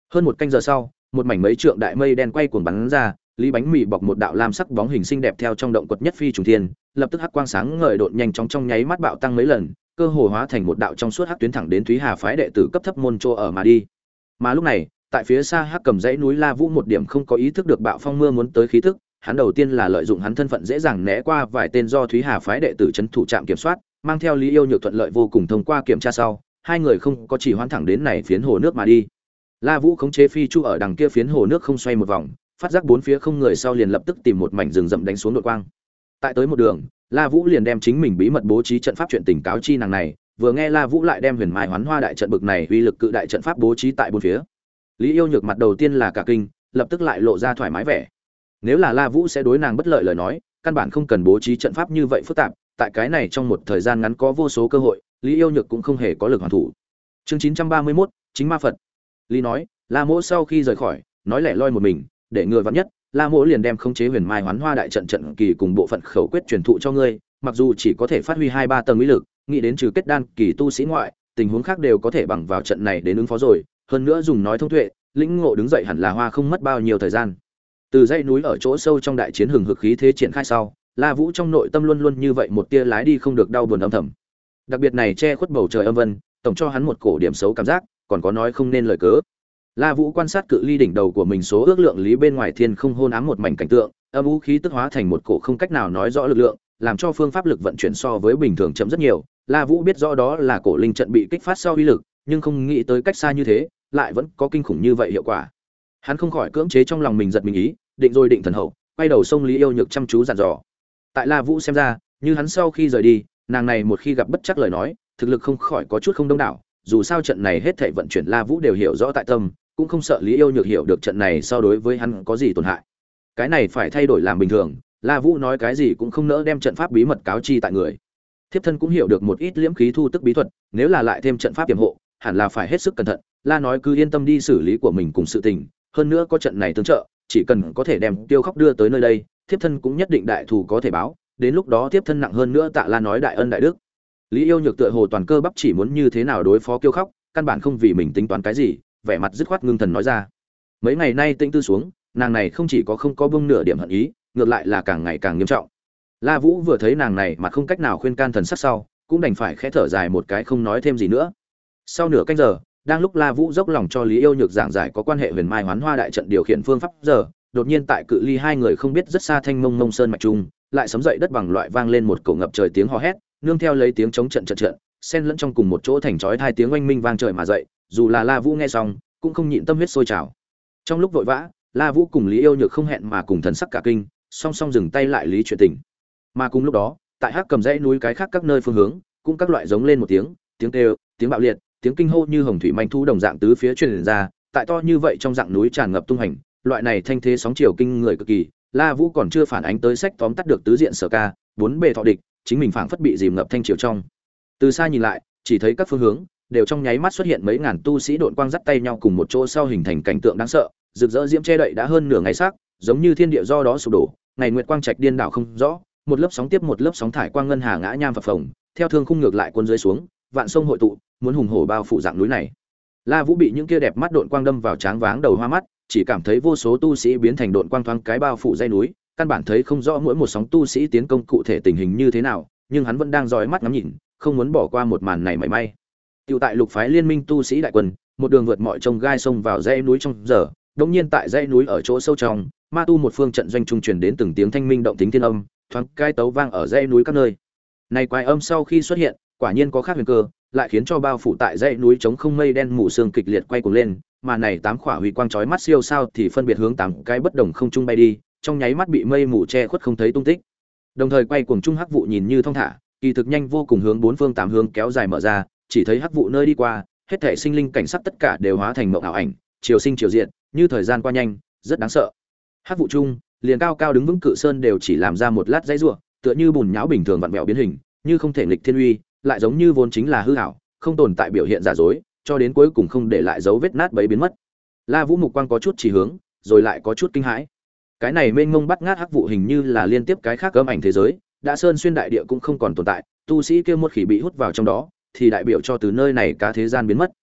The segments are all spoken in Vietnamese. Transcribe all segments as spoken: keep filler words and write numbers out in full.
Hơn một canh giờ sau, một mảnh mấy trượng đại mây đen quay cuồng bắn ra, Lý Bánh Mì bọc một đạo lam sắc bóng hình xinh đẹp theo trong động quật nhất phi trùng thiên, lập tức hắc quang sáng ngời độn nhanh chóng trong nháy mắt bạo tăng mấy lần, cơ hồ hóa thành một đạo trong suốt hắc tuyến thẳng đến Thúy Hà phái đệ tử cấp thấp môn chỗ ở mà đi. Mà lúc này, tại phía xa hắc cầm dãy núi La Vũ một điểm không có ý thức được bạo phong mưa muốn tới khí tức, hắn đầu tiên là lợi dụng hắn thân phận dễ dàng né qua vài tên do Thúy Hà phái đệ tử trấn thủ trạm kiểm soát, mang theo Lý Yêu Nhược thuận lợi vô cùng thông qua kiểm tra sau, hai người không có chỉ hoãn thẳng đến này phiến hồ nước mà đi. La Vũ khống chế phi chu ở đằng kia phiến hồ nước không xoay một vòng, phát giác bốn phía không người sau liền lập tức tìm một mảnh rừng rậm đánh xuống đột quang. Tại tới một đường, La Vũ liền đem chính mình bí mật bố trí trận pháp chuyện tình cáo chi nàng này, vừa nghe La Vũ lại đem Huyền Mai Hoán Hoa đại trận bực này uy lực cự đại trận pháp bố trí tại bốn phía. Lý Yêu Nhược mặt đầu tiên là cả kinh, lập tức lại lộ ra thoải mái vẻ. Nếu là La Vũ sẽ đối nàng bất lợi lời nói, căn bản không cần bố trí trận pháp như vậy phức tạp, tại cái này trong một thời gian ngắn có vô số cơ hội, Lý Yêu Nhược cũng không hề có lực hoàn thủ. Chương chín trăm ba mươi mốt, chính ma Phật. Lý nói, La Mỗ sau khi rời khỏi, nói lẻ loi một mình, để người vắng nhất, La Mỗ liền đem khống chế Huyền Mai Hoán Hoa đại trận trận kỳ cùng bộ phận khẩu quyết truyền thụ cho ngươi, mặc dù chỉ có thể phát huy hai ba tầng uy lực, nghĩ đến trừ kết đan kỳ tu sĩ ngoại, tình huống khác đều có thể bằng vào trận này đến ứng phó rồi, hơn nữa dùng nói thông tuệ, lĩnh ngộ đứng dậy hẳn là hoa không mất bao nhiêu thời gian. Từ dãy núi ở chỗ sâu trong đại chiến hừng hực khí thế triển khai sau, La Vũ trong nội tâm luôn luôn như vậy một tia lái đi không được đau buồn âm thầm. Đặc biệt này che khuất bầu trời âm vân, tổng cho hắn một cổ điểm xấu cảm giác, còn có nói không nên lời cớ. La Vũ quan sát cự ly đỉnh đầu của mình số ước lượng lý bên ngoài thiên không hôn ám một mảnh cảnh tượng, âm u khí tức hóa thành một cổ không cách nào nói rõ lực lượng, làm cho phương pháp lực vận chuyển so với bình thường chậm rất nhiều. La Vũ biết rõ đó là cổ linh trận bị kích phát sau uy lực, nhưng không nghĩ tới cách xa như thế, lại vẫn có kinh khủng như vậy hiệu quả. Hắn không khỏi cưỡng chế trong lòng mình giật mình ý, định rồi định thần hậu, quay đầu sông Lý Yêu Nhược chăm chú dặn dò. Tại La Vũ xem ra, như hắn sau khi rời đi, nàng này một khi gặp bất chắc lời nói, thực lực không khỏi có chút không đông đảo, dù sao trận này hết thảy vận chuyển La Vũ đều hiểu rõ tại tâm, cũng không sợ Lý Yêu Nhược hiểu được trận này so đối với hắn có gì tổn hại. Cái này phải thay đổi làm bình thường, La Vũ nói cái gì cũng không nỡ đem trận pháp bí mật cáo chi tại người. Thiếp thân cũng hiểu được một ít liễm khí thu tức bí thuật, nếu là lại thêm trận pháp tiềm hộ, hẳn là phải hết sức cẩn thận. La nói cứ yên tâm đi xử lý của mình cùng sự tình, hơn nữa có trận này tương trợ, chỉ cần có thể đem Tiêu Khóc đưa tới nơi đây, thiếp thân cũng nhất định đại thù có thể báo, đến lúc đó thiếp thân nặng hơn nữa tạ La nói đại ân đại đức. Lý Yêu Nhược tựa hồ toàn cơ bắp chỉ muốn như thế nào đối phó Tiêu Khóc, căn bản không vì mình tính toán cái gì, vẻ mặt dứt khoát ngưng thần nói ra. Mấy ngày nay tĩnh tư xuống, nàng này không chỉ có không có bông nửa điểm hận ý, ngược lại là càng ngày càng nghiêm trọng. La Vũ vừa thấy nàng này mà không cách nào khuyên can thần sắc sau, cũng đành phải khẽ thở dài một cái không nói thêm gì nữa. Sau nửa canh giờ, đang lúc La Vũ dốc lòng cho Lý Yêu Nhược giảng giải có quan hệ Huyền Mai Hoán Hoa đại trận điều khiển phương pháp giờ, đột nhiên tại cự ly hai người không biết rất xa thanh mông mông sơn mạch trung, lại sấm dậy đất bằng loại vang lên một cổ ngập trời tiếng hò hét, nương theo lấy tiếng chống trận trận trận, xen lẫn trong cùng một chỗ thành chói hai tiếng oanh minh vang trời mà dậy, dù là La Vũ nghe xong, cũng không nhịn tâm huyết sôi trào. Trong lúc vội vã, La Vũ cùng Lý Yêu Nhược không hẹn mà cùng thần sắc cả kinh, song song dừng tay lại lý chuyện tình. Mà cùng lúc đó, tại Hắc Cầm dãy núi cái khác các nơi phương hướng, cũng các loại giống lên một tiếng, tiếng kêu, tiếng bạo liệt, tiếng kinh hô như hồng thủy manh thu đồng dạng tứ phía truyền ra, tại to như vậy trong dạng núi tràn ngập tung hành, loại này thanh thế sóng chiều kinh người cực kỳ. La Vũ còn chưa phản ánh tới sách tóm tắt được tứ diện sở ca, bốn bề thọ địch, chính mình phảng phất bị dìm ngập thanh chiều trong. Từ xa nhìn lại, chỉ thấy các phương hướng đều trong nháy mắt xuất hiện mấy ngàn tu sĩ độn quang dắt tay nhau cùng một chỗ sau hình thành cảnh tượng đáng sợ, rực rỡ diễm che đậy đã hơn nửa ngày sắc, giống như thiên địa do đó sụp đổ, ngày nguyệt quang trạch điên đảo không rõ, một lớp sóng tiếp một lớp sóng thải quang ngân hà ngã nham phập phồng, theo thương khung ngược lại cuốn dưới xuống, vạn sông hội tụ, muốn hùng hổ bao phủ dạng núi này. La Vũ bị những kia đẹp mắt độn quang đâm vào tráng váng đầu hoa mắt, chỉ cảm thấy vô số tu sĩ biến thành độn quang thoáng cái bao phủ dãy núi, căn bản thấy không rõ mỗi một sóng tu sĩ tiến công cụ thể tình hình như thế nào, nhưng hắn vẫn đang dõi mắt ngắm nhìn, không muốn bỏ qua một màn này mảy may. Tiểu tại Lục phái liên minh tu sĩ đại quân, một đường vượt mọi trông gai sông vào dãy núi trong giờ, đột nhiên tại dãy núi ở chỗ sâu trong, ma tu một phương trận doanh trung truyền đến từng tiếng thanh minh động tính thiên âm, thoáng cái tấu vang ở dãy núi các nơi. Này quái âm sau khi xuất hiện, quả nhiên có khác huyền cơ, lại khiến cho bao phủ tại dãy núi trống không mây đen mù sương kịch liệt quay cuồng lên, mà này tám khỏa huy quang chói mắt siêu sao thì phân biệt hướng tám cái bất đồng không trung bay đi, trong nháy mắt bị mây mù che khuất không thấy tung tích. Đồng thời quay cuồng trung hắc vụ nhìn như thong thả, kỳ thực nhanh vô cùng hướng bốn phương tám hướng kéo dài mở ra, chỉ thấy hắc vụ nơi đi qua, hết thảy sinh linh cảnh sắc tất cả đều hóa thành mộng ảo ảnh, chiều sinh chiều diệt, như thời gian qua nhanh, rất đáng sợ. Hắc vụ trung, liền cao cao đứng vững cự sơn đều chỉ làm ra một lát dãy rủa, tựa như bùn nhão bình thường vặn vẹo biến hình, như không thể nghịch thiên uy, lại giống như vốn chính là hư ảo, không tồn tại biểu hiện giả dối, cho đến cuối cùng không để lại dấu vết nát bấy biến mất. La Vũ mục quang có chút chỉ hướng, rồi lại có chút kinh hãi. Cái này mênh mông bắt ngát hắc vụ hình như là liên tiếp cái khác cấm ảnh thế giới, đã sơn xuyên đại địa cũng không còn tồn tại, tu sĩ kia một khỉ bị hút vào trong đó, thì đại biểu cho từ nơi này cả thế gian biến mất.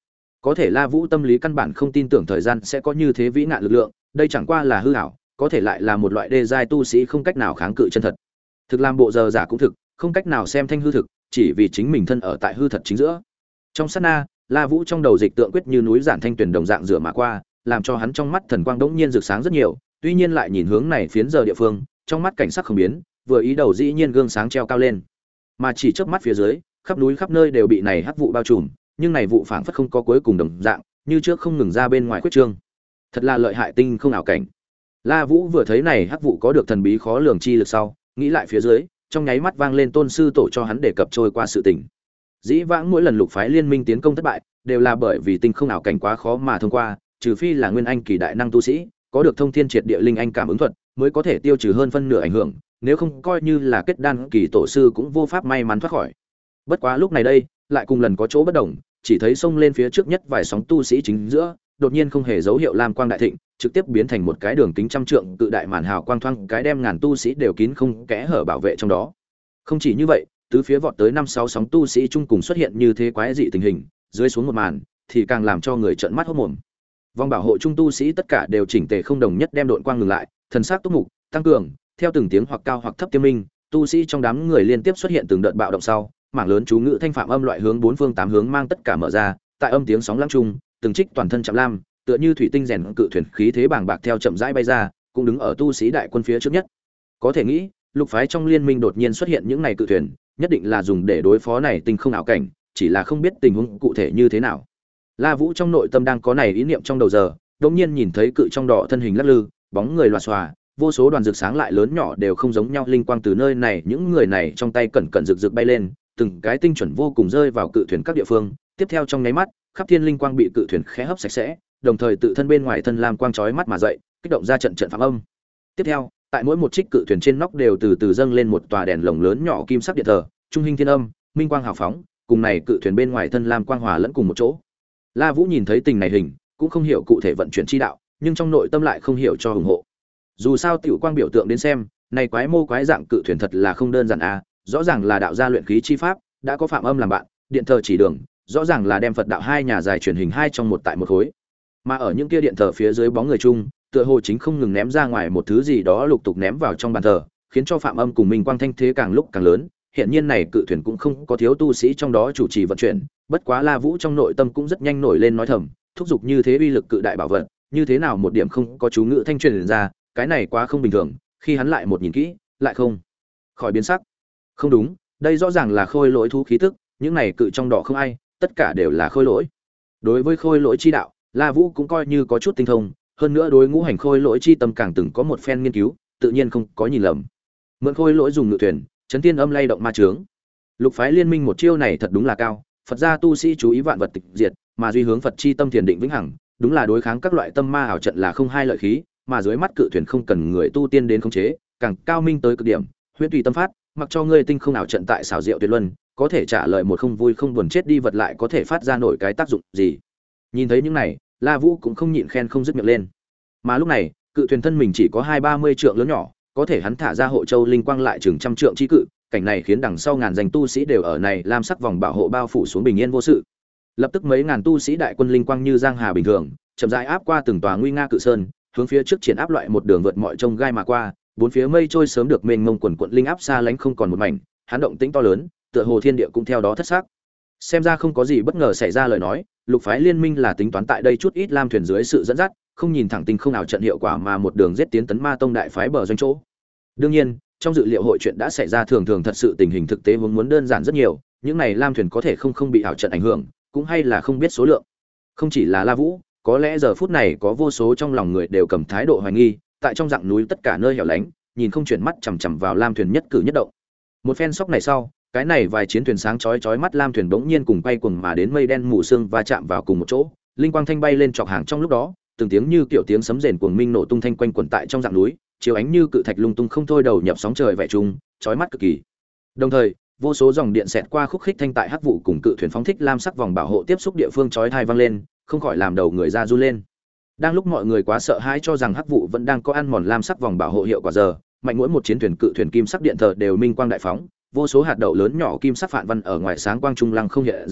có thể La Vũ tâm lý căn bản không tin tưởng thời gian sẽ có như thế vĩ ngạn lực lượng, đây chẳng qua là hư ảo, có thể lại là một loại đê giai tu sĩ không cách nào kháng cự chân thật. Thực làm bộ giờ giả cũng thực, không cách nào xem thanh hư thực, chỉ vì chính mình thân ở tại hư thật chính giữa. Trong sát na, La Vũ trong đầu dịch tượng quyết như núi giản thanh tuyển đồng dạng rửa mà qua, làm cho hắn trong mắt thần quang đống nhiên rực sáng rất nhiều, tuy nhiên lại nhìn hướng này phiến giờ địa phương, trong mắt cảnh sắc không biến, vừa ý đầu dĩ nhiên gương sáng treo cao lên. Mà chỉ chớp mắt phía dưới, khắp núi khắp nơi đều bị này hắc vụ bao trùm, nhưng này vụ phảng phất không có cuối cùng đồng dạng, như trước không ngừng ra bên ngoài khuyết trương. Thật là lợi hại tinh không ảo cảnh. La Vũ vừa thấy này hắc vụ có được thần bí khó lường chi lực sau, nghĩ lại phía dưới, trong nháy mắt vang lên tôn sư tổ cho hắn đề cập trôi qua sự tình. Dĩ vãng mỗi lần lục phái liên minh tiến công thất bại, đều là bởi vì tinh không ảo cảnh quá khó mà thông qua, trừ phi là nguyên anh kỳ đại năng tu sĩ, có được thông thiên triệt địa linh anh cảm ứng thuật, mới có thể tiêu trừ hơn phân nửa ảnh hưởng, nếu không coi như là kết đan kỳ tổ sư cũng vô pháp may mắn thoát khỏi. Bất quá lúc này đây, lại cùng lần có chỗ bất đồng, chỉ thấy xông lên phía trước nhất vài sóng tu sĩ chính giữa, đột nhiên không hề dấu hiệu lam quang đại thịnh, trực tiếp biến thành một cái đường kính trăm trượng cự đại màn hào quang thoang cái đem ngàn tu sĩ đều kín không kẽ hở bảo vệ trong đó. Không chỉ như vậy, tứ phía vọt tới năm sáu sóng tu sĩ chung cùng xuất hiện như thế quái dị tình hình, dưới xuống một màn thì càng làm cho người trợn mắt hốt mồm. Vòng bảo hộ trung tu sĩ tất cả đều chỉnh tề không đồng nhất đem độn quang ngừng lại, thần sắc túc mục, tăng cường, theo từng tiếng hoặc cao hoặc thấp tiêm minh, tu sĩ trong đám người liên tiếp xuất hiện từng đợt bạo động sau, mảng lớn chú ngữ thanh phạm âm loại hướng bốn phương tám hướng mang tất cả mở ra, tại âm tiếng sóng lăng trung, từng trích toàn thân chạm lam, tựa như thủy tinh rèn cự thuyền khí thế bàng bạc theo chậm rãi bay ra, cũng đứng ở tu sĩ đại quân phía trước nhất. Có thể nghĩ, lục phái trong liên minh đột nhiên xuất hiện những này cự thuyền, nhất định là dùng để đối phó này tinh không ảo cảnh, chỉ là không biết tình huống cụ thể như thế nào. La Vũ trong nội tâm đang có này ý niệm trong đầu giờ, đột nhiên nhìn thấy cự trong đỏ thân hình lắc lư, bóng người loà xòa, vô số đoàn rực sáng lại lớn nhỏ đều không giống nhau linh quang từ nơi này, những người này trong tay cẩn cẩn rực rực bay lên, từng cái tinh chuẩn vô cùng rơi vào cự thuyền các địa phương, tiếp theo trong nháy mắt, khắp thiên linh quang bị cự thuyền khẽ hấp sạch sẽ, đồng thời tự thân bên ngoài thân lam quang chói mắt mà dậy, kích động ra trận trận phạm âm. Tiếp theo, tại mỗi một trích cự thuyền trên nóc đều từ từ dâng lên một tòa đèn lồng lớn nhỏ kim sắc điện thờ, trung hình thiên âm, minh quang hào phóng, cùng này cự thuyền bên ngoài thân lam quang hòa lẫn cùng một chỗ. La Vũ nhìn thấy tình này hình, cũng không hiểu cụ thể vận chuyển chi đạo, nhưng trong nội tâm lại không hiểu cho ủng hộ. Dù sao tiểu quang biểu tượng đến xem, này quái mô quái dạng cự thuyền thật là không đơn giản à, rõ ràng là đạo gia luyện khí chi pháp, đã có phạm âm làm bạn, điện thờ chỉ đường, rõ ràng là đem Phật đạo hai nhà dài truyền hình hai trong một tại một khối. Mà ở những kia điện thờ phía dưới bóng người chung, tựa hồ chính không ngừng ném ra ngoài một thứ gì đó lục tục ném vào trong bàn thờ, khiến cho phạm âm cùng minh quang thanh thế càng lúc càng lớn. Hiện nhiên này cự thuyền cũng không có thiếu tu sĩ trong đó chủ trì vận chuyển, bất quá La Vũ trong nội tâm cũng rất nhanh nổi lên nói thầm, thúc giục như thế uy lực cự đại bảo vật, như thế nào một điểm không có chú ngữ thanh truyền ra, cái này quá không bình thường. Khi hắn lại một nhìn kỹ, lại không khỏi biến sắc. Không đúng, đây rõ ràng là khôi lỗi thú khí tức, những này cự trong đỏ không ai, tất cả đều là khôi lỗi. Đối với khôi lỗi chi đạo, La Vũ cũng coi như có chút tinh thông, hơn nữa đối ngũ hành khôi lỗi chi tâm càng từng có một phen nghiên cứu, tự nhiên không có nhìn lầm. Mượn khôi lỗi dùng ngự thuyền, chấn tiên âm lay động ma chướng. Lục phái liên minh một chiêu này thật đúng là cao, Phật gia tu sĩ chú ý vạn vật tịch diệt, mà duy hướng Phật chi tâm thiền định vĩnh hằng, đúng là đối kháng các loại tâm ma ảo trận là không hai lợi khí, mà dưới mắt cự thuyền không cần người tu tiên đến khống chế, càng cao minh tới cực điểm, huyễn tùy tâm phát, mặc cho ngươi tinh không ảo trận tại xảo diệu tuyệt luân, có thể trả lời một không vui không buồn chết đi vật lại có thể phát ra nổi cái tác dụng gì. Nhìn thấy những này, La Vũ cũng không nhịn khen không dứt miệng lên. Mà lúc này, cự thuyền thân mình chỉ có hai ba mươi trượng lớn nhỏ, có thể hắn thả ra hộ châu linh quang lại chừng trăm trượng chi cự, cảnh này khiến đằng sau ngàn danh tu sĩ đều ở này lam sắc vòng bảo hộ bao phủ xuống bình yên vô sự. Lập tức mấy ngàn tu sĩ đại quân linh quang như giang hà bình thường, chậm rãi áp qua từng tòa nguy nga cự sơn, hướng phía trước triển áp loại một đường vượt mọi trông gai mà qua, bốn phía mây trôi sớm được mênh mông quần quận linh áp xa lánh không còn một mảnh, hắn động tĩnh to lớn, tựa hồ thiên địa cũng theo đó thất sắc. Xem ra không có gì bất ngờ xảy ra lời nói, lục phái liên minh là tính toán tại đây chút ít lam thuyền dưới sự dẫn dắt, không nhìn thẳng tinh không nào trận hiệu quả mà một đường giết tiến tấn ma tông đại phái bờ doanh chỗ. Đương nhiên, trong dự liệu hội chuyện đã xảy ra thường thường thật sự tình hình thực tế vốn muốn đơn giản rất nhiều, những này lam thuyền có thể không không bị ảo trận ảnh hưởng, cũng hay là không biết số lượng. Không chỉ là La Vũ, có lẽ giờ phút này có vô số trong lòng người đều cầm thái độ hoài nghi, tại trong dạng núi tất cả nơi hẻo lánh, nhìn không chuyển mắt chằm chằm vào lam thuyền nhất cử nhất động. Một phen sóc này sau, cái này vài chiến thuyền sáng chói chói mắt lam thuyền bỗng nhiên cùng quay cuồng mà đến mây đen mù sương và chạm vào cùng một chỗ, linh quang thanh bay lên chọc hàng trong lúc đó, từng tiếng như kiểu tiếng sấm rền cuồng minh nổ tung thanh quanh quẩn tại trong dạng núi, chiếu ánh như cự thạch lung tung không thôi đầu nhập sóng trời vẻ trung, chói mắt cực kỳ. Đồng thời, vô số dòng điện xẹt qua khúc khích thanh tại hắc vụ cùng cự thuyền phóng thích lam sắc vòng bảo hộ tiếp xúc địa phương chói tai vang lên, không khỏi làm đầu người ra run lên. Đang lúc mọi người quá sợ hãi cho rằng hắc vụ vẫn đang có ăn mòn lam sắc vòng bảo hộ hiệu quả giờ, mạnh mỗi một chiến thuyền cự thuyền kim sắc điện thờ đều minh quang đại phóng, vô số hạt đậu lớn nhỏ kim sắc phản văn ở ngoài sáng quang trung lăng không hiện ra,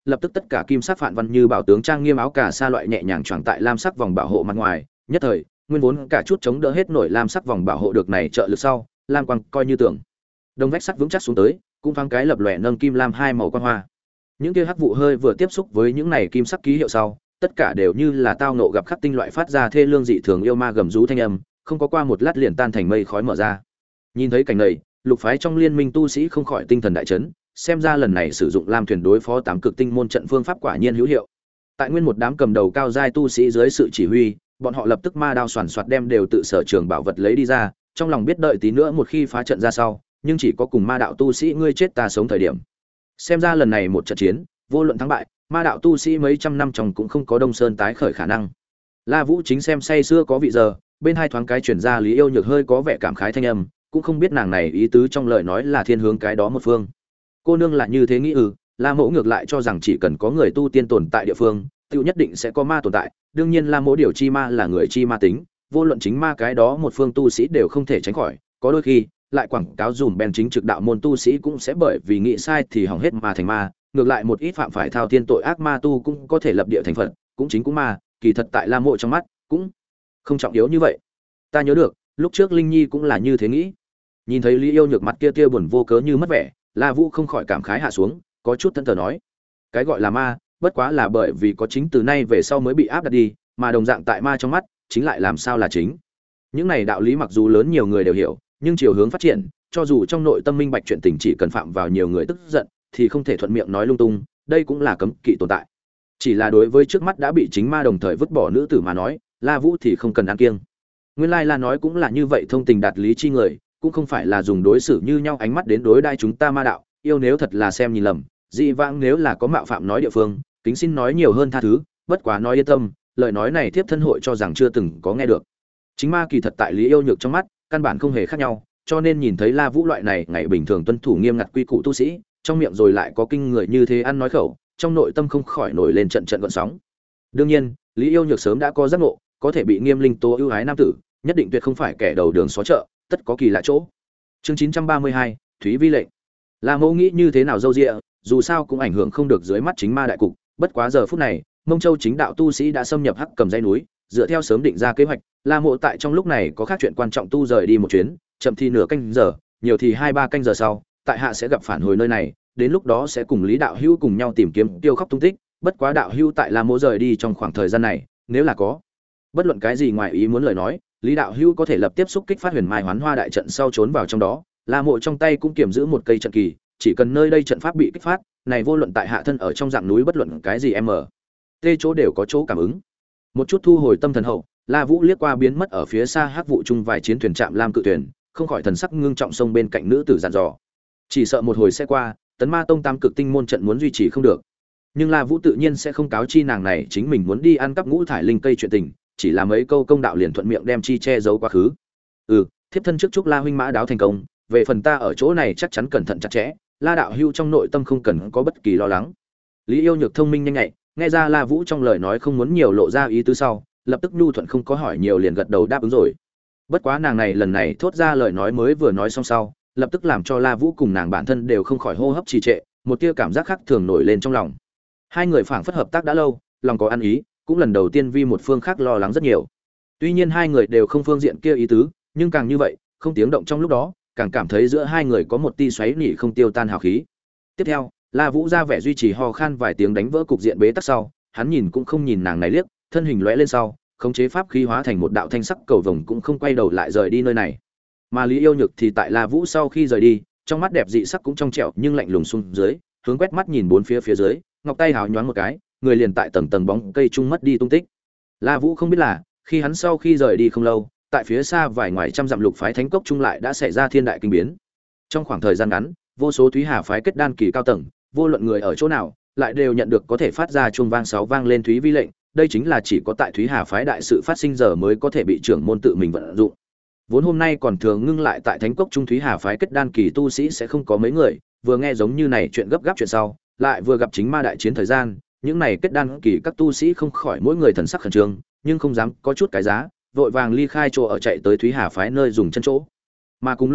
lập tức tất cả kim sắc phản văn như bảo tướng trang nghiêm áo cà sa loại nhẹ nhàng choàng tại lam sắc vòng bảo hộ mặt ngoài, nhất thời, nguyên vốn cả chút chống đỡ hết nổi lam sắc vòng bảo hộ được này trợ lực sau, lam quang coi như tưởng. Đồng vách sắt vững chắc xuống tới, cũng thoáng cái lập lòe nâng kim lam hai màu quang hoa. Những kia hắc vụ hơi vừa tiếp xúc với những này kim sắc ký hiệu sau, tất cả đều như là tao nộ gặp khắc tinh loại phát ra thê lương dị thường yêu ma gầm rú thanh âm, không có qua một lát liền tan thành mây khói mở ra. Nhìn thấy cảnh này, lục phái trong liên minh tu sĩ không khỏi tinh thần đại chấn, xem ra lần này sử dụng lam thuyền đối phó tám cực tinh môn trận phương pháp quả nhiên hữu hiệu. Tại nguyên một đám cầm đầu cao giai tu sĩ dưới sự chỉ huy, bọn họ lập tức ma đao xoàn xoạt đem đều tự sở trường bảo vật lấy đi ra, trong lòng biết đợi tí nữa một khi phá trận ra sau, nhưng chỉ có cùng ma đạo tu sĩ ngươi chết ta sống thời điểm. Xem ra lần này một trận chiến, vô luận thắng bại, ma đạo tu sĩ mấy trăm năm trong cũng không có Đông Sơn tái khởi khả năng. La Vũ chính xem say xưa có vị giờ, bên hai thoáng cái truyền ra Lý Yêu Nhược hơi có vẻ cảm khái thanh âm, cũng không biết nàng này ý tứ trong lời nói là thiên hướng cái đó một phương. Cô nương là như thế nghĩ ư? La Mỗ ngược lại cho rằng chỉ cần có người tu tiên tồn tại địa phương, tiêu nhất định sẽ có ma tồn tại. Đương nhiên La Mỗ điều chi ma là người chi ma tính, vô luận chính ma cái đó một phương tu sĩ đều không thể tránh khỏi. Có đôi khi, lại quảng cáo dùm bèn chính trực đạo môn tu sĩ cũng sẽ bởi vì nghĩ sai thì hỏng hết mà thành ma. Ngược lại một ít phạm phải thao thiên tội ác ma tu cũng có thể lập địa thành phật, cũng chính cũng ma. Kỳ thật tại La Mỗ trong mắt cũng không trọng yếu như vậy. Ta nhớ được, lúc trước Linh Nhi cũng là như thế nghĩ. Nhìn thấy Lý Yêu Nhược mặt kia tia buồn vô cớ như mất vẻ, La Vũ không khỏi cảm khái hạ xuống, có chút thân thờ nói: cái gọi là ma, bất quá là bởi vì có chính từ nay về sau mới bị áp đặt đi, mà đồng dạng tại ma trong mắt, chính lại làm sao là chính. Những này đạo lý mặc dù lớn nhiều người đều hiểu, nhưng chiều hướng phát triển, cho dù trong nội tâm minh bạch chuyện tình chỉ cần phạm vào nhiều người tức giận, thì không thể thuận miệng nói lung tung, đây cũng là cấm kỵ tồn tại. Chỉ là đối với trước mắt đã bị chính ma đồng thời vứt bỏ nữ tử mà nói, La Vũ thì không cần ăn kiêng. Nguyên lai La nói cũng là như vậy, thông tình đạt lý chi người, cũng không phải là dùng đối xử như nhau ánh mắt đến đối đai chúng ta ma đạo, yêu nếu thật là xem nhìn lầm, dị vãng nếu là có mạo phạm nói địa phương, kính xin nói nhiều hơn tha thứ, bất quá nói yên tâm, lời nói này tiếp thân hội cho rằng chưa từng có nghe được. Chính ma kỳ thật tại Lý Yêu Nhược trong mắt, căn bản không hề khác nhau, cho nên nhìn thấy La Vũ loại này ngày bình thường tuân thủ nghiêm ngặt quy củ tu sĩ, trong miệng rồi lại có kinh người như thế ăn nói khẩu, trong nội tâm không khỏi nổi lên trận trận gợn sóng. Đương nhiên, Lý Yêu Nhược sớm đã có giác ngộ, có thể bị Nghiêm Linh Tố ưu ái nam tử, nhất định tuyệt không phải kẻ đầu đường xó chợ, tất có kỳ lạ chỗ. Chương chín trăm ba mươi hai, Thúy Vi lệnh. La Mẫu nghĩ như thế nào dâu dịa, dù sao cũng ảnh hưởng không được dưới mắt chính ma đại cục, bất quá giờ phút này, Mông Châu chính đạo tu sĩ đã xâm nhập Hắc Cầm dãy núi, dựa theo sớm định ra kế hoạch, La Mộ tại trong lúc này có khác chuyện quan trọng tu rời đi một chuyến, chậm thì nửa canh giờ, nhiều thì hai ba canh giờ sau, tại hạ sẽ gặp phản hồi nơi này, đến lúc đó sẽ cùng Lý đạo hữu cùng nhau tìm kiếm Tiêu Khóc tung tích, bất quá đạo hữu tại La Mộ rời đi trong khoảng thời gian này, nếu là có bất luận cái gì ngoài ý muốn lời nói, Lý đạo hữu có thể lập tiếp xúc kích phát Huyền Mai Hoán Hoa đại trận sau trốn vào trong đó, La Mộ trong tay cũng kiểm giữ một cây trận kỳ, chỉ cần nơi đây trận pháp bị kích phát, này vô luận tại hạ thân ở trong dạng núi bất luận cái gì em ở tê chỗ đều có chỗ cảm ứng. Một chút thu hồi tâm thần hậu, La Vũ liếc qua biến mất ở phía xa hắc vụ chung vài chiến thuyền trạm lam cự thuyền, không khỏi thần sắc ngưng trọng sông bên cạnh nữ tử dặn dò. Chỉ sợ một hồi sẽ qua, Tấn Ma Tông tam cực tinh môn trận muốn duy trì không được. Nhưng La Vũ tự nhiên sẽ không cáo chi nàng này chính mình muốn đi ăn cắp ngũ thải linh cây chuyện tình, chỉ là mấy câu công đạo liền thuận miệng đem chi che giấu quá khứ. Ừ, thiếp thân trước chúc La huynh mã đáo thành công, về phần ta ở chỗ này chắc chắn cẩn thận chặt chẽ, La đạo hưu trong nội tâm không cần có bất kỳ lo lắng. Lý Yêu Nhược thông minh nhanh nhạy, nghe ra La Vũ trong lời nói không muốn nhiều lộ ra ý tứ sau, lập tức nhu thuận không có hỏi nhiều liền gật đầu đáp ứng rồi. Bất quá nàng này lần này thốt ra lời nói mới vừa nói xong sau, lập tức làm cho La Vũ cùng nàng bản thân đều không khỏi hô hấp trì trệ, một tia cảm giác khác thường nổi lên trong lòng. Hai người phảng phất hợp tác đã lâu, lòng có ăn ý, cũng lần đầu tiên vì một phương khác lo lắng rất nhiều. Tuy nhiên hai người đều không phương diện kia ý tứ, nhưng càng như vậy, không tiếng động trong lúc đó, càng cảm thấy giữa hai người có một tia xoáy nỉ không tiêu tan hào khí. Tiếp theo, La Vũ ra vẻ duy trì ho khan vài tiếng đánh vỡ cục diện bế tắc sau, hắn nhìn cũng không nhìn nàng này liếc, thân hình lóe lên sau, khống chế pháp khí hóa thành một đạo thanh sắc cầu vồng cũng không quay đầu lại rời đi nơi này. Mà Lý Yêu Nhược thì tại La Vũ sau khi rời đi, trong mắt đẹp dị sắc cũng trong trẻo nhưng lạnh lùng xuống dưới, hướng quét mắt nhìn bốn phía phía dưới, ngọc tay hào nhoáng một cái, người liền tại tầng tầng bóng cây trung mất đi tung tích. La Vũ không biết là, khi hắn sau khi rời đi không lâu, tại phía xa vài ngoài trăm dặm lục phái thánh cốc trung lại đã xảy ra thiên đại kinh biến. Trong khoảng thời gian ngắn, vô số Thúy Hà phái kết đan kỳ cao tầng, vô luận người ở chỗ nào, lại đều nhận được có thể phát ra chuông vang sáu vang lên Thúy Vi lệnh, đây chính là chỉ có tại Thúy Hà phái đại sự phát sinh giờ mới có thể bị trưởng môn tự mình vận dụng. Vốn hôm nay còn thường ngưng lại tại thánh cốc trung Thúy Hà phái kết đan kỳ tu sĩ sẽ không có mấy người, vừa nghe giống như này chuyện gấp gáp chuyện sau, lại vừa gặp chính ma đại chiến thời gian, những này kết đan kỳ các tu sĩ không khỏi mỗi người thần sắc khẩn trương, nhưng không dám có chút cái giá, vội vàng ly khai chỗ ở chạy tới Thúy Hà phái nơi dùng chân chỗ. Mà cùng lúc đó,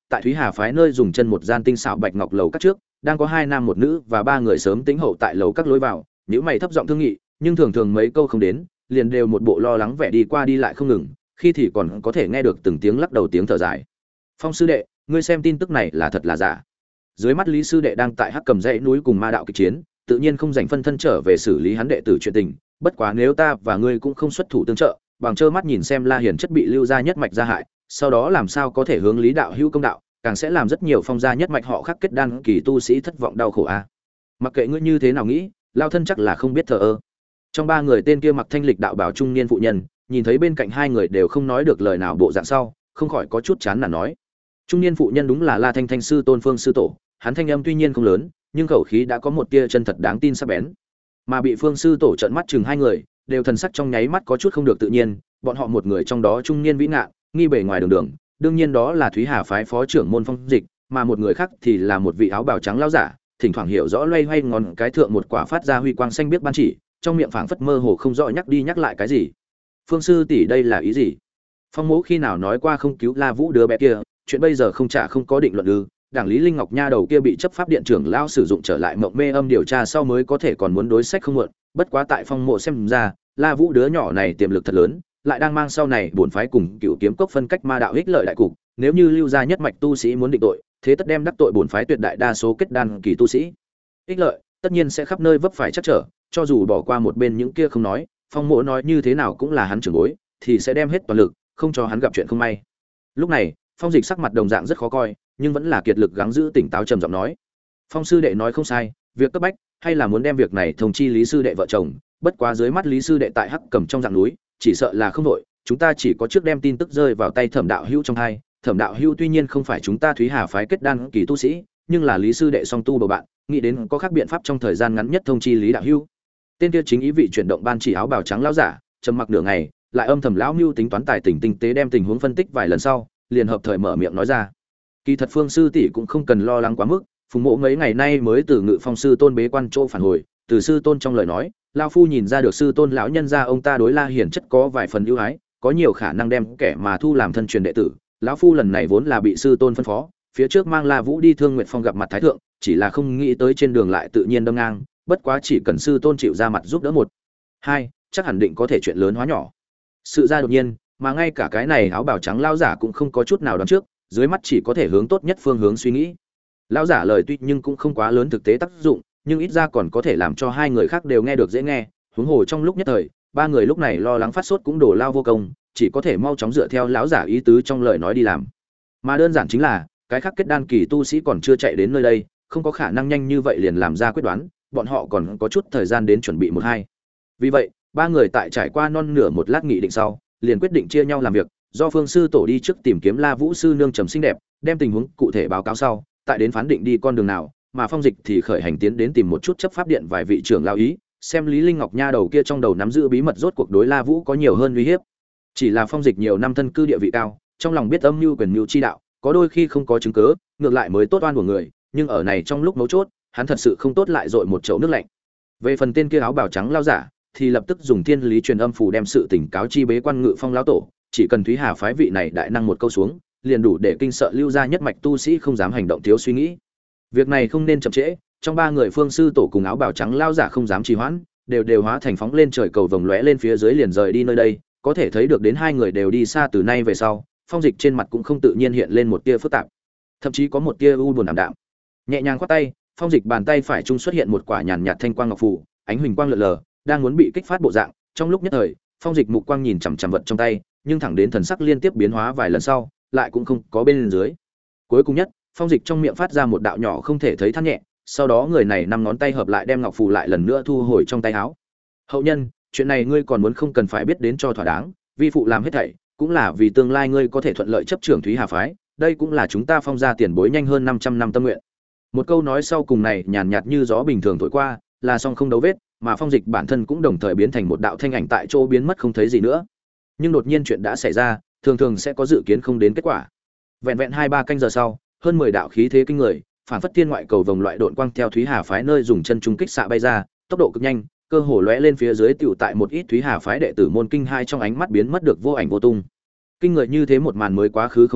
tại Thúy Hà phái nơi dùng chân một gian tinh xảo bạch ngọc lầu các trước, đang có hai nam một nữ và ba người sớm tính hậu tại lầu các lối vào, nếu mày thấp giọng thương nghị, nhưng thường thường mấy câu không đến, liền đều một bộ lo lắng vẻ đi qua đi lại không ngừng, khi thì còn có thể nghe được từng tiếng lắc đầu tiếng thở dài. Phong sư đệ, ngươi xem tin tức này là thật là giả? Dưới mắt Lý sư đệ đang tại Hắc Cầm dãy núi cùng ma đạo kịch chiến, tự nhiên không dành phân thân trở về xử lý hắn đệ tử chuyện tình, bất quá nếu ta và ngươi cũng không xuất thủ tương trợ, bằng trơ mắt nhìn xem La Hiền chất bị lưu gia nhất mạch gia hại, sau đó làm sao có thể hướng Lý đạo hữu công đạo, càng sẽ làm rất nhiều phong gia nhất mạch họ khác kết đan kỳ tu sĩ thất vọng đau khổ a. Mặc kệ ngươi như thế nào nghĩ, lao thân chắc là không biết thờ ơ. Trong ba người tên kia mặc thanh lịch đạo bảo trung niên phụ nhân, nhìn thấy bên cạnh hai người đều không nói được lời nào bộ dạng sau, không khỏi có chút chán nản nói. Trung niên phụ nhân đúng là La Thanh Thanh sư Tôn Phương sư tổ, hắn thanh âm tuy nhiên không lớn, nhưng khẩu khí đã có một tia chân thật đáng tin sắc bén. Mà bị Phương sư tổ trợn mắt chừng hai người, đều thần sắc trong nháy mắt có chút không được tự nhiên, bọn họ một người trong đó trung niên vĩ ngạn, nghi bề ngoài đường đường, đương nhiên đó là Thúy Hà phái phó trưởng môn Phong Dịch, mà một người khác thì là một vị áo bào trắng lão giả, thỉnh thoảng hiểu rõ loay hoay ngón cái thượng một quả phát ra huy quang xanh biếc ban chỉ, trong miệng phảng phất mơ hồ không rõ nhắc đi nhắc lại cái gì. Phương sư tỷ đây là ý gì? Phong Mỗ khi nào nói qua không cứu La Vũ đứa bé kia, chuyện bây giờ không trả không có định luận ư? Đảng Lý Linh Ngọc nha đầu kia bị chấp pháp điện trưởng lão sử dụng trở lại mộng mê âm điều tra sau mới có thể còn muốn đối sách không muộn, bất quá tại Phong Mộ xem ra, La Vũ đứa nhỏ này tiềm lực thật lớn, lại đang mang sau này bổn phái cùng Cựu Kiếm Cốc phân cách ma đạo ích lợi đại cục, nếu như lưu gia nhất mạch tu sĩ muốn định tội, thế tất đem đắc tội bổn phái tuyệt đại đa số kết đan kỳ tu sĩ. Ích lợi, tất nhiên sẽ khắp nơi vấp phải chắc trở, cho dù bỏ qua một bên những kia không nói, Phong Mộ nói như thế nào cũng là hắn trưởng bối, thì sẽ đem hết toàn lực, không cho hắn gặp chuyện không may. Lúc này, Phong Dịch sắc mặt đồng dạng rất khó coi, nhưng vẫn là kiệt lực gắng giữ tỉnh táo trầm giọng nói: "Phong sư đệ nói không sai, việc cấp bách hay là muốn đem việc này thông chi Lý sư đệ vợ chồng, bất quá dưới mắt Lý sư đệ tại Hắc Cầm trong dạng núi, chỉ sợ là không đội, chúng ta chỉ có trước đem tin tức rơi vào tay Thẩm đạo hữu trong hai. Thẩm đạo hữu tuy nhiên không phải chúng ta Thúy Hà phái kết đan kỳ tu sĩ, nhưng là Lý sư đệ song tu bầu bạn, nghĩ đến có khác biện pháp trong thời gian ngắn nhất thông chi Lý đạo hữu." Tên kia chính ý vị chuyển động ban chỉ áo bào trắng lão giả, trầm mặc nửa ngày, lại âm thầm lão mưu tính toán tài tình tinh tế đem tình huống phân tích vài lần sau, liền hợp thời mở miệng nói ra: "Kỳ thật Phương sư tỷ cũng không cần lo lắng quá mức, Phùng Mộ mấy ngày nay mới từ Ngự Phong sư tôn bế quan chỗ phản hồi, từ sư tôn trong lời nói, lão phu nhìn ra được sư tôn lão nhân gia ông ta đối La Hiển chất có vài phần ưu ái, có nhiều khả năng đem kẻ mà thu làm thân truyền đệ tử. Lão phu lần này vốn là bị sư tôn phân phó, phía trước mang La Vũ đi Thương Nguyệt Phong gặp mặt thái thượng, chỉ là không nghĩ tới trên đường lại tự nhiên đâm ngang, bất quá chỉ cần sư tôn chịu ra mặt giúp đỡ một, hai, chắc hẳn định có thể chuyện lớn hóa nhỏ." Sự ra đột nhiên, mà ngay cả cái này áo bào trắng lão giả cũng không có chút nào đoán trước, dưới mắt chỉ có thể hướng tốt nhất phương hướng suy nghĩ. Lão giả lời tuy nhưng cũng không quá lớn thực tế tác dụng, nhưng ít ra còn có thể làm cho hai người khác đều nghe được dễ nghe, huống hồ trong lúc nhất thời, ba người lúc này lo lắng phát sốt cũng đổ lao vô công, chỉ có thể mau chóng dựa theo lão giả ý tứ trong lời nói đi làm. Mà đơn giản chính là, cái khác kết đan kỳ tu sĩ còn chưa chạy đến nơi đây, không có khả năng nhanh như vậy liền làm ra quyết đoán, bọn họ còn có chút thời gian đến chuẩn bị một hai. Vì vậy, ba người tại trải qua non nửa một lát nghị định sau, liền quyết định chia nhau làm việc, do Phương sư tổ đi trước tìm kiếm La Vũ sư nương trầm xinh đẹp, đem tình huống cụ thể báo cáo sau, tại đến phán định đi con đường nào, mà Phong Dịch thì khởi hành tiến đến tìm một chút chấp pháp điện vài vị trưởng lão ý, xem Lý Linh Ngọc nha đầu kia trong đầu nắm giữ bí mật rốt cuộc đối La Vũ có nhiều hơn uy hiếp. Chỉ là Phong Dịch nhiều năm thân cư địa vị cao, trong lòng biết âm mưu quyền mưu chi đạo, có đôi khi không có chứng cứ, ngược lại mới tốt oan của người, nhưng ở này trong lúc mấu chốt, hắn thật sự không tốt lại dội một chậu nước lạnh. Về phần tên kia áo bào trắng lao giả, thì lập tức dùng thiên lý truyền âm phù đem sự tình cáo chi bế quan Ngự Phong lão tổ, chỉ cần Thúy Hà phái vị này đại năng một câu xuống, liền đủ để kinh sợ lưu gia nhất mạch tu sĩ không dám hành động thiếu suy nghĩ. Việc này không nên chậm trễ, trong ba người Phương sư tổ cùng áo bào trắng lao giả không dám trì hoãn, đều đều hóa thành phóng lên trời cầu vồng lóe lên phía dưới liền rời đi nơi đây, có thể thấy được đến hai người đều đi xa từ nay về sau, Phong Dịch trên mặt cũng không tự nhiên hiện lên một tia phức tạp, thậm chí có một tia u buồn ảm đạm. Nhẹ nhàng khoát tay, Phong Dịch bàn tay phải trung xuất hiện một quả nhàn nhạt thanh quang ngọc phù, ánh huỳnh quang lượn lờ, đang muốn bị kích phát bộ dạng, trong lúc nhất thời, Phong Dịch mục quang nhìn chằm chằm vật trong tay, nhưng thẳng đến thần sắc liên tiếp biến hóa vài lần sau, lại cũng không có bên dưới. Cuối cùng nhất, Phong Dịch trong miệng phát ra một đạo nhỏ không thể thấy than nhẹ, sau đó người này năm ngón tay hợp lại đem ngọc phù lại lần nữa thu hồi trong tay áo. "Hậu nhân, chuyện này ngươi còn muốn không cần phải biết đến cho thỏa đáng, vi phụ làm hết thảy, cũng là vì tương lai ngươi có thể thuận lợi chấp trưởng Thúy Hà phái, đây cũng là chúng ta Phong gia tiền bối nhanh hơn năm trăm năm tâm nguyện." Một câu nói sau cùng này nhàn nhạt như gió bình thường thổi qua, là song không đấu vết, mà Phong Dịch bản thân cũng đồng thời biến thành một đạo thanh ảnh tại chỗ biến mất không thấy gì nữa. Nhưng đột nhiên chuyện đã xảy ra, thường thường sẽ có dự kiến không đến kết quả. Vẹn vẹn hai ba canh giờ sau, hơn mười đạo khí thế kinh người, phản phất thiên ngoại cầu vồng loại độn quang theo Thúy Hà phái nơi dùng chân trung kích xạ bay ra, tốc độ cực nhanh, cơ hồ lóe lên phía dưới tiểu tại một ít Thúy Hà phái đệ tử môn kinh hai trong ánh mắt biến mất được vô ảnh vô tung. Kinh người như thế một màn mới quá khứ không lâu,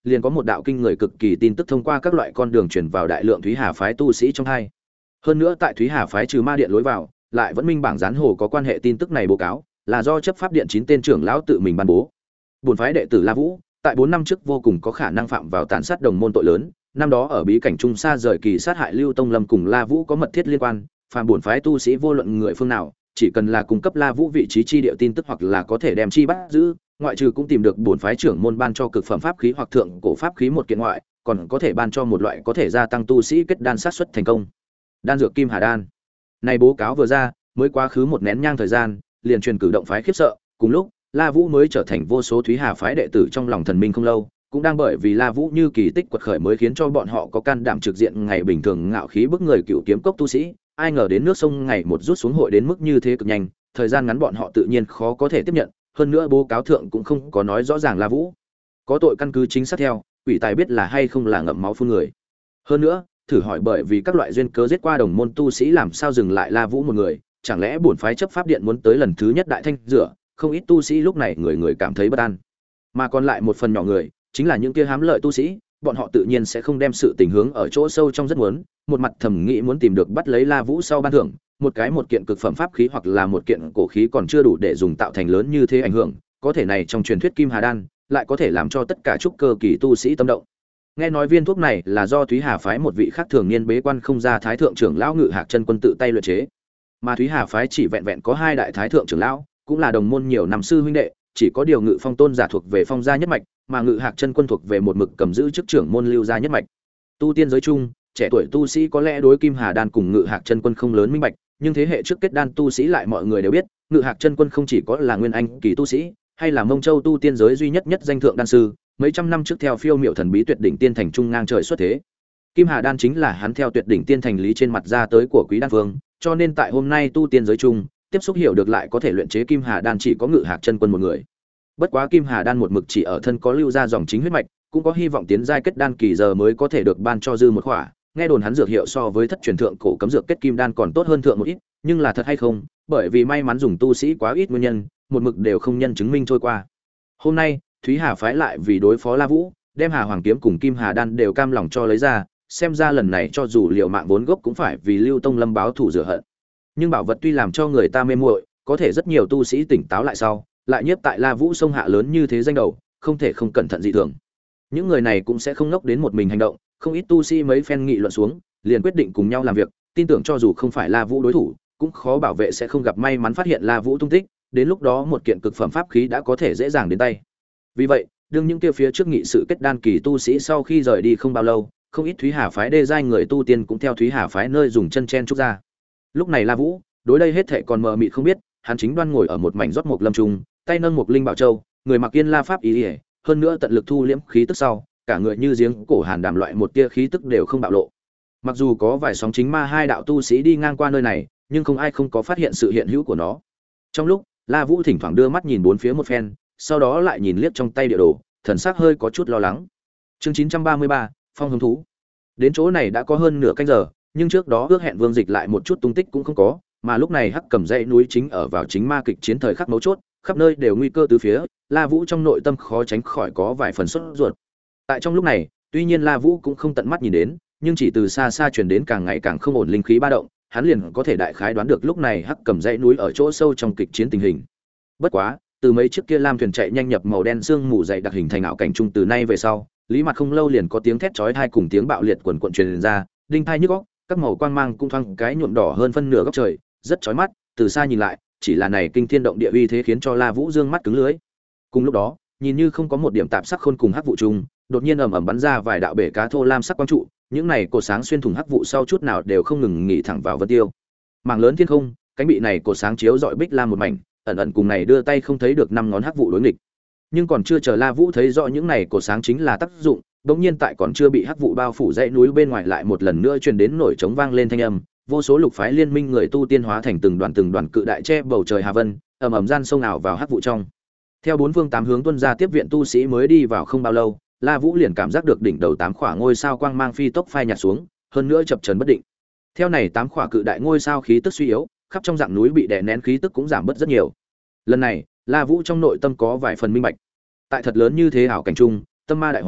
liền có một đạo kinh người cực kỳ tin tức thông qua các loại con đường truyền vào đại lượng Thúy Hà phái tu sĩ trong hai. Hơn nữa tại Thúy Hà phái trừ ma điện lối vào, lại vẫn minh bảng gián hồ có quan hệ tin tức này báo cáo, là do chấp pháp điện chín tên trưởng lão tự mình ban bố. Bổn phái đệ tử La Vũ, tại bốn năm trước vô cùng có khả năng phạm vào tàn sát đồng môn tội lớn, năm đó ở bí cảnh trung xa rời kỳ sát hại Lưu Tông Lâm cùng La Vũ có mật thiết liên quan, phàm bổn phái tu sĩ vô luận người phương nào, chỉ cần là cung cấp La Vũ vị trí chi địa tin tức hoặc là có thể đem chi bắt giữ, ngoại trừ cũng tìm được bổn phái trưởng môn ban cho cực phẩm pháp khí hoặc thượng cổ pháp khí một kiện ngoại, còn có thể ban cho một loại có thể gia tăng tu sĩ kết đan sát suất thành công. Đan dược Kim Hà đan. Này báo cáo vừa ra, mới quá khứ một nén nhang thời gian, liền truyền cử động phái khiếp sợ, cùng lúc, La Vũ mới trở thành vô số Thúy Hà phái đệ tử trong lòng thần minh không lâu, cũng đang bởi vì La Vũ như kỳ tích quật khởi mới khiến cho bọn họ có can đảm trực diện ngày bình thường ngạo khí bức người cựu kiếm cốc tu sĩ, ai ngờ đến nước sông ngày một rút xuống hội đến mức như thế cực nhanh, thời gian ngắn bọn họ tự nhiên khó có thể tiếp nhận, hơn nữa báo cáo thượng cũng không có nói rõ ràng La Vũ có tội căn cứ chính xác theo, quỷ tài biết là hay không là ngậm máu phun người. Hơn nữa, thử hỏi bởi vì các loại duyên cớ giết qua đồng môn tu sĩ làm sao dừng lại La Vũ một người, chẳng lẽ bổn phái chấp pháp điện muốn tới lần thứ nhất đại thanh rửa, không ít tu sĩ lúc này người người cảm thấy bất an. Mà còn lại một phần nhỏ người, chính là những kia hám lợi tu sĩ, bọn họ tự nhiên sẽ không đem sự tình hướng ở chỗ sâu trong rất muốn, một mặt thầm nghĩ muốn tìm được bắt lấy La Vũ sau ban thưởng, một cái một kiện cực phẩm pháp khí hoặc là một kiện cổ khí còn chưa đủ để dùng tạo thành lớn như thế ảnh hưởng, có thể này trong truyền thuyết Kim Hà đan, lại có thể làm cho tất cả trúc cơ kỳ tu sĩ tâm động. Nghe nói viên thuốc này là do Thúy Hà phái một vị khác thường niên bế quan không ra thái thượng trưởng lão Ngự Hạc Chân Quân tự tay luyện chế. Mà Thúy Hà phái chỉ vẹn vẹn có hai đại thái thượng trưởng lão, cũng là đồng môn nhiều năm sư huynh đệ, chỉ có điều Ngự Phong tôn giả thuộc về Phong gia nhất mạch, mà Ngự Hạc Chân Quân thuộc về một mực cầm giữ chức trưởng môn Lưu gia nhất mạch. Tu tiên giới chung, trẻ tuổi tu sĩ có lẽ đối Kim Hà đan cùng Ngự Hạc Chân Quân không lớn minh bạch, nhưng thế hệ trước kết đan tu sĩ lại mọi người đều biết, Ngự Hạc Chân Quân không chỉ có là nguyên anh kỳ tu sĩ, hay là Mông Châu tu tiên giới duy nhất nhất danh thượng đan sư, mấy trăm năm trước theo phiêu miểu thần bí tuyệt đỉnh tiên thành trung ngang trời xuất thế. Kim Hà đan chính là hắn theo tuyệt đỉnh tiên thành lý trên mặt ra tới của Quý Đan Vương, cho nên tại hôm nay tu tiên giới chung, tiếp xúc hiểu được lại có thể luyện chế Kim Hà đan chỉ có Ngự Hạc Chân Quân một người. Bất quá Kim Hà đan một mực chỉ ở thân có lưu ra dòng chính huyết mạch, cũng có hy vọng tiến giai kết đan kỳ giờ mới có thể được ban cho dư một khỏa. Nghe đồn hắn dược hiệu so với thất truyền thượng cổ cấm dược kết kim đan còn tốt hơn thượng một ít, nhưng là thật hay không, bởi vì may mắn dùng tu sĩ quá ít nguyên nhân, một mực đều không nhân chứng minh trôi qua. Hôm nay, Thúy Hà phái lại vì đối phó La Vũ, đem Hà Hoàng kiếm cùng Kim Hà đan đều cam lòng cho lấy ra, xem ra lần này cho dù liều mạng vốn gốc cũng phải vì Lưu Tông Lâm báo thù rửa hận. Nhưng bảo vật tuy làm cho người ta mê muội, có thể rất nhiều tu sĩ tỉnh táo lại sau, lại nhiếp tại La Vũ sông hạ lớn như thế danh đầu, không thể không cẩn thận dị thường. Những người này cũng sẽ không ngốc đến một mình hành động, không ít tu sĩ mấy phen nghị luận xuống, liền quyết định cùng nhau làm việc, tin tưởng cho dù không phải La Vũ đối thủ, cũng khó bảo vệ sẽ không gặp may mắn phát hiện La Vũ tung tích, đến lúc đó một kiện cực phẩm pháp khí đã có thể dễ dàng đến tay. Vì vậy, đương những kia phía trước nghị sự kết đan kỳ tu sĩ sau khi rời đi không bao lâu, không ít Thúy Hà phái đê giai người tu tiên cũng theo Thúy Hà phái nơi dùng chân chen trúc ra. Lúc này La Vũ, đối đây hết thảy còn mờ mịt không biết, hắn chính đoan ngồi ở một mảnh rót một lâm trung, tay nâng một linh bảo châu, người mặc yên la pháp ý, ý hơn nữa tận lực thu liễm khí tức sau, cả người như giếng cổ hàn đàm loại một tia khí tức đều không bạo lộ. Mặc dù có vài sóng chính ma hai đạo tu sĩ đi ngang qua nơi này, nhưng không ai không có phát hiện sự hiện hữu của nó. Trong lúc, La Vũ thỉnh thoảng đưa mắt nhìn bốn phía một phen, sau đó lại nhìn liếc trong tay địa đồ, thần sắc hơi có chút lo lắng. Chương chín trăm ba mươi ba, Phong hứng thú. Đến chỗ này đã có hơn nửa canh giờ, nhưng trước đó ước hẹn Vương Dịch lại một chút tung tích cũng không có, mà lúc này Hắc Cầm dãy núi chính ở vào chính ma kịch chiến thời khắc mấu chốt, khắp nơi đều nguy cơ từ phía, La Vũ trong nội tâm khó tránh khỏi có vài phần sốt ruột. Tại trong lúc này, tuy nhiên La Vũ cũng không tận mắt nhìn đến, nhưng chỉ từ xa xa truyền đến càng ngày càng không ổn linh khí ba động, hắn liền có thể đại khái đoán được lúc này Hắc Cầm dãy núi ở chỗ sâu trong kịch chiến tình hình. Bất quá, từ mấy chiếc kia lam thuyền chạy nhanh nhập màu đen sương mù dày đặc hình thành ảo cảnh trung từ nay về sau, Lý Mặt không lâu liền có tiếng thét chói tai cùng tiếng bạo liệt quần quần truyền ra, đinh tai nhức óc, các màu quang mang cũng thoáng cái nhuộm đỏ hơn phân nửa góc trời, rất chói mắt, từ xa nhìn lại, chỉ là này kinh thiên động địa uy thế khiến cho La Vũ dương mắt cứng lưới. Cùng lúc đó, nhìn như không có một điểm tạp sắc khôn cùng hắc vụ trùng, đột nhiên ầm ầm bắn ra vài đạo bể cá thô lam sắc quang trụ, những này cột sáng xuyên thủng hắc vụ sau chút nào đều không ngừng nghỉ thẳng vào vân tiêu. Mảng lớn thiên không, cánh bị này cột sáng chiếu rọi bích lam một mảnh, ẩn ẩn cùng này đưa tay không thấy được năm ngón hắc vụ đối nghịch. Nhưng còn chưa chờ La Vũ thấy rõ những này cột sáng chính là tác dụng, bỗng nhiên tại còn chưa bị hắc vụ bao phủ dãy núi bên ngoài lại một lần nữa truyền đến nổi trống vang lên thanh âm, vô số lục phái liên minh người tu tiên hóa thành từng đoàn từng đoàn cự đại che bầu trời hà vân, ầm ầm gian sông ảo vào hắc vụ trong. Theo bốn phương tám hướng tuân ra tiếp viện tu sĩ mới đi vào không bao lâu, La Vũ liền cảm giác được đỉnh đầu tám khỏa ngôi sao quang mang phi tốc phai nhạt xuống, hơn nữa chập chờn bất định. Theo này tám khỏa cự đại ngôi sao khí tức suy yếu, khắp trong dạng núi bị đè nén khí tức cũng giảm bớt rất nhiều. Lần này, La Vũ trong nội tâm có vài phần minh bạch. Tại thật lớn như thế ảo cảnh trung, tâm ma đại hóa,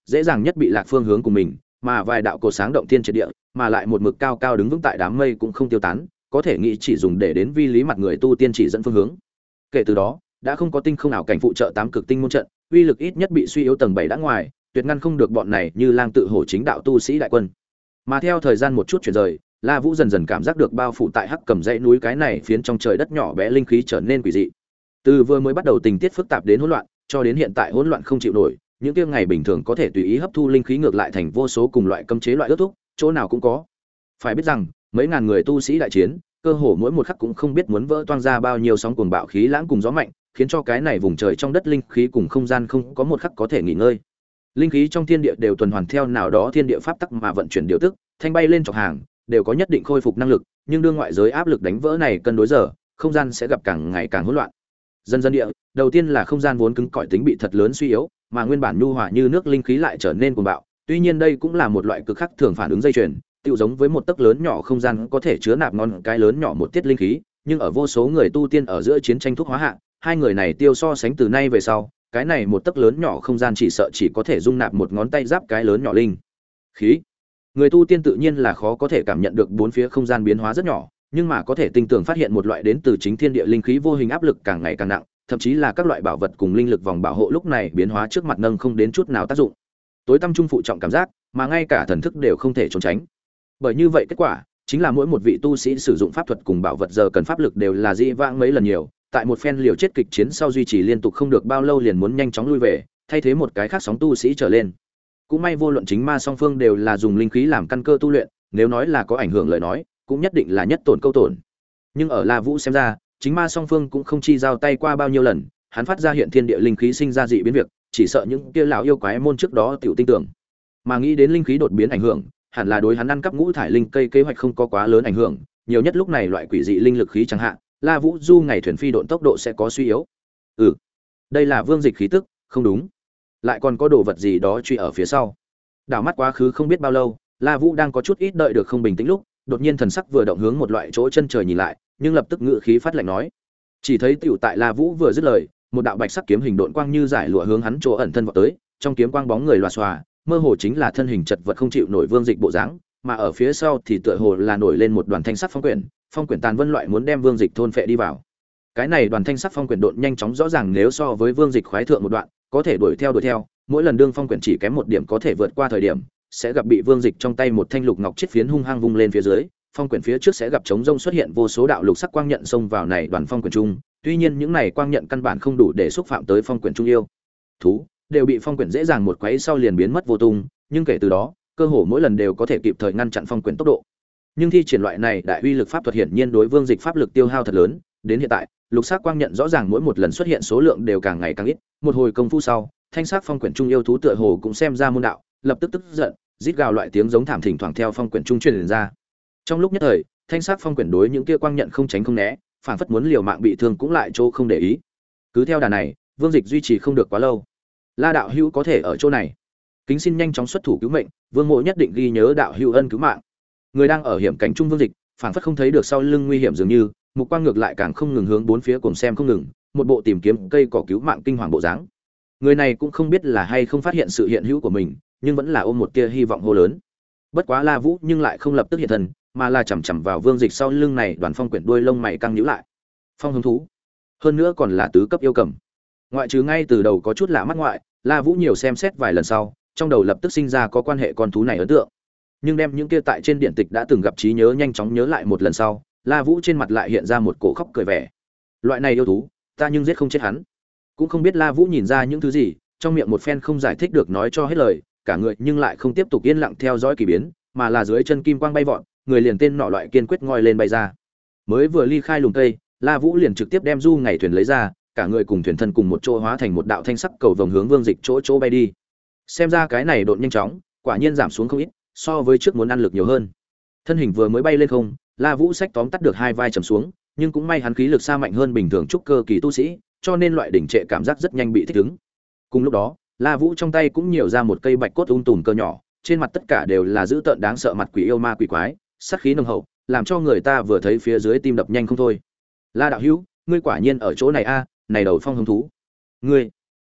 dễ dàng nhất bị lạc phương hướng của mình, mà vài đạo cột sáng động thiên triệt địa, mà lại một mực cao cao đứng vững tại đám mây cũng không tiêu tán, có thể nghĩ chỉ dùng để đến vi lý mặt người tu tiên chỉ dẫn phương hướng. Kể từ đó, đã không có tinh không nào cảnh phụ trợ tám cực tinh môn trận, uy lực ít nhất bị suy yếu tầng bảy đã ngoài, tuyệt ngăn không được bọn này như lang tự hổ chính đạo tu sĩ đại quân. Mà theo thời gian một chút chuyển rời, La Vũ dần dần cảm giác được bao phủ tại Hắc Cầm dãy núi cái này phiến trong trời đất nhỏ bé linh khí trở nên quỷ dị. Từ vừa mới bắt đầu tình tiết phức tạp đến hỗn loạn, cho đến hiện tại hỗn loạn không chịu nổi, những kia ngày bình thường có thể tùy ý hấp thu linh khí ngược lại thành vô số cùng loại cấm chế loại ước thúc, chỗ nào cũng có. Phải biết rằng, mấy ngàn người tu sĩ đại chiến, cơ hồ mỗi một khắc cũng không biết muốn vỡ toang ra bao nhiêu sóng cuồng bạo khí lãng cùng gió mạnh, khiến cho cái này vùng trời trong đất linh khí cùng không gian không có một khắc có thể nghỉ ngơi. Linh khí trong thiên địa đều tuần hoàn theo nào đó thiên địa pháp tắc mà vận chuyển điều tức, thanh bay lên chọc hàng, đều có nhất định khôi phục năng lực, nhưng đương ngoại giới áp lực đánh vỡ này cân đối giờ, không gian sẽ gặp càng ngày càng hỗn loạn. Dần dần địa, đầu tiên là không gian vốn cứng cỏi tính bị thật lớn suy yếu, mà nguyên bản nhu hòa như nước linh khí lại trở nên cuồng bạo. Tuy nhiên đây cũng là một loại cực khắc thường phản ứng dây chuyền, tựu giống với một tấc lớn nhỏ không gian có thể chứa nạp ngón cái lớn nhỏ một tiết linh khí, nhưng ở vô số người tu tiên ở giữa chiến tranh thuốc hóa hạ, hai người này tiêu so sánh từ nay về sau, cái này một tấc lớn nhỏ không gian chỉ sợ chỉ có thể dung nạp một ngón tay giáp cái lớn nhỏ linh khí. Người tu tiên tự nhiên là khó có thể cảm nhận được bốn phía không gian biến hóa rất nhỏ, nhưng mà có thể tinh tường phát hiện một loại đến từ chính thiên địa linh khí vô hình áp lực càng ngày càng nặng, thậm chí là các loại bảo vật cùng linh lực vòng bảo hộ lúc này biến hóa trước mặt nâng không đến chút nào tác dụng. Tối tâm trung phụ trọng cảm giác, mà ngay cả thần thức đều không thể trốn tránh. Bởi như vậy kết quả chính là mỗi một vị tu sĩ sử dụng pháp thuật cùng bảo vật giờ cần pháp lực đều là dĩ vãng mấy lần nhiều, tại một phen liều chết kịch chiến sau duy trì liên tục không được bao lâu liền muốn nhanh chóng lui về, thay thế một cái khác sóng tu sĩ trở lên. Cũng may vô luận chính ma song phương đều là dùng linh khí làm căn cơ tu luyện, nếu nói là có ảnh hưởng lời nói, cũng nhất định là nhất tổn câu tổn. Nhưng ở La Vũ xem ra, chính ma song phương cũng không chi giao tay qua bao nhiêu lần, hắn phát ra hiện thiên địa linh khí sinh ra dị biến việc, chỉ sợ những kia lão yêu quái môn trước đó tiểu tinh tưởng. Mà nghĩ đến linh khí đột biến ảnh hưởng, hẳn là đối hắn ăn cắp ngũ thải linh cây kế hoạch không có quá lớn ảnh hưởng, nhiều nhất lúc này loại quỷ dị linh lực khí chẳng hạn, La Vũ du ngày thuyền phi độn tốc độ sẽ có suy yếu. Ừ, đây là vương dịch khí tức, không đúng. Lại còn có đồ vật gì đó truy ở phía sau. Đảo mắt quá khứ không biết bao lâu, La Vũ đang có chút ít đợi được không bình tĩnh lúc, đột nhiên thần sắc vừa động hướng một loại chỗ chân trời nhìn lại, nhưng lập tức ngự khí phát lạnh nói. Chỉ thấy tiểu tại La Vũ vừa dứt lời, một đạo bạch sắc kiếm hình độn quang như giải lụa hướng hắn chỗ ẩn thân vọt tới, trong kiếm quang bóng người loà xòa, mơ hồ chính là thân hình chật vật không chịu nổi vương dịch bộ dáng, mà ở phía sau thì tựa hồ là nổi lên một đoàn thanh sắc phong quyển, phong quyển tàn vân loại muốn đem vương dịch thôn phệ đi vào. Cái này đoàn thanh sắc phong quyển độn nhanh chóng rõ ràng nếu so với vương dịch khoái thượng một đoạn, có thể đuổi theo đuổi theo, mỗi lần đương phong quyển chỉ kém một điểm có thể vượt qua thời điểm, sẽ gặp bị vương dịch trong tay một thanh lục ngọc chiết phiến hung hăng vung lên phía dưới, phong quyển phía trước sẽ gặp trống rông xuất hiện vô số đạo lục sắc quang nhận xông vào này đoàn phong quyển trung, tuy nhiên những này quang nhận căn bản không đủ để xúc phạm tới phong quyển trung yêu thú, đều bị phong quyển dễ dàng một quấy sau liền biến mất vô tung, nhưng kể từ đó, cơ hồ mỗi lần đều có thể kịp thời ngăn chặn phong quyển tốc độ. Nhưng thi triển loại này đại uy lực pháp thuật hiển nhiên đối vương dịch pháp lực tiêu hao thật lớn, đến hiện tại, lục sắc quang nhận rõ ràng mỗi một lần xuất hiện số lượng đều càng ngày càng ít, một hồi công phu sau, thanh sắc phong quyển trung yêu thú tựa hồ cũng xem ra môn đạo, lập tức tức giận, rít gào loại tiếng giống thảm thỉnh thoảng theo phong quyển trung truyền ra. Trong lúc nhất thời, thanh sắc phong quyển đối những kia quang nhận không tránh không né, phản phất muốn liều mạng bị thương cũng lại chỗ không để ý. Cứ theo đà này, vương dịch duy trì không được quá lâu. La đạo hữu có thể ở chỗ này, kính xin nhanh chóng xuất thủ cứu mệnh, vương mộ nhất định ghi nhớ đạo hữu ân cứu mạng. Người đang ở hiểm cảnh trung vương dịch, phản phất không thấy được sau lưng nguy hiểm dường như, mục quang ngược lại càng không ngừng hướng bốn phía cùng xem không ngừng, một bộ tìm kiếm cây cỏ cứu mạng kinh hoàng bộ dáng. Người này cũng không biết là hay không phát hiện sự hiện hữu của mình, nhưng vẫn là ôm một tia hy vọng hô lớn. Bất quá La Vũ nhưng lại không lập tức hiện thân, mà là chằm chằm vào vương dịch sau lưng này đoàn phong quyển đuôi lông mày căng nhíu lại. Phong hứng thú, hơn nữa còn là tứ cấp yêu cầm. Ngoại trừ ngay từ đầu có chút lạ mắt ngoại, La Vũ nhiều xem xét vài lần sau, trong đầu lập tức sinh ra có quan hệ con thú này ấn tượng. Nhưng đem những kia tại trên điện tịch đã từng gặp trí nhớ nhanh chóng nhớ lại một lần sau, La Vũ trên mặt lại hiện ra một cổ khóc cười vẻ. Loại này yêu thú, ta nhưng giết không chết hắn. Cũng không biết La Vũ nhìn ra những thứ gì, trong miệng một phen không giải thích được nói cho hết lời, cả người nhưng lại không tiếp tục yên lặng theo dõi kỳ biến, mà là dưới chân kim quang bay vọt, người liền tên nọ loại kiên quyết ngoi lên bay ra. Mới vừa ly khai lùm cây, La Vũ liền trực tiếp đem du ngày thuyền lấy ra, cả người cùng thuyền thân cùng một chỗ hóa thành một đạo thanh sắc cầu vồng hướng vương dịch chỗ chỗ bay đi. Xem ra cái này độn nhanh chóng, quả nhiên giảm xuống không ít, so với trước muốn ăn lực nhiều hơn. Thân hình vừa mới bay lên không, La Vũ xách tóm tắt được hai vai trầm xuống, nhưng cũng may hắn khí lực xa mạnh hơn bình thường trúc cơ kỳ tu sĩ, cho nên loại đỉnh trệ cảm giác rất nhanh bị thích ứng. Cùng lúc đó, La Vũ trong tay cũng nhiều ra một cây bạch cốt ung tùm cơ nhỏ, trên mặt tất cả đều là dữ tợn đáng sợ mặt quỷ yêu ma quỷ quái, sát khí nồng hậu, làm cho người ta vừa thấy phía dưới tim đập nhanh không thôi. La đạo hữu, ngươi quả nhiên ở chỗ này a, này đầu phong hứng thú. Ngươi,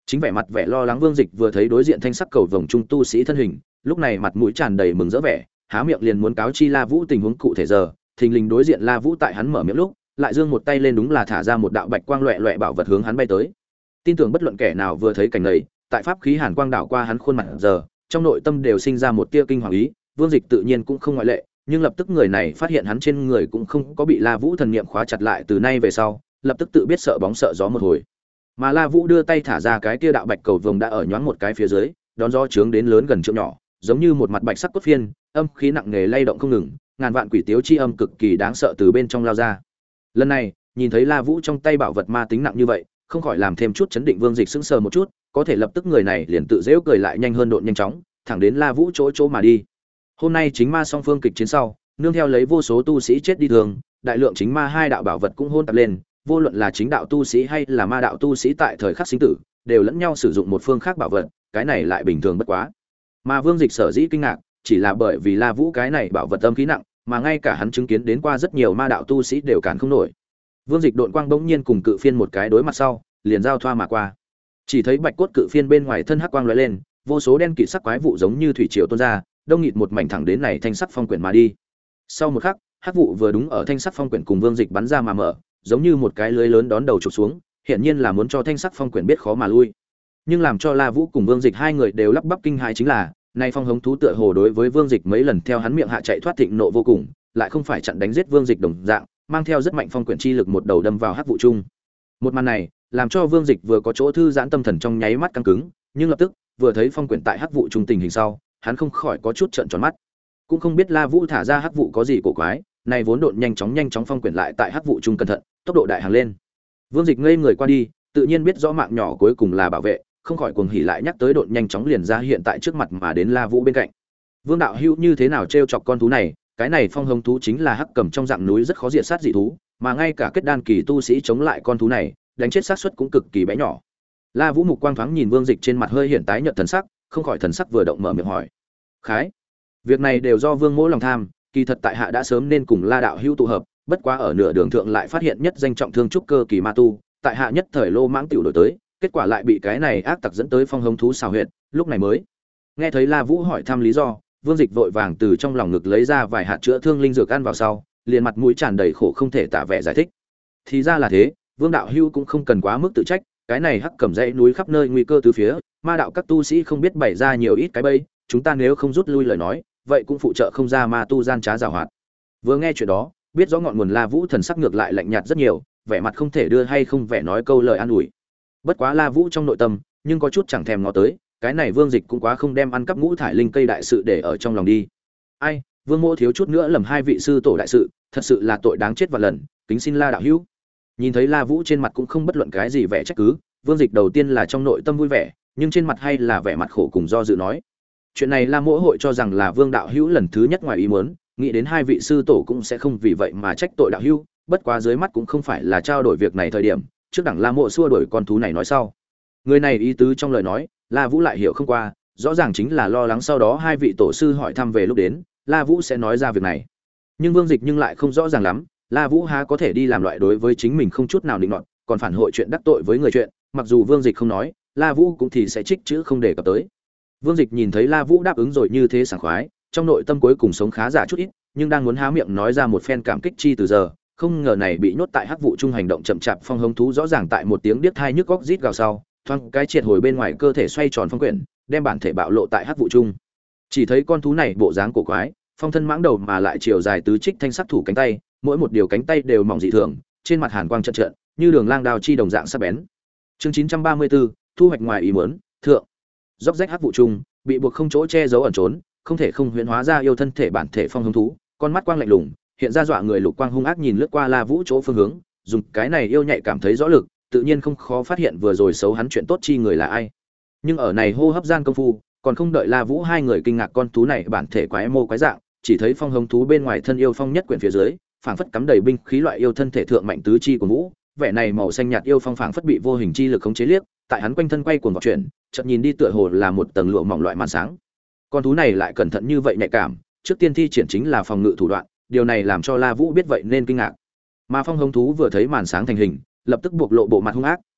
Chính vẻ mặt vẻ lo lắng Vương Dịch vừa thấy đối diện thanh sắc cầu vồng trung tu sĩ thân hình, lúc này mặt mũi tràn đầy mừng rỡ vẻ, há miệng liền muốn cáo chi La Vũ tình huống cụ thể giờ, thình lình đối diện La Vũ tại hắn mở miệng lúc, lại giương một tay lên đúng là thả ra một đạo bạch quang loẹt loẹt bảo vật hướng hắn bay tới. Tin tưởng bất luận kẻ nào vừa thấy cảnh này, tại pháp khí hàn quang đảo qua hắn khuôn mặt giờ, trong nội tâm đều sinh ra một tia kinh hoàng ý, Vương Dịch tự nhiên cũng không ngoại lệ, nhưng lập tức người này phát hiện hắn trên người cũng không có bị La Vũ thần niệm khóa chặt lại từ nay về sau, lập tức tự biết sợ bóng sợ gió một hồi. Mà La Vũ đưa tay thả ra cái kia đạo bạch cầu vồng đã ở nhoáng một cái phía dưới, đón gió trướng đến lớn gần trượng nhỏ, giống như một mặt bạch sắc cốt phiên, âm khí nặng nề lay động không ngừng, ngàn vạn quỷ tiếu chi âm cực kỳ đáng sợ từ bên trong lao ra. Lần này, nhìn thấy La Vũ trong tay bảo vật ma tính nặng như vậy, không khỏi làm thêm chút chấn định Vương Dịch sững sờ một chút, có thể lập tức người này liền tự giễu cười lại nhanh hơn độn nhanh chóng, thẳng đến La Vũ chỗ chỗ mà đi. Hôm nay chính ma song phương kịch chiến sau, nương theo lấy vô số tu sĩ chết đi thường, đại lượng chính ma hai đạo bảo vật cũng hôn tạp lên, vô luận là chính đạo tu sĩ hay là ma đạo tu sĩ tại thời khắc sinh tử, đều lẫn nhau sử dụng một phương khác bảo vật, cái này lại bình thường bất quá. Mà Vương Dịch sở dĩ kinh ngạc, chỉ là bởi vì La Vũ cái này bảo vật âm khí nặng, mà ngay cả hắn chứng kiến đến qua rất nhiều ma đạo tu sĩ đều cản không nổi. Vương Dịch độn quang bỗng nhiên cùng cự phiên một cái đối mặt sau, liền giao thoa mà qua. Chỉ thấy bạch cốt cự phiên bên ngoài thân hắc quang lóe lên, vô số đen kịt sắc quái vụ giống như thủy triều tuôn ra, đông nghịt một mảnh thẳng đến này thanh sắc phong quyển mà đi. Sau một khắc, hắc vụ vừa đúng ở thanh sắc phong quyển cùng Vương Dịch bắn ra mà mở, giống như một cái lưới lớn đón đầu chụp xuống, hiển nhiên là muốn cho thanh sắc phong quyển biết khó mà lui. Nhưng làm cho La Vũ cùng Vương Dịch hai người đều lắp bắp kinh hãi chính là, nay phong hống thú tựa hồ đối với Vương Dịch mấy lần theo hắn miệng hạ chạy thoát thịnh nộ vô cùng, lại không phải chặn đánh giết Vương Dịch đồng dạng, mang theo rất mạnh phong quyển chi lực một đầu đâm vào hắc vụ chung. Một màn này, làm cho Vương Dịch vừa có chỗ thư giãn tâm thần trong nháy mắt căng cứng, nhưng lập tức, vừa thấy phong quyển tại hắc vụ trung tình hình sau, hắn không khỏi có chút trợn tròn mắt. Cũng không biết La Vũ thả ra hắc vụ có gì cổ quái, này vốn độn nhanh chóng nhanh chóng phong quyển lại tại hắc vụ trung cẩn thận, tốc độ đại hàng lên. Vương Dịch ngây người qua đi, tự nhiên biết rõ mạng nhỏ cuối cùng là bảo vệ, không khỏi cuồng hỉ lại nhắc tới độn nhanh chóng liền ra hiện tại trước mặt mà đến La Vũ bên cạnh. Vương đạo hữu như thế nào trêu chọc con thú này, cái này phong hồng thú chính là hắc cầm trong dạng núi rất khó diệt sát dị thú, mà ngay cả kết đan kỳ tu sĩ chống lại con thú này, đánh chết xác suất cũng cực kỳ bé nhỏ. La Vũ mục quang thoáng nhìn Vương Dịch trên mặt hơi hiện tái nhợt thần sắc, không khỏi thần sắc vừa động mở miệng hỏi: "Khái, việc này đều do Vương Mỗ lòng tham, kỳ thật tại hạ đã sớm nên cùng La đạo hữu tụ hợp, bất quá ở nửa đường thượng lại phát hiện nhất danh trọng thương trúc cơ kỳ ma tu, tại hạ nhất thời lô mãng tiểu đổi tới, kết quả lại bị cái này ác tặc dẫn tới phong hồng thú xào huyệt, lúc này mới." Nghe thấy La Vũ hỏi thăm lý do, Vương Dịch vội vàng từ trong lòng ngực lấy ra vài hạt chữa thương linh dược ăn vào sau, liền mặt mũi tràn đầy khổ không thể tả vẻ giải thích. Thì ra là thế, Vương đạo hữu cũng không cần quá mức tự trách, cái này hắc cầm dãy núi khắp nơi nguy cơ tứ phía, ma đạo các tu sĩ không biết bày ra nhiều ít cái bẫy, chúng ta nếu không rút lui lời nói, vậy cũng phụ trợ không ra ma tu gian trá giảo hoạt. Vừa nghe chuyện đó, biết rõ ngọn nguồn La Vũ thần sắc ngược lại lạnh nhạt rất nhiều, vẻ mặt không thể đưa hay không vẻ nói câu lời an ủi. Bất quá La Vũ trong nội tâm, nhưng có chút chẳng thèm ngó tới, cái này Vương Dịch cũng quá không đem ăn cắp ngũ thải linh cây đại sự để ở trong lòng đi. Ai, Vương Mỗ thiếu chút nữa lầm hai vị sư tổ đại sự, thật sự là tội đáng chết vạn lần, kính xin La đạo hữu. Nhìn thấy La Vũ trên mặt cũng không bất luận cái gì vẻ trách cứ, Vương Dịch đầu tiên là trong nội tâm vui vẻ, nhưng trên mặt hay là vẻ mặt khổ cùng do dự nói: chuyện này La Mỗ hội cho rằng là Vương đạo hữu lần thứ nhất ngoài ý muốn, nghĩ đến hai vị sư tổ cũng sẽ không vì vậy mà trách tội đạo hữu, bất quá dưới mắt cũng không phải là trao đổi việc này thời điểm, trước đẳng La Mỗ xua đuổi con thú này nói sau. Người này ý tứ trong lời nói, La Vũ lại hiểu không qua, rõ ràng chính là lo lắng sau đó hai vị tổ sư hỏi thăm về lúc đến, La Vũ sẽ nói ra việc này. Nhưng Vương Dịch nhưng lại không rõ ràng lắm, La Vũ há có thể đi làm loại đối với chính mình không chút nào định nọt, còn phản hội chuyện đắc tội với người chuyện, mặc dù Vương Dịch không nói, La Vũ cũng thì sẽ trích chữ không để cập tới. Vương Dịch nhìn thấy La Vũ đáp ứng rồi như thế sảng khoái, trong nội tâm cuối cùng sống khá giả chút ít, nhưng đang muốn há miệng nói ra một phen cảm kích chi từ giờ, không ngờ này bị nhốt tại hắc vụ trung hành động chậm chạp phong hống thú rõ ràng tại một tiếng điếc thai nhức góc rít gào sau, thoáng cái triệt hồi bên ngoài cơ thể xoay tròn phong quyển, đem bản thể bạo lộ tại hắc vụ trung. Chỉ thấy con thú này bộ dáng cổ quái, phong thân mãng đầu mà lại chiều dài tứ trích thanh sắc thủ cánh tay, mỗi một điều cánh tay đều mỏng dị thường, trên mặt hàn quang trận trận, như đường lang đao chi đồng dạng sắc bén. Chương chín trăm ba mươi tư, thu hoạch ngoài ý muốn, thượng. Róc rách hắc vụ trung, bị buộc không chỗ che giấu ẩn trốn, không thể không huyễn hóa ra yêu thân thể bản thể phong hống thú, con mắt quang lạnh lùng, hiện ra dọa người lục quang hung ác nhìn lướt qua La Vũ chỗ phương hướng, dùng cái này yêu nhạy cảm thấy rõ lực, tự nhiên không khó phát hiện vừa rồi xấu hắn chuyện tốt chi người là ai. Nhưng ở này hô hấp gian công phu, còn không đợi La Vũ hai người kinh ngạc con thú này bản thể quái mô quái dạng, chỉ thấy phong hống thú bên ngoài thân yêu phong nhất quyển phía dưới, phảng phất cắm đầy binh khí loại yêu thân thể thượng mạnh tứ chi của Vũ, vẻ này màu xanh nhạt yêu phong phảng phất bị vô hình chi lực khống chế liếc, tại hắn quanh thân quay cuồng vọt chuyển, chợt nhìn đi tựa hồ là một tầng lụa mỏng loại màn sáng. Con thú này lại cẩn thận như vậy nhạy cảm, trước tiên thi triển chính là phòng ngự thủ đoạn, điều này làm cho La Vũ biết vậy nên kinh ngạc. Mà phong hống thú vừa thấy màn sáng thành hình, lập tức buộc lộ bộ mặt hung ác,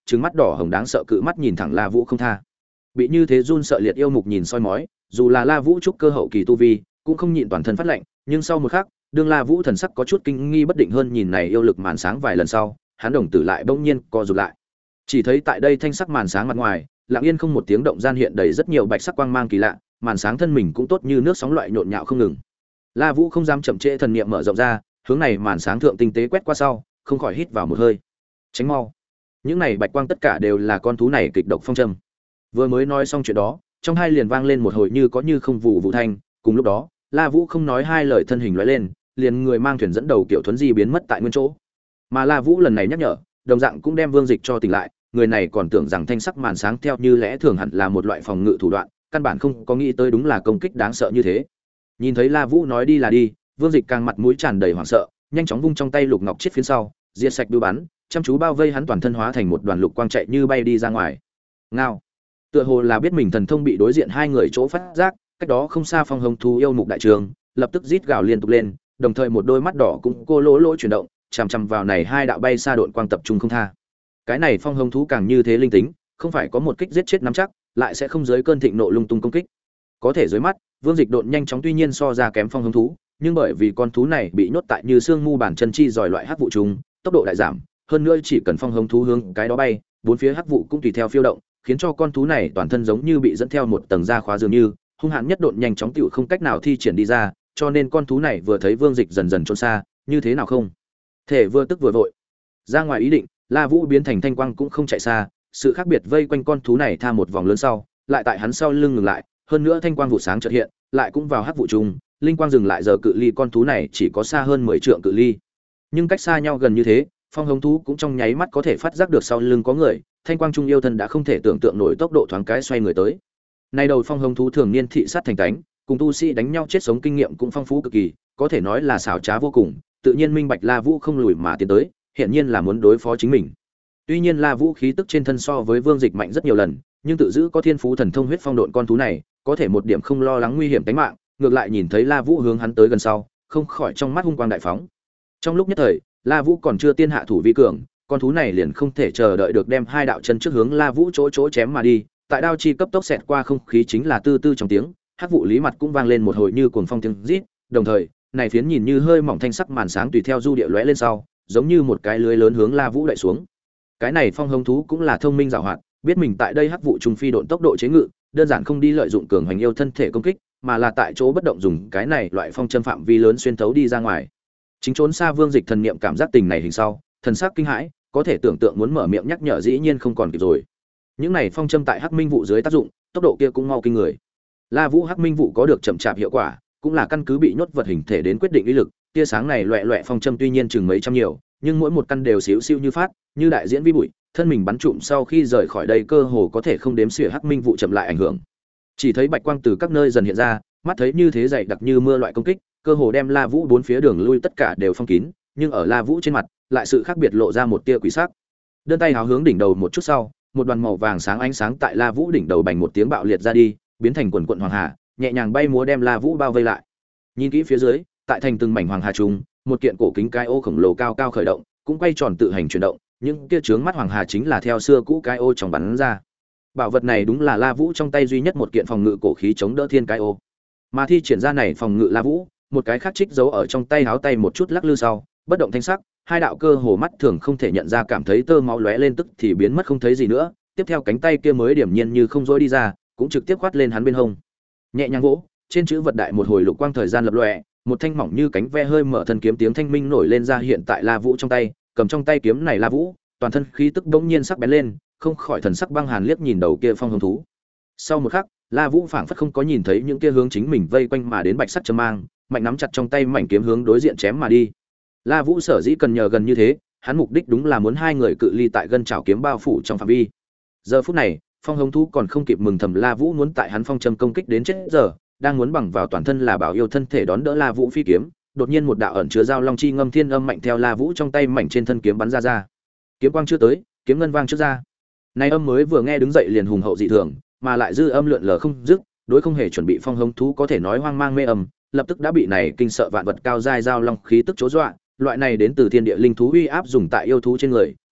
trừng mắt đỏ hồng đáng sợ cự mắt nhìn thẳng La Vũ không tha. Bị như thế run sợ liệt yêu mục nhìn soi mói, dù là La Vũ trúc cơ hậu kỳ tu vi, cũng không nhịn toàn thân phát lạnh, nhưng sau một khắc, đương La Vũ thần sắc có chút kinh nghi bất định hơn nhìn này yêu lực màn sáng vài lần sau, hắn đồng tử lại bỗng nhiên co rụt lại. Chỉ thấy tại đây thanh sắc màn sáng mặt ngoài, lặng yên không một tiếng động gian hiện đầy rất nhiều bạch sắc quang mang kỳ lạ, màn sáng thân mình cũng tốt như nước sóng loại nhộn nhạo không ngừng. La Vũ không dám chậm trễ thần niệm mở rộng ra, hướng này màn sáng thượng tinh tế quét qua sau, không khỏi hít vào một hơi. Tránh mau. Những này bạch quang tất cả đều là con thú này kịch độc phong châm. Vừa mới nói xong chuyện đó, trong hai liền vang lên một hồi như có như không vụ vụ thanh, cùng lúc đó, La Vũ không nói hai lời thân hình lóe lên, liền người mang thuyền dẫn đầu kiểu thuấn di biến mất tại nguyên chỗ. Mà La Vũ lần này nhắc nhở, đồng dạng cũng đem Vương Dịch cho tỉnh lại, người này còn tưởng rằng thanh sắc màn sáng theo như lẽ thường hẳn là một loại phòng ngự thủ đoạn, căn bản không có nghĩ tới đúng là công kích đáng sợ như thế. Nhìn thấy La Vũ nói đi là đi, Vương Dịch càng mặt mũi tràn đầy hoảng sợ, nhanh chóng vung trong tay lục ngọc chiết phiến sau, diệt sạch bưu bắn, chăm chú bao vây hắn toàn thân hóa thành một đoàn lục quang chạy như bay đi ra ngoài. Ngao. Tựa hồ là biết mình thần thông bị đối diện hai người chỗ phát giác, cách đó không xa Phong Hồng thú yêu mục đại trường, lập tức rít gào liên tục lên, đồng thời một đôi mắt đỏ cũng cô lỗ lỗ chuyển động, chằm chằm vào này hai đạo bay xa độn quang tập trung không tha. Cái này Phong Hồng thú càng như thế linh tính, không phải có một kích giết chết nắm chắc, lại sẽ không dưới cơn thịnh nộ lung tung công kích. Có thể dưới mắt, Vương Dịch độn nhanh chóng tuy nhiên so ra kém Phong Hồng thú, nhưng bởi vì con thú này bị nhốt tại như xương mu bản chân chi giỏi loại hắc vụ trùng, tốc độ đại giảm, hơn nữa chỉ cần Phong Hồng thú hướng cái đó bay, bốn phía hắc vụ cũng tùy theo phiêu động, khiến cho con thú này toàn thân giống như bị dẫn theo một tầng da khóa dường như, hung hãn nhất độn nhanh chóng tựu không cách nào thi triển đi ra, cho nên con thú này vừa thấy Vương Dịch dần dần trốn xa, như thế nào không thể vừa tức vừa vội. Ra ngoài ý định, La Vũ biến thành thanh quang cũng không chạy xa, sự khác biệt vây quanh con thú này tha một vòng lớn sau, lại tại hắn sau lưng ngừng lại, hơn nữa thanh quang vụ sáng chợt hiện, lại cũng vào hắc vụ trùng, linh quang dừng lại giờ cự ly con thú này chỉ có xa hơn mười trượng cự ly. Nhưng cách xa nhau gần như thế, Phong Hồng thú cũng trong nháy mắt có thể phát giác được sau lưng có người, thanh quang trung yêu thân đã không thể tưởng tượng nổi tốc độ thoáng cái xoay người tới. Nay đầu Phong Hồng thú thường niên thị sát thành tánh, cùng tu sĩ đánh nhau chết sống kinh nghiệm cũng phong phú cực kỳ, có thể nói là xảo trá vô cùng, tự nhiên minh bạch La Vũ không lùi mà tiến tới, hiện nhiên là muốn đối phó chính mình. Tuy nhiên La Vũ khí tức trên thân so với Vương Dịch mạnh rất nhiều lần, nhưng tự giữ có thiên phú thần thông huyết phong độn con thú này, có thể một điểm không lo lắng nguy hiểm tính mạng, ngược lại nhìn thấy La Vũ hướng hắn tới gần sau, không khỏi trong mắt hung quang đại phóng. Trong lúc nhất thời, La Vũ còn chưa tiên hạ thủ vi cường, con thú này liền không thể chờ đợi được đem hai đạo chân trước hướng La Vũ chỗ chỗ chém mà đi, tại đao chi cấp tốc xẹt qua không khí chính là tư tư trong tiếng, hắc vụ lý mặt cũng vang lên một hồi như cuồng phong tiếng rít, đồng thời, này phiến nhìn như hơi mỏng thanh sắc màn sáng tùy theo du địa lóe lên sau, giống như một cái lưới lớn hướng La Vũ đậy xuống. Cái này Phong Hồng thú cũng là thông minh giàu hoạt, biết mình tại đây hắc vụ trùng phi độn tốc độ chế ngự, đơn giản không đi lợi dụng cường hành yêu thân thể công kích, mà là tại chỗ bất động dùng cái này loại phong châm phạm vi lớn xuyên thấu đi ra ngoài. Chính trốn xa Vương Dịch thần niệm cảm giác tình này hình sau, thần sắc kinh hãi, có thể tưởng tượng muốn mở miệng nhắc nhở dĩ nhiên không còn kịp rồi. Những này phong châm tại hắc minh vụ dưới tác dụng, tốc độ kia cũng mau kinh người. La Vũ hắc minh vụ có được chậm chạp hiệu quả, cũng là căn cứ bị nhốt vật hình thể đến quyết định uy lực, tia sáng này loẹt loẹt phong châm tuy nhiên chừng mấy trăm nhiều, nhưng mỗi một căn đều xíu xiu như phát, như đại diễn vi bụi, thân mình bắn trụm sau khi rời khỏi đây cơ hồ có thể không đếm xuể hắc minh vụ chậm lại ảnh hưởng. Chỉ thấy bạch quang từ các nơi dần hiện ra, mắt thấy như thế dày đặc như mưa loại công kích, cơ hồ đem La Vũ bốn phía đường lui tất cả đều phong kín, nhưng ở La Vũ trên mặt, lại sự khác biệt lộ ra một tia quỷ sắc. Đơn tay háo hướng đỉnh đầu một chút sau, một đoàn màu vàng sáng ánh sáng tại La Vũ đỉnh đầu bành một tiếng bạo liệt ra đi, biến thành quần quần hoàng hà, nhẹ nhàng bay múa đem La Vũ bao vây lại. Nhìn kỹ phía dưới, tại thành từng mảnh hoàng hà trùng, một kiện cổ kính cái ô khổng lồ cao cao khởi động, cũng quay tròn tự hành chuyển động, những kia chướng mắt hoàng hà chính là theo xưa cũ cái ô trong bắn ra. Bảo vật này đúng là La Vũ trong tay duy nhất một kiện phòng ngự cổ khí chống đỡ thiên cái ô. Mà thi triển ra này phòng ngự La Vũ, một cái khác trích giấu ở trong tay háo tay một chút lắc lư sau, bất động thanh sắc, hai đạo cơ hồ mắt thường không thể nhận ra cảm thấy tơ máu lóe lên tức thì biến mất không thấy gì nữa, tiếp theo cánh tay kia mới điểm nhiên như không dối đi ra, cũng trực tiếp khoát lên hắn bên hông. Nhẹ nhàng vỗ, trên chữ vật đại một hồi lục quang thời gian lập lòe, một thanh mỏng như cánh ve hơi mở thân kiếm tiếng thanh minh nổi lên ra hiện tại La Vũ trong tay, cầm trong tay kiếm này La Vũ, toàn thân khí tức bỗng nhiên sắc bén lên, không khỏi thần sắc băng hàn liếc nhìn đầu kia phong hồng thú. Sau một khắc, La Vũ phảng phất không có nhìn thấy những kia hướng chính mình vây quanh mà đến bạch sắc châm mang, mạnh nắm chặt trong tay mảnh kiếm hướng đối diện chém mà đi. La Vũ sở dĩ cần nhờ gần như thế, hắn mục đích đúng là muốn hai người cự ly tại gân chảo kiếm bao phủ trong phạm vi. Giờ phút này, phong hồng thú còn không kịp mừng thầm La Vũ muốn tại hắn phong châm công kích đến chết giờ, đang muốn bằng vào toàn thân là bảo yêu thân thể đón đỡ La Vũ phi kiếm, đột nhiên một đạo ẩn chứa dao long chi ngâm thiên âm mạnh theo La Vũ trong tay mảnh trên thân kiếm bắn ra ra. Kiếm quang chưa tới, kiếm ngân vang trước ra. Này âm mới vừa nghe đứng dậy liền hùng hậu dị thường, mà lại dư âm lượn lờ không dứt, đối không hề chuẩn bị phong hồng thú có thể nói hoang mang mê âm, lập tức đã bị này kinh sợ vạn vật cao giai dao long khí tức chố dọa, loại này đến từ thiên địa linh thú uy áp dùng tại yêu thú trên người,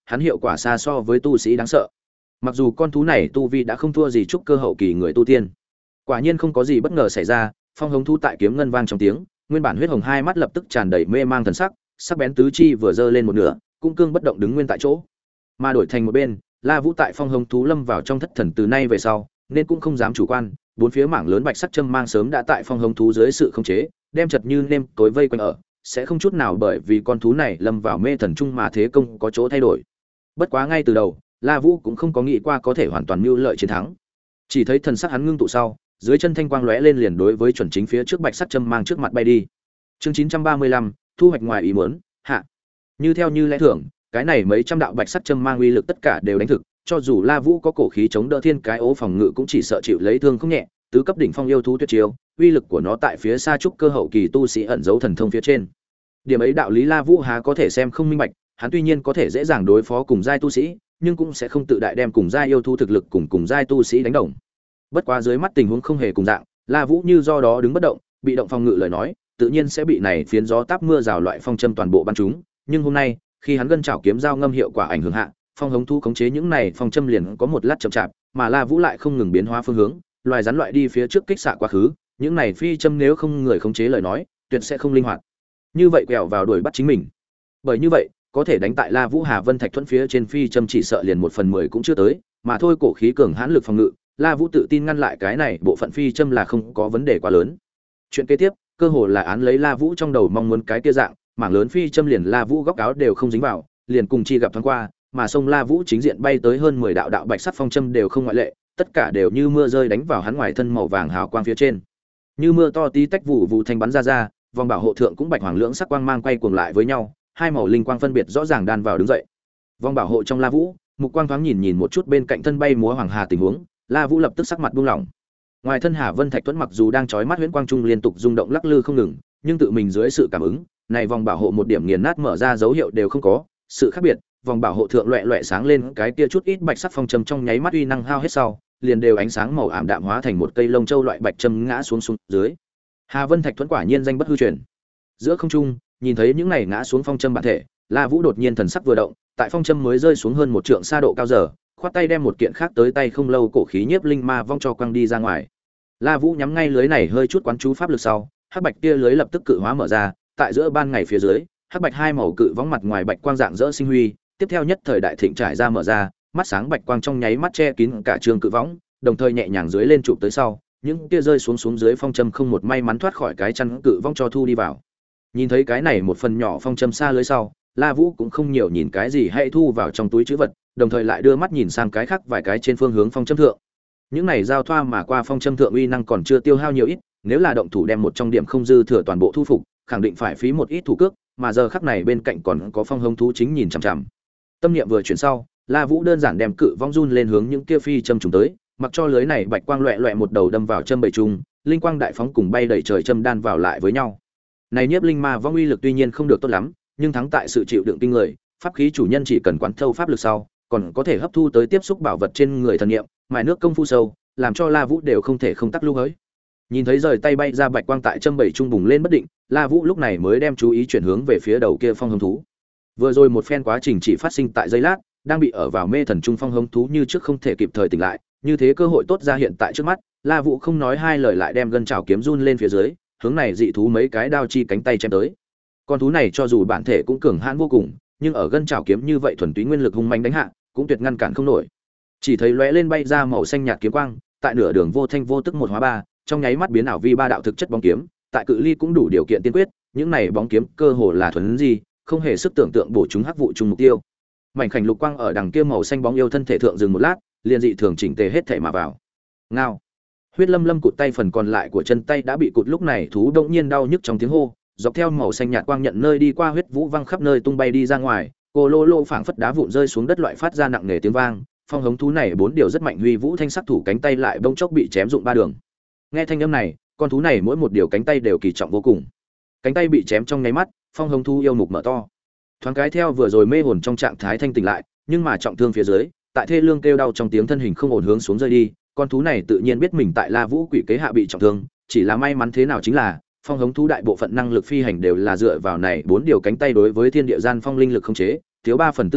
hắn hiệu quả xa so với tu sĩ đáng sợ. Mặc dù con thú này tu vi đã không thua gì trúc cơ hậu kỳ người tu tiên. Quả nhiên không có gì bất ngờ xảy ra, phong hống thú tại kiếm ngân vang trong tiếng, nguyên bản huyết hồng hai mắt lập tức tràn đầy mê mang thần sắc, sắc bén tứ chi vừa giơ lên một nửa, cung cương bất động đứng nguyên tại chỗ. Mà đổi thành một bên, La Vũ tại phong hống thú lâm vào trong thất thần từ nay về sau, nên cũng không dám chủ quan, bốn phía mảng lớn bạch sắc châm mang sớm đã tại phong hống thú dưới sự khống chế, đem chật như nêm tối vây quanh ở, sẽ không chút nào bởi vì con thú này lâm vào mê thần trung mà thế công có chỗ thay đổi. Bất quá ngay từ đầu, La Vũ cũng không có nghĩ qua có thể hoàn toàn mưu lợi chiến thắng. Chỉ thấy thần sắc hắn ngưng tụ sau, dưới chân thanh quang lóe lên liền đối với chuẩn chính phía trước bạch sắt châm mang trước mặt bay đi. Chương chín trăm ba mươi lăm, thu hoạch ngoài ý muốn, hạ. Như theo như lẽ thường, cái này mấy trăm đạo bạch sắt châm mang uy lực tất cả đều đánh thực, cho dù La Vũ có cổ khí chống đỡ thiên cái ố phòng ngự cũng chỉ sợ chịu lấy thương không nhẹ, tứ cấp đỉnh phong yêu thú tuyệt chiêu, uy lực của nó tại phía xa trúc cơ hậu kỳ tu sĩ ẩn giấu thần thông phía trên. Điểm ấy đạo lý La Vũ há có thể xem không minh bạch, hắn tuy nhiên có thể dễ dàng đối phó cùng giai tu sĩ, nhưng cũng sẽ không tự đại đem cùng giai yêu thú thực lực cùng cùng giai tu sĩ đánh đồng. Bất quá dưới mắt tình huống không hề cùng dạng, La Vũ như do đó đứng bất động, bị động phòng ngự lời nói, tự nhiên sẽ bị này phiến gió táp mưa rào loại phong châm toàn bộ bắn chúng, nhưng hôm nay, khi hắn gân chảo kiếm giao ngâm hiệu quả ảnh hưởng hạ, phong hống thú khống chế những này phong châm liền có một lát chậm chạp, mà La Vũ lại không ngừng biến hóa phương hướng, loài rắn loại đi phía trước kích xạ quá khứ, những này phi châm nếu không người khống chế lời nói, tuyệt sẽ không linh hoạt. Như vậy quẹo vào đuổi bắt chính mình. Bởi như vậy, có thể đánh tại La Vũ Hà Vân Thạch thuẫn phía trên phi châm chỉ sợ liền một phần mười cũng chưa tới, mà thôi cổ khí cường hãn lực phòng ngự, La Vũ tự tin ngăn lại cái này bộ phận phi châm là không có vấn đề quá lớn. Chuyện kế tiếp, cơ hồ là án lấy La Vũ trong đầu mong muốn cái kia dạng, mảng lớn phi châm liền La Vũ góc áo đều không dính vào, liền cùng chi gặp thoáng qua, mà sông La Vũ chính diện bay tới hơn mười đạo đạo bạch sắc phong châm đều không ngoại lệ, tất cả đều như mưa rơi đánh vào hắn ngoài thân màu vàng hào quang phía trên. Như mưa to tí tách vụ vụ thanh bắn ra ra, vòng bảo hộ thượng cũng bạch hoàng lưỡng sắc quang mang quay cuồng lại với nhau, hai màu linh quang phân biệt rõ ràng đan vào đứng dậy. Vòng bảo hộ trong La Vũ, mục quang thoáng nhìn nhìn một chút bên cạnh thân bay múa hoàng hà tình huống, La Vũ lập tức sắc mặt buông lỏng. Ngoài thân Hà Vân Thạch Tuấn mặc dù đang chói mắt huyễn quang trung liên tục rung động lắc lư không ngừng, nhưng tự mình dưới sự cảm ứng, này vòng bảo hộ một điểm nghiền nát mở ra dấu hiệu đều không có, sự khác biệt, vòng bảo hộ thượng loẹt loẹt sáng lên cái kia chút ít bạch sắc phong châm trong nháy mắt uy năng hao hết sau, liền đều ánh sáng màu ảm đạm hóa thành một cây lông châu loại bạch châm ngã xuống xuống dưới. Hà Vân Thạch Tuấn quả nhiên danh bất hư truyền. Giữa không trung, nhìn thấy những này ngã xuống phong châm bản thể, La Vũ đột nhiên thần sắc vừa động, tại phong châm mới rơi xuống hơn một trượng xa độ cao giờ, khoát tay đem một kiện khác tới tay không lâu cổ khí nhiếp linh ma vong cho quăng đi ra ngoài. La Vũ nhắm ngay lưới này hơi chút quán chú pháp lực sau, hắc bạch kia lưới lập tức cự hóa mở ra, tại giữa ban ngày phía dưới, hắc bạch hai màu cự võng mặt ngoài bạch quang dạng rỡ sinh huy, tiếp theo nhất thời đại thịnh trải ra mở ra, mắt sáng bạch quang trong nháy mắt che kín cả trường cự võng, đồng thời nhẹ nhàng dưới lên chụp tới sau, những kia rơi xuống xuống dưới phong châm không một may mắn thoát khỏi cái chăn cự võng cho thu đi vào. Nhìn thấy cái này một phần nhỏ phong châm xa lưới sau, La Vũ cũng không nhiều nhìn cái gì hay thu vào trong túi trữ vật, đồng thời lại đưa mắt nhìn sang cái khác vài cái trên phương hướng phong châm thượng. Những này giao thoa mà qua phong châm thượng uy năng còn chưa tiêu hao nhiều ít, nếu là động thủ đem một trong điểm không dư thừa toàn bộ thu phục, khẳng định phải phí một ít thủ cước, mà giờ khắc này bên cạnh còn có phong hống thú chính nhìn chằm chằm. Tâm niệm vừa chuyển sau, La Vũ đơn giản đem cự vong run lên hướng những kia phi châm trùng tới, mặc cho lưới này bạch quang loẹt loẹt một đầu đâm vào châm bầy trùng, linh quang đại phóng cùng bay đầy trời châm đan vào lại với nhau. Này nhiếp linh ma vong uy lực tuy nhiên không được tốt lắm, nhưng thắng tại sự chịu đựng kinh người, pháp khí chủ nhân chỉ cần quán thâu pháp lực sau, còn có thể hấp thu tới tiếp xúc bảo vật trên người thần niệm, mài nước công phu sâu, làm cho La Vũ đều không thể không tắc lưu hới. Nhìn thấy rời tay bay ra bạch quang tại châm bảy trung bùng lên bất định, La Vũ lúc này mới đem chú ý chuyển hướng về phía đầu kia phong hống thú. Vừa rồi một phen quá trình chỉ phát sinh tại giây lát, đang bị ở vào mê thần trung phong hống thú như trước không thể kịp thời tỉnh lại, như thế cơ hội tốt ra hiện tại trước mắt, La Vũ không nói hai lời lại đem gân chảo kiếm run lên phía dưới, hướng này dị thú mấy cái đao chi cánh tay chém tới. Con thú này cho dù bản thể cũng cường hãn vô cùng, nhưng ở gân chảo kiếm như vậy thuần túy nguyên lực hung mãnh đánh hạ, cũng tuyệt ngăn cản không nổi. Chỉ thấy lóe lên bay ra màu xanh nhạt kiếm quang, tại nửa đường vô thanh vô tức một hóa ba, trong nháy mắt biến ảo vi ba đạo thực chất bóng kiếm, tại cự ly cũng đủ điều kiện tiên quyết, những này bóng kiếm cơ hồ là thuần gì, không hề sức tưởng tượng bổ chúng hắc vụ chung mục tiêu. Mảnh khảnh lục quang ở đằng kia màu xanh bóng yêu thân thể thượng dừng một lát, liền dị thường chỉnh tề hết thể mà vào. Ngao. Huyết Lâm Lâm cụt tay phần còn lại của chân tay đã bị cụt, lúc này thú đột nhiên đau nhức trong tiếng hô, dọc theo màu xanh nhạt quang nhận nơi đi qua huyết vũ văng khắp nơi tung bay đi ra ngoài, cô lô lô phảng phất đá vụn rơi xuống đất loại phát ra nặng nề tiếng vang. Phong hống thú này bốn điều rất mạnh huy vũ thanh sắc thủ cánh tay lại bỗng chốc bị chém dụng ba đường. Nghe thanh âm này, con thú này mỗi một điều cánh tay đều kỳ trọng vô cùng. Cánh tay bị chém trong nháy mắt, phong hống thú yêu mục mở to. Thoáng cái theo vừa rồi mê hồn trong trạng thái thanh tỉnh lại, nhưng mà trọng thương phía dưới, tại thê lương kêu đau trong tiếng thân hình không ổn hướng xuống rơi đi, con thú này tự nhiên biết mình tại La Vũ quỷ kế hạ bị trọng thương, chỉ là may mắn thế nào chính là phong hống thú đại bộ phận năng lực phi hành đều là dựa vào này bốn điều cánh tay đối với thiên địa gian phong linh lực không chế, thiếu ba phần tư sau,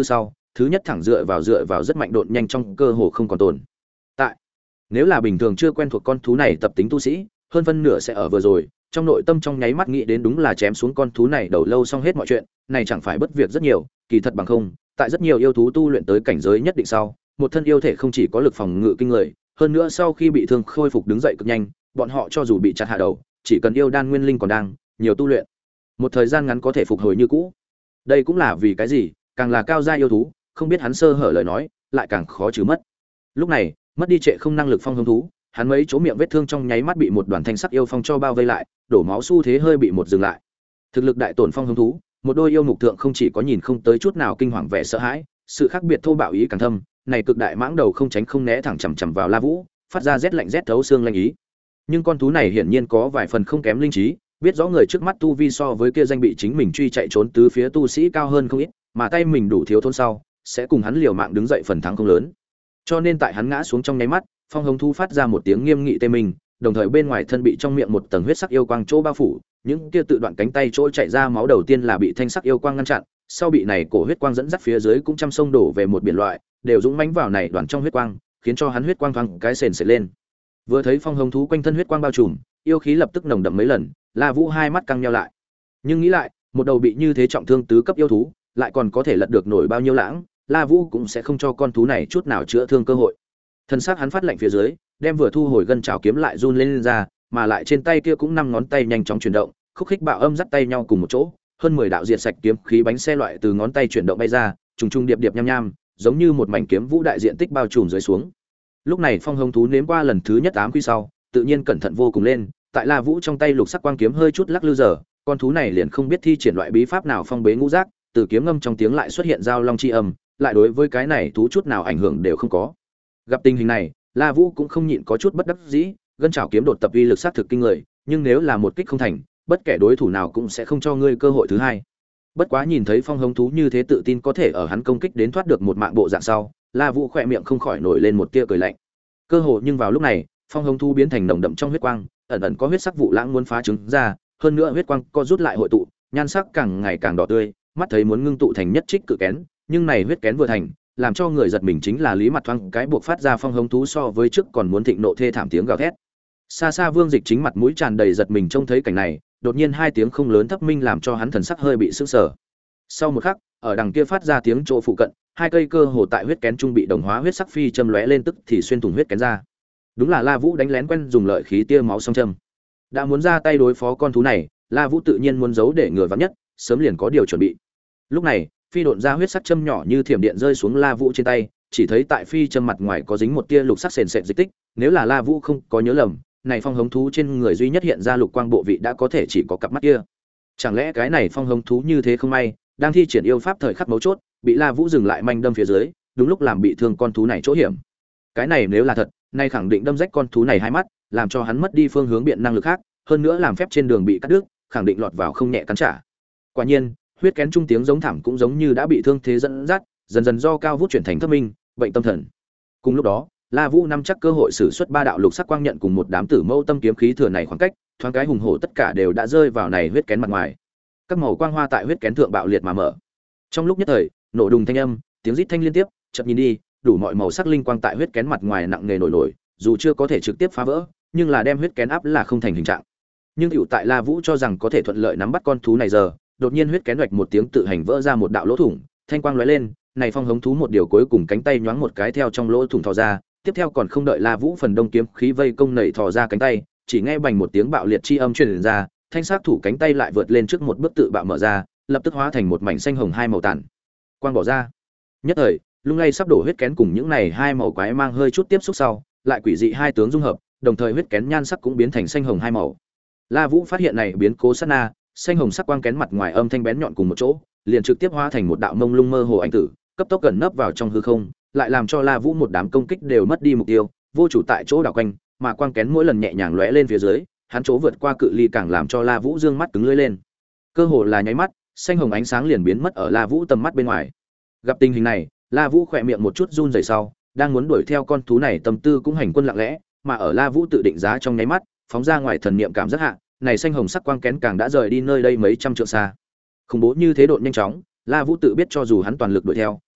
thứ nhất thẳng dựa vào dựa vào rất mạnh độn nhanh trong cơ hồ không còn tồn tại. Nếu là bình thường chưa quen thuộc con thú này tập tính tu sĩ, hơn phân nửa sẽ ở vừa rồi, trong nội tâm trong nháy mắt nghĩ đến đúng là chém xuống con thú này đầu lâu xong hết mọi chuyện, này chẳng phải bất việc rất nhiều, kỳ thật bằng không, tại rất nhiều yêu thú tu luyện tới cảnh giới nhất định sau, một thân yêu thể không chỉ có lực phòng ngự kinh người, hơn nữa sau khi bị thương khôi phục đứng dậy cực nhanh, bọn họ cho dù bị chặt hạ đầu, chỉ cần yêu đan nguyên linh còn đang, nhiều tu luyện, một thời gian ngắn có thể phục hồi như cũ. Đây cũng là vì cái gì, càng là cao gia yêu thú, không biết hắn sơ hở lời nói, lại càng khó trừ mất. Lúc này, mất đi trệ không năng lực phong hống thú, hắn mấy chỗ miệng vết thương trong nháy mắt bị một đoàn thanh sắc yêu phong cho bao vây lại, đổ máu xu thế hơi bị một dừng lại. Thực lực đại tổn phong hống thú, một đôi yêu mục thượng không chỉ có nhìn không tới chút nào kinh hoàng vẻ sợ hãi, sự khác biệt thô bạo ý càng thâm, này cực đại mãng đầu không tránh không né thẳng chằm chằm vào La Vũ, phát ra rét lạnh rét thấu xương lanh ý. Nhưng con thú này hiển nhiên có vài phần không kém linh trí, biết rõ người trước mắt tu vi so với kia danh bị chính mình truy chạy trốn tứ phía tu sĩ cao hơn không ít, mà tay mình đủ thiếu thốn sau, sẽ cùng hắn liều mạng đứng dậy phần thắng không lớn. Cho nên tại hắn ngã xuống trong nháy mắt, phong hống thú phát ra một tiếng nghiêm nghị tê mình, đồng thời bên ngoài thân bị trong miệng một tầng huyết sắc yêu quang chỗ bao phủ, những kia tự đoạn cánh tay chỗ chạy ra máu đầu tiên là bị thanh sắc yêu quang ngăn chặn, sau bị này cổ huyết quang dẫn dắt phía dưới cũng trăm sông đổ về một biển loại, đều dũng mãnh vào này đoàn trong huyết quang, khiến cho hắn huyết quang thoáng cái sền sệt lên. Vừa thấy phong hống thú quanh thân huyết quang bao trùm, yêu khí lập tức nồng đậm mấy lần, La Vũ hai mắt căng nheo lại. Nhưng nghĩ lại, một đầu bị như thế trọng thương tứ cấp yêu thú, lại còn có thể lật được nổi bao nhiêu lãng, La Vũ cũng sẽ không cho con thú này chút nào chữa thương cơ hội. Thân xác hắn phát lạnh phía dưới, đem vừa thu hồi gân trảo kiếm lại run lên, lên ra, mà lại trên tay kia cũng năm ngón tay nhanh chóng chuyển động, khúc khích bạo âm dắt tay nhau cùng một chỗ, hơn mười đạo diệt sạch kiếm khí bánh xe loại từ ngón tay chuyển động bay ra, trùng trùng điệp điệp nham nham, giống như một mảnh kiếm vũ đại diện tích bao trùm dưới xuống. Lúc này phong hống thú nếm qua lần thứ nhất ám quy sau, tự nhiên cẩn thận vô cùng lên, tại La Vũ trong tay lục sắc quang kiếm hơi chút lắc lư giờ, con thú này liền không biết thi triển loại bí pháp nào phong bế ngũ giác, từ kiếm ngâm trong tiếng lại xuất hiện giao long chi âm, lại đối với cái này thú chút nào ảnh hưởng đều không có. Gặp tình hình này, La Vũ cũng không nhịn có chút bất đắc dĩ, gân trảo kiếm đột tập uy lực sát thực kinh người, nhưng nếu là một kích không thành, bất kể đối thủ nào cũng sẽ không cho ngươi cơ hội thứ hai. Bất quá nhìn thấy phong hống thú như thế tự tin có thể ở hắn công kích đến thoát được một mạng bộ dạng sau, La Vũ khỏe miệng không khỏi nổi lên một tia cười lạnh. Cơ hồ nhưng vào lúc này, phong hống thú biến thành nồng đậm trong huyết quang, ẩn ẩn có huyết sắc vụ lãng muốn phá trứng ra, hơn nữa huyết quang co rút lại hội tụ, nhan sắc càng ngày càng đỏ tươi, mắt thấy muốn ngưng tụ thành nhất trích cự kén, nhưng này huyết kén vừa thành, làm cho người giật mình chính là Lý Mặt Thoáng cái buộc phát ra phong hống thú so với trước còn muốn thịnh nộ thê thảm tiếng gào thét. Xa xa Vương Dịch chính mặt mũi tràn đầy giật mình trông thấy cảnh này, đột nhiên hai tiếng không lớn thấp minh làm cho hắn thần sắc hơi bị sững sờ. Sau một khắc, ở đằng kia phát ra tiếng chỗ phụ cận, hai cây cơ hồ tại huyết kén trung bị đồng hóa huyết sắc phi châm lóe lên tức thì xuyên thủng huyết kén ra. Đúng là La Vũ đánh lén quen dùng lợi khí tia máu song châm. Đã muốn ra tay đối phó con thú này, La Vũ tự nhiên muốn giấu để ngừa vắng nhất, sớm liền có điều chuẩn bị. Lúc này, phi độn ra huyết sắc châm nhỏ như thiểm điện rơi xuống La Vũ trên tay, chỉ thấy tại phi châm mặt ngoài có dính một tia lục sắc sền sệt dịch tích, nếu là La Vũ không có nhớ lầm, này phong hống thú trên người duy nhất hiện ra lục quang bộ vị đã có thể chỉ có cặp mắt kia. Chẳng lẽ cái này phong hống thú như thế không may, đang thi triển yêu pháp thời khắc mấu chốt, bị La Vũ dừng lại manh đâm phía dưới, đúng lúc làm bị thương con thú này chỗ hiểm. Cái này nếu là thật, nay khẳng định đâm rách con thú này hai mắt, làm cho hắn mất đi phương hướng biện năng lực khác, hơn nữa làm phép trên đường bị cắt đứt, khẳng định lọt vào không nhẹ cắn trả. Quả nhiên, huyết kén trung tiếng giống thảm cũng giống như đã bị thương thế dẫn dắt, dần dần do cao vút chuyển thành thấp minh, bệnh tâm thần. Cùng lúc đó, La Vũ nắm chắc cơ hội sử xuất ba đạo lục sắc quang nhận cùng một đám tử mâu tâm kiếm khí thừa này khoảng cách, thoáng cái hùng hổ tất cả đều đã rơi vào này huyết kén mặt ngoài. Các màu quang hoa tại huyết kén thượng bạo liệt mà mở. Trong lúc nhất thời, nổ đùng thanh âm, tiếng rít thanh liên tiếp, chợt nhìn đi, đủ mọi màu sắc linh quang tại huyết kén mặt ngoài nặng nề nổi nổi, dù chưa có thể trực tiếp phá vỡ, nhưng là đem huyết kén áp là không thành hình trạng. Nhưng hữu tại La Vũ cho rằng có thể thuận lợi nắm bắt con thú này giờ, đột nhiên huyết kén oạch một tiếng tự hành vỡ ra một đạo lỗ thủng, thanh quang lóe lên, này phong hống thú một điều cuối cùng cánh tay nhoáng một cái theo trong lỗ thủng thò ra, tiếp theo còn không đợi La Vũ phần đông kiếm khí vây công nảy thò ra cánh tay, chỉ nghe bành một tiếng bạo liệt chi âm truyền ra, thanh sắc thủ cánh tay lại vượt lên trước một bước tự bạo mở ra, lập tức hóa thành một mảnh xanh hồng hai màu tàn. Quang bỏ ra. Nhất thời, lung lay sắp đổ huyết kén cùng những này hai màu quái mang hơi chút tiếp xúc sau, lại quỷ dị hai tướng dung hợp, đồng thời huyết kén nhan sắc cũng biến thành xanh hồng hai màu. La Vũ phát hiện này biến cố sát na, xanh hồng sắc quang kén mặt ngoài âm thanh bén nhọn cùng một chỗ, liền trực tiếp hóa thành một đạo mông lung mơ hồ ảnh tử, cấp tốc gần nấp vào trong hư không, lại làm cho La Vũ một đám công kích đều mất đi mục tiêu, vô chủ tại chỗ đảo quanh, mà quang kén mỗi lần nhẹ nhàng lóe lên phía dưới, hắn chỗ vượt qua cự ly càng làm cho La Vũ dương mắt cứng lưỡi lên. Cơ hồ là nháy mắt, xanh hồng ánh sáng liền biến mất ở La Vũ tầm mắt bên ngoài. Gặp tình hình này, La Vũ khỏe miệng một chút run rẩy sau, đang muốn đuổi theo con thú này tâm tư cũng hành quân lặng lẽ, mà ở La Vũ tự định giá trong nháy mắt, phóng ra ngoài thần niệm cảm giác hạ, này xanh hồng sắc quang kén càng đã rời đi nơi đây mấy trăm trượng xa. Khủng bố như thế độn nhanh chóng, La Vũ tự biết cho dù hắn toàn lực đuổi theo,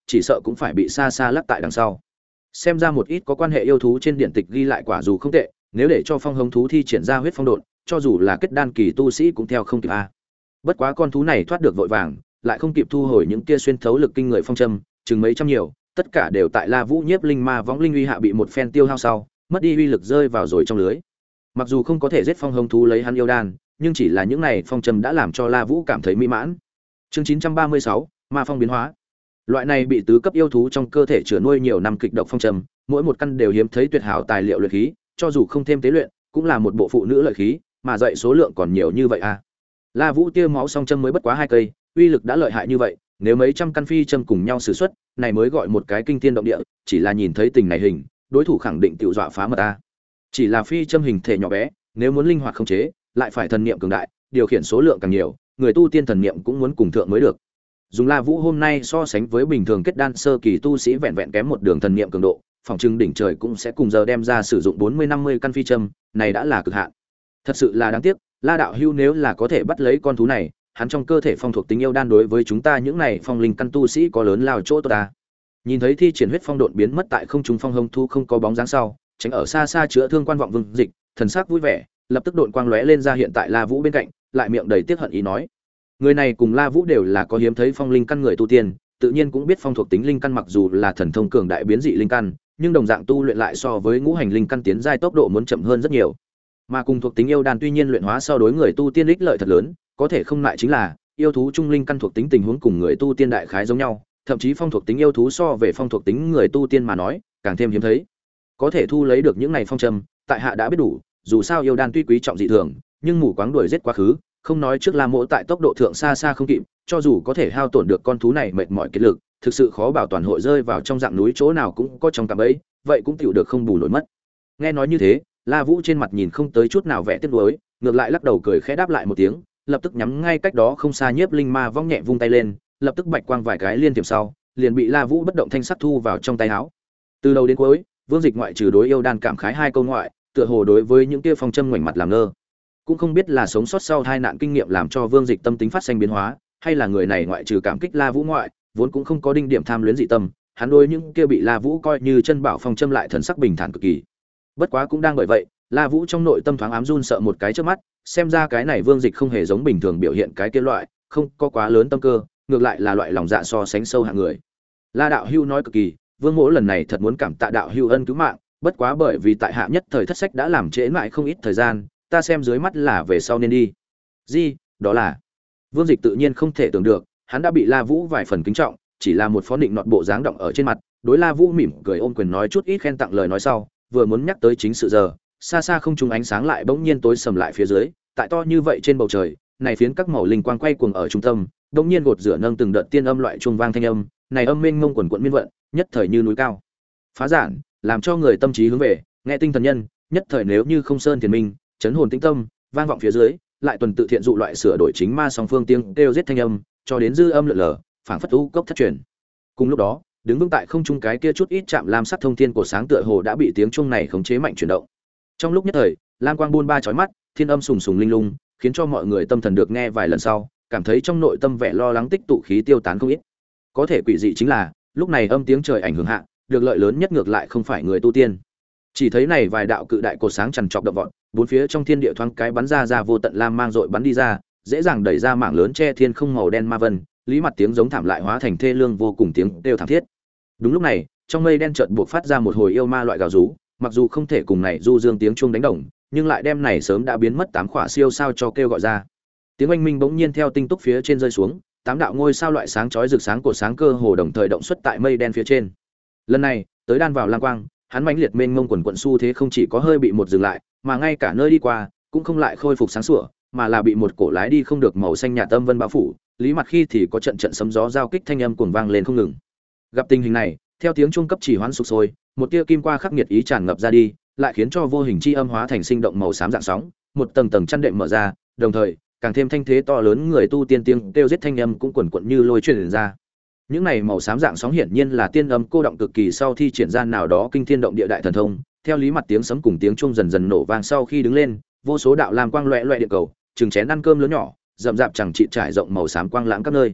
chỉ sợ cũng phải bị xa xa lắc tại đằng sau. Xem ra một ít có quan hệ yêu thú trên điện tịch ghi lại quả dù không tệ, nếu để cho phong hống thú thi triển ra huyết phong độn, cho dù là kết đan kỳ tu sĩ cũng theo không kịp a. Bất quá con thú này thoát được vội vàng, lại không kịp thu hồi những kia xuyên thấu lực kinh người phong châm, chừng mấy trăm nhiều, tất cả đều tại La Vũ nhiếp linh ma võng linh uy hạ bị một phen tiêu hao sau, mất đi uy lực rơi vào rồi trong lưới. Mặc dù không có thể giết phong hống thú lấy hắn yêu đan, nhưng chỉ là những này phong châm đã làm cho La Vũ cảm thấy mỹ mãn. Chương chín trăm ba mươi sáu, ma phong biến hóa. Loại này bị tứ cấp yêu thú trong cơ thể chứa nuôi nhiều năm kịch độc phong châm, mỗi một căn đều hiếm thấy tuyệt hảo tài liệu luyện khí, cho dù không thêm tế luyện, cũng là một bộ phụ nữ lợi khí, mà dạy số lượng còn nhiều như vậy a. La Vũ tia máu song châm mới bất quá hai cây, uy lực đã lợi hại như vậy, nếu mấy trăm căn phi châm cùng nhau sử xuất, này mới gọi một cái kinh thiên động địa, chỉ là nhìn thấy tình này hình, đối thủ khẳng định tiểu dọa phá mật a. Chỉ là phi châm hình thể nhỏ bé, nếu muốn linh hoạt khống chế, lại phải thần niệm cường đại, điều khiển số lượng càng nhiều, người tu tiên thần niệm cũng muốn cùng thượng mới được. Dùng La Vũ hôm nay so sánh với bình thường kết đan sơ kỳ tu sĩ vẹn vẹn kém một đường thần niệm cường độ, phòng trưng đỉnh trời cũng sẽ cùng giờ đem ra sử dụng bốn mươi năm mươi căn phi châm, này đã là cực hạn. Thật sự là đáng tiếc, La đạo hữu nếu là có thể bắt lấy con thú này, hắn trong cơ thể phong thuộc tính yêu đan đối với chúng ta những này phong linh căn tu sĩ có lớn lao chỗ tốt ta. Nhìn thấy thi triển huyết phong độn biến mất tại không trung phong hông thu không có bóng dáng sau, tránh ở xa xa chữa thương quan vọng Vương Dịch, thần sắc vui vẻ, lập tức độn quang lóe lên ra hiện tại La Vũ bên cạnh, lại miệng đầy tiếc hận ý nói: người này cùng La Vũ đều là có hiếm thấy phong linh căn người tu tiên, tự nhiên cũng biết phong thuộc tính linh căn mặc dù là thần thông cường đại biến dị linh căn, nhưng đồng dạng tu luyện lại so với ngũ hành linh căn tiến giai tốc độ muốn chậm hơn rất nhiều. Mà cùng thuộc tính yêu đan tuy nhiên luyện hóa sau đối người tu tiên ích lợi thật lớn, có thể không lại chính là yêu thú trung linh căn thuộc tính tình huống cùng người tu tiên đại khái giống nhau, thậm chí phong thuộc tính yêu thú so về phong thuộc tính người tu tiên mà nói, càng thêm hiếm thấy. Có thể thu lấy được những này phong trầm, tại hạ đã biết đủ, dù sao yêu đan tuy quý trọng dị thường, nhưng mù quáng đuổi giết quá khứ, không nói trước La Mộ tại tốc độ thượng xa xa không kịp, cho dù có thể hao tổn được con thú này mệt mỏi kiệt lực, thực sự khó bảo toàn hội rơi vào trong dạng núi chỗ nào cũng có trong cạm bẫy, vậy cũng tiểu được không bù nổi mất. Nghe nói như thế, La Vũ trên mặt nhìn không tới chút nào vẻ tiếc nuối, ngược lại lắc đầu cười khẽ đáp lại một tiếng, lập tức nhắm ngay cách đó không xa nhiếp linh ma vong nhẹ vung tay lên, lập tức bạch quang vài cái liên tiếp sau, liền bị La Vũ bất động thanh sắc thu vào trong tay áo. Từ đầu đến cuối, Vương Dịch ngoại trừ đối yêu đan cảm khái hai câu ngoại, tựa hồ đối với những kia phong châm ngoảnh mặt làm ngơ. Cũng không biết là sống sót sau hai nạn kinh nghiệm làm cho Vương Dịch tâm tính phát sinh biến hóa, hay là người này ngoại trừ cảm kích La Vũ ngoại, vốn cũng không có đinh điểm tham luyến dị tâm, hắn đối những kia bị La Vũ coi như chân bảo phong châm lại thần sắc bình thản cực kỳ. Bất quá cũng đang bởi vậy, La Vũ trong nội tâm thoáng ám run sợ một cái trước mắt, xem ra cái này Vương Dịch không hề giống bình thường biểu hiện cái kia loại, không có quá lớn tâm cơ, ngược lại là loại lòng dạ so sánh sâu hạng người. La đạo hưu nói cực kỳ, Vương Mỗ lần này thật muốn cảm tạ đạo hưu ân cứu mạng, bất quá bởi vì tại hạ nhất thời thất sách đã làm trễ mãi không ít thời gian, ta xem dưới mắt là về sau nên đi. Gì? Đó là? Vương Dịch tự nhiên không thể tưởng được, hắn đã bị La Vũ vài phần kính trọng, chỉ là một phó định nọt bộ dáng động ở trên mặt, đối La Vũ mỉm cười ôm quyền nói chút ít khen tặng lời nói sau, vừa muốn nhắc tới chính sự giờ, xa xa không trung ánh sáng lại bỗng nhiên tối sầm lại phía dưới, tại to như vậy trên bầu trời, này phiến các màu linh quang quay cuồng ở trung tâm, bỗng nhiên gột rửa nâng từng đợt tiên âm loại chuông vang thanh âm, này âm mênh mông quần quần miên vận, nhất thời như núi cao. Phá giản, làm cho người tâm trí hướng về, nghe tinh thần nhân, nhất thời nếu như không sơn thiền minh, chấn hồn tĩnh tâm, vang vọng phía dưới, lại tuần tự thiện dụ loại sửa đổi chính ma song phương tiếng kêu giết thanh âm, cho đến dư âm lượn lờ, phảng phất u cốc thất truyền. Cùng lúc đó, đứng vững tại không trung cái kia chút ít chạm lam sắc thông thiên của sáng tựa hồ đã bị tiếng chuông này khống chế mạnh chuyển động. Trong lúc nhất thời, lam quang buôn ba chói mắt, thiên âm sùng sùng linh lung, khiến cho mọi người tâm thần được nghe vài lần sau, cảm thấy trong nội tâm vẻ lo lắng tích tụ khí tiêu tán không ít. Có thể quỷ dị chính là, lúc này âm tiếng trời ảnh hưởng hạ, được lợi lớn nhất ngược lại không phải người tu tiên. Chỉ thấy này vài đạo cự đại cột sáng chằn trọc đậm vọt, bốn phía trong thiên địa thoáng cái bắn ra ra vô tận lam mang dội bắn đi ra, dễ dàng đẩy ra mảng lớn che thiên không màu đen ma vân, lý mặt tiếng giống thảm lại hóa thành thê lương vô cùng tiếng kêu thảm thiết. Đúng lúc này, trong mây đen chợt buộc phát ra một hồi yêu ma loại gào rú, mặc dù không thể cùng này du dương tiếng chuông đánh đồng, nhưng lại đem này sớm đã biến mất tám khỏa siêu sao cho kêu gọi ra. Tiếng oanh minh bỗng nhiên theo tinh túc phía trên rơi xuống, tám đạo ngôi sao loại sáng chói rực sáng của sáng cơ hồ đồng thời động xuất tại mây đen phía trên. Lần này, tới đan vào lang quang, hắn mãnh liệt mênh mông quần quận xu thế không chỉ có hơi bị một dừng lại, mà ngay cả nơi đi qua cũng không lại khôi phục sáng sủa, mà là bị một cổ lái đi không được màu xanh nhạt âm vân bao phủ, lý mặt khi thì có trận trận sấm gió giao kích thanh âm cuồng vang lên không ngừng. Gặp tình hình này, theo tiếng chuông cấp chỉ hoán sục sôi, một tia kim qua khắc nghiệt ý tràn ngập ra đi, lại khiến cho vô hình chi âm hóa thành sinh động màu xám dạng sóng, một tầng tầng chăn đệm mở ra, đồng thời, càng thêm thanh thế to lớn người tu tiên tiếng kêu giết thanh âm cũng quần quật như lôi truyền ra. Những này màu xám dạng sóng hiển nhiên là tiên âm cô động cực kỳ sau thi triển ra nào đó kinh thiên động địa đại thần thông, theo lý mặt tiếng sấm cùng tiếng chuông dần dần nổ vang sau khi đứng lên, vô số đạo lam quang loẹt loẹt điện cầu, chừng chén ăn cơm lớn nhỏ, rậm rạp chẳng trị trải rộng màu xám quang lãng các nơi.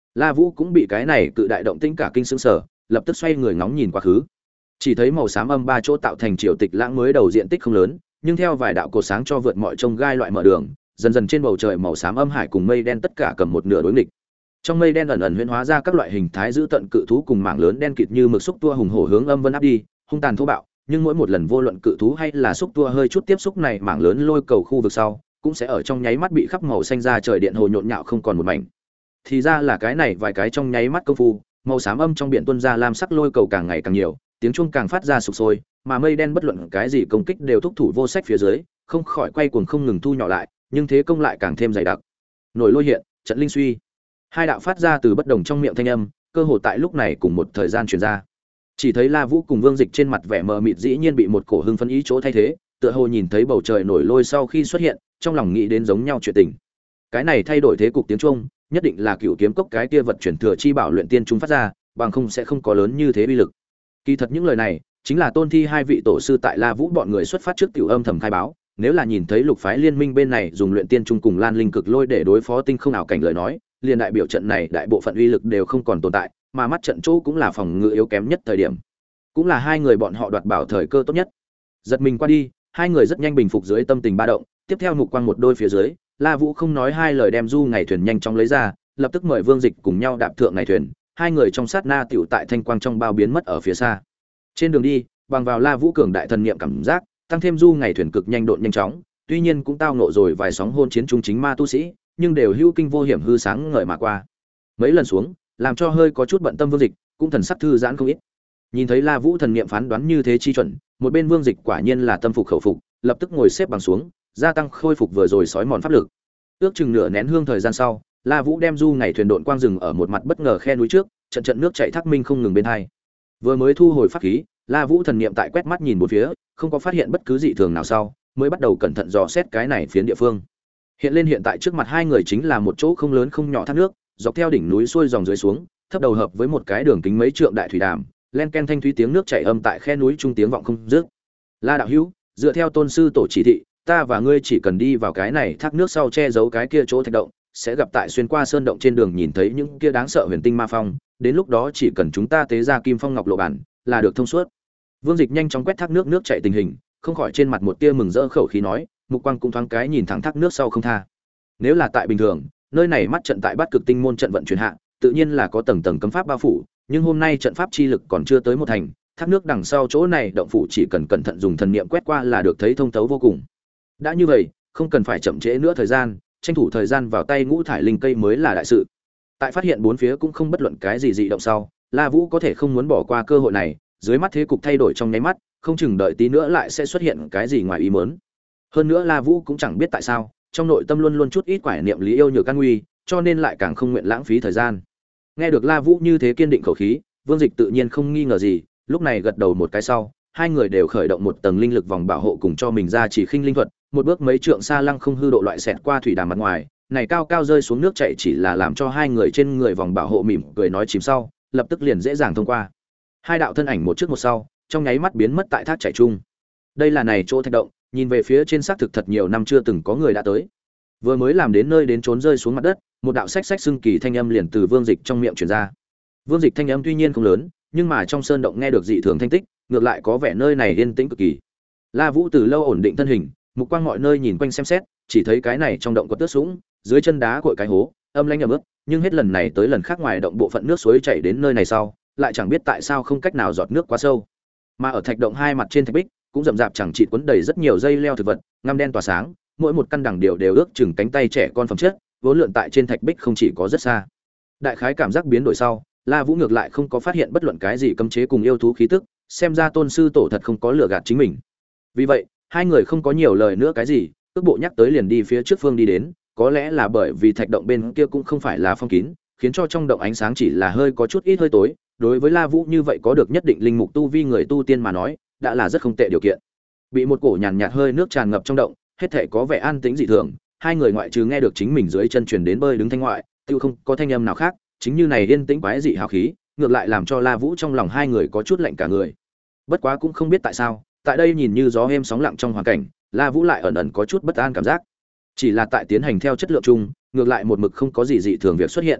La Vũ cũng bị cái này cự đại động tĩnh cả kinh sững sờ, lập tức xoay người ngóng nhìn quá khứ. Chỉ thấy màu xám âm ba chỗ tạo thành triều tịch lãng mới đầu diện tích không lớn, nhưng theo vài đạo cột sáng cho vượt mọi trông gai loại mở đường, dần dần trên bầu trời màu xám âm hải cùng mây đen tất cả cầm một nửa đối nghịch. Trong mây đen ẩn ẩn huyễn hóa ra các loại hình thái dữ tận cự thú cùng mảng lớn đen kịt như mực xúc tua hùng hổ hướng âm vân áp đi, hung tàn thô bạo, nhưng mỗi một lần vô luận cự thú hay là xúc tua hơi chút tiếp xúc này mảng lớn lôi cầu khu vực sau, cũng sẽ ở trong nháy mắt bị khắp màu xanh ra trời điện hồ nhộn nhạo không còn một mảnh. Thì ra là cái này vài cái trong nháy mắt công phu, màu xám âm trong biển tuôn ra lam sắc lôi cầu càng ngày càng nhiều, tiếng chuông càng phát ra sục sôi, mà mây đen bất luận cái gì công kích đều thúc thủ vô sách phía dưới, không khỏi quay cuồng không ngừng thu nhỏ lại, nhưng thế công lại càng thêm dày đặc. Nổi lôi hiện, trận linh suy. Hai đạo phát ra từ bất đồng trong miệng thanh âm, cơ hồ tại lúc này cùng một thời gian truyền ra. Chỉ thấy La Vũ cùng Vương Dịch trên mặt vẻ mờ mịt dĩ nhiên bị một cổ hưng phấn ý chỗ thay thế, tựa hồ nhìn thấy bầu trời nổi lôi sau khi xuất hiện, trong lòng nghĩ đến giống nhau chuyện tình. Cái này thay đổi thế cục tiếng chuông, nhất định là cựu kiếm cốc cái kia vật chuyển thừa chi bảo luyện tiên chúng phát ra, bằng không sẽ không có lớn như thế uy lực. Kỳ thật những lời này, chính là tôn thi hai vị tổ sư tại La Vũ bọn người xuất phát trước tiểu âm thầm khai báo, nếu là nhìn thấy lục phái liên minh bên này dùng luyện tiên trung cùng lan linh cực lôi để đối phó tinh không ảo cảnh lời nói, liền đại biểu trận này đại bộ phận uy lực đều không còn tồn tại, mà mắt trận chỗ cũng là phòng ngự yếu kém nhất thời điểm, cũng là hai người bọn họ đoạt bảo thời cơ tốt nhất. Giật mình qua đi, hai người rất nhanh bình phục dưới tâm tình ba động, tiếp theo mục quang một đôi phía dưới, La Vũ không nói hai lời đem du ngày thuyền nhanh chóng lấy ra, lập tức mời Vương Dịch cùng nhau đạp thượng ngày thuyền, hai người trong sát na tiểu tại thanh quang trong bao biến mất ở phía xa. Trên đường đi, bằng vào La Vũ cường đại thần niệm cảm giác, tăng thêm du ngày thuyền cực nhanh độn nhanh chóng, tuy nhiên cũng tao nộ rồi vài sóng hôn chiến trung chính ma tu sĩ, nhưng đều hữu kinh vô hiểm hư sáng ngời mà qua. Mấy lần xuống, làm cho hơi có chút bận tâm Vương Dịch, cũng thần sắc thư giãn không ít. Nhìn thấy La Vũ thần niệm phán đoán như thế chi chuẩn, một bên Vương Dịch quả nhiên là tâm phục khẩu phục, lập tức ngồi xếp bằng xuống, gia tăng khôi phục vừa rồi sói mòn pháp lực. Ước chừng nửa nén hương thời gian sau, La Vũ đem du ngày thuyền độn quang rừng ở một mặt bất ngờ khe núi trước, trận trận nước chảy thác minh không ngừng bên hai. Vừa mới thu hồi pháp khí, La Vũ thần niệm tại quét mắt nhìn một phía, không có phát hiện bất cứ dị thường nào sau, mới bắt đầu cẩn thận dò xét cái này phiến địa phương. Hiện lên hiện tại trước mặt hai người chính là một chỗ không lớn không nhỏ thác nước, dọc theo đỉnh núi xuôi dòng dưới xuống, thấp đầu hợp với một cái đường kính mấy trượng đại thủy đàm, len ken thanh thúy tiếng nước chảy âm tại khe núi trung tiếng vọng không dứt. La đạo hữu, dựa theo tôn sư tổ chỉ thị, ta và ngươi chỉ cần đi vào cái này thác nước sau che giấu cái kia chỗ thạch động, sẽ gặp tại xuyên qua sơn động trên đường nhìn thấy những kia đáng sợ huyền tinh ma phong, đến lúc đó chỉ cần chúng ta tế ra kim phong ngọc lộ bản, là được thông suốt. Vương Dịch nhanh chóng quét thác nước nước chảy tình hình, không khỏi trên mặt một tia mừng rỡ khẩu khí nói, mục quang cũng thoáng cái nhìn thẳng thác nước sau không tha. Nếu là tại bình thường, nơi này mắt trận tại Bát Cực Tinh môn trận vận chuyển hạ, tự nhiên là có tầng tầng cấm pháp bao phủ, nhưng hôm nay trận pháp chi lực còn chưa tới một thành, thác nước đằng sau chỗ này động phủ chỉ cần cẩn thận dùng thần niệm quét qua là được thấy thông thấu vô cùng. Đã như vậy, không cần phải chậm trễ nữa thời gian, tranh thủ thời gian vào tay ngũ thải linh cây mới là đại sự. Tại phát hiện bốn phía cũng không bất luận cái gì dị động sau, La Vũ có thể không muốn bỏ qua cơ hội này, dưới mắt thế cục thay đổi trong nháy mắt, không chừng đợi tí nữa lại sẽ xuất hiện cái gì ngoài ý muốn. Hơn nữa La Vũ cũng chẳng biết tại sao, trong nội tâm luôn luôn chút ít quải niệm lý yêu nhược căn nguy, cho nên lại càng không nguyện lãng phí thời gian. Nghe được La Vũ như thế kiên định khẩu khí, Vương Dịch tự nhiên không nghi ngờ gì, lúc này gật đầu một cái sau, hai người đều khởi động một tầng linh lực vòng bảo hộ cùng cho mình ra chỉ khinh linh thuật, một bước mấy trượng xa lăng không hư độ loại xẹt qua thủy đàm mặt ngoài, này cao cao rơi xuống nước chảy chỉ là làm cho hai người trên người vòng bảo hộ mỉm cười nói chìm sau, lập tức liền dễ dàng thông qua. Hai đạo thân ảnh một trước một sau, trong nháy mắt biến mất tại thác chảy chung. Đây là này chỗ thạch động, nhìn về phía trên xác thực thật nhiều năm chưa từng có người đã tới. Vừa mới làm đến nơi đến trốn rơi xuống mặt đất, một đạo sách sách xưng kỳ thanh âm liền từ Vương Dịch trong miệng truyền ra. Vương Dịch thanh âm tuy nhiên không lớn, nhưng mà trong sơn động nghe được dị thường thanh tích, ngược lại có vẻ nơi này yên tĩnh cực kỳ. La Vũ từ lâu ổn định thân hình, mục quang mọi nơi nhìn quanh xem xét, chỉ thấy cái này trong động có tước sũng, dưới chân đá cội cái hố, âm lãnh ẩm ướt, nhưng hết lần này tới lần khác ngoài động bộ phận nước suối chảy đến nơi này sau, lại chẳng biết tại sao không cách nào giọt nước quá sâu. Mà ở thạch động hai mặt trên thạch bích, cũng rậm rạp chẳng chịt quấn đầy rất nhiều dây leo thực vật, ngăm đen tỏa sáng, mỗi một căn đằng đều đều ước chừng cánh tay trẻ con phẩm chất, vốn lượn tại trên thạch bích không chỉ có rất xa. Đại khái cảm giác biến đổi sau, La Vũ ngược lại không có phát hiện bất luận cái gì cấm chế cùng yêu thú khí tức, xem ra tôn sư tổ thật không có lừa gạt chính mình. Vì vậy, hai người không có nhiều lời nữa cái gì, cước bộ nhắc tới liền đi phía trước phương đi đến, có lẽ là bởi vì thạch động bên kia cũng không phải là phong kín, khiến cho trong động ánh sáng chỉ là hơi có chút ít hơi tối, đối với La Vũ như vậy có được nhất định linh mục tu vi người tu tiên mà nói, đã là rất không tệ điều kiện. Bị một cổ nhàn nhạt hơi nước tràn ngập trong động, hết thảy có vẻ an tĩnh dị thường, hai người ngoại trừ nghe được chính mình dưới chân truyền đến bơi đứng thanh ngoại, tiêu không có thanh âm nào khác, chính như này yên tĩnh quái dị hào khí, ngược lại làm cho La Vũ trong lòng hai người có chút lạnh cả người. Bất quá cũng không biết tại sao, tại đây nhìn như gió êm sóng lặng trong hoàn cảnh, La Vũ lại ẩn ẩn có chút bất an cảm giác. Chỉ là tại tiến hành theo chất lượng chung, ngược lại một mực không có gì dị thường việc xuất hiện.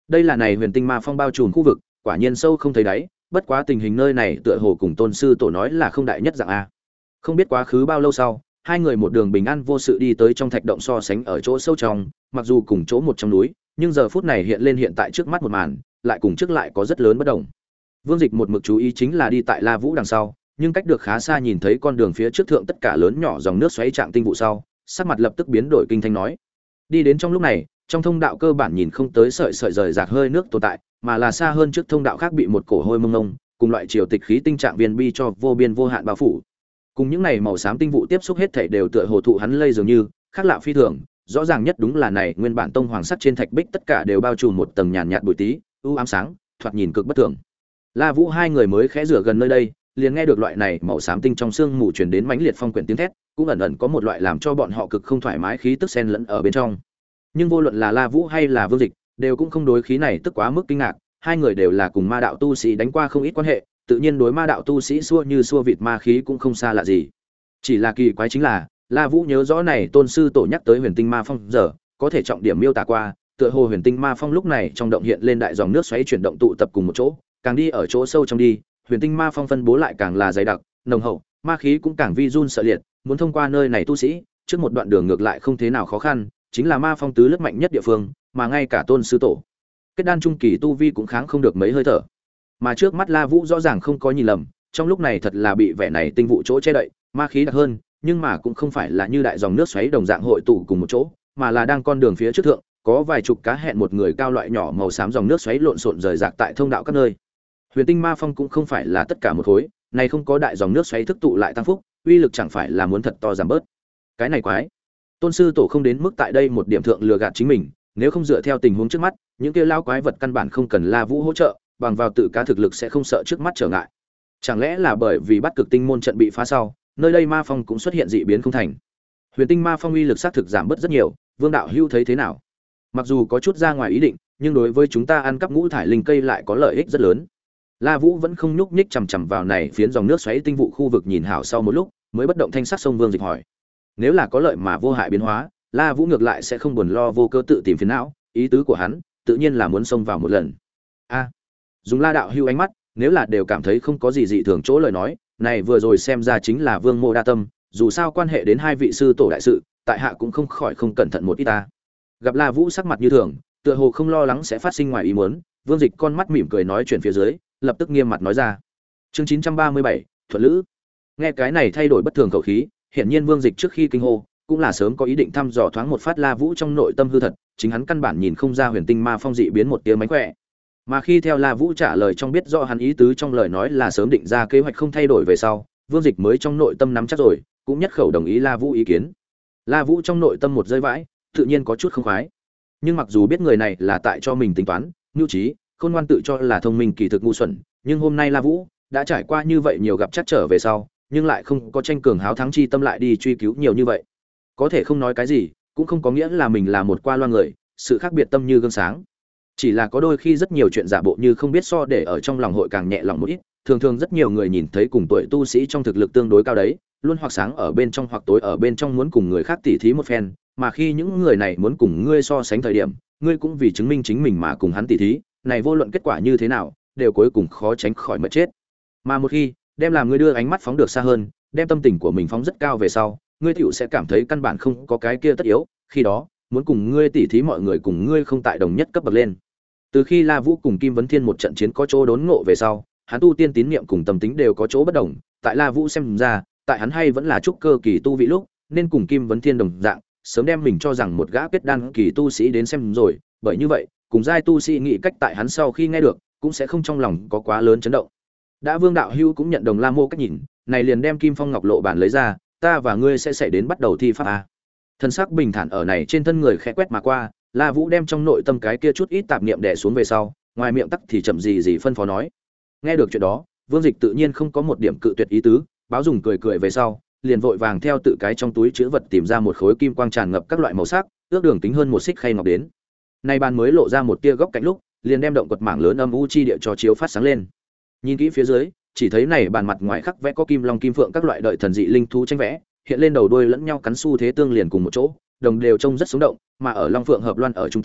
Đây là này huyền tinh ma phong bao trùm khu vực, quả nhiên sâu không thấy đáy, bất quá tình hình nơi này tựa hồ cùng tôn sư tổ nói là không đại nhất dạng a. Không biết quá khứ bao lâu sau, hai người một đường bình an vô sự đi tới trong thạch động so sánh ở chỗ sâu trong, mặc dù cùng chỗ một trong núi, nhưng giờ phút này hiện lên hiện tại trước mắt một màn, lại cùng trước lại có rất lớn bất đồng. Vương Dịch một mực chú ý chính là đi tại La Vũ đằng sau, nhưng cách được khá xa nhìn thấy con đường phía trước thượng tất cả lớn nhỏ dòng nước xoáy trạng tinh vụ sau, sắc mặt lập tức biến đổi kinh thanh nói. Đi đến trong lúc này, trong thông đạo cơ bản nhìn không tới sợi sợi rời rạc hơi nước tồn tại, mà là xa hơn trước thông đạo khác bị một cổ hôi mông mông, cùng loại triều tịch khí tinh trạng viên bi cho vô biên vô hạn bao phủ. Cùng những này màu xám tinh vụ tiếp xúc hết thảy đều tựa hồ thụ hắn lây dường như, khác lạ phi thường, rõ ràng nhất đúng là này nguyên bản tông hoàng sắt trên thạch bích tất cả đều bao trùm một tầng nhàn nhạt bụi tí, u ám sáng, thoạt nhìn cực bất thường. La Vũ hai người mới khẽ rửa gần nơi đây, liền nghe được loại này màu xám tinh trong xương mù truyền đến mãnh liệt phong quyển tiếng thét, cũng ẩn ẩn có một loại làm cho bọn họ cực không thoải mái khí tức xen lẫn ở bên trong. Nhưng vô luận là La Vũ hay là Vương Dịch, đều cũng không đối khí này tức quá mức kinh ngạc, hai người đều là cùng ma đạo tu sĩ đánh qua không ít quan hệ, tự nhiên đối ma đạo tu sĩ xua như xua vịt ma khí cũng không xa lạ gì. Chỉ là kỳ quái chính là, La Vũ nhớ rõ này tôn sư tổ nhắc tới Huyền Tinh Ma Phong giờ, có thể trọng điểm miêu tả qua, tựa hồ Huyền Tinh Ma Phong lúc này trong động hiện lên đại dòng nước xoáy chuyển động tụ tập cùng một chỗ, càng đi ở chỗ sâu trong đi, Huyền Tinh Ma Phong phân bố lại càng là dày đặc, nồng hậu, ma khí cũng càng vi run sợ liệt, muốn thông qua nơi này tu sĩ, trước một đoạn đường ngược lại không thế nào khó khăn, chính là Ma Phong tứ lớp mạnh nhất địa phương, mà ngay cả tôn sư tổ kết đan trung kỳ tu vi cũng kháng không được mấy hơi thở. Mà trước mắt La Vũ rõ ràng không có nhìn lầm, trong lúc này thật là bị vẻ này tinh vụ chỗ che đậy, ma khí đặc hơn, nhưng mà cũng không phải là như đại dòng nước xoáy đồng dạng hội tụ cùng một chỗ, mà là đang con đường phía trước thượng, có vài chục cá hẹn một người cao loại nhỏ màu xám dòng nước xoáy lộn xộn rời rạc tại thông đạo các nơi. Huyền Tinh Ma Phong cũng không phải là tất cả một khối, này không có đại dòng nước xoáy thức tụ lại tăng phúc, uy lực chẳng phải là muốn thật to giảm bớt. Cái này quái. Tôn sư tổ không đến mức tại đây một điểm thượng lừa gạt chính mình, nếu không dựa theo tình huống trước mắt, những kia lao quái vật căn bản không cần La Vũ hỗ trợ, bằng vào tự cá thực lực sẽ không sợ trước mắt trở ngại. Chẳng lẽ là bởi vì bắt cực tinh môn trận bị phá sau, nơi đây ma phong cũng xuất hiện dị biến không thành. Huyền Tinh Ma Phong uy lực xác thực giảm bớt rất nhiều, Vương đạo hữu thấy thế nào? Mặc dù có chút ra ngoài ý định, nhưng đối với chúng ta ăn cắp ngũ thải linh cây lại có lợi ích rất lớn. La Vũ vẫn không nhúc nhích chằm chằm vào này phiến dòng nước xoáy tinh vụ khu vực nhìn hảo sau một lúc, mới bất động thanh sắc sông Vương Dịch hỏi. Nếu là có lợi mà vô hại biến hóa, La Vũ ngược lại sẽ không buồn lo vô cơ tự tìm phiền não, ý tứ của hắn, tự nhiên là muốn xông vào một lần. A, dùng La đạo hưu ánh mắt, nếu là đều cảm thấy không có gì dị thường chỗ lời nói, này vừa rồi xem ra chính là Vương Mô đa tâm, dù sao quan hệ đến hai vị sư tổ đại sự, tại hạ cũng không khỏi không cẩn thận một ít ta. Gặp La Vũ sắc mặt như thường, tựa hồ không lo lắng sẽ phát sinh ngoài ý muốn, Vương Dịch con mắt mỉm cười nói chuyện phía dưới, lập tức nghiêm mặt nói ra. Chương chín trăm ba mươi bảy, Thuận Lữ. Nghe cái này thay đổi bất thường khẩu khí, hiển nhiên Vương Dịch trước khi kinh hô, cũng là sớm có ý định thăm dò thoáng một phát La Vũ trong nội tâm hư thật, chính hắn căn bản nhìn không ra Huyền Tinh Ma Phong dị biến một tia mánh khỏe. Mà khi theo La Vũ trả lời trong biết rõ hắn ý tứ trong lời nói là sớm định ra kế hoạch không thay đổi về sau, Vương Dịch mới trong nội tâm nắm chắc rồi, cũng nhất khẩu đồng ý La Vũ ý kiến. La Vũ trong nội tâm một rơi vãi, tự nhiên có chút không khoái. Nhưng mặc dù biết người này là tại cho mình tính toán, nhu trí, khôn ngoan tự cho là thông minh kỳ thực ngu xuẩn, nhưng hôm nay La Vũ đã trải qua như vậy nhiều gặp chắc trở về sau, nhưng lại không có tranh cường háo thắng chi tâm lại đi truy cứu nhiều như vậy. Có thể không nói cái gì, cũng không có nghĩa là mình là một qua loa người, sự khác biệt tâm như gương sáng. Chỉ là có đôi khi rất nhiều chuyện giả bộ như không biết so để ở trong lòng hội càng nhẹ lòng một ít, thường thường rất nhiều người nhìn thấy cùng tuổi tu sĩ trong thực lực tương đối cao đấy, luôn hoặc sáng ở bên trong hoặc tối ở bên trong muốn cùng người khác tỉ thí một phen, mà khi những người này muốn cùng ngươi so sánh thời điểm, ngươi cũng vì chứng minh chính mình mà cùng hắn tỉ thí, này vô luận kết quả như thế nào, đều cuối cùng khó tránh khỏi mất chết. Mà một khi đem làm ngươi đưa ánh mắt phóng được xa hơn, đem tâm tình của mình phóng rất cao về sau, ngươi tiểu sẽ cảm thấy căn bản không có cái kia tất yếu, khi đó, muốn cùng ngươi tỉ thí mọi người cùng ngươi không tại đồng nhất cấp bậc lên. Từ khi La Vũ cùng Kim Vấn Thiên một trận chiến có chỗ đốn ngộ về sau, hắn tu tiên tín niệm cùng tâm tính đều có chỗ bất đồng, tại La Vũ xem ra, tại hắn hay vẫn là trúc cơ kỳ tu vị lúc, nên cùng Kim Vấn Thiên đồng dạng, sớm đem mình cho rằng một gã kết đan kỳ tu sĩ đến xem rồi, bởi như vậy, cùng giai tu sĩ nghĩ cách tại hắn sau khi nghe được, cũng sẽ không trong lòng có quá lớn chấn động. Đã Vương đạo hữu cũng nhận đồng La Mô cách nhìn, này liền đem Kim Phong Ngọc Lộ bản lấy ra, ta và ngươi sẽ xảy đến bắt đầu thi pháp a. Thân sắc bình thản ở này trên thân người khẽ quét mà qua, La Vũ đem trong nội tâm cái kia chút ít tạp niệm đè xuống về sau, ngoài miệng tắc thì chậm gì gì phân phó nói. Nghe được chuyện đó, Vương Dịch tự nhiên không có một điểm cự tuyệt ý tứ, báo dùng cười cười về sau, liền vội vàng theo tự cái trong túi chứa vật tìm ra một khối kim quang tràn ngập các loại màu sắc, ước đường tính hơn một xích khay ngọc đến. Nay bàn mới lộ ra một tia góc cạnh lúc, liền đem động quật mảng lớn âm u chi địa cho chiếu phát sáng lên. Nhìn kỹ phía dưới, chỉ thấy này bàn mặt ngoài khắc vẽ có kim long kim phượng các loại đợi thần dị linh thú tranh vẽ, hiện lên đầu đuôi lẫn nhau cắn xu thế tương liền cùng một chỗ, đồng đều trông rất sống động, mà ở long phượng hợp loan ở trung tâm,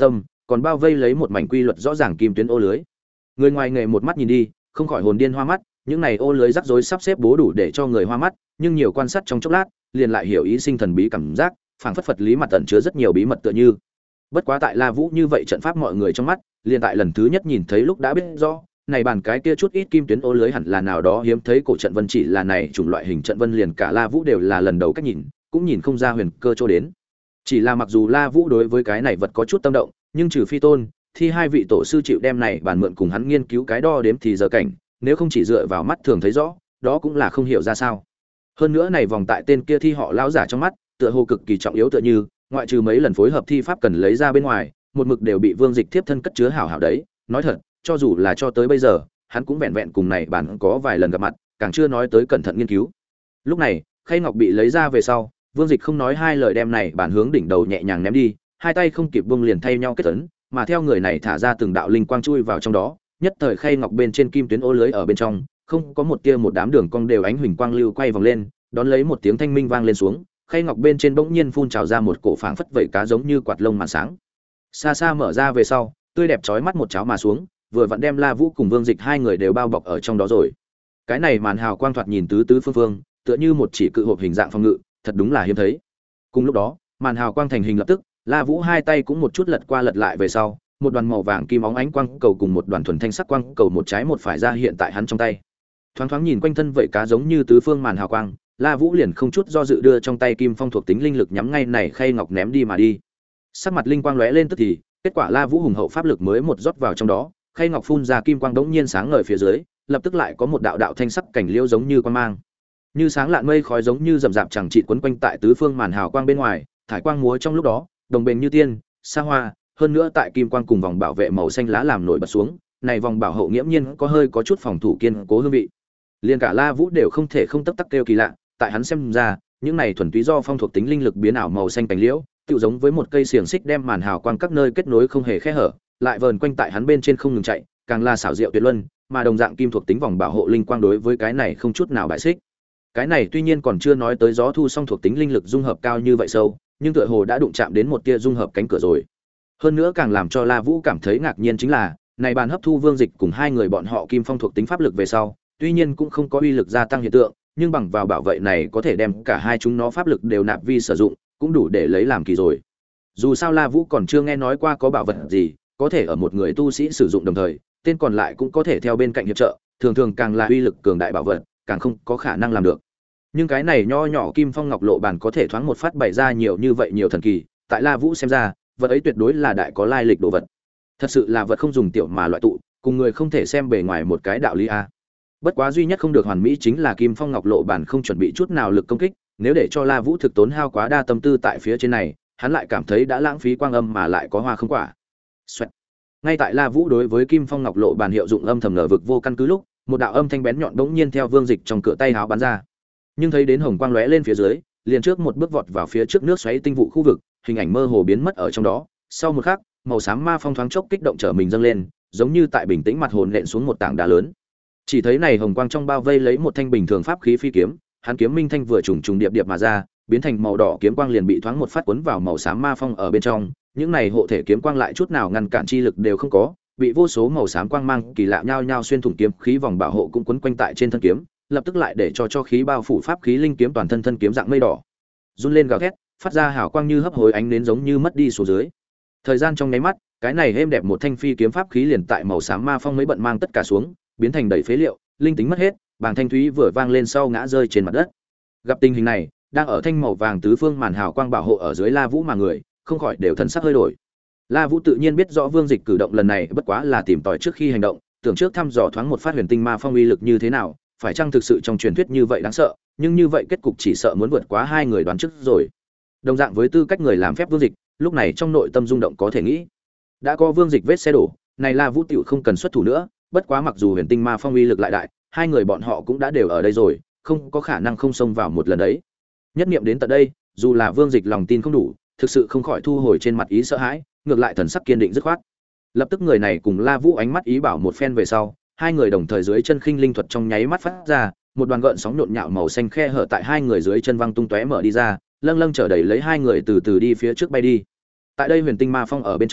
còn bao vây lấy một mảnh quy luật rõ ràng kim tuyến ô lưới. Người ngoài nghề một mắt nhìn đi, không khỏi hồn điên hoa mắt, những này ô lưới rắc rối sắp xếp bố đủ để cho người hoa mắt, nhưng nhiều quan sát trong chốc lát, liền lại hiểu ý sinh thần bí cảm giác, phảng phất Phật lý mặt tẩn chứa rất nhiều bí mật tựa như. Bất quá tại La Vũ như vậy trận pháp mọi người trong mắt, liền tại lần thứ nhất nhìn thấy lúc đã biết rõ, này bàn cái kia chút ít kim tuyến ô lưới hẳn là nào đó hiếm thấy cổ trận vân, chỉ là này chủng loại hình trận vân liền cả La Vũ đều là lần đầu cách nhìn, cũng nhìn không ra huyền cơ chỗ đến. Chỉ là mặc dù La Vũ đối với cái này vật có chút tâm động, nhưng trừ phi tôn, thì hai vị tổ sư chịu đem này bàn mượn cùng hắn nghiên cứu cái đo đếm thì giờ cảnh, nếu không chỉ dựa vào mắt thường thấy rõ, đó cũng là không hiểu ra sao. Hơn nữa này vòng tại tên kia thi họ lão giả trong mắt, tựa hồ cực kỳ trọng yếu tựa như, ngoại trừ mấy lần phối hợp thi pháp cần lấy ra bên ngoài, một mực đều bị Vương Dịch tiếp thân cất chứa hảo hảo đấy, nói thật, cho dù là cho tới bây giờ, hắn cũng vẹn vẹn cùng này bản có vài lần gặp mặt, càng chưa nói tới cẩn thận nghiên cứu. Lúc này, khay ngọc bị lấy ra về sau, Vương Dịch không nói hai lời đem này bản hướng đỉnh đầu nhẹ nhàng ném đi, hai tay không kịp buông liền thay nhau kết ấn, mà theo người này thả ra từng đạo linh quang chui vào trong đó, nhất thời khay ngọc bên trên kim tuyến ô lưới ở bên trong, không có một tia một đám đường cong đều ánh huỳnh quang lưu quay vòng lên, đón lấy một tiếng thanh minh vang lên xuống, khay ngọc bên trên bỗng nhiên phun trào ra một cổ phảng phất vẩy cá giống như quạt lông màn sáng. Xa xa mở ra về sau, tươi đẹp chói mắt một cháo mà xuống, vừa vặn đem La Vũ cùng Vương Dịch hai người đều bao bọc ở trong đó rồi. Cái này màn hào quang thoạt nhìn tứ tứ phương phương, tựa như một chỉ cự hộp hình dạng phòng ngự, thật đúng là hiếm thấy. Cùng lúc đó, màn hào quang thành hình lập tức, La Vũ hai tay cũng một chút lật qua lật lại về sau, một đoàn màu vàng kim óng ánh quang cầu cùng một đoàn thuần thanh sắc quang cầu một trái một phải ra hiện tại hắn trong tay. Thoáng thoáng nhìn quanh thân vậy cá giống như tứ phương màn hào quang, La Vũ liền không chút do dự đưa trong tay kim phong thuộc tính linh lực nhắm ngay này khay ngọc ném đi mà đi. Sắc mặt linh quang lóe lên tức thì, kết quả La Vũ hùng hậu pháp lực mới một rót vào trong đó, khay ngọc phun ra kim quang đống nhiên sáng ngời phía dưới, lập tức lại có một đạo đạo thanh sắc cảnh liễu giống như quang mang. Như sáng lạn mây khói giống như rậm rạp chẳng trị quấn quanh tại tứ phương màn hào quang bên ngoài, thải quang múa trong lúc đó, đồng bền như tiên, xa hoa, hơn nữa tại kim quang cùng vòng bảo vệ màu xanh lá làm nổi bật xuống, này vòng bảo hộ nghiễm nhiên có hơi có chút phòng thủ kiên cố hương vị. Liên cả La Vũ đều không thể không tấp tắc kêu kỳ lạ, tại hắn xem ra, những này thuần túy do phong thuộc tính linh lực biến ảo màu xanh cánh liễu, tựu giống với một cây xiềng xích đem màn hào quang các nơi kết nối không hề khe hở, lại vờn quanh tại hắn bên trên không ngừng chạy, càng là xảo diệu tuyệt luân, mà đồng dạng kim thuộc tính vòng bảo hộ linh quang đối với cái này không chút nào bại xích. Cái này tuy nhiên còn chưa nói tới gió thu song thuộc tính linh lực dung hợp cao như vậy sâu, nhưng tựa hồ đã đụng chạm đến một tia dung hợp cánh cửa rồi. Hơn nữa càng làm cho La Vũ cảm thấy ngạc nhiên chính là, này bàn hấp thu Vương Dịch cùng hai người bọn họ kim phong thuộc tính pháp lực về sau, tuy nhiên cũng không có uy lực gia tăng hiện tượng, nhưng bằng vào bảo vệ này có thể đem cả hai chúng nó pháp lực đều nạp vi sử dụng, cũng đủ để lấy làm kỳ rồi. Dù sao La Vũ còn chưa nghe nói qua có bảo vật gì có thể ở một người tu sĩ sử dụng đồng thời, tên còn lại cũng có thể theo bên cạnh hiệp trợ, thường thường càng là uy lực cường đại bảo vật, càng không có khả năng làm được. Nhưng cái này nho nhỏ kim phong ngọc lộ bàn có thể thoáng một phát bày ra nhiều như vậy nhiều thần kỳ, tại La Vũ xem ra, vật ấy tuyệt đối là đại có lai lịch đồ vật. Thật sự là vật không dùng tiểu mà loại tụ, cùng người không thể xem bề ngoài một cái đạo lý a. Bất quá duy nhất không được hoàn mỹ chính là kim phong ngọc lộ bản không chuẩn bị chút nào lực công kích, nếu để cho La Vũ thực tốn hao quá đa tâm tư tại phía trên này, hắn lại cảm thấy đã lãng phí quang âm mà lại có hoa không quả. Xoẹt. Ngay tại La Vũ đối với kim phong ngọc lộ bản hiệu dụng âm thầm ngờ vực vô căn cứ lúc, một đạo âm thanh bén nhọn bỗng nhiên theo Vương Dịch trong cửa tay háo bắn ra. Nhưng thấy đến hồng quang lóe lên phía dưới, liền trước một bước vọt vào phía trước nước xoáy tinh vụ khu vực, hình ảnh mơ hồ biến mất ở trong đó. Sau một khắc, màu xám ma phong thoáng chốc kích động trở mình dâng lên, giống như tại bình tĩnh mặt hồn nện xuống một tảng đá lớn. Chỉ thấy này hồng quang trong bao vây lấy một thanh bình thường pháp khí phi kiếm, hắn kiếm minh thanh vừa trùng trùng điệp điệp mà ra, biến thành màu đỏ kiếm quang liền bị thoáng một phát cuốn vào màu xám ma phong ở bên trong, những này hộ thể kiếm quang lại chút nào ngăn cản chi lực đều không có, bị vô số màu xám quang mang kỳ lạ nhao nhao xuyên thủng kiếm khí vòng bảo hộ cũng quấn quanh tại trên thân kiếm, lập tức lại để cho cho khí bao phủ pháp khí linh kiếm toàn thân thân kiếm dạng mây đỏ. Run lên gào thét, phát ra hào quang như hấp hối ánh nến giống như mất đi số dưới. Thời gian trong nháy mắt, cái này êm đẹp một thanh phi kiếm pháp khí liền tại màu xám ma phong mấy bận mang tất cả xuống, biến thành đầy phế liệu, linh tính mất hết, bàng thanh thúy vừa vang lên sau ngã rơi trên mặt đất. Gặp tình hình này, đang ở thanh màu vàng tứ phương màn hào quang bảo hộ ở dưới La Vũ mà người, không khỏi đều thần sắc hơi đổi. La Vũ tự nhiên biết rõ Vương Dịch cử động lần này bất quá là tìm tòi trước khi hành động, tưởng trước thăm dò thoáng một phát huyền tinh ma phong uy lực như thế nào, phải chăng thực sự trong truyền thuyết như vậy đáng sợ, nhưng như vậy kết cục chỉ sợ muốn vượt quá hai người đoán trước rồi. Đồng dạng với tư cách người làm phép Vương Dịch, lúc này trong nội tâm rung động có thể nghĩ, đã có Vương Dịch vết xe đổ, này La Vũ tiểu không cần xuất thủ nữa, bất quá mặc dù huyền tinh ma phong uy lực lại đại, hai người bọn họ cũng đã đều ở đây rồi, không có khả năng không xông vào một lần đấy. Nhất niệm đến tận đây, dù là Vương Dịch lòng tin không đủ, thực sự không khỏi thu hồi trên mặt ý sợ hãi, ngược lại thần sắc kiên định dứt khoát. Lập tức người này cùng La Vũ ánh mắt ý bảo một phen về sau, hai người đồng thời dưới chân khinh linh thuật trong nháy mắt phát ra, một đoàn gợn sóng nhộn nhạo màu xanh khe hở tại hai người dưới chân văng tung tóe mở đi ra, lâng lâng chở đẩy lấy hai người từ từ đi phía trước bay đi. Tại đây huyền tinh ma phong ở bên trong,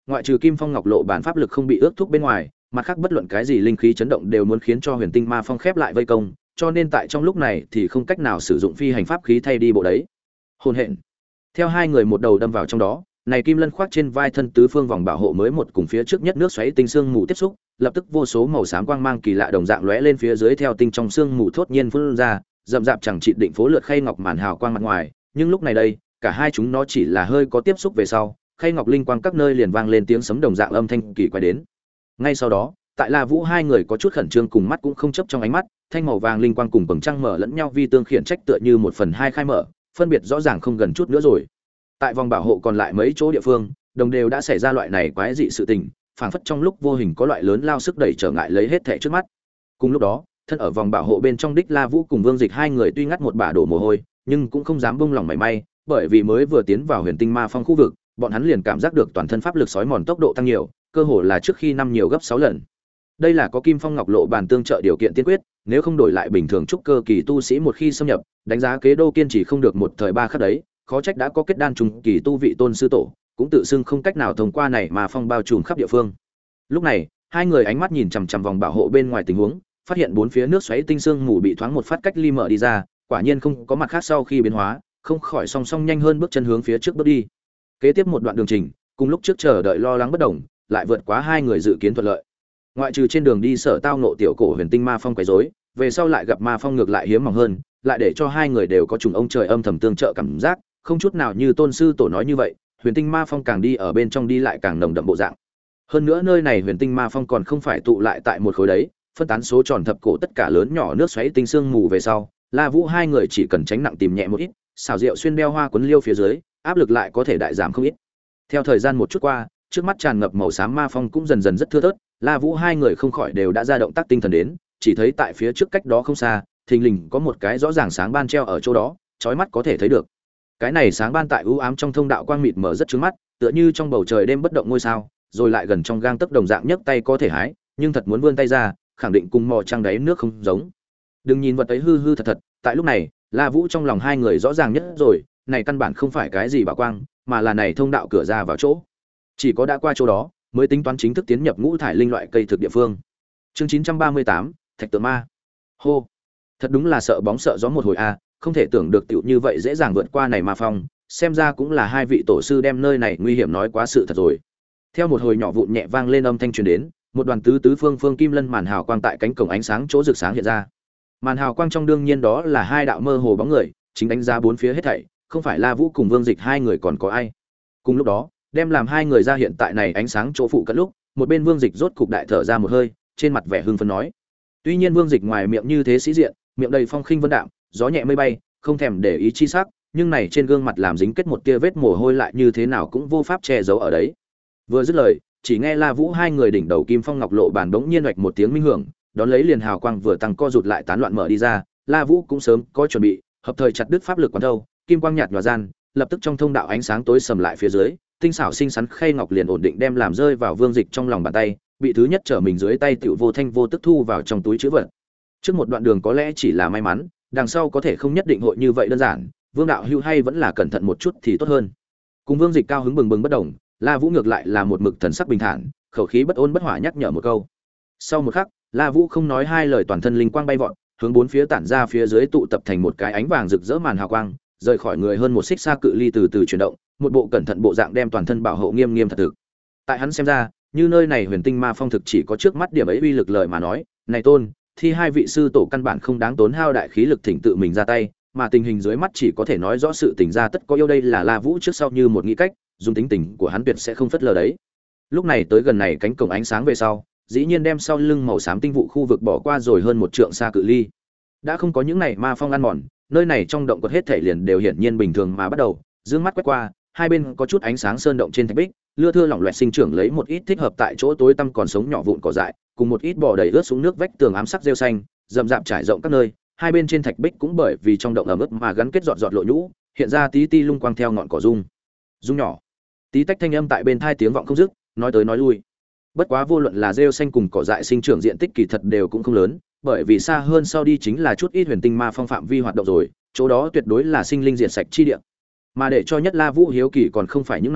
ngoại trừ Kim Phong Ngọc Lộ bản pháp lực không bị ước thúc bên ngoài, mặt khác bất luận cái gì linh khí chấn động đều muốn khiến cho Huyền Tinh Ma Phong khép lại vây công, cho nên tại trong lúc này thì không cách nào sử dụng phi hành pháp khí thay đi bộ đấy. Hồn hện. Theo hai người một đầu đâm vào trong đó, này kim lân khoác trên vai thân tứ phương vòng bảo hộ mới một cùng phía trước nhất nước xoáy tinh xương mù tiếp xúc, lập tức vô số màu xám quang mang kỳ lạ đồng dạng lóe lên phía dưới theo tinh trong xương mù thốt nhiên phun ra, rậm rạp chẳng trị định phố lượt khay ngọc màn hào quang mặt ngoài, nhưng lúc này đây, cả hai chúng nó chỉ là hơi có tiếp xúc về sau, khay ngọc linh quang các nơi liền vang lên tiếng sấm đồng dạng âm thanh kỳ quái đến. Ngay sau đó, tại La Vũ hai người có chút khẩn trương cùng mắt cũng không chấp trong ánh mắt, thanh màu vàng linh quang cùng bừng trăng mở lẫn nhau vi tương khiển trách tựa như một phần hai khai mở, phân biệt rõ ràng không gần chút nữa rồi. Tại vòng bảo hộ còn lại mấy chỗ địa phương, đồng đều đã xảy ra loại này quái dị sự tình, phảng phất trong lúc vô hình có loại lớn lao sức đẩy trở ngại lấy hết thảy trước mắt. Cùng lúc đó, thân ở vòng bảo hộ bên trong đích La Vũ cùng Vương Dịch hai người tuy ngắt một bả đổ mồ hôi, nhưng cũng không dám buông lòng mảy may, bởi vì mới vừa tiến vào Huyền Tinh Ma Phong khu vực, bọn hắn liền cảm giác được toàn thân pháp lực sói mòn tốc độ tăng nhiều, cơ hồ là trước khi năm nhiều gấp sáu lần. Đây là có Kim Phong Ngọc Lộ bàn tương trợ điều kiện tiên quyết, nếu không đổi lại bình thường trúc cơ kỳ tu sĩ một khi xâm nhập, đánh giá kế đô kiên trì không được một thời ba khắc đấy, khó trách đã có kết đan trùng kỳ tu vị tôn sư tổ, cũng tự xưng không cách nào thông qua này mà phong bao trùm khắp địa phương. Lúc này, hai người ánh mắt nhìn chằm chằm vòng bảo hộ bên ngoài tình huống, phát hiện bốn phía nước xoáy tinh xương mù bị thoáng một phát cách ly mở đi ra, quả nhiên không có mặt khác sau khi biến hóa, không khỏi song song nhanh hơn bước chân hướng phía trước bước đi. Kế tiếp một đoạn đường trình, cùng lúc trước chờ đợi lo lắng bất động, lại vượt quá hai người dự kiến thuận lợi. Ngoại trừ trên đường đi sở tao nộ tiểu cổ Huyền Tinh Ma Phong quấy rối, về sau lại gặp ma phong ngược lại hiếm mỏng hơn, lại để cho hai người đều có trùng ông trời âm thầm tương trợ cảm giác, không chút nào như tôn sư tổ nói như vậy, Huyền Tinh Ma Phong càng đi ở bên trong đi lại càng nồng đậm bộ dạng. Hơn nữa nơi này Huyền Tinh Ma Phong còn không phải tụ lại tại một khối đấy, phân tán số tròn thập cổ tất cả lớn nhỏ nước xoáy tinh xương mù về sau, La Vũ hai người chỉ cần tránh nặng tìm nhẹ một ít, xảo diệu xuyên đeo hoa quấn liêu phía dưới, áp lực lại có thể đại giảm không ít. Theo thời gian một chút qua, trước mắt tràn ngập màu xám ma phong cũng dần dần rất thưa thớt, La Vũ hai người không khỏi đều đã ra động tác tinh thần đến, chỉ thấy tại phía trước cách đó không xa, thình lình có một cái rõ ràng sáng ban treo ở chỗ đó, chói mắt có thể thấy được. Cái này sáng ban tại u ám trong thông đạo quang mịt mờ rất chói mắt, tựa như trong bầu trời đêm bất động ngôi sao, rồi lại gần trong gang tấc đồng dạng nhấc tay có thể hái, nhưng thật muốn vươn tay ra, khẳng định cùng mò trăng đáy nước không giống. Đừng nhìn vật ấy hư hư thật thật, tại lúc này, La Vũ trong lòng hai người rõ ràng nhất rồi, này căn bản không phải cái gì bảo quang, mà là này thông đạo cửa ra vào chỗ. Chỉ có đã qua chỗ đó, mới tính toán chính thức tiến nhập ngũ thải linh loại cây thực địa phương. Chương chín trăm ba mươi tám, Thạch Tượng Ma. Hô, thật đúng là sợ bóng sợ gió một hồi a, không thể tưởng được tiểu như vậy dễ dàng vượt qua này ma phong, xem ra cũng là hai vị tổ sư đem nơi này nguy hiểm nói quá sự thật rồi. Theo một hồi nhỏ vụn nhẹ vang lên âm thanh truyền đến, một đoàn tứ tứ phương phương kim lân màn hào quang tại cánh cổng ánh sáng chỗ rực sáng hiện ra. Màn hào quang trong đương nhiên đó là hai đạo mơ hồ bóng người, chính đánh giá bốn phía hết thảy, không phải La Vũ cùng Vương Dịch hai người còn có ai. Cùng lúc đó, đem làm hai người ra hiện tại này ánh sáng chỗ phụ cận lúc, một bên Vương Dịch rốt cục đại thở ra một hơi, trên mặt vẻ hưng phấn nói. Tuy nhiên Vương Dịch ngoài miệng như thế sĩ diện, miệng đầy phong khinh vân đạm, gió nhẹ mây bay, không thèm để ý chi sắc, nhưng này trên gương mặt làm dính kết một tia vết mồ hôi lại như thế nào cũng vô pháp che giấu ở đấy. Vừa dứt lời, chỉ nghe La Vũ hai người đỉnh đầu kim phong ngọc lộ bàn đống nhiên hoạch một tiếng minh hưởng, đón lấy liền hào quang vừa tăng co rụt lại tán loạn mở đi ra, La Vũ cũng sớm có chuẩn bị, hợp thời chặt đứt pháp lực quán thâu, kim quang nhạt nhòa gian, lập tức trong thông đạo ánh sáng tối sầm lại phía dưới, tinh xảo xinh xắn khay ngọc liền ổn định đem làm rơi vào Vương Dịch trong lòng bàn tay, bị thứ nhất trở mình dưới tay tiểu vô thanh vô tức thu vào trong túi trữ vật. Trước một đoạn đường có lẽ chỉ là may mắn, đằng sau có thể không nhất định hội như vậy đơn giản, Vương đạo hữu hay vẫn là cẩn thận một chút thì tốt hơn. Cùng Vương Dịch cao hứng bừng bừng bất động, La Vũ ngược lại là một mực thần sắc bình thản, khẩu khí bất ôn bất hỏa nhắc nhở một câu. Sau một khắc, La Vũ không nói hai lời toàn thân linh quang bay vọt, hướng bốn phía tản ra phía dưới tụ tập thành một cái ánh vàng rực rỡ màn hào quang, rời khỏi người hơn một xích xa cự ly từ từ chuyển động, một bộ cẩn thận bộ dạng đem toàn thân bảo hộ nghiêm nghiêm thật thực. Tại hắn xem ra, như nơi này Huyền Tinh Ma Phong thực chỉ có trước mắt điểm ấy uy lực lời mà nói, này tôn, thì hai vị sư tổ căn bản không đáng tốn hao đại khí lực thỉnh tự mình ra tay, mà tình hình dưới mắt chỉ có thể nói rõ sự tình ra tất có yêu đây là La Vũ trước sau như một nghĩ cách, dùng tính tình của hắn tuyệt sẽ không phất lờ đấy. Lúc này tới gần này cánh cổng ánh sáng về sau, dĩ nhiên đem sau lưng màu xám tinh vụ khu vực bỏ qua rồi hơn một trượng xa cự ly. Đã không có những này ma phong ăn mòn, nơi này trong động quật hết thảy liền đều hiển nhiên bình thường mà bắt đầu, dương mắt quét qua, hai bên có chút ánh sáng sơn động trên thạch bích, lưa thưa lỏng loẹt sinh trưởng lấy một ít thích hợp tại chỗ tối tăm còn sống nhỏ vụn cỏ dại, cùng một ít bò đầy ướt xuống nước vách tường ám sắc rêu xanh, rậm rạp trải rộng các nơi, hai bên trên thạch bích cũng bởi vì trong động ẩm ướt mà gắn kết giọt giọt lộ nhũ, hiện ra tí ti lung quang theo ngọn cỏ rung. Rung nhỏ. Tí tách thanh âm tại bên tai tiếng vọng không dứt, nói tới nói lui. Bất quá vô luận là rêu xanh cùng cỏ dại sinh trưởng diện tích kỳ thật đều cũng không lớn, bởi vì xa hơn sau đi chính là chút ít Huyền Tinh Ma Phong phạm vi hoạt động rồi, chỗ đó tuyệt đối là sinh linh diệt sạch chi địa. Mà để cho nhất La Vũ hiếu kỳ còn không phải những này,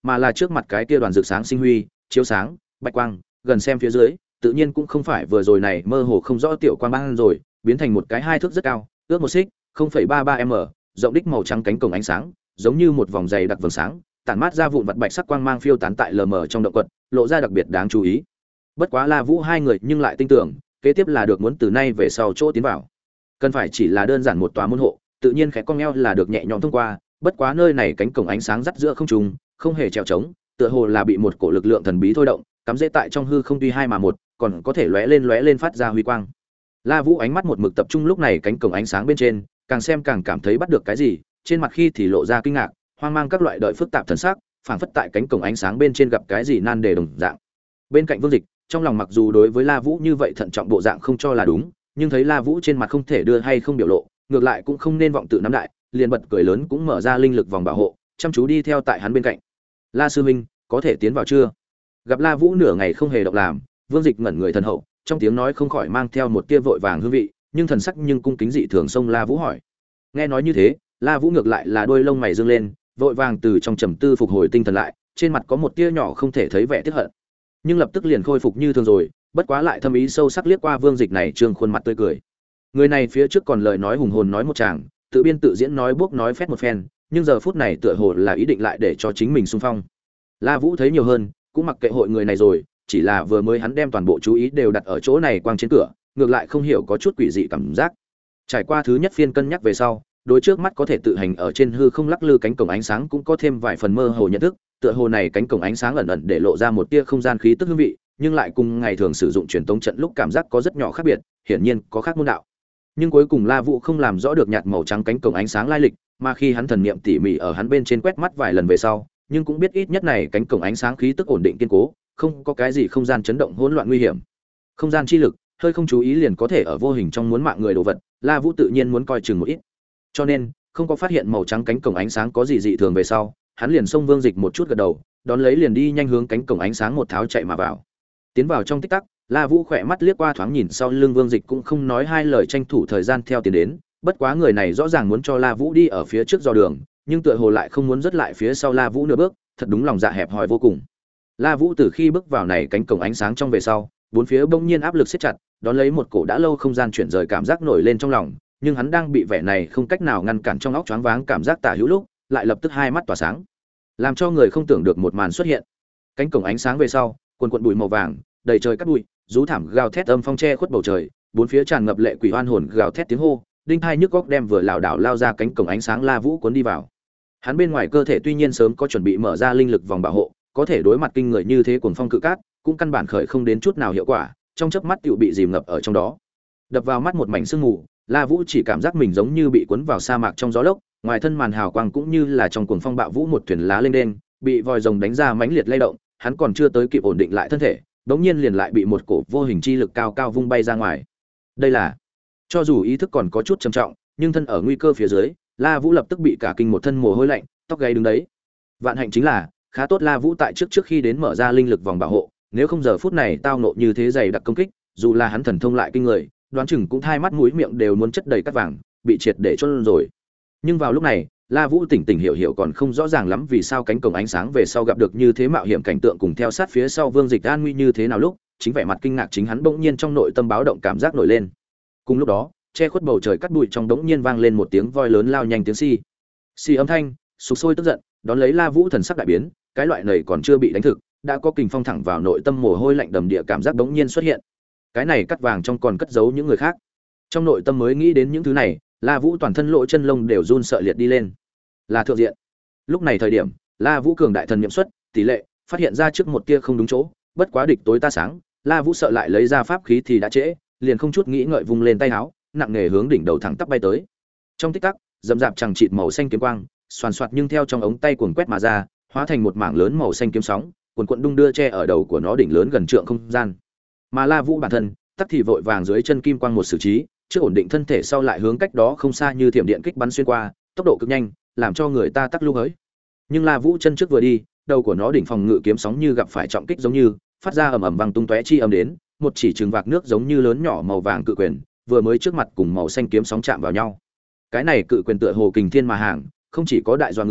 mà là trước mặt cái kia đoàn rực sáng sinh huy, chiếu sáng, bạch quang, gần xem phía dưới, tự nhiên cũng không phải vừa rồi này mơ hồ không rõ tiểu quang ban rồi, biến thành một cái hai thước rất cao, ước một xích, không phẩy ba ba m, rộng đích màu trắng cánh cổng ánh sáng, giống như một vòng dày đặc vầng sáng, tản mát ra vụn vặt bạch sắc quang mang phiêu tán tại lờ mờ trong động quật, lộ ra đặc biệt đáng chú ý. Bất quá La Vũ hai người nhưng lại tin tưởng, kế tiếp là được muốn từ nay về sau chỗ tiến vào. Cần phải chỉ là đơn giản một tòa môn hộ, tự nhiên khẽ cong eo là được nhẹ nhõm thông qua, bất quá nơi này cánh cổng ánh sáng dắt giữa không trung, không hề trèo trống, tựa hồ là bị một cổ lực lượng thần bí thôi động, cắm rễ tại trong hư không tuy hai mà một, còn có thể lóe lên lóe lên phát ra huy quang. La Vũ ánh mắt một mực tập trung lúc này cánh cổng ánh sáng bên trên, càng xem càng cảm thấy bắt được cái gì, trên mặt khi thì lộ ra kinh ngạc, hoang mang các loại đợi phức tạp thần sắc, phảng phất tại cánh cổng ánh sáng bên trên gặp cái gì nan đề đồng dạng. Bên cạnh Vương Dịch, trong lòng mặc dù đối với La Vũ như vậy thận trọng bộ dạng không cho là đúng, nhưng thấy La Vũ trên mặt không thể đưa hay không biểu lộ, ngược lại cũng không nên vọng tự nắm đại, liền bật cười lớn cũng mở ra linh lực vòng bảo hộ, chăm chú đi theo tại hắn bên cạnh. La sư huynh, có thể tiến vào chưa? Gặp La Vũ nửa ngày không hề động làm, Vương Dịch ngẩn người thần hậu, trong tiếng nói không khỏi mang theo một tia vội vàng hương vị, nhưng thần sắc nhưng cung kính dị thường xông La Vũ hỏi. Nghe nói như thế, La Vũ ngược lại là đôi lông mày dương lên, vội vàng từ trong trầm tư phục hồi tinh thần lại, trên mặt có một tia nhỏ không thể thấy vẻ tiếc hận, nhưng lập tức liền khôi phục như thường rồi, bất quá lại thâm ý sâu sắc liếc qua Vương Dịch này trương khuôn mặt tươi cười. Người này phía trước còn lời nói hùng hồn nói một tràng, tự biên tự diễn nói bốc nói phét một phen, nhưng giờ phút này tựa hồ là ý định lại để cho chính mình xung phong. La Vũ thấy nhiều hơn, cũng mặc kệ hội người này rồi, chỉ là vừa mới hắn đem toàn bộ chú ý đều đặt ở chỗ này quang trên cửa, ngược lại không hiểu có chút quỷ dị cảm giác. Trải qua thứ nhất phiên cân nhắc về sau, đối trước mắt có thể tự hành ở trên hư không lắc lư cánh cổng ánh sáng cũng có thêm vài phần mơ hồ nhận thức, tựa hồ này cánh cổng ánh sáng ẩn ẩn để lộ ra một tia không gian khí tức hương vị, nhưng lại cùng ngày thường sử dụng truyền tống trận lúc cảm giác có rất nhỏ khác biệt, hiển nhiên có khác môn đạo. Nhưng cuối cùng La Vũ không làm rõ được nhạt màu trắng cánh cổng ánh sáng lai lịch, mà khi hắn thần niệm tỉ mỉ ở hắn bên trên quét mắt vài lần về sau, nhưng cũng biết ít nhất này cánh cổng ánh sáng khí tức ổn định kiên cố, không có cái gì không gian chấn động hỗn loạn nguy hiểm. Không gian chi lực, hơi không chú ý liền có thể ở vô hình trong muốn mạng người đồ vật, La Vũ tự nhiên muốn coi chừng một ít. Cho nên, không có phát hiện màu trắng cánh cổng ánh sáng có gì dị thường về sau, hắn liền xông Vương Dịch một chút gật đầu, đón lấy liền đi nhanh hướng cánh cổng ánh sáng một tháo chạy mà vào. Tiến vào trong tích tắc, La Vũ khỏe mắt liếc qua thoáng nhìn sau lưng Vương Dịch cũng không nói hai lời tranh thủ thời gian theo tiến đến, bất quá người này rõ ràng muốn cho La Vũ đi ở phía trước dò đường, nhưng tựa hồ lại không muốn dứt lại phía sau La Vũ nửa bước, thật đúng lòng dạ hẹp hòi vô cùng. La Vũ từ khi bước vào này cánh cổng ánh sáng trong về sau, bốn phía bỗng nhiên áp lực siết chặt, đón lấy một cổ đã lâu không gian chuyển rời cảm giác nổi lên trong lòng, nhưng hắn đang bị vẻ này không cách nào ngăn cản trong óc choáng váng cảm giác tả hữu lúc, lại lập tức hai mắt tỏa sáng, làm cho người không tưởng được một màn xuất hiện. Cánh cổng ánh sáng về sau, quần quần bụi màu vàng, đầy trời cát bụi, rú thảm gào thét âm phong che khuất bầu trời, bốn phía tràn ngập lệ quỷ oan hồn gào thét tiếng hô, đinh hai nhức góc đem vừa lảo đảo lao ra cánh cổng ánh sáng La Vũ cuốn đi vào. Hắn bên ngoài cơ thể tuy nhiên sớm có chuẩn bị mở ra linh lực vòng bảo hộ, có thể đối mặt kinh người như thế cuồng phong cự cát, cũng căn bản khởi không đến chút nào hiệu quả, trong chớp mắt tựu bị dìm ngập ở trong đó. Đập vào mắt một mảnh sương mù, La Vũ chỉ cảm giác mình giống như bị cuốn vào sa mạc trong gió lốc, ngoài thân màn hào quang cũng như là trong cuồng phong bạo vũ một thuyền lá lên đen, bị vòi rồng đánh ra mãnh liệt lay động, hắn còn chưa tới kịp ổn định lại thân thể, bỗng nhiên liền lại bị một cổ vô hình chi lực cao cao vung bay ra ngoài. Đây là, cho dù ý thức còn có chút trầm trọng, nhưng thân ở nguy cơ phía dưới, La Vũ lập tức bị cả kinh một thân mồ hôi lạnh, tóc gáy đứng đấy. Vạn hạnh chính là, khá tốt La Vũ tại trước trước khi đến mở ra linh lực vòng bảo hộ, nếu không giờ phút này tao nộ như thế dày đặc công kích, dù là hắn thần thông lại kinh người, đoán chừng cũng hai mắt mũi miệng đều muốn chất đầy cát vàng, bị triệt để chôn rồi. Nhưng vào lúc này, La Vũ tỉnh tỉnh hiểu hiểu còn không rõ ràng lắm vì sao cánh cổng ánh sáng về sau gặp được như thế mạo hiểm cảnh tượng cùng theo sát phía sau Vương Dịch an nguy như thế nào lúc, chính vẻ mặt kinh ngạc chính hắn bỗng nhiên trong nội tâm báo động cảm giác nổi lên. Cùng lúc đó, che khuất bầu trời cắt bụi trong đống nhiên vang lên một tiếng voi lớn lao nhanh tiếng xi. Xi âm thanh, sục sôi tức giận, đón lấy La Vũ thần sắc đại biến, cái loại này còn chưa bị đánh thực, đã có kình phong thẳng vào nội tâm mồ hôi lạnh đầm địa cảm giác đống nhiên xuất hiện. Cái này cắt vàng trong còn cất giấu những người khác. Trong nội tâm mới nghĩ đến những thứ này, La Vũ toàn thân lỗ chân lông đều run sợ liệt đi lên. Là thượng diện. Lúc này thời điểm, La Vũ cường đại thần niệm xuất, tỷ lệ phát hiện ra trước một tia không đúng chỗ, bất quá địch tối ta sáng, La Vũ sợ lại lấy ra pháp khí thì đã trễ, liền không chút nghĩ ngợi vung lên tay áo, nặng nề hướng đỉnh đầu thẳng tắp bay tới. Trong tích tắc, dầm dạp chằng chịt màu xanh kiếm quang, xoàn xoạt nhưng theo trong ống tay cuồng quét mà ra, hóa thành một mảng lớn màu xanh kiếm sóng, cuồn cuộn đung đưa che ở đầu của nó đỉnh lớn gần trượng không gian. Mà La Vũ bản thân, tắc thì vội vàng dưới chân kim quang một xử trí, trước ổn định thân thể sau lại hướng cách đó không xa như thiểm điện kích bắn xuyên qua, tốc độ cực nhanh, làm cho người ta tắc lưu hới. Nhưng La Vũ chân trước vừa đi, đầu của nó đỉnh phòng ngự kiếm sóng như gặp phải trọng kích giống như, phát ra ầm ầm vang tung tóe chi âm đến, một chỉ trường vạc nước giống như lớn nhỏ màu vàng cự quyền, vừa mới trước mặt cùng màu xanh kiếm sóng chạm vào nhau. Cái này cự quyền tựa hồ kình thiên mà hàng, không chỉ có đại doa người,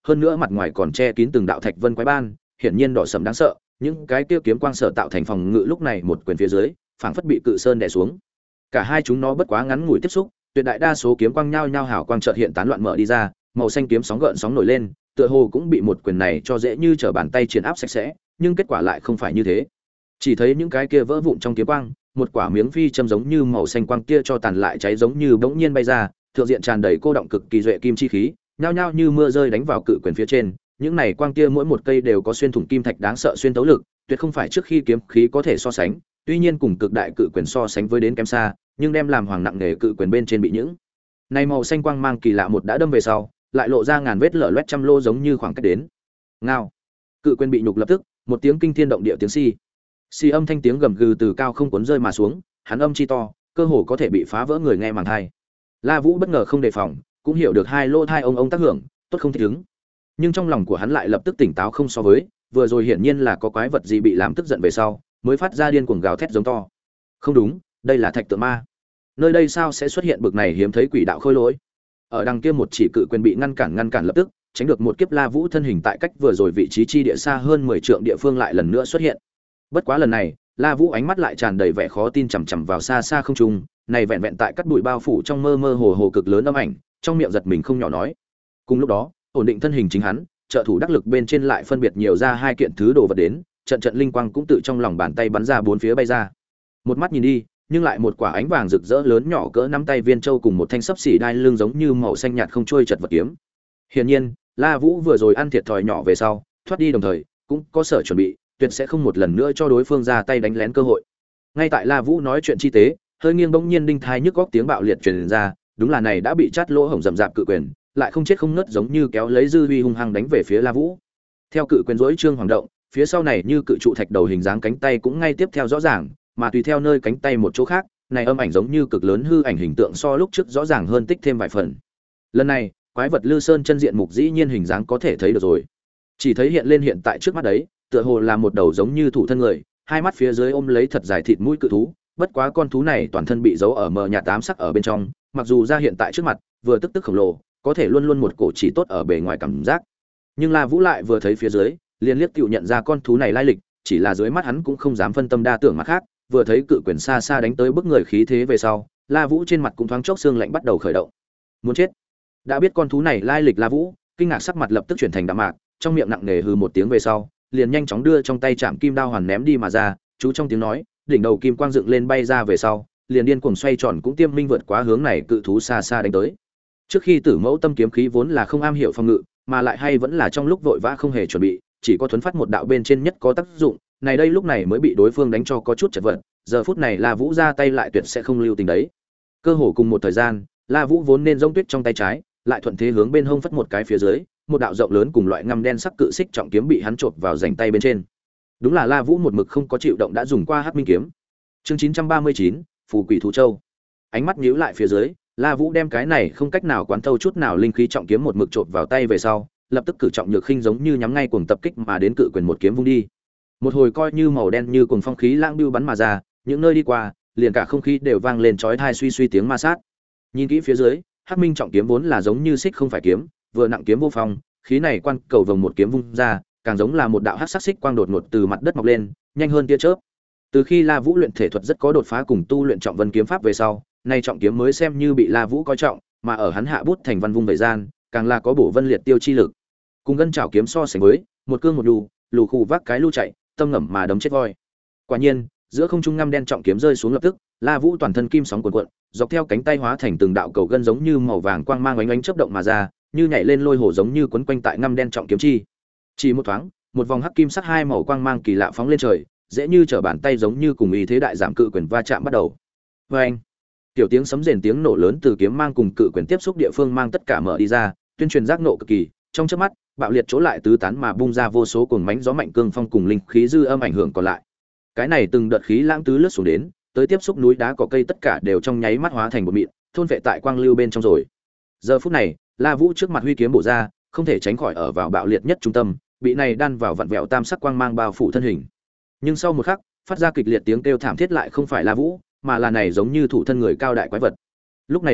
hơn nữa mặt ngoài còn che kín từng đạo thạch vân quái ban, hiển nhiên đỏ sẫm đáng sợ, những cái kia kiếm quang sở tạo thành phòng ngự lúc này một quyền phía dưới, phảng phất bị cự sơn đè xuống. Cả hai chúng nó bất quá ngắn ngủi tiếp xúc, tuyệt đại đa số kiếm quang nhao nhao hào quang chợt hiện tán loạn mở đi ra, màu xanh kiếm sóng gợn sóng nổi lên, tựa hồ cũng bị một quyền này cho dễ như trở bàn tay triển áp sạch sẽ, nhưng kết quả lại không phải như thế. Chỉ thấy những cái kia vỡ vụn trong kiếm quang, một quả miếng phi châm giống như màu xanh quang kia cho tàn lại cháy giống như bỗng nhiên bay ra, thượng diện tràn đầy cô động cực kỳ duệ kim chi khí, nhao nhao như mưa rơi đánh vào cự quyền phía trên, những này quang kia mỗi một cây đều có xuyên thủng kim thạch đáng sợ xuyên tấu lực, tuyệt không phải trước khi kiếm khí có thể so sánh, tuy nhiên cùng cực đại cự quyền so sánh với đến kém xa, nhưng đem làm hoàng nặng nghề cự quyền bên trên bị những này màu xanh quang mang kỳ lạ một đã đâm về sau, lại lộ ra ngàn vết lở loét trăm lô giống như khoảng cách đến. Ngao. Cự quyền bị nhục lập tức, một tiếng kinh thiên động địa tiếng xi. Xi âm thanh tiếng gầm gừ từ cao không cuốn rơi mà xuống, hắn âm chi to, cơ hồ có thể bị phá vỡ người nghe màng tai. La Vũ bất ngờ không đề phòng, cũng hiểu được hai lô thai ông ông tác hưởng, tốt không thích ứng. Nhưng trong lòng của hắn lại lập tức tỉnh táo không so với, vừa rồi hiển nhiên là có quái vật gì bị làm tức giận về sau, mới phát ra điên cuồng gào thét giống to. Không đúng, đây là thạch tượng ma. Nơi đây sao sẽ xuất hiện bực này hiếm thấy quỷ đạo khôi lỗi? Ở đằng kia một chỉ cự quyền bị ngăn cản ngăn cản lập tức, tránh được một kiếp La Vũ thân hình tại cách vừa rồi vị trí chi địa xa hơn mười trượng địa phương lại lần nữa xuất hiện. Bất quá lần này, La Vũ ánh mắt lại tràn đầy vẻ khó tin chằm chằm vào xa xa không trung, này vẹn vẹn tại cắt bụi bao phủ trong mơ mơ hồ hồ cực lớn âm ảnh, trong miệng giật mình không nhỏ nói. Cùng lúc đó, ổn định thân hình chính hắn, trợ thủ đắc lực bên trên lại phân biệt nhiều ra hai kiện thứ đồ vật đến, trận trận linh quang cũng tự trong lòng bàn tay bắn ra bốn phía bay ra. Một mắt nhìn đi, nhưng lại một quả ánh vàng rực rỡ lớn nhỏ cỡ nắm tay viên châu cùng một thanh sấp xỉ đai lưng giống như màu xanh nhạt không trôi chật vật kiếm. Hiển nhiên, La Vũ vừa rồi ăn thiệt thòi nhỏ về sau, thoát đi đồng thời, cũng có sở chuẩn bị, tuyệt sẽ không một lần nữa cho đối phương ra tay đánh lén cơ hội. Ngay tại La Vũ nói chuyện chi tế, hơi nghiêng bỗng nhiên đinh thai nhức góc tiếng bạo liệt truyền ra, đúng là này đã bị chát lỗ hổng rầm rạp cự quyền, lại không chết không ngớt giống như kéo lấy dư uy hung hăng đánh về phía La Vũ. Theo cự quyền rỗi trương hoàng động, phía sau này như cự trụ thạch đầu hình dáng cánh tay cũng ngay tiếp theo rõ ràng, mà tùy theo nơi cánh tay một chỗ khác, này âm ảnh giống như cực lớn hư ảnh hình tượng so lúc trước rõ ràng hơn tích thêm vài phần. Lần này, quái vật Lư Sơn chân diện mục dĩ nhiên hình dáng có thể thấy được rồi. Chỉ thấy hiện lên hiện tại trước mắt đấy, tựa hồ là một đầu giống như thủ thân người, hai mắt phía dưới ôm lấy thật dài thịt mũi cự thú, bất quá con thú này toàn thân bị giấu ở mờ nhạt tám sắc ở bên trong, mặc dù ra hiện tại trước mặt, vừa tức tức khổng lồ, có thể luôn luôn một cổ chỉ tốt ở bề ngoài cảm giác. Nhưng La Vũ lại vừa thấy phía dưới, liền liếc tựu nhận ra con thú này lai lịch, chỉ là dưới mắt hắn cũng không dám phân tâm đa tưởng mặt khác, vừa thấy cự quyền xa xa đánh tới bức người khí thế về sau, La Vũ trên mặt cũng thoáng chốc xương lạnh bắt đầu khởi động. Muốn chết. Đã biết con thú này lai lịch La Vũ, kinh ngạc sắc mặt lập tức chuyển thành đạm mạc, trong miệng nặng nề hừ một tiếng về sau, liền nhanh chóng đưa trong tay chạm kim đao hoàn ném đi mà ra, chú trong tiếng nói, đỉnh đầu kim quang dựng lên bay ra về sau, liền điên cuồng xoay tròn cũng tiêm minh vượt quá hướng này cự thú xa xa đánh tới. Trước khi Tử Mẫu Tâm kiếm khí vốn là không am hiểu phòng ngự, mà lại hay vẫn là trong lúc vội vã không hề chuẩn bị, chỉ có thuấn phát một đạo bên trên nhất có tác dụng, này đây lúc này mới bị đối phương đánh cho có chút chật vật, giờ phút này La Vũ ra tay lại tuyệt sẽ không lưu tình đấy. Cơ hồ cùng một thời gian, La Vũ vốn nên rông tuyết trong tay trái, lại thuận thế hướng bên hông phất một cái phía dưới, một đạo rộng lớn cùng loại ngăm đen sắc cự xích trọng kiếm bị hắn chộp vào rảnh tay bên trên. Đúng là La Vũ một mực không có chịu động đã dùng qua Hắc Minh kiếm. Chương chín trăm ba mươi chín, Phù Quỷ Thú Châu. Ánh mắt nhíu lại phía dưới, La Vũ đem cái này không cách nào quán thâu chút nào linh khí trọng kiếm một mực chộp vào tay về sau, lập tức cử trọng nhược khinh giống như nhắm ngay cuồng tập kích mà đến cự quyền một kiếm vung đi. Một hồi coi như màu đen như cuồng phong khí lãng bưu bắn mà ra, những nơi đi qua, liền cả không khí đều vang lên chói tai suy suy tiếng ma sát. Nhìn kỹ phía dưới, Hắc Minh trọng kiếm vốn là giống như xích không phải kiếm, vừa nặng kiếm vô phong, khí này quan cầu vồng một kiếm vung ra, càng giống là một đạo hắc sắc xích quang đột ngột từ mặt đất mọc lên, nhanh hơn tia chớp. Từ khi La Vũ luyện thể thuật rất có đột phá cùng tu luyện trọng vân kiếm pháp về sau, nay trọng kiếm mới xem như bị La Vũ coi trọng, mà ở hắn hạ bút thành văn vung về gian, càng là có bổ vân liệt tiêu chi lực. Cùng ngân trảo kiếm so sánh với, một cương một lù, lù khù vác cái lưu chạy, tâm ngầm mà đấm chết voi. Quả nhiên, giữa không trung ngăm đen trọng kiếm rơi xuống lập tức, La Vũ toàn thân kim sóng cuộn cuộn, dọc theo cánh tay hóa thành từng đạo cầu gân giống như màu vàng quang mang ánh ánh chớp động mà ra, như nhảy lên lôi hổ giống như quấn quanh tại ngăm đen trọng kiếm chi. Chỉ một thoáng, một vòng hắc kim sắc hai màu quang mang kỳ lạ phóng lên trời, dễ như trở bàn tay giống như cùng ý thế đại giảm cự quyền va chạm bắt đầu. Oeng! Tiểu tiếng sấm rền tiếng nổ lớn từ kiếm mang cùng cự quyền tiếp xúc địa phương mang tất cả mở đi ra, tuyên truyền giác nộ cực kỳ, trong chớp mắt, bạo liệt chỗ lại tứ tán mà bung ra vô số cuồng mãnh gió mạnh cương phong cùng linh khí dư âm ảnh hưởng còn lại. Cái này từng đợt khí lãng tứ lướt xuống đến, tới tiếp xúc núi đá cỏ cây tất cả đều trong nháy mắt hóa thành một mịn, thôn vệ tại quang lưu bên trong rồi. Giờ phút này, La Vũ trước mặt huy kiếm bổ ra, không thể tránh khỏi ở vào bạo liệt nhất trung tâm, bị này đan vào vặn vẹo tam sắc quang mang bao phủ thân hình. Nhưng sau một khắc, phát ra kịch liệt tiếng kêu thảm thiết lại không phải La Vũ, mà là này giống như thủ thân người cao đại quái vật. Lúc này đây,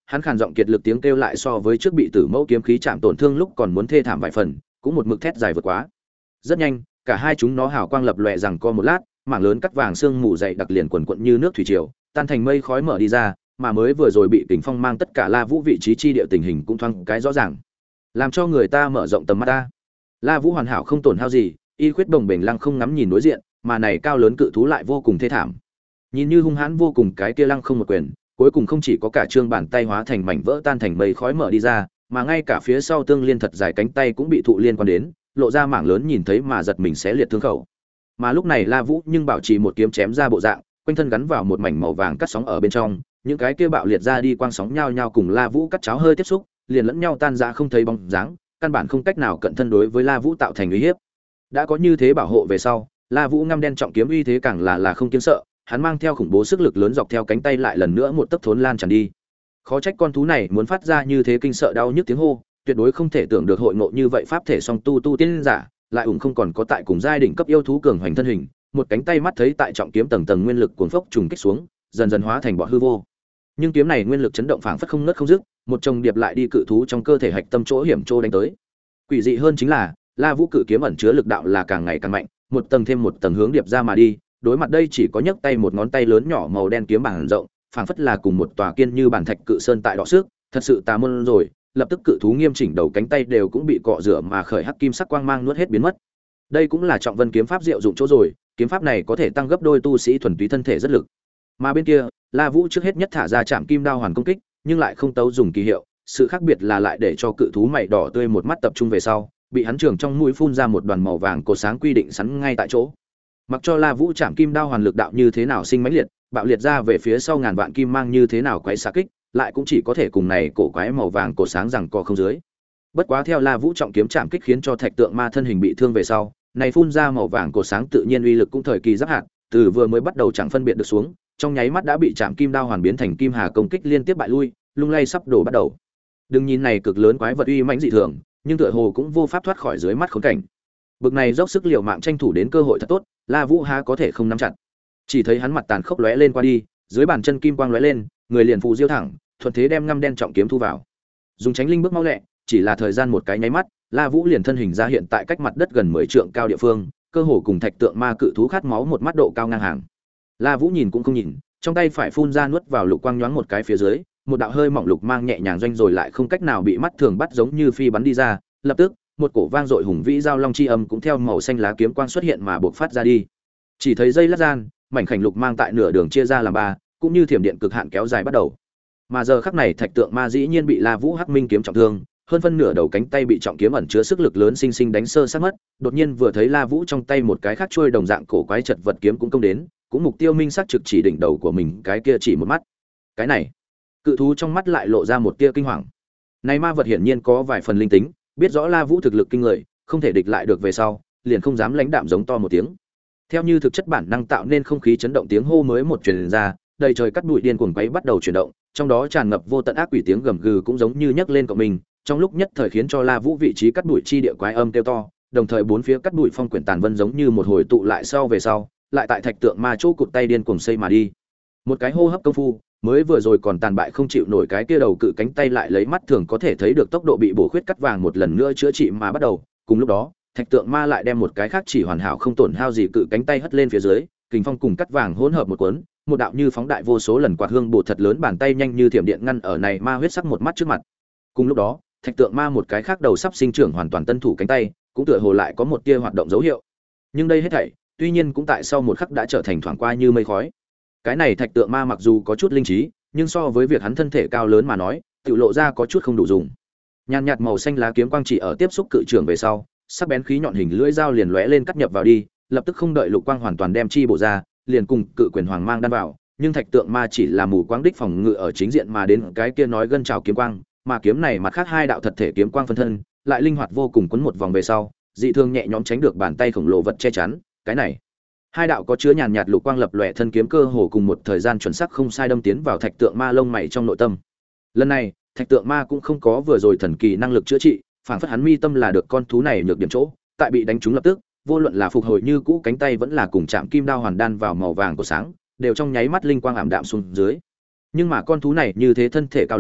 hắn khàn giọng kiệt lực tiếng kêu lại so với trước bị Tử Mẫu kiếm khí chạm tổn thương lúc còn muốn thê thảm vài phần, cũng một mực thét dài vượt quá. Rất nhanh, cả hai chúng nó hào quang lập lòe rằng co một lát, mảng lớn cắt vàng sương mù dày đặc liền quần quận như nước thủy triều, tan thành mây khói mở đi ra, mà mới vừa rồi bị kình phong mang tất cả La Vũ vị trí chi địa tình hình cũng thoáng cái rõ ràng, làm cho người ta mở rộng tầm mắt ta. La Vũ hoàn hảo không tổn hao gì, y khuyết đồng bền lăng không ngắm nhìn đối diện, mà này cao lớn cự thú lại vô cùng thê thảm. Nhìn như hung hãn vô cùng cái kia lăng không một quyền, cuối cùng không chỉ có cả trương bàn tay hóa thành mảnh vỡ tan thành mây khói mở đi ra, mà ngay cả phía sau tương liên thật dài cánh tay cũng bị thụ liên quan đến, lộ ra mảng lớn nhìn thấy mà giật mình xé liệt thương khẩu. Mà lúc này La Vũ nhưng bảo trì một kiếm chém ra bộ dạng, quanh thân gắn vào một mảnh màu vàng cắt sóng ở bên trong, những cái kia bạo liệt ra đi quang sóng nhao nhao cùng La Vũ cắt cháo hơi tiếp xúc, liền lẫn nhau tan ra không thấy bóng dáng, căn bản không cách nào cận thân đối với La Vũ tạo thành uy hiếp. Đã có như thế bảo hộ về sau, La Vũ ngăm đen trọng kiếm uy thế càng là là không kiêng sợ, hắn mang theo khủng bố sức lực lớn dọc theo cánh tay lại lần nữa một tấc thốn lan tràn đi. Khó trách con thú này muốn phát ra như thế kinh sợ đau nhức tiếng hô, tuyệt đối không thể tưởng được hội ngộ như vậy pháp thể song tu tu tiên giả, lại ủng không còn có tại cùng giai đỉnh cấp yêu thú cường hoành thân hình, một cánh tay mắt thấy tại trọng kiếm tầng tầng nguyên lực cuốn phốc trùng kích xuống, dần dần hóa thành bọt hư vô. Nhưng kiếm này nguyên lực chấn động phảng phất không ngớt không dứt, một chồng điệp lại đi cự thú trong cơ thể hạch tâm chỗ hiểm chỗ đánh tới. Quỷ dị hơn chính là, La Vũ cự kiếm ẩn chứa lực đạo là càng ngày càng mạnh, một tầng thêm một tầng hướng điệp ra mà đi, đối mặt đây chỉ có nhấc tay một ngón tay lớn nhỏ màu đen kiếm bản rộng, phảng phất là cùng một tòa kiên như bản thạch cự sơn tại đọ sức, thật sự tà môn rồi, lập tức cự thú nghiêm chỉnh đầu cánh tay đều cũng bị cọ rửa mà khởi hắc kim sắc quang mang nuốt hết biến mất. Đây cũng là trọng vân kiếm pháp diệu dụng chỗ rồi, kiếm pháp này có thể tăng gấp đôi tu sĩ thuần túy thân thể rất lực. Mà bên kia, La Vũ trước hết nhất thả ra chạm kim đao hoàn công kích, nhưng lại không tấu dùng kỳ hiệu, sự khác biệt là lại để cho cự thú mày đỏ tươi một mắt tập trung về sau, bị hắn trường trong mũi phun ra một đoàn màu vàng cột sáng quy định sẵn ngay tại chỗ. Mặc cho La Vũ chạm kim đao hoàn lực đạo như thế nào sinh mãnh liệt, bạo liệt ra về phía sau ngàn vạn kim mang như thế nào quấy xạ kích, lại cũng chỉ có thể cùng này cổ quái màu vàng cột sáng rằng co không dưới. Bất quá theo La Vũ trọng kiếm chạm kích khiến cho thạch tượng ma thân hình bị thương về sau, này phun ra màu vàng cột sáng tự nhiên uy lực cũng thời kỳ giáp hạn, từ vừa mới bắt đầu chẳng phân biệt được xuống, trong nháy mắt đã bị chạm kim đao hoàn biến thành kim hà công kích liên tiếp bại lui, lung lay sắp đổ bắt đầu. Đừng nhìn này cực lớn quái vật uy mãnh dị thường, nhưng tựa hồ cũng vô pháp thoát khỏi dưới mắt khốn cảnh. Bực này dốc sức liều mạng tranh thủ đến cơ hội thật tốt, La Vũ há có thể không nắm chặt. Chỉ thấy hắn mặt tàn khốc lóe lên qua đi, dưới bàn chân kim quang lóe lên, người liền phù diêu thẳng, thuận thế đem ngăm đen trọng kiếm thu vào. Dùng tránh linh bước mau lẹ, chỉ là thời gian một cái nháy mắt, La Vũ liền thân hình ra hiện tại cách mặt đất gần mười trượng cao địa phương, cơ hồ cùng thạch tượng ma cự thú khát máu một mắt độ cao ngang hàng. La Vũ nhìn cũng không nhìn, trong tay phải phun ra nuốt vào lục quang nhoáng một cái phía dưới, một đạo hơi mỏng lục mang nhẹ nhàng doanh rồi lại không cách nào bị mắt thường bắt giống như phi bắn đi ra, lập tức, một cổ vang dội hùng vĩ giao long chi âm cũng theo màu xanh lá kiếm quang xuất hiện mà bộc phát ra đi. Chỉ thấy dây lát gian, mảnh khảnh lục mang tại nửa đường chia ra làm ba, cũng như thiểm điện cực hạn kéo dài bắt đầu. Mà giờ khắc này thạch tượng ma dĩ nhiên bị La Vũ Hắc Minh kiếm trọng thương, hơn phân nửa đầu cánh tay bị trọng kiếm ẩn chứa sức lực lớn sinh sinh đánh sơ sát mất, đột nhiên vừa thấy La Vũ trong tay một cái khác trôi đồng dạng cổ quái chật vật kiếm cũng công đến, cũng mục tiêu minh sắc trực chỉ đỉnh đầu của mình, cái kia chỉ một mắt. Cái này, cự thú trong mắt lại lộ ra một tia kinh hoàng. Này ma vật hiển nhiên có vài phần linh tính, biết rõ La Vũ thực lực kinh người, không thể địch lại được về sau, liền không dám lãnh đạm giống to một tiếng. Theo như thực chất bản năng tạo nên không khí chấn động tiếng hô mới một truyền ra, đầy trời cắt bụi điên cuồng quấy bắt đầu chuyển động, trong đó tràn ngập vô tận ác quỷ tiếng gầm gừ cũng giống như nhấc lên cộng mình, trong lúc nhất thời khiến cho La Vũ vị trí cắt bụi chi địa quái âm kêu to, đồng thời bốn phía cắt bụi phong quyển tàn vân giống như một hồi tụ lại sau về sau, lại tại thạch tượng ma chỗ cụt tay điên cuồng xây mà đi. Một cái hô hấp công phu, mới vừa rồi còn tàn bại không chịu nổi cái kia đầu cự cánh tay lại lấy mắt thường có thể thấy được tốc độ bị bổ khuyết cắt vàng một lần nữa chữa trị mà bắt đầu, cùng lúc đó, thạch tượng ma lại đem một cái khác chỉ hoàn hảo không tổn hao gì cự cánh tay hất lên phía dưới, kình phong cùng cắt vàng hỗn hợp một cuốn, một đạo như phóng đại vô số lần quạt hương bổ thật lớn bàn tay nhanh như thiểm điện ngăn ở này ma huyết sắc một mắt trước mặt. Cùng lúc đó, thạch tượng ma một cái khác đầu sắp sinh trưởng hoàn toàn tân thủ cánh tay, cũng tựa hồ lại có một tia hoạt động dấu hiệu. Nhưng đây hết thảy, tuy nhiên cũng tại sau một khắc đã trở thành thoảng qua như mây khói. Cái này thạch tượng ma mặc dù có chút linh trí, nhưng so với việc hắn thân thể cao lớn mà nói, tự lộ ra có chút không đủ dùng. Nhàn nhạt màu xanh lá kiếm quang chỉ ở tiếp xúc cự trường về sau, sắc bén khí nhọn hình lưỡi dao liền lóe lên cắt nhập vào đi, lập tức không đợi lục quang hoàn toàn đem chi bổ ra, liền cùng cự quyền hoàng mang đan vào, nhưng thạch tượng ma chỉ là mù quáng đích phòng ngự ở chính diện mà đến cái kia nói gân trào kiếm quang, mà kiếm này mặt khác hai đạo thật thể kiếm quang phân thân, lại linh hoạt vô cùng quấn một vòng về sau, dị thường nhẹ nhõm tránh được bàn tay khổng lồ vật che chắn, cái này hai đạo có chứa nhàn nhạt lục quang lập lòe thân kiếm cơ hồ cùng một thời gian chuẩn xác không sai đâm tiến vào thạch tượng ma lông mày trong nội tâm. Lần này, thạch tượng ma cũng không có vừa rồi thần kỳ năng lực chữa trị, phảng phất hắn mi tâm là được con thú này nhược điểm chỗ, tại bị đánh trúng lập tức, vô luận là phục hồi như cũ cánh tay vẫn là cùng chạm kim đao hoàn đan vào màu vàng của sáng, đều trong nháy mắt linh quang ảm đạm xuống dưới. Nhưng mà con thú này như thế thân thể cao lớn,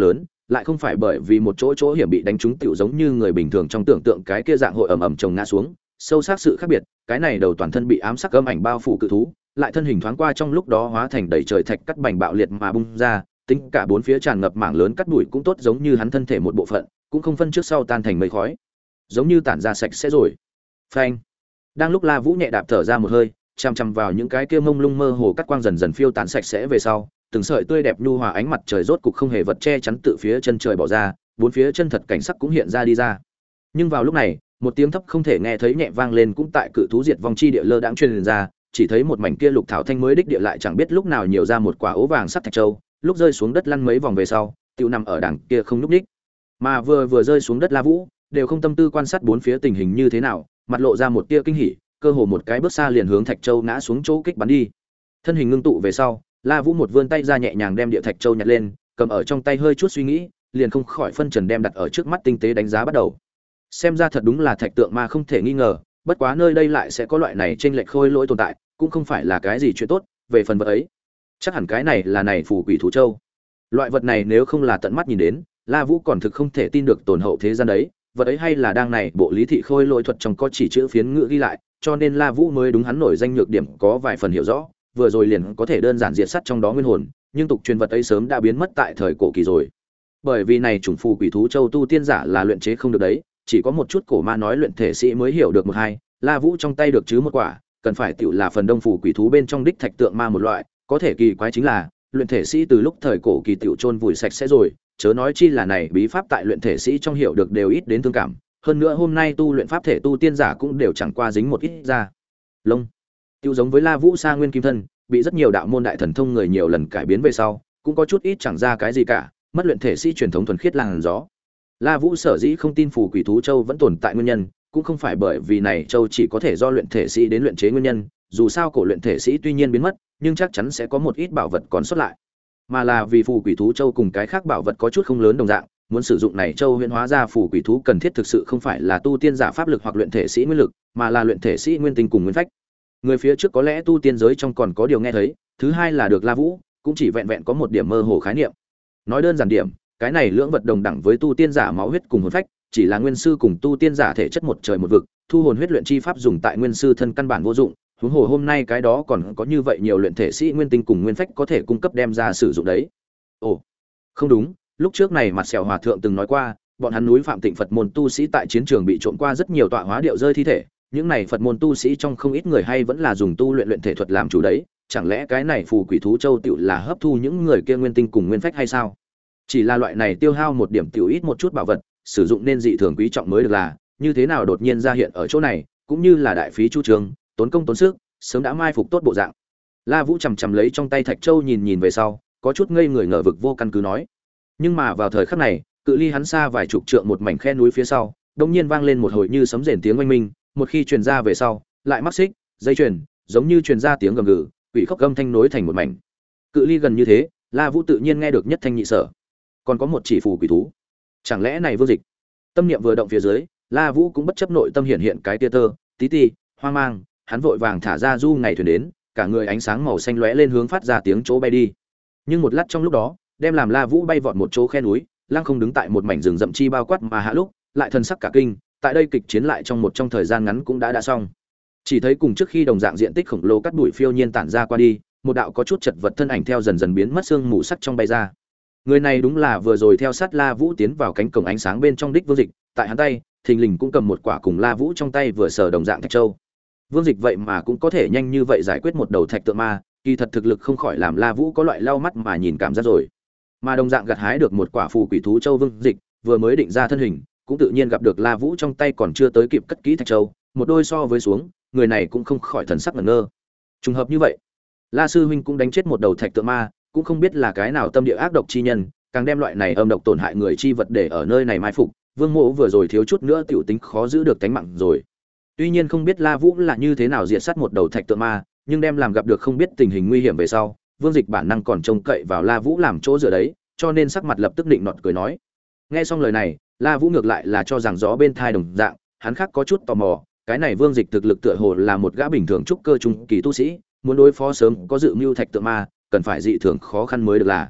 lại không phải bởi vì một chỗ chỗ hiểm bị đánh trúng tiểu giống như người bình thường trong tưởng tượng cái kia dạng hội ầm ầm chồng ngã xuống, sâu sắc sự khác biệt, cái này đầu toàn thân bị ám sắc âm ảnh bao phủ cự thú, lại thân hình thoáng qua trong lúc đó hóa thành đầy trời thạch cắt bành bạo liệt mà bung ra, tính cả bốn phía tràn ngập mảng lớn cắt bụi cũng tốt giống như hắn thân thể một bộ phận, cũng không phân trước sau tan thành mây khói, giống như tản ra sạch sẽ rồi. Phanh. Đang lúc La Vũ nhẹ đạp thở ra một hơi, chằm chằm vào những cái kia mông lung mơ hồ cắt quang dần dần phiêu tán sạch sẽ về sau, từng sợi tươi đẹp nhu hòa ánh mặt trời rốt cục không hề vật che chắn tự phía chân trời bỏ ra, bốn phía chân thật cảnh sắc cũng hiện ra đi ra. Nhưng vào lúc này, một tiếng thấp không thể nghe thấy nhẹ vang lên cũng tại cự thú diệt vong chi địa lơ đãng truyền ra, chỉ thấy một mảnh kia lục thảo thanh mới đích địa lại chẳng biết lúc nào nhiều ra một quả ố vàng sắt thạch châu, lúc rơi xuống đất lăn mấy vòng về sau, tiêu nằm ở đằng kia không nhúc nhích. Mà vừa vừa rơi xuống đất La Vũ, đều không tâm tư quan sát bốn phía tình hình như thế nào, mặt lộ ra một tia kinh hỉ, cơ hồ một cái bước xa liền hướng thạch châu ngã xuống chỗ kích bắn đi. Thân hình ngưng tụ về sau, La Vũ một vươn tay ra nhẹ nhàng đem địa thạch châu nhặt lên, cầm ở trong tay hơi chút suy nghĩ, liền không khỏi phân trần đem đặt ở trước mắt tinh tế đánh giá bắt đầu. Xem ra thật đúng là thạch tượng ma không thể nghi ngờ, bất quá nơi đây lại sẽ có loại này trên lệch khôi lỗi tồn tại, cũng không phải là cái gì chuyện tốt, về phần vật ấy, chắc hẳn cái này là này phù quỷ thú châu. Loại vật này nếu không là tận mắt nhìn đến, La Vũ còn thực không thể tin được tồn hậu thế gian đấy, vật ấy hay là đang này bộ lý thị khôi lỗi thuật trong có chỉ chữ phiến ngữ ghi lại, cho nên La Vũ mới đúng hắn nổi danh nhược điểm có vài phần hiểu rõ, vừa rồi liền có thể đơn giản diệt sát trong đó nguyên hồn, nhưng tục truyền vật ấy sớm đã biến mất tại thời cổ kỳ rồi. Bởi vì này chủng phù quỷ thú châu tu tiên giả là luyện chế không được đấy, chỉ có một chút cổ ma nói luyện thể sĩ mới hiểu được một hai, La Vũ trong tay được chứ một quả, cần phải tiểu là phần đông phù quỷ thú bên trong đích thạch tượng ma một loại, có thể kỳ quái chính là, luyện thể sĩ từ lúc thời cổ kỳ tiểu chôn vùi sạch sẽ rồi, chớ nói chi là này bí pháp tại luyện thể sĩ trong hiểu được đều ít đến thương cảm, hơn nữa hôm nay tu luyện pháp thể tu tiên giả cũng đều chẳng qua dính một ít ra. Lông, tiêu giống với La Vũ Sa Nguyên Kim Thân, bị rất nhiều đạo môn đại thần thông người nhiều lần cải biến về sau, cũng có chút ít chẳng ra cái gì cả, mất luyện thể sĩ truyền thống thuần khiết làn gió. La Vũ sở dĩ không tin phù quỷ thú châu vẫn tồn tại nguyên nhân, cũng không phải bởi vì này châu chỉ có thể do luyện thể sĩ đến luyện chế nguyên nhân, dù sao cổ luyện thể sĩ tuy nhiên biến mất, nhưng chắc chắn sẽ có một ít bảo vật còn sót lại. Mà là vì phù quỷ thú châu cùng cái khác bảo vật có chút không lớn đồng dạng, muốn sử dụng này châu huyễn hóa ra phù quỷ thú cần thiết thực sự không phải là tu tiên giả pháp lực hoặc luyện thể sĩ nguyên lực, mà là luyện thể sĩ nguyên tinh cùng nguyên phách. Người phía trước có lẽ tu tiên giới trong còn có điều nghe thấy, thứ hai là được La Vũ, cũng chỉ vẹn vẹn có một điểm mơ hồ khái niệm. Nói đơn giản điểm, cái này lưỡng vật đồng đẳng với tu tiên giả máu huyết cùng hồn phách, chỉ là nguyên sư cùng tu tiên giả thể chất một trời một vực, thu hồn huyết luyện chi pháp dùng tại nguyên sư thân căn bản vô dụng, huống hồ hôm nay cái đó còn có như vậy nhiều luyện thể sĩ nguyên tinh cùng nguyên phách có thể cung cấp đem ra sử dụng đấy. Ồ, không đúng, lúc trước này mặt sẹo hòa thượng từng nói qua, bọn hắn núi Phạm Tịnh Phật môn tu sĩ tại chiến trường bị trộm qua rất nhiều tọa hóa điệu rơi thi thể, những này Phật môn tu sĩ trong không ít người hay vẫn là dùng tu luyện luyện thể thuật làm chủ đấy, chẳng lẽ cái này phù quỷ thú châu tiểu là hấp thu những người kia nguyên tinh cùng nguyên phách hay sao? Chỉ là loại này tiêu hao một điểm tiểu ít một chút bảo vật, sử dụng nên dị thường quý trọng mới được là, như thế nào đột nhiên ra hiện ở chỗ này, cũng như là đại phí chu trường, tốn công tốn sức, sớm đã mai phục tốt bộ dạng. La Vũ chầm chầm lấy trong tay thạch châu nhìn nhìn về sau, có chút ngây người ngờ vực vô căn cứ nói. Nhưng mà vào thời khắc này, cự ly hắn xa vài chục trượng một mảnh khe núi phía sau, đột nhiên vang lên một hồi như sấm rền tiếng oanh minh, một khi truyền ra về sau, lại mắc xích, dây chuyền, giống như truyền ra tiếng gầm gừ, quỷ khóc gầm thanh nối thành một mảnh. Cự ly gần như thế, La Vũ tự nhiên nghe được nhất thanh nhị sở. Còn có một chỉ phù quỷ thú. Chẳng lẽ này Vương Dịch? Tâm niệm vừa động phía dưới, La Vũ cũng bất chấp nội tâm hiện hiện cái tia tơ, tí ti, hoang mang, hắn vội vàng thả ra du ngày thuyền đến, cả người ánh sáng màu xanh lóe lên hướng phát ra tiếng chỗ bay đi. Nhưng một lát trong lúc đó, đem làm La Vũ bay vọt một chỗ khe núi, lăng không đứng tại một mảnh rừng rậm chi bao quát mà hạ lúc, lại thân sắc cả kinh, tại đây kịch chiến lại trong một trong thời gian ngắn cũng đã đã xong. Chỉ thấy cùng trước khi đồng dạng diện tích khổng lồ cắt bụi phiêu nhiên tản ra qua đi, một đạo có chút chật vật thân ảnh theo dần dần biến mất sương mù sắc trong bay ra. Người này đúng là vừa rồi theo sát La Vũ tiến vào cánh cổng ánh sáng bên trong đích Vương Dịch, tại hắn tay, thình lình cũng cầm một quả cùng La Vũ trong tay vừa sờ đồng dạng thạch châu. Vương Dịch vậy mà cũng có thể nhanh như vậy giải quyết một đầu thạch tượng ma, kỳ thật thực lực không khỏi làm La Vũ có loại lau mắt mà nhìn cảm giác rồi. Mà đồng dạng gặt hái được một quả phù quỷ thú châu Vương Dịch, vừa mới định ra thân hình, cũng tự nhiên gặp được La Vũ trong tay còn chưa tới kịp cất kỹ thạch châu, một đôi so với xuống, người này cũng không khỏi thần sắc ngẩn ngơ. Trùng hợp như vậy, La sư huynh cũng đánh chết một đầu thạch tượng ma, cũng không biết là cái nào tâm địa ác độc chi nhân, càng đem loại này âm độc tổn hại người chi vật để ở nơi này mai phục, Vương Mộ vừa rồi thiếu chút nữa tiểu tính khó giữ được tánh mạng rồi. Tuy nhiên không biết La Vũ là như thế nào diệt sát một đầu thạch tượng ma, nhưng đem làm gặp được không biết tình hình nguy hiểm về sau, Vương Dịch bản năng còn trông cậy vào La Vũ làm chỗ dựa đấy, cho nên sắc mặt lập tức định nọt cười nói. Nghe xong lời này, La Vũ ngược lại là cho rằng gió bên thai đồng dạng, hắn khác có chút tò mò, cái này Vương Dịch thực lực tựa hồ là một gã bình thường trúc cơ trung kỳ tu sĩ, muốn đối phó sớm có dự mưu thạch tượng ma, cần phải dị thường khó khăn mới được là.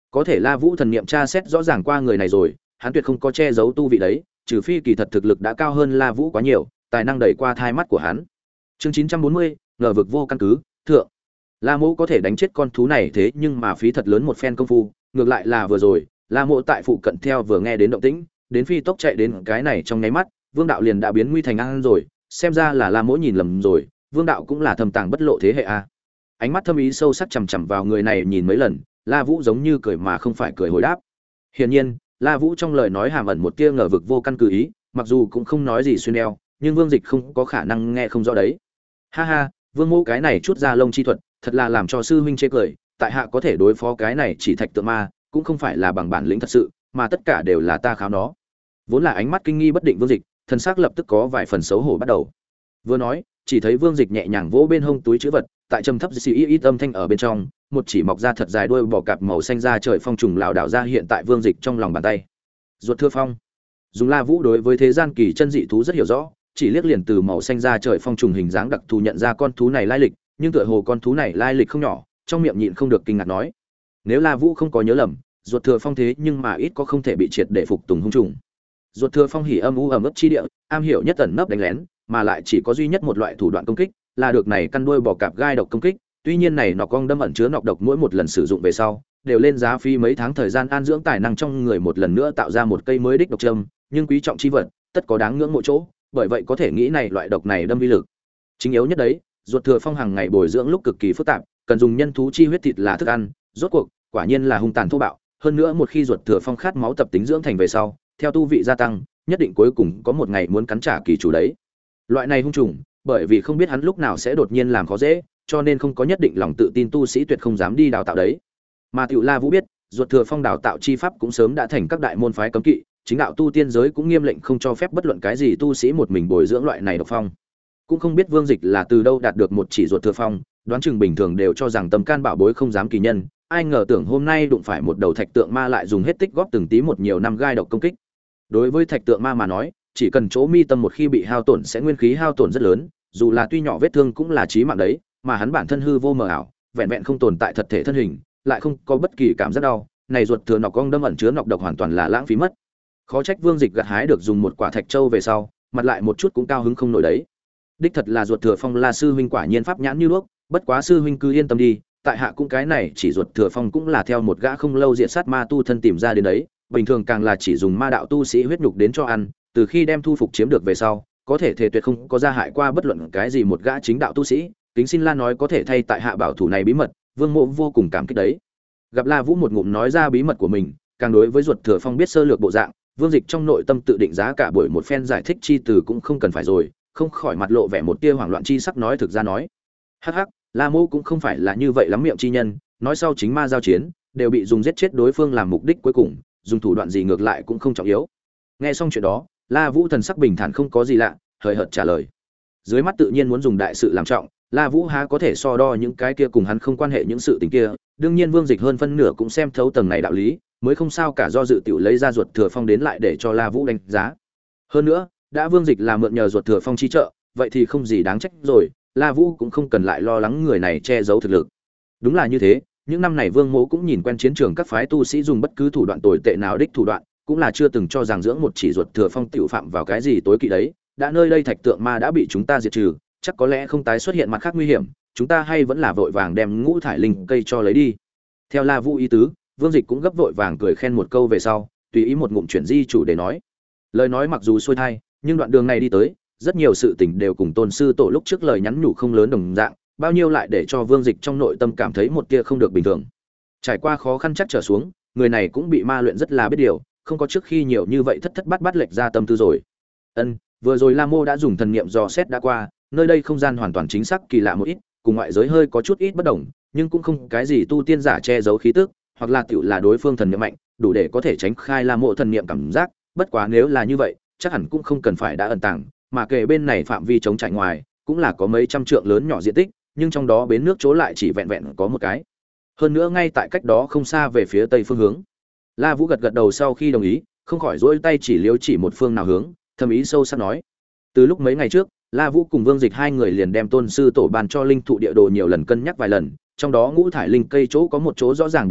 Có thể La Vũ thần niệm tra xét rõ ràng qua người này rồi, hắn tuyệt không có che giấu tu vị đấy, trừ phi kỳ thật thực lực đã cao hơn La Vũ quá nhiều, tài năng đẩy qua thai mắt của hắn. Chương chín trăm bốn mươi, ngờ vực vô căn cứ, thượng. La Mộ có thể đánh chết con thú này thế nhưng mà phí thật lớn một phen công phu, ngược lại là vừa rồi, La Mộ tại phụ cận theo vừa nghe đến động tĩnh, đến phi tốc chạy đến cái này trong nháy mắt, Vương đạo liền đã biến nguy thành an rồi, xem ra là La Mộ nhìn lầm rồi, Vương đạo cũng là thâm tàng bất lộ thế hệ a. Ánh mắt thâm ý sâu sắc chằm chằm vào người này nhìn mấy lần, La Vũ giống như cười mà không phải cười hồi đáp. Hiển nhiên, La Vũ trong lời nói hàm ẩn một tia ngờ vực vô căn cứ ý, mặc dù cũng không nói gì xuyên đeo, nhưng Vương Dịch không có khả năng nghe không rõ đấy. Ha ha, Vương Mộ cái này chút ra lông chi thuật, thật là làm cho sư huynh chê cười, tại hạ có thể đối phó cái này chỉ thạch tượng ma, cũng không phải là bằng bản lĩnh thật sự, mà tất cả đều là ta kháo nó. Vốn là ánh mắt kinh nghi bất định Vương Dịch, thân xác lập tức có vài phần xấu hổ bắt đầu. Vừa nói, chỉ thấy Vương Dịch nhẹ nhàng vỗ bên hông túi trữ vật, tại trầm thấp xì ít âm thanh ở bên trong, một chỉ mọc ra thật dài đuôi bò cạp màu xanh ra trời phong trùng lão đảo ra hiện tại Vương Dịch trong lòng bàn tay. Ruột Thừa Phong. Dùng La Vũ đối với thế gian kỳ chân dị thú rất hiểu rõ, chỉ liếc liền từ màu xanh ra trời phong trùng hình dáng đặc thù nhận ra con thú này lai lịch, nhưng tựa hồ con thú này lai lịch không nhỏ, trong miệng nhịn không được kinh ngạc nói: nếu La Vũ không có nhớ lầm, Ruột Thừa Phong thế nhưng mà ít có không thể bị triệt để phục tùng hung trùng. Ruột Thừa Phong hỉ âm u ẩm ướt chi địa, am hiểu nhất ẩn nấp đánh lén, mà lại chỉ có duy nhất một loại thủ đoạn công kích, là được này căn đuôi bò cạp gai độc công kích. Tuy nhiên này nọc ong đâm ẩn chứa nọc độc mỗi một lần sử dụng về sau, đều lên giá phí mấy tháng thời gian an dưỡng tài năng trong người một lần nữa tạo ra một cây mới đích độc châm, nhưng quý trọng chi vật, tất có đáng ngưỡng mộ chỗ, bởi vậy có thể nghĩ này loại độc này đâm vi lực. Chính yếu nhất đấy, Ruột Thừa Phong hàng ngày bồi dưỡng lúc cực kỳ phức tạp, cần dùng nhân thú chi huyết thịt là thức ăn, rốt cuộc, quả nhiên là hung tàn thô bạo, hơn nữa một khi Ruột Thừa Phong khát máu tập tính dưỡng thành về sau, theo tu vị gia tăng, nhất định cuối cùng có một ngày muốn cắn trả kỳ chủ đấy. Loại này hung trùng, bởi vì không biết hắn lúc nào sẽ đột nhiên làm khó dễ, cho nên không có nhất định lòng tự tin tu sĩ tuyệt không dám đi đào tạo đấy. Mà Tiểu La Vũ biết, Ruột Thừa Phong đào tạo chi pháp cũng sớm đã thành các đại môn phái cấm kỵ, chính đạo tu tiên giới cũng nghiêm lệnh không cho phép bất luận cái gì tu sĩ một mình bồi dưỡng loại này độc phong. Cũng không biết Vương Dịch là từ đâu đạt được một chỉ Ruột Thừa Phong, đoán chừng bình thường đều cho rằng tầm can bảo bối không dám kỳ nhân, ai ngờ tưởng hôm nay đụng phải một đầu thạch tượng ma lại dùng hết tích góp từng tí một nhiều năm gai độc công kích. Đối với thạch tượng ma mà nói, chỉ cần chỗ mi tâm một khi bị hao tổn sẽ nguyên khí hao tổn rất lớn, dù là tuy nhỏ vết thương cũng là chí mạng đấy, mà hắn bản thân hư vô mờ ảo, vẹn vẹn không tồn tại thật thể thân hình, lại không có bất kỳ cảm giác đau, này Ruột Thừa nọc ong đâm ẩn chứa nọc độc hoàn toàn là lãng phí mất. Khó trách Vương Dịch gặt hái được dùng một quả thạch châu về sau, mặt lại một chút cũng cao hứng không nổi đấy. Đích thật là Ruột Thừa Phong La sư huynh quả nhiên pháp nhãn như đuốc, bất quá sư huynh cứ yên tâm đi, tại hạ cũng cái này chỉ Ruột Thừa Phong cũng là theo một gã không lâu diện sát ma tu thân tìm ra đến đấy, bình thường càng là chỉ dùng ma đạo tu sĩ huyết nhục đến cho ăn, từ khi đem thu phục chiếm được về sau, có thể thể tuyệt không có gia hại qua bất luận cái gì một gã chính đạo tu sĩ, kính xin La nói có thể thay tại hạ bảo thủ này bí mật, Vương Mộ vô cùng cảm kích đấy. Gặp La Vũ một ngụm nói ra bí mật của mình, càng đối với Ruột Thừa Phong biết sơ lược bộ dạng, Vương Dịch trong nội tâm tự định giá cả buổi một phen giải thích chi từ cũng không cần phải rồi, không khỏi mặt lộ vẻ một tia hoảng loạn chi sắc nói thực ra nói. Hắc hắc, La Mộ cũng không phải là như vậy lắm miệng chi nhân, nói sau chính ma giao chiến, đều bị dùng giết chết đối phương làm mục đích cuối cùng, dùng thủ đoạn gì ngược lại cũng không trọng yếu. Nghe xong chuyện đó, La Vũ thần sắc bình thản không có gì lạ, hời hợt trả lời. Dưới mắt tự nhiên muốn dùng đại sự làm trọng, La Vũ há có thể so đo những cái kia cùng hắn không quan hệ những sự tình kia, đương nhiên Vương Dịch hơn phân nửa cũng xem thấu tầng này đạo lý, mới không sao cả do dự tiểu lấy ra Ruột Thừa Phong đến lại để cho La Vũ đánh giá. Hơn nữa, đã Vương Dịch là mượn nhờ Ruột Thừa Phong chi trợ, vậy thì không gì đáng trách rồi, La Vũ cũng không cần lại lo lắng người này che giấu thực lực. Đúng là như thế, những năm này Vương Mỗ cũng nhìn quen chiến trường các phái tu sĩ dùng bất cứ thủ đoạn tồi tệ nào đích thủ đoạn, cũng là chưa từng cho rằng dưỡng một chỉ Ruột Thừa Phong tiểu phạm vào cái gì tối kỵ đấy, đã nơi đây thạch tượng ma đã bị chúng ta diệt trừ, chắc có lẽ không tái xuất hiện mặt khác nguy hiểm, chúng ta hay vẫn là vội vàng đem ngũ thải linh cây cho lấy đi. Theo La Vũ ý tứ, Vương Dịch cũng gấp vội vàng cười khen một câu về sau, tùy ý một ngụm chuyển di chủ để nói. Lời nói mặc dù xuôi thai, nhưng đoạn đường này đi tới, rất nhiều sự tình đều cùng Tôn sư tổ lúc trước lời nhắn nhủ không lớn đồng dạng, bao nhiêu lại để cho Vương Dịch trong nội tâm cảm thấy một tia không được bình thường. Trải qua khó khăn chắc trở xuống, người này cũng bị ma luyện rất là biết điều, không có trước khi nhiều như vậy thất thất bát bát lệch ra tâm tư rồi. Ân, vừa rồi La Mô đã dùng thần niệm dò xét đã qua, nơi đây không gian hoàn toàn chính xác kỳ lạ một ít, cùng ngoại giới hơi có chút ít bất đồng, nhưng cũng không cái gì tu tiên giả che giấu khí tức, hoặc là tiểu là đối phương thần niệm mạnh, đủ để có thể tránh khai La Mộ thần niệm cảm giác, bất quá nếu là như vậy, chắc hẳn cũng không cần phải đã ẩn tàng, mà kể bên này phạm vi chống trải ngoài, cũng là có mấy trăm trượng lớn nhỏ diện tích, nhưng trong đó bến nước chỗ lại chỉ vẹn vẹn có một cái. Hơn nữa ngay tại cách đó không xa về phía tây phương hướng. La Vũ gật gật đầu sau khi đồng ý, không khỏi duỗi tay chỉ liếu chỉ một phương nào hướng, thầm ý sâu sắc nói. Từ lúc mấy ngày trước, La Vũ cùng Vương Dịch hai người liền đem Tôn sư tổ ban cho linh thụ địa đồ nhiều lần cân nhắc vài lần, trong đó ngũ thải linh cây chỗ có một chỗ rõ ràng biểu thị,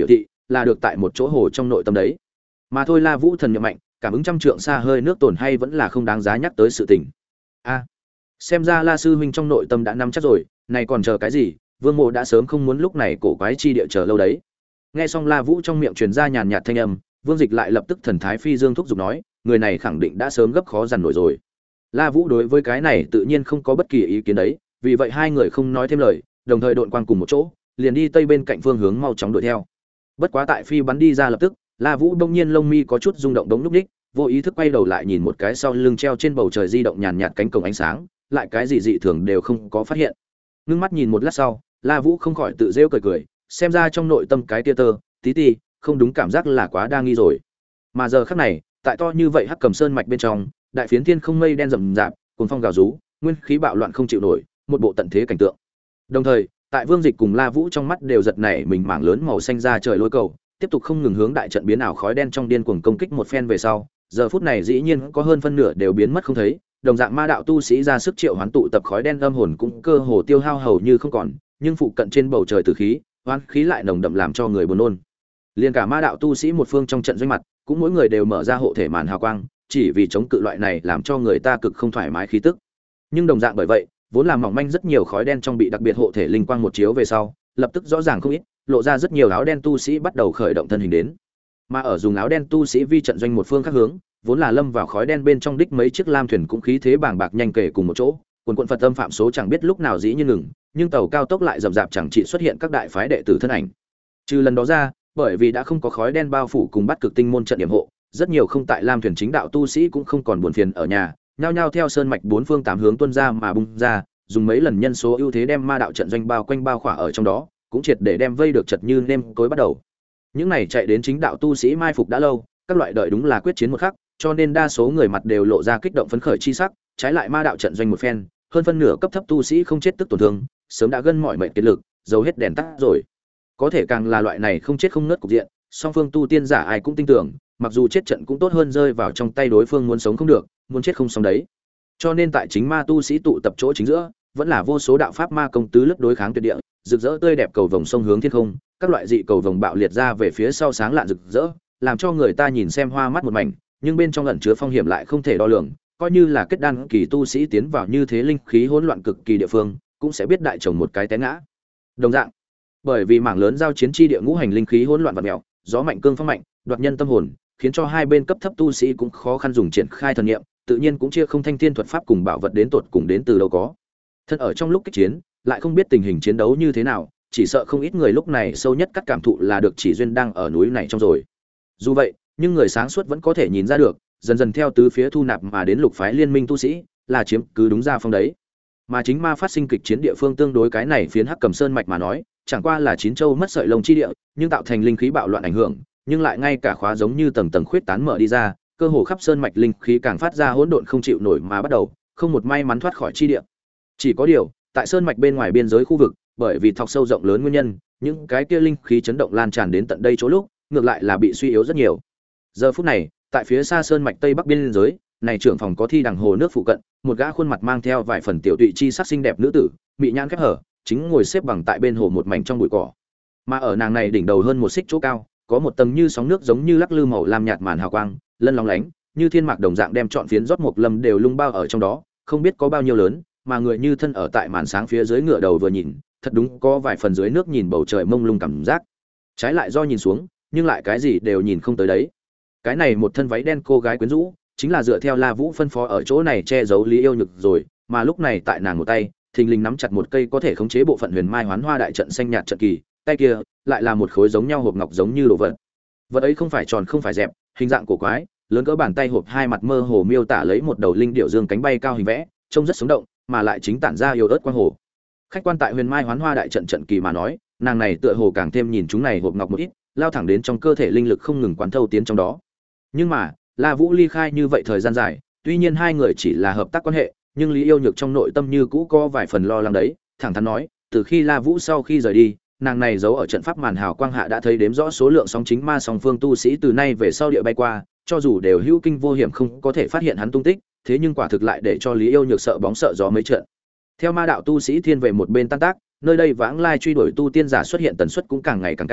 là được tại một chỗ hồ trong nội tâm đấy. Mà thôi La Vũ thần niệm mạnh, cảm ứng trăm trượng xa hơi nước tổn hay vẫn là không đáng giá nhắc tới sự tình. A, xem ra La sư huynh trong nội tâm đã nắm chắc rồi, này còn chờ cái gì? Vương Mộ đã sớm không muốn lúc này cổ quái chi địa chờ lâu đấy. Nghe xong La Vũ trong miệng truyền ra nhàn nhạt thanh âm, Vương Dịch lại lập tức thần thái phi dương thúc giục nói, người này khẳng định đã sớm gấp khó dằn nổi rồi. La Vũ đối với cái này tự nhiên không có bất kỳ ý kiến đấy, vì vậy hai người không nói thêm lời, đồng thời độn quang cùng một chỗ, liền đi tây bên cạnh phương hướng mau chóng đuổi theo. Bất quá tại phi bắn đi ra lập tức, La Vũ bỗng nhiên lông mi có chút rung động đống lúc đích, vô ý thức quay đầu lại nhìn một cái sau lưng treo trên bầu trời di động nhàn nhạt cánh cổng ánh sáng, lại cái gì dị thường đều không có phát hiện. Ngưng mắt nhìn một lát sau, La Vũ không khỏi tự rêu cười cười, xem ra trong nội tâm cái tia tơ, tí ti, không đúng cảm giác là quá đa nghi rồi. Mà giờ khắc này, tại to như vậy Hắc Cầm Sơn mạch bên trong, đại phiến thiên không mây đen rậm rạp, cuồng phong gào rú, nguyên khí bạo loạn không chịu nổi, một bộ tận thế cảnh tượng. Đồng thời, tại Vương Dịch cùng La Vũ trong mắt đều giật nảy mình mảng lớn màu xanh ra trời lôi cầu, tiếp tục không ngừng hướng đại trận biến ảo khói đen trong điên cuồng công kích một phen về sau, giờ phút này dĩ nhiên có hơn phân nửa đều biến mất không thấy, đồng dạng ma đạo tu sĩ ra sức triệu hoán tụ tập khói đen âm hồn cũng cơ hồ tiêu hao hầu như không còn, nhưng phụ cận trên bầu trời tử khí, oán khí lại nồng đậm làm cho người buồn nôn. Liên cả ma đạo tu sĩ một phương trong trận doanh mặt, cũng mỗi người đều mở ra hộ thể màn hào quang, chỉ vì chống cự loại này làm cho người ta cực không thoải mái khí tức. Nhưng đồng dạng bởi vậy, vốn là mỏng manh rất nhiều khói đen trong bị đặc biệt hộ thể linh quang một chiếu về sau, lập tức rõ ràng không ít, lộ ra rất nhiều áo đen tu sĩ bắt đầu khởi động thân hình đến. Mà ở dùng áo đen tu sĩ vi trận doanh một phương khác hướng, vốn là lâm vào khói đen bên trong đích mấy chiếc lam thuyền cũng khí thế bàng bạc nhanh kể cùng một chỗ, quần quần Phật âm phạm số chẳng biết lúc nào dĩ như ngừng, nhưng tàu cao tốc lại rầm rạp chẳng chỉ xuất hiện các đại phái đệ tử thân ảnh. Trừ lần đó ra, bởi vì đã không có khói đen bao phủ cùng bắt cực tinh môn trận điểm hộ, rất nhiều không tại lam thuyền chính đạo tu sĩ cũng không còn buồn phiền ở nhà, nhao nhao theo sơn mạch bốn phương tám hướng tuôn ra mà bung ra, dùng mấy lần nhân số ưu thế đem ma đạo trận doanh bao quanh bao khỏa ở trong đó, cũng triệt để đem vây được chật như nêm cối bắt đầu. Những này chạy đến chính đạo tu sĩ mai phục đã lâu, các loại đợi đúng là quyết chiến một khắc, cho nên đa số người mặt đều lộ ra kích động phấn khởi chi sắc, trái lại ma đạo trận doanh một phen, hơn phân nửa cấp thấp tu sĩ không chết tức tổn thương, sớm đã gân mỏi mệt kiệt lực, dầu hết đèn tắt rồi. Có thể càng là loại này không chết không nứt cục diện, song phương tu tiên giả ai cũng tin tưởng, mặc dù chết trận cũng tốt hơn rơi vào trong tay đối phương muốn sống không được, muốn chết không xong đấy. Cho nên tại chính ma tu sĩ tụ tập chỗ chính giữa, vẫn là vô số đạo pháp ma công tứ lướt đối kháng tuyệt địa, rực rỡ tươi đẹp cầu vồng sông hướng thiên không, các loại dị cầu vồng bạo liệt ra về phía sau sáng lạn rực rỡ, làm cho người ta nhìn xem hoa mắt một mảnh, nhưng bên trong ẩn chứa phong hiểm lại không thể đo lường, coi như là kết đan kỳ tu sĩ tiến vào như thế linh khí hỗn loạn cực kỳ địa phương, cũng sẽ biết đại chồng một cái té ngã. Đồng dạng, bởi vì mảng lớn giao chiến chi địa ngũ hành linh khí hỗn loạn vật mèo, gió mạnh cương phong mạnh, đoạt nhân tâm hồn, khiến cho hai bên cấp thấp tu sĩ cũng khó khăn dùng triển khai thần niệm, tự nhiên cũng chia không thanh thiên thuật pháp cùng bảo vật đến tột cùng đến từ đâu có. Thân ở trong lúc kích chiến, lại không biết tình hình chiến đấu như thế nào, chỉ sợ không ít người lúc này sâu nhất cắt cảm thụ là được chỉ duyên đang ở núi này trong rồi. Dù vậy, nhưng người sáng suốt vẫn có thể nhìn ra được, dần dần theo tứ phía thu nạp mà đến lục phái liên minh tu sĩ, là chiếm cứ đúng ra phong đấy. Mà chính ma phát sinh kịch chiến địa phương tương đối cái này phiến Hắc Cầm Sơn mạch mà nói, chẳng qua là chín châu mất sợi lông chi địa, nhưng tạo thành linh khí bạo loạn ảnh hưởng, nhưng lại ngay cả khóa giống như tầng tầng khuyết tán mở đi ra, cơ hồ khắp sơn mạch linh khí càng phát ra hỗn độn không chịu nổi mà bắt đầu, không một may mắn thoát khỏi chi địa. Chỉ có điều, tại sơn mạch bên ngoài biên giới khu vực, bởi vì thọc sâu rộng lớn nguyên nhân, những cái kia linh khí chấn động lan tràn đến tận đây chỗ lúc, ngược lại là bị suy yếu rất nhiều. Giờ phút này, tại phía xa sơn mạch tây bắc biên giới, này trưởng phòng có thi đằng hồ nước phụ cận, một gã khuôn mặt mang theo vài phần tiểu tụy chi sắc xinh đẹp nữ tử, bị nhãn khép hở, chính ngồi xếp bằng tại bên hồ một mảnh trong bụi cỏ. Mà ở nàng này đỉnh đầu hơn một xích chỗ cao, có một tầng như sóng nước giống như lắc lư màu lam nhạt màn hào quang, lân lóng lánh, như thiên mạc đồng dạng đem trọn phiến rót một lâm đều lung bao ở trong đó, không biết có bao nhiêu lớn, mà người như thân ở tại màn sáng phía dưới ngựa đầu vừa nhìn, thật đúng có vài phần dưới nước nhìn bầu trời mông lung cảm giác. Trái lại do nhìn xuống, nhưng lại cái gì đều nhìn không tới đấy. Cái này một thân váy đen cô gái quyến rũ, chính là dựa theo La Vũ phân phó ở chỗ này che giấu Lý Yêu Nhược rồi, mà lúc này tại nàng một tay, thình lình nắm chặt một cây có thể khống chế bộ phận Huyền Mai Hoán Hoa đại trận xanh nhạt trận kỳ, tay kia lại là một khối giống nhau hộp ngọc giống như đồ vật. Vật ấy không phải tròn không phải dẹp, hình dạng cổ quái, lớn cỡ bàn tay hộp hai mặt mơ hồ miêu tả lấy một đầu linh điểu dương cánh bay cao hình vẽ, trông rất sống động, mà lại chính tản ra yêu ớt quang hồ. Khách quan tại Huyền Mai Hoán Hoa đại trận trận kỳ mà nói, nàng này tựa hồ càng thêm nhìn chúng này hộp ngọc một ít, lao thẳng đến trong cơ thể linh lực không ngừng quán thâu tiến trong đó. Nhưng mà, La Vũ ly khai như vậy thời gian dài, tuy nhiên hai người chỉ là hợp tác quan hệ, nhưng Lý Yêu Nhược trong nội tâm như cũ có vài phần lo lắng đấy, thẳng thắn nói, từ khi La Vũ sau khi rời đi, nàng này giấu ở trận pháp màn hào quang hạ đã thấy đếm rõ số lượng sóng chính ma song phương tu sĩ từ nay về sau địa bay qua, cho dù đều hữu kinh vô hiểm không có thể phát hiện hắn tung tích, thế nhưng quả thực lại để cho Lý Yêu Nhược sợ bóng sợ gió mấy trận. Theo ma đạo tu sĩ thiên về một bên tan tác, nơi đây vãng lai truy đuổi tu tiên giả xuất hiện tần suất cũng càng ngày càng cao,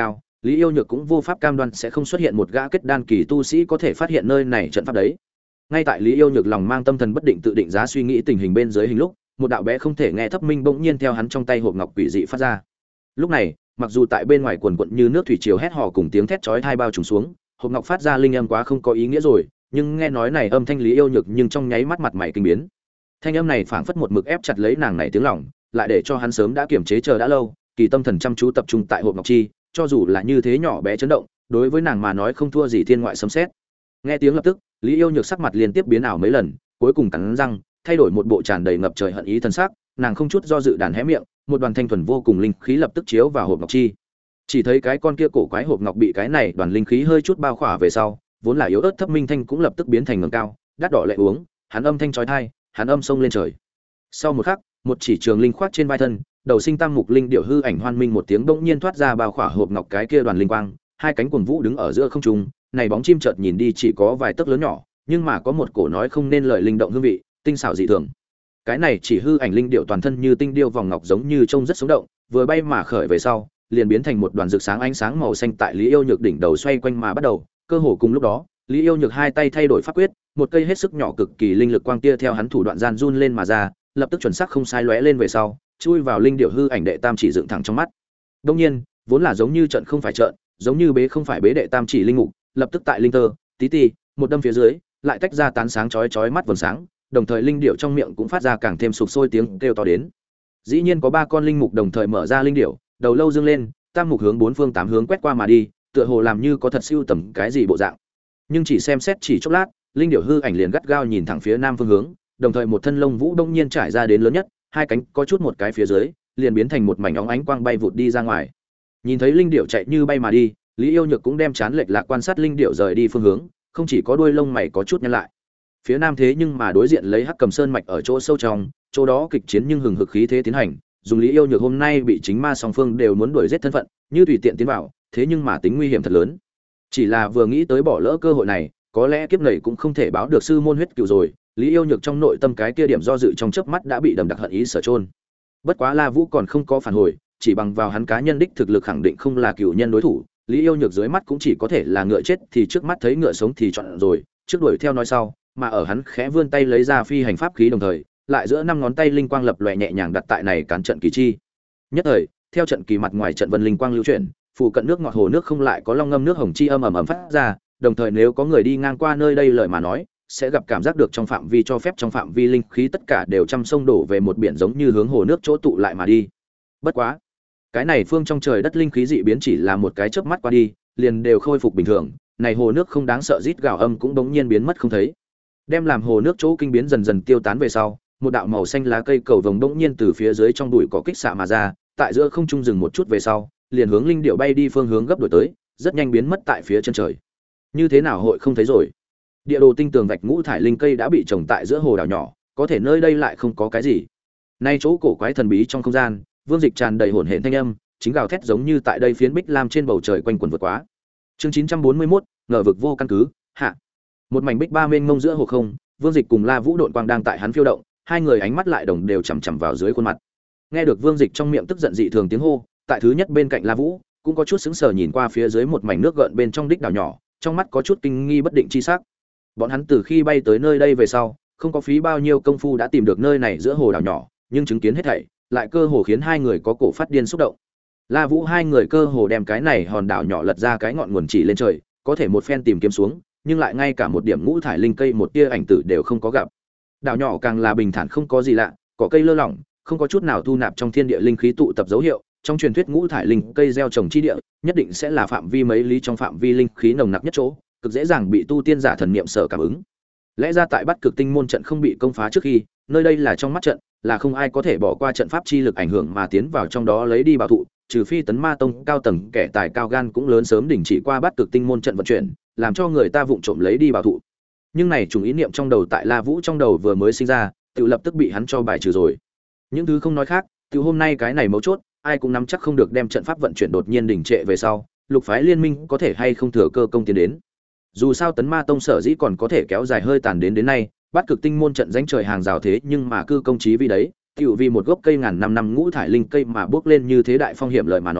Lý Yêu Nhược cũng vô pháp cam đoan sẽ không xuất hiện một gã kết đan kỳ tu sĩ có thể phát hiện nơi này trận pháp đấy. Ngay tại Lý Yêu Nhược lòng mang tâm thần bất định tự định giá suy nghĩ tình hình bên dưới hình lúc, một đạo bé không thể nghe thấp minh bỗng nhiên theo hắn trong tay hộp ngọc quỷ dị phát ra. Lúc này, mặc dù tại bên ngoài quần quận như nước thủy triều hét hò cùng tiếng thét chói tai bao trùm xuống, hộp ngọc phát ra linh âm quá không có ý nghĩa rồi, nhưng nghe nói này âm thanh Lý Yêu Nhược nhưng trong nháy mắt mặt mày kinh biến. Thanh âm này phảng phất một mực ép chặt lấy nàng này tiếng lòng, lại để cho hắn sớm đã kiềm chế chờ đã lâu, kỳ tâm thần chăm chú tập trung tại hộp ngọc chi, cho dù là như thế nhỏ bé chấn động, đối với nàng mà nói không thua gì thiên ngoại sấm sét. Nghe tiếng lập tức, Lý Yêu Nhược sắc mặt liên tiếp biến ảo mấy lần, cuối cùng cắn răng, thay đổi một bộ tràn đầy ngập trời hận ý thần sắc, nàng không chút do dự đàn hé miệng, một đoàn thanh thuần vô cùng linh khí lập tức chiếu vào hộp ngọc chi. Chỉ thấy cái con kia cổ quái hộp ngọc bị cái này đoàn linh khí hơi chút bao khỏa về sau, vốn là yếu ớt thấp minh thanh cũng lập tức biến thành ngẩng cao, đắt đỏ lệ uống, hắn âm thanh chói tai, hắn âm sông lên trời. Sau một khắc, một chỉ trường linh khoác trên vai thân, đầu sinh tam mục linh điểu hư ảnh hoan minh một tiếng bỗng nhiên thoát ra bao khỏa hộp ngọc cái kia đoàn linh quang, hai cánh cuồng vũ đứng ở giữa không trung, này bóng chim chợt nhìn đi chỉ có vài tấc lớn nhỏ, nhưng mà có một cổ nói không nên lời linh động hương vị, tinh xảo dị thường. Cái này chỉ hư ảnh linh điểu toàn thân như tinh điêu vòng ngọc giống như trông rất sống động, vừa bay mà khởi về sau, liền biến thành một đoàn rực sáng ánh sáng màu xanh tại Lý Yêu Nhược đỉnh đầu xoay quanh mà bắt đầu, cơ hồ cùng lúc đó, Lý Yêu Nhược hai tay thay đổi pháp quyết, một cây hết sức nhỏ cực kỳ linh lực quang tia theo hắn thủ đoạn gian run lên mà ra, lập tức chuẩn xác không sai lóe lên về sau, chui vào linh điểu hư ảnh đệ tam chỉ dựng thẳng trong mắt. Đương nhiên, vốn là giống như trận không phải trận, giống như bế không phải bế đệ tam chỉ linh mục, lập tức tại linh tơ, tí ti, một đâm phía dưới, lại tách ra tán sáng chói chói mắt vầng sáng, đồng thời linh điểu trong miệng cũng phát ra càng thêm sục sôi tiếng kêu to đến. Dĩ nhiên có ba con linh mục đồng thời mở ra linh điểu, đầu lâu dương lên, tam mục hướng bốn phương tám hướng quét qua mà đi, tựa hồ làm như có thật siêu tầm cái gì bộ dạng. Nhưng chỉ xem xét chỉ chốc lát, linh điểu hư ảnh liền gắt gao nhìn thẳng phía nam phương hướng, đồng thời một thân lông vũ đông nhiên trải ra đến lớn nhất, hai cánh có chút một cái phía dưới, liền biến thành một mảnh óng ánh quang bay vụt đi ra ngoài. Nhìn thấy linh điểu chạy như bay mà đi, Lý Yêu Nhược cũng đem chán lệch lạc quan sát linh điểu rời đi phương hướng, không chỉ có đuôi lông mày có chút nhăn lại. Phía nam thế nhưng mà đối diện lấy Hắc Cầm Sơn mạch ở chỗ sâu trong, chỗ đó kịch chiến nhưng hừng hực khí thế tiến hành, dùng Lý Yêu Nhược hôm nay bị chính ma song phương đều muốn đuổi giết thân phận, như tùy tiện tiến vào, thế nhưng mà tính nguy hiểm thật lớn. Chỉ là vừa nghĩ tới bỏ lỡ cơ hội này, có lẽ kiếp này cũng không thể báo được sư môn huyết cừu rồi, Lý Yêu Nhược trong nội tâm cái kia điểm do dự trong chớp mắt đã bị đầm đặc hận ý sở chôn. Bất quá La Vũ còn không có phản hồi, chỉ bằng vào hắn cá nhân đích thực lực khẳng định không là cừu nhân đối thủ, Lý Yêu Nhược dưới mắt cũng chỉ có thể là ngựa chết thì trước mắt thấy ngựa sống thì chọn rồi, trước đuổi theo nói sau, mà ở hắn khẽ vươn tay lấy ra phi hành pháp khí đồng thời, lại giữa năm ngón tay linh quang lập lòe nhẹ nhàng đặt tại này cán trận kỳ chi. Nhất thời, theo trận kỳ mặt ngoài trận vân linh quang lưu chuyển, phụ cận nước ngọt hồ nước không lại có long ngâm nước hồng chi âm ầm ầm phát ra, đồng thời nếu có người đi ngang qua nơi đây lời mà nói, sẽ gặp cảm giác được trong phạm vi cho phép trong phạm vi linh khí tất cả đều trăm sông đổ về một biển giống như hướng hồ nước chỗ tụ lại mà đi. Bất quá, cái này phương trong trời đất linh khí dị biến chỉ là một cái chớp mắt qua đi, liền đều khôi phục bình thường, này hồ nước không đáng sợ rít gào âm cũng bỗng nhiên biến mất không thấy. Đem làm hồ nước chỗ kinh biến dần dần tiêu tán về sau, một đạo màu xanh lá cây cầu vồng bỗng nhiên từ phía dưới trong bụi cỏ kích xạ mà ra, tại giữa không trung dừng một chút về sau, liền hướng linh điệu bay đi phương hướng gấp đổi tới, rất nhanh biến mất tại phía chân trời. Như thế nào hội không thấy rồi? Địa đồ tinh tường vạch ngũ thải linh cây đã bị trồng tại giữa hồ đảo nhỏ, có thể nơi đây lại không có cái gì. Nay chỗ cổ quái thần bí trong không gian, Vương Dịch tràn đầy hỗn hển thanh âm, chính gào thét giống như tại đây phiến bích lam trên bầu trời quanh quẩn vượt quá. Chương chín trăm bốn mươi mốt, ngờ vực vô căn cứ, hạ. Một mảnh bích ba mênh mông giữa hồ không, Vương Dịch cùng La Vũ độn quang đang tại hắn phiêu động, hai người ánh mắt lại đồng đều chằm chằm vào dưới khuôn mặt. Nghe được Vương Dịch trong miệng tức giận dị thường tiếng hô, tại thứ nhất bên cạnh La Vũ, cũng có chút sững sờ nhìn qua phía dưới một mảnh nước gợn bên trong đích đảo nhỏ, trong mắt có chút kinh nghi bất định chi sắc. Bọn hắn từ khi bay tới nơi đây về sau, không có phí bao nhiêu công phu đã tìm được nơi này giữa hồ đảo nhỏ, nhưng chứng kiến hết thảy, lại cơ hồ khiến hai người có cổ phát điên xúc động. La Vũ hai người cơ hồ đem cái này hòn đảo nhỏ lật ra cái ngọn nguồn chỉ lên trời, có thể một phen tìm kiếm xuống, nhưng lại ngay cả một điểm ngũ thải linh cây một tia ảnh tử đều không có gặp. Đảo nhỏ càng là bình thản không có gì lạ, cỏ cây lơ lỏng, không có chút nào thu nạp trong thiên địa linh khí tụ tập dấu hiệu, trong truyền thuyết ngũ thải linh cây gieo trồng chi địa, nhất định sẽ là phạm vi mấy lý trong phạm vi linh khí nồng nặc nhất chỗ, cực dễ dàng bị tu tiên giả thần niệm sở cảm ứng. Lẽ ra tại Bắc Cực Tinh môn trận không bị công phá trước khi, nơi đây là trong mắt trận, là không ai có thể bỏ qua trận pháp chi lực ảnh hưởng mà tiến vào trong đó lấy đi bảo thụ, trừ phi Tấn Ma Tông cao tầng kẻ tài cao gan cũng lớn sớm đình chỉ qua Bắc Cực Tinh môn trận vận chuyển, làm cho người ta vụng trộm lấy đi bảo thụ. Nhưng này trùng ý niệm trong đầu tại La Vũ trong đầu vừa mới sinh ra, tự lập tức bị hắn cho bài trừ rồi. Những thứ không nói khác, từ hôm nay cái này mấu chốt, ai cũng nắm chắc không được đem trận pháp vận chuyển đột nhiên đình trệ về sau, lục phái liên minh có thể hay không thừa cơ công tiến đến. Dù sao Tấn Ma Tông sở dĩ còn có thể kéo dài hơi tàn đến đến nay, Bắc Cực Tinh môn trận danh trời hàng rào thế nhưng mà cư công chí vì đấy, tiểu vì một gốc cây ngàn năm năm ngũ thải linh cây mà bước lên như thế đại phong hiểm lợi mà nói,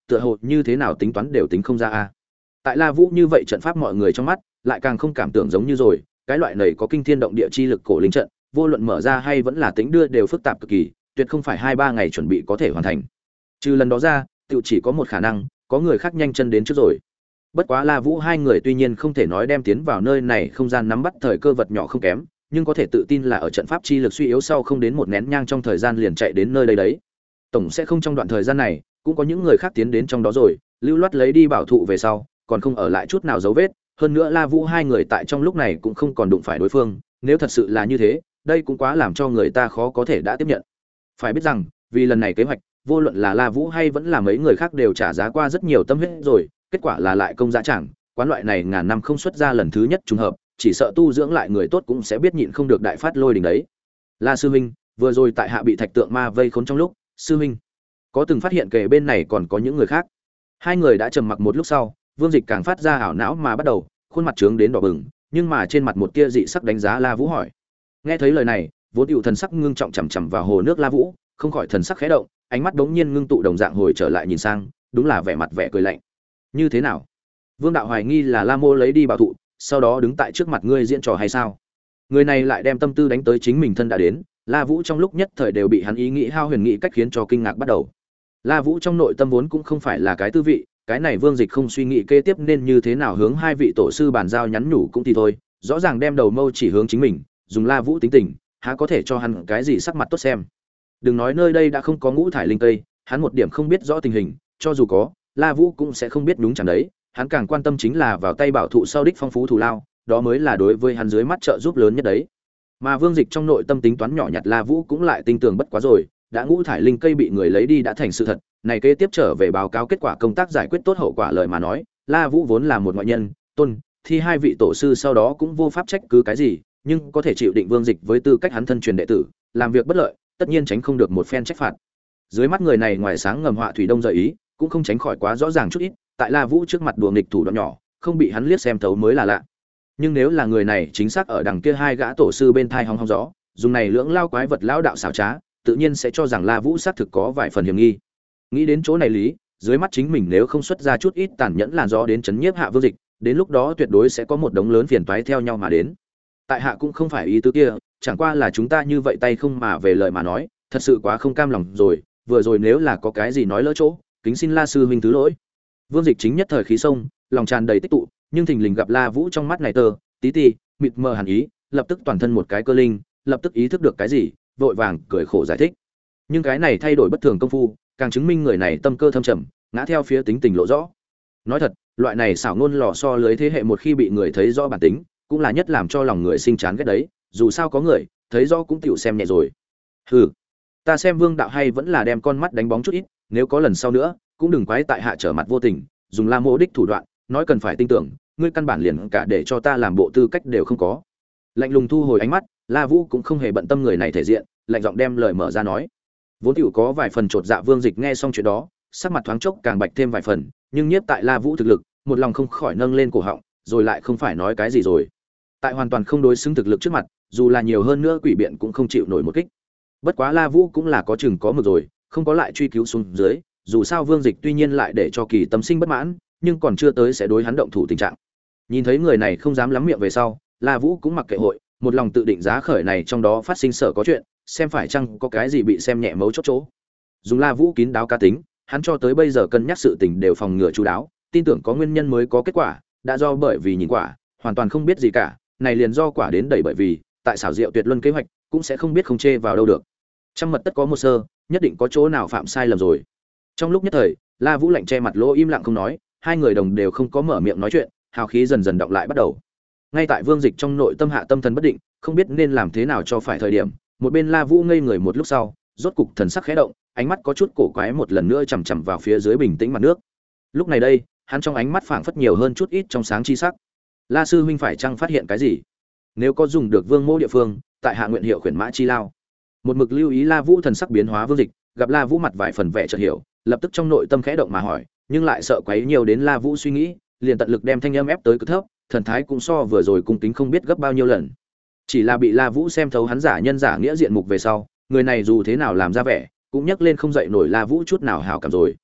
tựa hồ như thế nào tính toán đều tính không ra a. Tại La Vũ như vậy trận pháp mọi người trong mắt, lại càng không cảm tưởng giống như rồi, cái loại này có kinh thiên động địa chi lực cổ linh trận, vô luận mở ra hay vẫn là tính đưa đều phức tạp cực kỳ, tuyệt không phải hai ba ngày chuẩn bị có thể hoàn thành. Trừ lần đó ra, tự chỉ có một khả năng, có người khác nhanh chân đến trước rồi. Bất quá La Vũ hai người tuy nhiên không thể nói đem tiến vào nơi này không gian nắm bắt thời cơ vật nhỏ không kém, nhưng có thể tự tin là ở trận pháp chi lực suy yếu sau không đến một nén nhang trong thời gian liền chạy đến nơi đây đấy. Tổng sẽ không trong đoạn thời gian này, cũng có những người khác tiến đến trong đó rồi, lưu loát lấy đi bảo thụ về sau, còn không ở lại chút nào dấu vết, hơn nữa La Vũ hai người tại trong lúc này cũng không còn đụng phải đối phương, nếu thật sự là như thế, đây cũng quá làm cho người ta khó có thể đã tiếp nhận. Phải biết rằng, vì lần này kế hoạch, vô luận là La Vũ hay vẫn là mấy người khác đều trả giá qua rất nhiều tâm huyết rồi, kết quả là lại công giá chẳng, quán loại này ngàn năm không xuất ra lần thứ nhất trùng hợp, chỉ sợ tu dưỡng lại người tốt cũng sẽ biết nhịn không được đại phát lôi đình đấy. La sư huynh, vừa rồi tại hạ bị thạch tượng ma vây khốn trong lúc, sư huynh có từng phát hiện kề bên này còn có những người khác? Hai người đã trầm mặc một lúc sau, Vương Dịch càng phát ra ảo não mà bắt đầu, khuôn mặt trướng đến đỏ bừng, nhưng mà trên mặt một tia dị sắc đánh giá La Vũ hỏi. Nghe thấy lời này, vốn hữu thần sắc ngưng trọng chằm chằm vào hồ nước La Vũ, không khỏi thần sắc khẽ động, ánh mắt đống nhiên ngưng tụ đồng dạng hồi trở lại nhìn sang, đúng là vẻ mặt vẻ cười lạnh. Như thế nào? Vương đạo hoài nghi là La Mô lấy đi bảo thụ, sau đó đứng tại trước mặt ngươi diễn trò hay sao? Người này lại đem tâm tư đánh tới chính mình thân đã đến, La Vũ trong lúc nhất thời đều bị hắn ý nghĩ hao huyền nghĩ cách khiến cho kinh ngạc bắt đầu. La Vũ trong nội tâm vốn cũng không phải là cái tư vị, cái này Vương Dịch không suy nghĩ kế tiếp nên như thế nào hướng hai vị tổ sư bàn giao nhắn nhủ cũng thì thôi, rõ ràng đem đầu mâu chỉ hướng chính mình, dùng La Vũ tính tình, há có thể cho hắn cái gì sắc mặt tốt xem. Đừng nói nơi đây đã không có ngũ thải linh tây, hắn một điểm không biết rõ tình hình, cho dù có, La Vũ cũng sẽ không biết đúng chẳng đấy, hắn càng quan tâm chính là vào tay bảo thụ sau đích phong phú thù lao, đó mới là đối với hắn dưới mắt trợ giúp lớn nhất đấy. Mà Vương Dịch trong nội tâm tính toán nhỏ nhặt La Vũ cũng lại tinh tường bất quá rồi, đã ngũ thải linh cây bị người lấy đi đã thành sự thật, này kế tiếp trở về báo cáo kết quả công tác giải quyết tốt hậu quả lời mà nói, La Vũ vốn là một ngoại nhân, tôn, thì hai vị tổ sư sau đó cũng vô pháp trách cứ cái gì, nhưng có thể chịu định Vương Dịch với tư cách hắn thân truyền đệ tử, làm việc bất lợi, tất nhiên tránh không được một phen trách phạt. Dưới mắt người này ngoài sáng ngầm họa thủy đông rời ý, cũng không tránh khỏi quá rõ ràng chút ít, tại La Vũ trước mặt đùa nghịch thủ đoạn nhỏ, không bị hắn liếc xem thấu mới là lạ. Nhưng nếu là người này chính xác ở đằng kia hai gã tổ sư bên thai hóng hóng gió, dùng này lưỡng lao quái vật lão đạo xảo trá, tự nhiên sẽ cho rằng La Vũ xác thực có vài phần hiểm nghi. Nghĩ đến chỗ này lý, dưới mắt chính mình nếu không xuất ra chút ít tàn nhẫn làn gió đến chấn nhiếp hạ Vương Dịch, đến lúc đó tuyệt đối sẽ có một đống lớn phiền toái theo nhau mà đến. Tại hạ cũng không phải ý tứ kia, chẳng qua là chúng ta như vậy tay không mà về lời mà nói, thật sự quá không cam lòng rồi, vừa rồi nếu là có cái gì nói lỡ chỗ, kính xin La sư huynh thứ lỗi. Vương Dịch chính nhất thời khí sông, lòng tràn đầy tích tụ, nhưng thình lình gặp La Vũ trong mắt này tơ, tí tí, mịt mờ hàn ý, lập tức toàn thân một cái cơ linh, lập tức ý thức được cái gì, vội vàng cười khổ giải thích. Nhưng cái này thay đổi bất thường công phu, càng chứng minh người này tâm cơ thâm trầm, ngã theo phía tính tình lộ rõ. Nói thật, loại này xảo ngôn lò so lưới thế hệ một khi bị người thấy rõ bản tính, cũng là nhất làm cho lòng người sinh chán ghét đấy, dù sao có người thấy rõ cũng tiểu xem nhẹ rồi. Hừ, ta xem Vương đạo hay vẫn là đem con mắt đánh bóng chút ít, nếu có lần sau nữa, cũng đừng quái tại hạ trở mặt vô tình, dùng La Mô đích thủ đoạn, nói cần phải tin tưởng, ngươi căn bản liền cả để cho ta làm bộ tư cách đều không có. Lạnh lùng thu hồi ánh mắt, La Vũ cũng không hề bận tâm người này thể diện, lạnh giọng đem lời mở ra nói. Vốn tiểu có vài phần chột dạ Vương Dịch nghe xong chuyện đó, sắc mặt thoáng chốc càng bạch thêm vài phần, nhưng nhiếp tại La Vũ thực lực, một lòng không khỏi nâng lên cổ họng, rồi lại không phải nói cái gì rồi. Tại hoàn toàn không đối xứng thực lực trước mặt, dù là nhiều hơn nữa quỷ biện cũng không chịu nổi một kích. Bất quá La Vũ cũng là có chừng có mực rồi, không có lại truy cứu xuống dưới, dù sao Vương Dịch tuy nhiên lại để cho Kỳ Tâm sinh bất mãn, nhưng còn chưa tới sẽ đối hắn động thủ tình trạng. Nhìn thấy người này không dám lắm miệng về sau, La Vũ cũng mặc kệ hội, một lòng tự định giá khởi này trong đó phát sinh sở có chuyện, xem phải chăng có cái gì bị xem nhẹ mấu chốt chỗ. Dùng La Vũ kín đáo cá tính, hắn cho tới bây giờ cân nhắc sự tình đều phòng ngừa chú đáo, tin tưởng có nguyên nhân mới có kết quả, đã do bởi vì nhìn quả, hoàn toàn không biết gì cả, này liền do quả đến đẩy bởi vì, tại xảo diệu tuyệt luân kế hoạch, cũng sẽ không biết không chê vào đâu được. Trăm mật tất có một sơ, nhất định có chỗ nào phạm sai lầm rồi. Trong lúc nhất thời, La Vũ lạnh che mặt lỗ im lặng không nói, hai người đồng đều không có mở miệng nói chuyện, hào khí dần dần đọng lại bắt đầu. Ngay tại Vương Dịch trong nội tâm hạ tâm thần bất định, không biết nên làm thế nào cho phải thời điểm, một bên La Vũ ngây người một lúc sau, rốt cục thần sắc khẽ động, ánh mắt có chút cổ quái một lần nữa chằm chằm vào phía dưới bình tĩnh mặt nước. Lúc này đây, hắn trong ánh mắt phảng phất nhiều hơn chút ít trong sáng chi sắc. La sư huynh phải chăng phát hiện cái gì? Nếu có dùng được Vương mô địa phương, tại hạ nguyện hiệu khuyển mã chi lao. Một mực lưu ý La Vũ thần sắc biến hóa Vương Dịch, gặp La Vũ mặt vài phần vẻ chợt hiểu, lập tức trong nội tâm khẽ động mà hỏi, nhưng lại sợ quấy nhiều đến La Vũ suy nghĩ, liền tận lực đem thanh âm ép tới cực thấp, thần thái cũng so vừa rồi cung kính không biết gấp bao nhiêu lần. Chỉ là bị La Vũ xem thấu hắn giả nhân giả nghĩa diện mục về sau, người này dù thế nào làm ra vẻ, cũng nhấc lên không dậy nổi La Vũ chút nào hảo cảm rồi.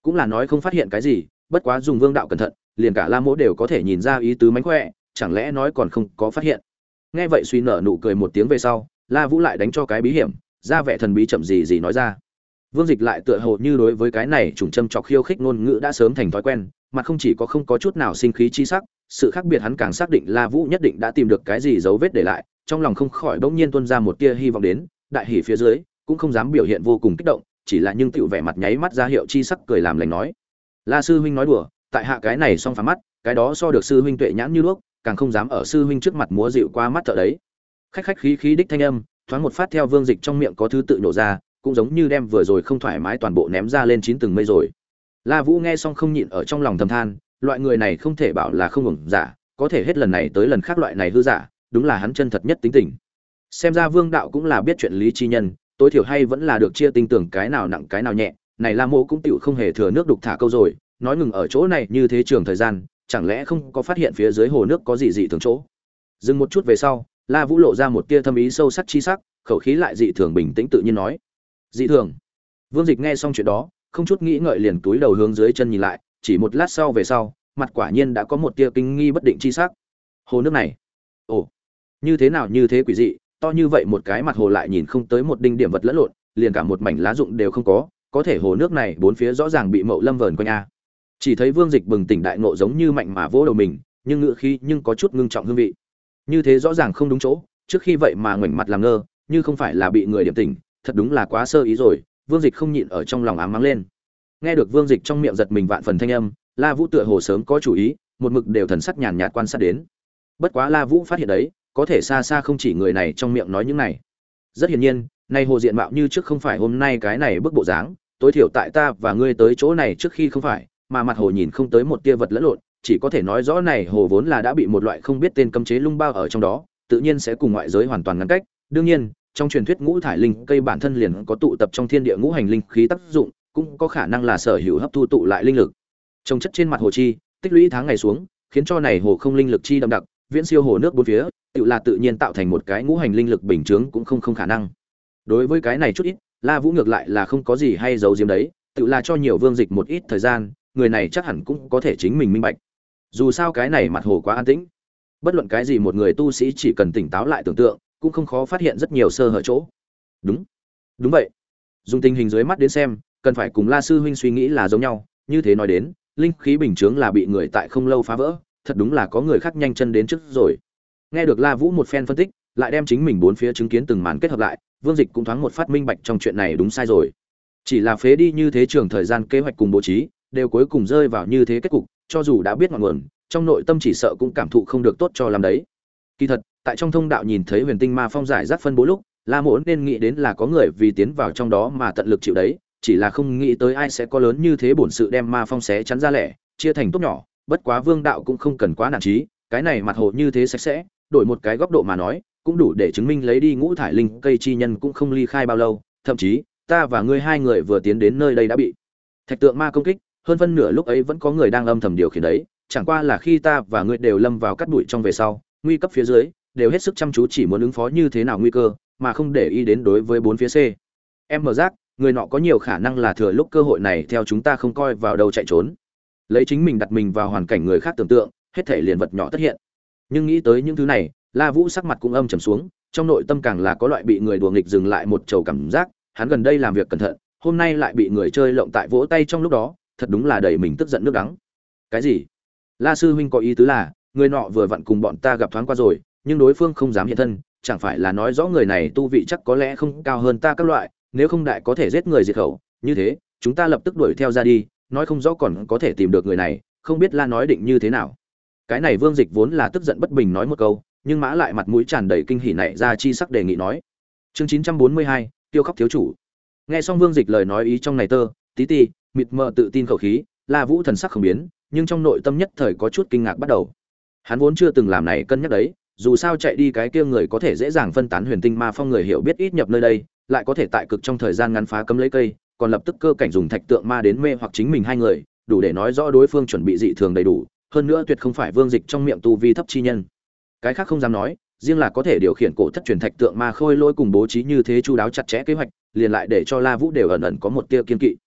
cũng là nói không phát hiện cái gì, bất quá dùng Vương đạo cẩn thận, liền cả La Mỗ đều có thể nhìn ra ý tứ mánh khỏe, chẳng lẽ nói còn không có phát hiện. Nghe vậy suy nở nụ cười một tiếng về sau, La Vũ lại đánh cho cái bí hiểm, ra vẻ thần bí chậm gì gì nói ra. Vương Dịch lại tựa hồ như đối với cái này trùng châm chọc khiêu khích ngôn ngữ đã sớm thành thói quen, mà không chỉ có không có chút nào sinh khí chi sắc, sự khác biệt hắn càng xác định La Vũ nhất định đã tìm được cái gì dấu vết để lại, trong lòng không khỏi bỗng nhiên tuôn ra một tia hy vọng đến, đại hỉ phía dưới, cũng không dám biểu hiện vô cùng kích động, chỉ là nhưng tựu vẻ mặt nháy mắt ra hiệu chi sắc cười làm lành nói: "La sư huynh nói đùa, tại hạ cái này song phá mắt, cái đó so được sư huynh tuệ nhãn như đuốc, càng không dám ở sư huynh trước mặt múa dịu qua mắt thợ đấy." Khách khách khí khí đích thanh âm, thoáng một phát theo Vương Dịch trong miệng có thứ tự nổ ra, cũng giống như đem vừa rồi không thoải mái toàn bộ ném ra lên chín tầng mây rồi. La Vũ nghe xong không nhịn ở trong lòng thầm than, loại người này không thể bảo là không ổn giả, có thể hết lần này tới lần khác loại này hư giả, đúng là hắn chân thật nhất tính tình. Xem ra Vương đạo cũng là biết chuyện lý chi nhân, tối thiểu hay vẫn là được chia tinh tưởng cái nào nặng cái nào nhẹ, này La Mộ cũng tiểu không hề thừa nước đục thả câu rồi, nói ngừng ở chỗ này như thế trường thời gian, chẳng lẽ không có phát hiện phía dưới hồ nước có gì dị thường chỗ. Dừng một chút về sau, La Vũ lộ ra một tia thâm ý sâu sắc chi sắc, khẩu khí lại dị thường bình tĩnh tự nhiên nói: "Dị thường?" Vương Dịch nghe xong chuyện đó, không chút nghĩ ngợi liền túi đầu hướng dưới chân nhìn lại, chỉ một lát sau về sau, mặt quả nhiên đã có một tia kinh nghi bất định chi sắc. Hồ nước này, ồ, như thế nào như thế quỷ dị, to như vậy một cái mặt hồ lại nhìn không tới một đinh điểm vật lẫn lộn, liền cả một mảnh lá rụng đều không có, có thể hồ nước này bốn phía rõ ràng bị mậu lâm vờn quanh a. Chỉ thấy Vương Dịch bừng tỉnh đại ngộ giống như mạnh mà vỗ đầu mình, nhưng ngữ khí nhưng có chút ngưng trọng hương vị. Như thế rõ ràng không đúng chỗ, trước khi vậy mà ngoảnh mặt làm ngơ, như không phải là bị người điểm tỉnh, thật đúng là quá sơ ý rồi. Vương Dịch không nhịn ở trong lòng ám mắng lên. Nghe được Vương Dịch trong miệng giật mình vạn phần thanh âm, La Vũ tựa hồ sớm có chủ ý, một mực đều thần sắc nhàn nhạt quan sát đến. Bất quá La Vũ phát hiện đấy, có thể xa xa không chỉ người này trong miệng nói những này. Rất hiển nhiên, nay hồ diện mạo như trước không phải hôm nay cái này bức bộ dáng, tối thiểu tại ta và ngươi tới chỗ này trước khi không phải, mà mặt hồ nhìn không tới một tia vật lẫn lộn, chỉ có thể nói rõ này hồ vốn là đã bị một loại không biết tên cấm chế lung bao ở trong đó, tự nhiên sẽ cùng ngoại giới hoàn toàn ngăn cách. Đương nhiên, trong truyền thuyết ngũ thải linh cây bản thân liền có tụ tập trong thiên địa ngũ hành linh khí tác dụng, cũng có khả năng là sở hữu hấp thu tụ lại linh lực. Trồng chất trên mặt hồ chi, tích lũy tháng ngày xuống, khiến cho này hồ không linh lực chi đậm đặc, viễn siêu hồ nước bốn phía, tự là tự nhiên tạo thành một cái ngũ hành linh lực bình chứng cũng không không khả năng. Đối với cái này chút ít, La Vũ ngược lại là không có gì hay giấu giếm đấy, tự là cho nhiều Vương Dịch một ít thời gian, người này chắc hẳn cũng có thể chính mình minh bạch. Dù sao cái này mặt hồ quá an tĩnh, bất luận cái gì một người tu sĩ chỉ cần tỉnh táo lại tưởng tượng, cũng không khó phát hiện rất nhiều sơ hở chỗ. Đúng, đúng vậy. Dùng tình hình dưới mắt đến xem, cần phải cùng La sư huynh suy nghĩ là giống nhau, như thế nói đến, linh khí bình chướng là bị người tại không lâu phá vỡ, thật đúng là có người khác nhanh chân đến trước rồi. Nghe được La Vũ một phen phân tích, lại đem chính mình bốn phía chứng kiến từng màn kết hợp lại, Vương Dịch cũng thoáng một phát minh bạch trong chuyện này đúng sai rồi. Chỉ là phế đi như thế trường thời gian kế hoạch cùng bố trí, đều cuối cùng rơi vào như thế kết cục, cho dù đã biết ngọn nguồn, trong nội tâm chỉ sợ cũng cảm thụ không được tốt cho làm đấy. Kỳ thật, tại trong thông đạo nhìn thấy Huyền Tinh Ma Phong giải rác phân bố lúc, La Mỗ nên nghĩ đến là có người vì tiến vào trong đó mà tận lực chịu đấy, chỉ là không nghĩ tới ai sẽ có lớn như thế bổn sự đem Ma Phong xé chắn ra lẻ, chia thành tốt nhỏ, bất quá Vương đạo cũng không cần quá nản chí, cái này mặt hồ như thế sạch sẽ, đổi một cái góc độ mà nói, cũng đủ để chứng minh lấy đi ngũ thải linh cây chi nhân cũng không ly khai bao lâu, thậm chí, ta và ngươi hai người vừa tiến đến nơi đây đã bị Thạch Tượng Ma công kích, hơn phân nửa lúc ấy vẫn có người đang âm thầm điều khiển đấy, chẳng qua là khi ta và ngươi đều lâm vào cắt bụi trong về sau, nguy cấp phía dưới, đều hết sức chăm chú chỉ muốn ứng phó như thế nào nguy cơ, mà không để ý đến đối với bốn phía C. Em mở giác, người nọ có nhiều khả năng là thừa lúc cơ hội này theo chúng ta không coi vào đâu chạy trốn. Lấy chính mình đặt mình vào hoàn cảnh người khác tưởng tượng, hết thể liền vật nhỏ tất hiện. Nhưng nghĩ tới những thứ này, La Vũ sắc mặt cũng âm trầm xuống, trong nội tâm càng là có loại bị người đùa nghịch dừng lại một chầu cảm giác, hắn gần đây làm việc cẩn thận, hôm nay lại bị người chơi lộng tại vỗ tay trong lúc đó, thật đúng là đầy mình tức giận nước đắng. Cái gì? La sư huynh có ý tứ là, người nọ vừa vặn cùng bọn ta gặp thoáng qua rồi, nhưng đối phương không dám hiện thân, chẳng phải là nói rõ người này tu vị chắc có lẽ không cao hơn ta các loại, nếu không đại có thể giết người diệt khẩu, như thế, chúng ta lập tức đuổi theo ra đi, nói không rõ còn có thể tìm được người này, không biết La nói định như thế nào. Cái này Vương Dịch vốn là tức giận bất bình nói một câu, nhưng mã lại mặt mũi tràn đầy kinh hỉ nảy ra chi sắc đề nghị nói. Chương chín trăm bốn mươi hai, tiêu khóc thiếu chủ. Nghe xong Vương Dịch lời nói ý trong này tơ, tí ti, mịt mờ tự tin khẩu khí, La Vũ thần sắc không biến, nhưng trong nội tâm nhất thời có chút kinh ngạc bắt đầu. Hắn vốn chưa từng làm này cân nhắc đấy, dù sao chạy đi cái kia người có thể dễ dàng phân tán Huyền Tinh Ma Phong người hiểu biết ít nhập nơi đây, lại có thể tại cực trong thời gian ngắn phá cấm lấy cây, còn lập tức cơ cảnh dùng Thạch Tượng Ma đến mê hoặc chính mình hai người, đủ để nói rõ đối phương chuẩn bị dị thường đầy đủ, hơn nữa tuyệt không phải Vương Dịch trong miệng tu vi thấp chi nhân. Cái khác không dám nói, riêng là có thể điều khiển cổ thất truyền Thạch Tượng Ma khôi lỗi cùng bố trí như thế chu đáo chặt chẽ kế hoạch, liền lại để cho La Vũ đều ẩn ẩn có một tia kiên kỵ.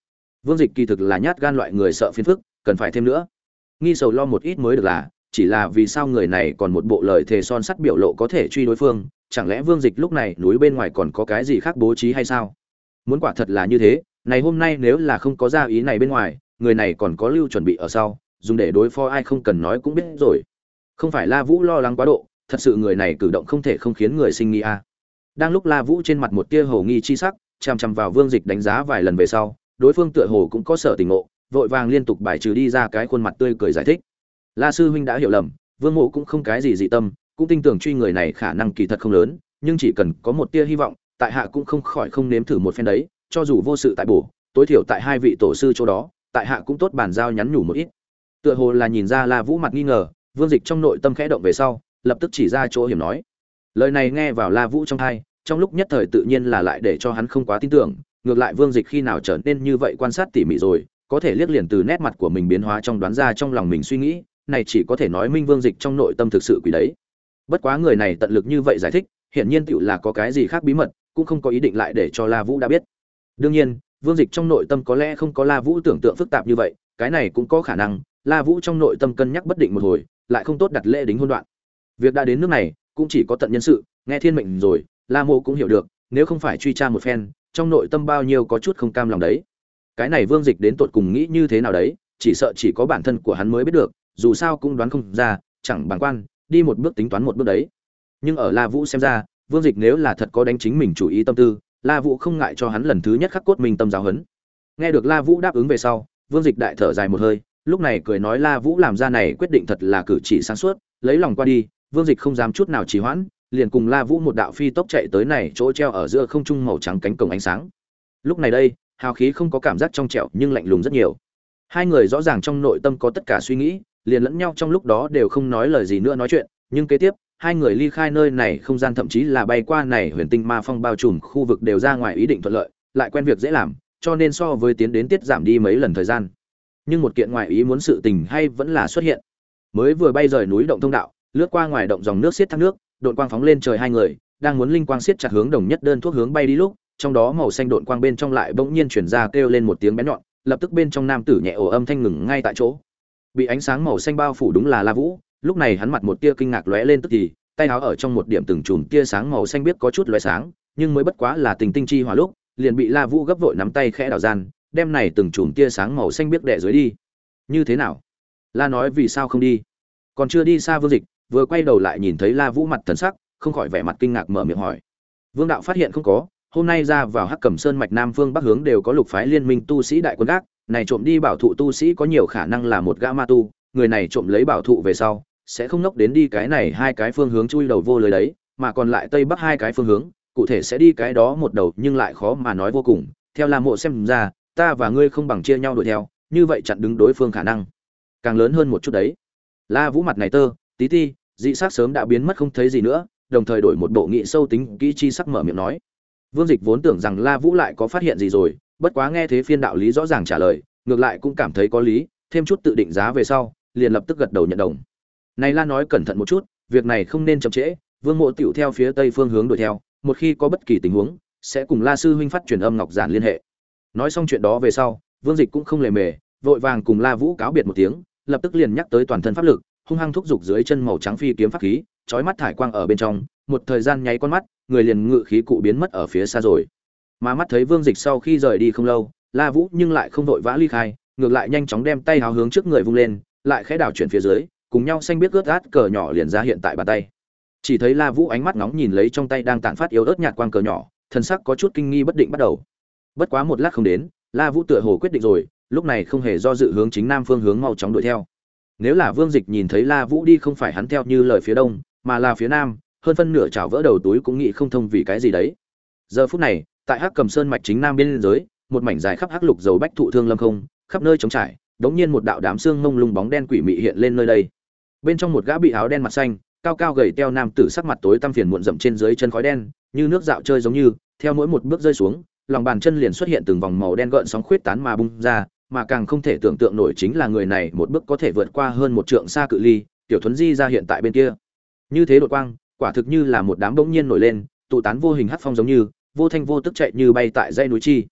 Vương Dịch kỳ thực là nhát gan loại người sợ phiền phức, cần phải thêm nữa. Nghi sầu lo một ít mới được là, chỉ là vì sao người này còn một bộ lời thề son sắt biểu lộ có thể truy đối phương, chẳng lẽ Vương Dịch lúc này núi bên ngoài còn có cái gì khác bố trí hay sao? Muốn quả thật là như thế, này hôm nay nếu là không có ra ý này bên ngoài, người này còn có lưu chuẩn bị ở sau, dùng để đối phó ai không cần nói cũng biết rồi. Không phải La Vũ lo lắng quá độ, thật sự người này cử động không thể không khiến người sinh nghi a. Đang lúc La Vũ trên mặt một tia hồ nghi chi sắc, chằm chằm vào Vương Dịch đánh giá vài lần về sau, đối phương tựa hồ cũng có sở tình ngộ, vội vàng liên tục bài trừ đi ra cái khuôn mặt tươi cười giải thích. La sư huynh đã hiểu lầm, Vương Mộ cũng không cái gì dị tâm, cũng tin tưởng truy người này khả năng kỳ thật không lớn, nhưng chỉ cần có một tia hy vọng, tại hạ cũng không khỏi không nếm thử một phen đấy, cho dù vô sự tại bổ, tối thiểu tại hai vị tổ sư chỗ đó, tại hạ cũng tốt bàn giao nhắn nhủ một ít. Tựa hồ là nhìn ra La Vũ mặt nghi ngờ, Vương Dịch trong nội tâm khẽ động về sau, lập tức chỉ ra chỗ hiểm nói. Lời này nghe vào La Vũ trong tai, trong lúc nhất thời tự nhiên là lại để cho hắn không quá tin tưởng, ngược lại Vương Dịch khi nào trở nên như vậy quan sát tỉ mỉ rồi, có thể liếc liền từ nét mặt của mình biến hóa trong đoán ra trong lòng mình suy nghĩ, này chỉ có thể nói minh Vương Dịch trong nội tâm thực sự quỷ đấy. Bất quá người này tận lực như vậy giải thích, hiển nhiên tựu là có cái gì khác bí mật, cũng không có ý định lại để cho La Vũ đã biết. Đương nhiên, Vương Dịch trong nội tâm có lẽ không có La Vũ tưởng tượng phức tạp như vậy, cái này cũng có khả năng, La Vũ trong nội tâm cân nhắc bất định một hồi, lại không tốt đặt lễ đính hôn đoạn. Việc đã đến nước này, cũng chỉ có tận nhân sự, nghe thiên mệnh rồi, La Mộ cũng hiểu được, nếu không phải truy tra một phen, trong nội tâm bao nhiêu có chút không cam lòng đấy. Cái này Vương Dịch đến tột cùng nghĩ như thế nào đấy, chỉ sợ chỉ có bản thân của hắn mới biết được, dù sao cũng đoán không ra, chẳng bằng quan, đi một bước tính toán một bước đấy. Nhưng ở La Vũ xem ra, Vương Dịch nếu là thật có đánh chính mình chủ ý tâm tư, La Vũ không ngại cho hắn lần thứ nhất khắc cốt mình tâm giáo huấn. Nghe được La Vũ đáp ứng về sau, Vương Dịch đại thở dài một hơi, lúc này cười nói La Vũ làm ra này quyết định thật là cử chỉ sáng suốt, lấy lòng qua đi, Vương Dịch không dám chút nào trì hoãn, liền cùng La Vũ một đạo phi tốc chạy tới này chỗ treo ở giữa không trung màu trắng cánh cổng ánh sáng. Lúc này đây, hào khí không có cảm giác trong trẻo nhưng lạnh lùng rất nhiều. Hai người rõ ràng trong nội tâm có tất cả suy nghĩ, liền lẫn nhau trong lúc đó đều không nói lời gì nữa nói chuyện, nhưng kế tiếp, hai người ly khai nơi này không gian thậm chí là bay qua này huyền tinh ma phong bao trùm khu vực đều ra ngoài ý định thuận lợi, lại quen việc dễ làm, cho nên so với tiến đến tiết giảm đi mấy lần thời gian. Nhưng một kiện ngoại ý muốn sự tình hay vẫn là xuất hiện. Mới vừa bay rời núi động thông đạo, lướt qua ngoài động dòng nước xiết thác nước, độn quang phóng lên trời hai người, đang muốn linh quang xiết chặt hướng đồng nhất đơn thuốc hướng bay đi lúc, trong đó màu xanh độn quang bên trong lại bỗng nhiên chuyển ra kêu lên một tiếng bén nhọn, lập tức bên trong nam tử nhẹ ồ âm thanh ngừng ngay tại chỗ. Bị ánh sáng màu xanh bao phủ đúng là La Vũ, lúc này hắn mặt một tia kinh ngạc lóe lên tức thì, tay áo ở trong một điểm từng chùm tia sáng màu xanh biết có chút lóe sáng, nhưng mới bất quá là tình tinh chi hỏa lúc, liền bị La Vũ gấp vội nắm tay khẽ đảo gian, đem này từng chùm tia sáng màu xanh biết đè dưới đi. Như thế nào? La nói vì sao không đi? Còn chưa đi xa Vương Dịch, vừa quay đầu lại nhìn thấy La Vũ mặt thần sắc, không khỏi vẻ mặt kinh ngạc mở miệng hỏi. Vương đạo phát hiện không có, hôm nay ra vào Hắc Cẩm Sơn mạch nam phương bắc hướng đều có lục phái liên minh tu sĩ đại quân gác, này trộm đi bảo thụ tu sĩ có nhiều khả năng là một gã ma tu, người này trộm lấy bảo thụ về sau, sẽ không nốc đến đi cái này hai cái phương hướng chui đầu vô lưới đấy, mà còn lại tây bắc hai cái phương hướng, cụ thể sẽ đi cái đó một đầu nhưng lại khó mà nói vô cùng. Theo La Mộ xem ra, ta và ngươi không bằng chia nhau đuổi theo, như vậy chặn đứng đối phương khả năng càng lớn hơn một chút đấy. La Vũ mặt này tơ, tí ti, dị sắc sớm đã biến mất không thấy gì nữa, đồng thời đổi một bộ nghị sâu tính kỹ chi sắc mở miệng nói. Vương Dịch vốn tưởng rằng La Vũ lại có phát hiện gì rồi, bất quá nghe thế phiên đạo lý rõ ràng trả lời, ngược lại cũng cảm thấy có lý, thêm chút tự định giá về sau, liền lập tức gật đầu nhận đồng. Này La nói cẩn thận một chút, việc này không nên chậm trễ, Vương Mộ tiểu theo phía tây phương hướng đuổi theo, một khi có bất kỳ tình huống, sẽ cùng La sư huynh phát truyền âm ngọc giản liên hệ. Nói xong chuyện đó về sau, Vương Dịch cũng không lề mề, vội vàng cùng La Vũ cáo biệt một tiếng, lập tức liền nhắc tới toàn thân pháp lực, hung hăng thúc giục dưới chân màu trắng phi kiếm pháp khí, chói mắt thải quang ở bên trong, một thời gian nháy con mắt, người liền ngự khí cụ biến mất ở phía xa rồi. Mà mắt thấy Vương Dịch sau khi rời đi không lâu, La Vũ nhưng lại không vội vã ly khai, ngược lại nhanh chóng đem tay háo hướng trước người vung lên, lại khẽ đảo chuyển phía dưới, cùng nhau xanh biết ướt át cờ nhỏ liền ra hiện tại bàn tay. Chỉ thấy La Vũ ánh mắt nóng nhìn lấy trong tay đang tản phát yếu ớt nhạt quang cờ nhỏ, thần sắc có chút kinh nghi bất định bắt đầu. Bất quá một lát không đến, La Vũ tựa hồ quyết định rồi, lúc này không hề do dự hướng chính nam phương hướng mau chóng đuổi theo. Nếu là Vương Dịch nhìn thấy La Vũ đi không phải hắn theo như lời phía đông, mà là phía nam, hơn phân nửa chảo vỡ đầu túi cũng nghĩ không thông vì cái gì đấy. Giờ phút này, tại Hắc Cầm Sơn mạch chính nam biên giới, một mảnh dài khắp hắc lục dầu bách thụ thương lâm không, khắp nơi trống trải, đống nhiên một đạo đám xương mông lung bóng đen quỷ mị hiện lên nơi đây. Bên trong một gã bị áo đen mặt xanh, cao cao gầy teo nam tử sắc mặt tối tăm phiền muộn rậm trên dưới chân khói đen, như nước dạo chơi giống như, theo mỗi một bước rơi xuống, lòng bàn chân liền xuất hiện từng vòng màu đen gợn sóng khuyết tán mà bung ra, mà càng không thể tưởng tượng nổi chính là người này một bước có thể vượt qua hơn một trượng xa cự ly, tiểu thuấn di ra hiện tại bên kia. Như thế đột quang, quả thực như là một đám bỗng nhiên nổi lên, tụ tán vô hình hắc phong giống như, vô thanh vô tức chạy như bay tại dãy núi chi.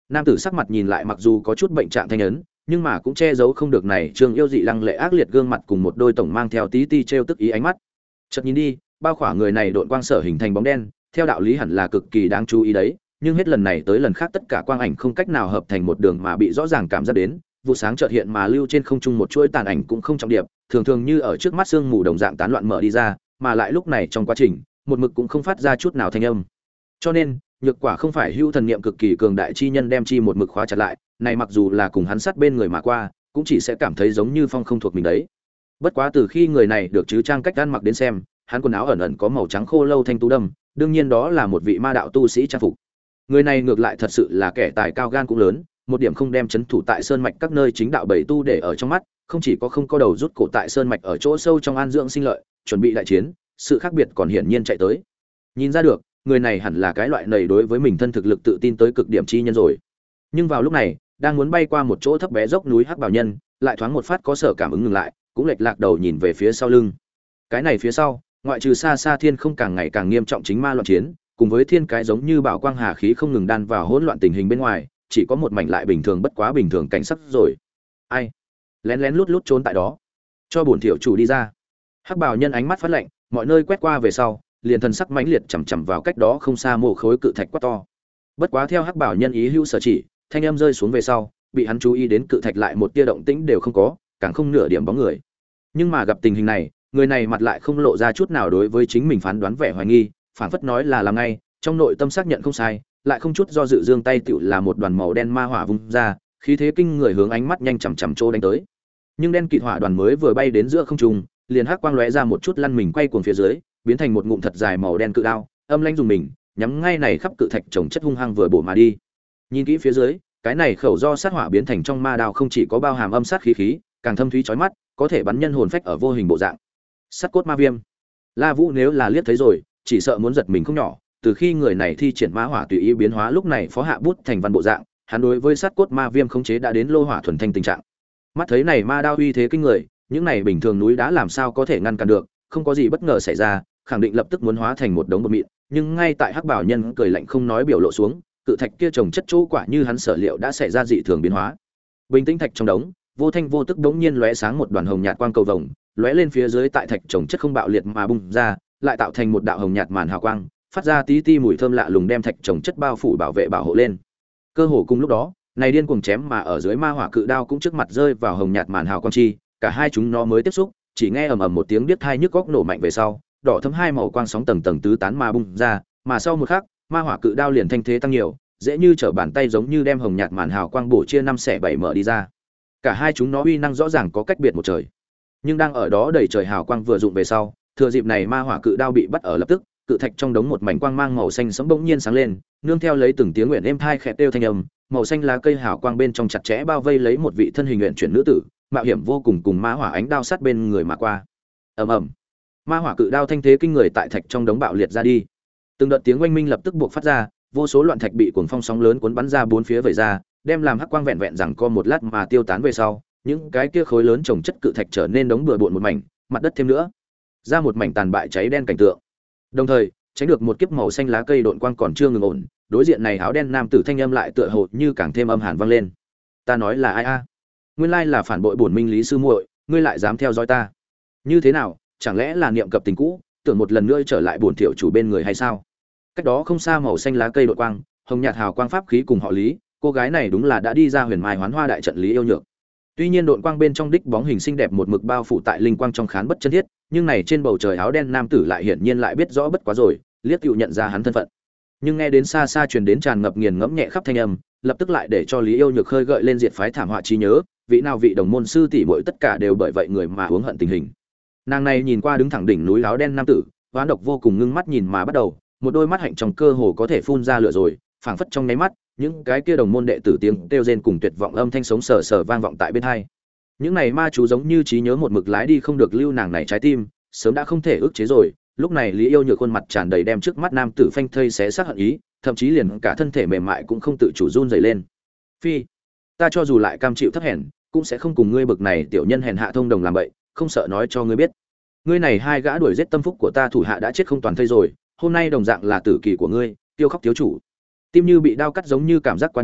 Nam tử sắc mặt nhìn lại mặc dù có chút bệnh trạng thanh ấn, nhưng mà cũng che giấu không được này Trương yêu dị lăng lệ ác liệt gương mặt cùng một đôi tổng mang theo tí ti trêu tức ý ánh mắt. Chợt nhìn đi, bao khỏa người này độn quang sở hình thành bóng đen, theo đạo lý hẳn là cực kỳ đáng chú ý đấy, nhưng hết lần này tới lần khác tất cả quang ảnh không cách nào hợp thành một đường mà bị rõ ràng cảm giác đến, vụ sáng chợt hiện mà lưu trên không trung một chuỗi tàn ảnh cũng không trọng điệp, thường thường như ở trước mắt sương mù đồng dạng tán loạn mở đi ra, mà lại lúc này trong quá trình, một mực cũng không phát ra chút nào thanh âm. Cho nên, nhược quả không phải hữu thần niệm cực kỳ cường đại chi nhân đem chi một mực khóa chặt lại, này mặc dù là cùng hắn sát bên người mà qua, cũng chỉ sẽ cảm thấy giống như phong không thuộc mình đấy. Bất quá từ khi người này được chứ trang cách ăn mặc đến xem, hắn quần áo ẩn ẩn có màu trắng khô lâu thanh tú đâm, đương nhiên đó là một vị ma đạo tu sĩ trang phục. Người này ngược lại thật sự là kẻ tài cao gan cũng lớn, một điểm không đem chấn thủ tại sơn mạch các nơi chính đạo bảy tu để ở trong mắt, không chỉ có không có đầu rút cổ tại sơn mạch ở chỗ sâu trong an dưỡng sinh lợi, chuẩn bị đại chiến, sự khác biệt còn hiển nhiên chạy tới. Nhìn ra được, người này hẳn là cái loại này đối với mình thân thực lực tự tin tới cực điểm chi nhân rồi. Nhưng vào lúc này, đang muốn bay qua một chỗ thấp bé dốc núi hắc bảo nhân, lại thoáng một phát có sở cảm ứng ngừng lại, cũng lệch lạc đầu nhìn về phía sau lưng. Cái này phía sau, ngoại trừ xa xa thiên không càng ngày càng nghiêm trọng chính ma loạn chiến, cùng với thiên cái giống như bảo quang hà khí không ngừng đan vào hỗn loạn tình hình bên ngoài, chỉ có một mảnh lại bình thường bất quá bình thường cảnh sắc rồi. Ai? Lén lén lút lút trốn tại đó, cho bổn tiểu chủ đi ra. Hắc bảo nhân ánh mắt phát lạnh, mọi nơi quét qua về sau, liền thần sắc mãnh liệt chầm chậm vào cách đó không xa mộ khối cự thạch quá to. Bất quá theo Hắc bảo nhân ý hữu sở chỉ, thanh âm rơi xuống về sau, bị hắn chú ý đến cự thạch lại một tia động tĩnh đều không có, càng không nửa điểm bóng người. Nhưng mà gặp tình hình này, người này mặt lại không lộ ra chút nào đối với chính mình phán đoán vẻ hoài nghi, phảng phất nói là làm ngay, trong nội tâm xác nhận không sai, lại không chút do dự giương tay tựu là một đoàn màu đen ma hỏa vung ra, khí thế kinh người hướng ánh mắt nhanh chằm chằm chỗ đánh tới. Nhưng đen kịt hỏa đoàn mới vừa bay đến giữa không trung, liền hắc quang lóe ra một chút lăn mình quay cuồng phía dưới, biến thành một ngụm thật dài màu đen cự đao, âm lãnh dùng mình, nhắm ngay này khắp cự thạch trồng chất hung hăng vừa bổ mà đi. Nhìn kỹ phía dưới, cái này khẩu do sát hỏa biến thành trong ma đao không chỉ có bao hàm âm sát khí khí, càng thâm thúy chói mắt, có thể bắn nhân hồn phách ở vô hình bộ dạng. Sắt cốt ma viêm. La Vũ nếu là liếc thấy rồi, chỉ sợ muốn giật mình không nhỏ, từ khi người này thi triển ma hỏa tùy ý biến hóa lúc này phó hạ bút thành văn bộ dạng, hắn đối với sắt cốt ma viêm khống chế đã đến lô hỏa thuần thanh tình trạng. Mắt thấy này ma đao uy thế kinh người, những này bình thường núi đá làm sao có thể ngăn cản được, không có gì bất ngờ xảy ra, khẳng định lập tức muốn hóa thành một đống bột mịn, nhưng ngay tại Hắc Bảo nhân cười lạnh không nói biểu lộ xuống, cự thạch kia trồng chất chỗ quả như hắn sở liệu đã xảy ra dị thường biến hóa. Bình tĩnh thạch trong đống, vô thanh vô tức đống nhiên lóe sáng một đoàn hồng nhạt quang cầu vồng, lóe lên phía dưới tại thạch trồng chất không bạo liệt mà bung ra, lại tạo thành một đạo hồng nhạt màn hào quang, phát ra tí ti mùi thơm lạ lùng đem thạch trồng chất bao phủ bảo vệ bảo hộ lên. Cơ hồ cùng lúc đó, này điên cuồng chém mà ở dưới ma hỏa cự đao cũng trước mặt rơi vào hồng nhạt màn hào quang chi, cả hai chúng nó mới tiếp xúc, chỉ nghe ầm ầm một tiếng điếc tai nhức óc nổ mạnh về sau, đỏ thấm hai màu quang sóng tầng tầng tứ tán mà bung ra, mà sau một khắc, ma hỏa cự đao liền thanh thế tăng nhiều, dễ như trở bàn tay giống như đem hồng nhạt màn hào quang bổ chia năm xẻ bảy mở đi ra. Cả hai chúng nó uy năng rõ ràng có cách biệt một trời. Nhưng đang ở đó đầy trời hào quang vừa dụng về sau, thừa dịp này ma hỏa cự đao bị bắt ở lập tức, cự thạch trong đống một mảnh quang mang màu xanh sẫm bỗng nhiên sáng lên, nương theo lấy từng tiếng nguyện êm thai khẽ kêu thanh âm, màu xanh lá cây hào quang bên trong chặt chẽ bao vây lấy một vị thân hình nguyện chuyển nữ tử, mạo hiểm vô cùng cùng ma hỏa ánh đao sát bên người mà qua. Ầm ầm. Ma hỏa cự đao thanh thế kinh người tại thạch trong đống bạo liệt ra đi. Từng đợt tiếng oanh minh lập tức buộc phát ra, vô số loạn thạch bị cuồng phong sóng lớn cuốn bắn ra bốn phía vẩy ra, đem làm hắc quang vẹn vẹn rằng co một lát mà tiêu tán về sau, những cái kia khối lớn trồng chất cự thạch trở nên đống bừa bộn một mảnh, mặt đất thêm nữa, ra một mảnh tàn bại cháy đen cảnh tượng. Đồng thời, tránh được một kiếp màu xanh lá cây độn quang còn chưa ngừng ổn, đối diện này áo đen nam tử thanh âm lại tựa hồ như càng thêm âm hàn vang lên. Ta nói là ai a? Nguyên lai là phản bội bổn minh lý sư muội, ngươi lại dám theo dõi ta? Như thế nào, chẳng lẽ là niệm cập tình cũ, tưởng một lần nữa trở lại bổn tiểu chủ bên người hay sao? Cách đó không xa màu xanh lá cây độn quang, hồng nhạt hào quang pháp khí cùng họ Lý, cô gái này đúng là đã đi ra huyền mai hoán hoa đại trận Lý yêu nhược. Tuy nhiên độn quang bên trong đích bóng hình xinh đẹp một mực bao phủ tại linh quang trong khán bất chân thiết, nhưng này trên bầu trời áo đen nam tử lại hiển nhiên lại biết rõ bất quá rồi, liếc tựu nhận ra hắn thân phận. Nhưng nghe đến xa xa truyền đến tràn ngập nghiền ngẫm nhẹ khắp thanh âm, lập tức lại để cho Lý yêu nhược khơi gợi lên diệt phái thảm họa trí nhớ, vị nào vị đồng môn sư tỷ muội tất cả đều bởi vậy người mà uống hận tình hình. Nàng này nhìn qua đứng thẳng đỉnh núi áo đen nam tử, hoán độc vô cùng ngưng mắt nhìn mà bắt đầu, một đôi mắt hạnh trong cơ hồ có thể phun ra lửa rồi, phảng phất trong nháy mắt, những cái kia đồng môn đệ tử tiếng kêu rên cùng tuyệt vọng âm thanh sống sờ sờ vang vọng tại bên tai. Những này ma chú giống như trí nhớ một mực lái đi không được lưu nàng này trái tim, sớm đã không thể ức chế rồi. Lúc này Lý yêu nhược khuôn mặt tràn đầy đem trước mắt nam tử phanh thây xé xác hận ý, thậm chí liền cả thân thể mềm mại cũng không tự chủ run rẩy lên. Phi, ta cho dù lại cam chịu thấp hèn, cũng sẽ không cùng ngươi bực này tiểu nhân hèn hạ thông đồng làm bậy, không sợ nói cho ngươi biết. Ngươi này hai gã đuổi giết tâm phúc của ta thủ hạ đã chết không toàn thây rồi, hôm nay đồng dạng là tử kỳ của ngươi, tiêu khóc thiếu chủ. Tim như bị đao cắt giống như cảm giác qua đi,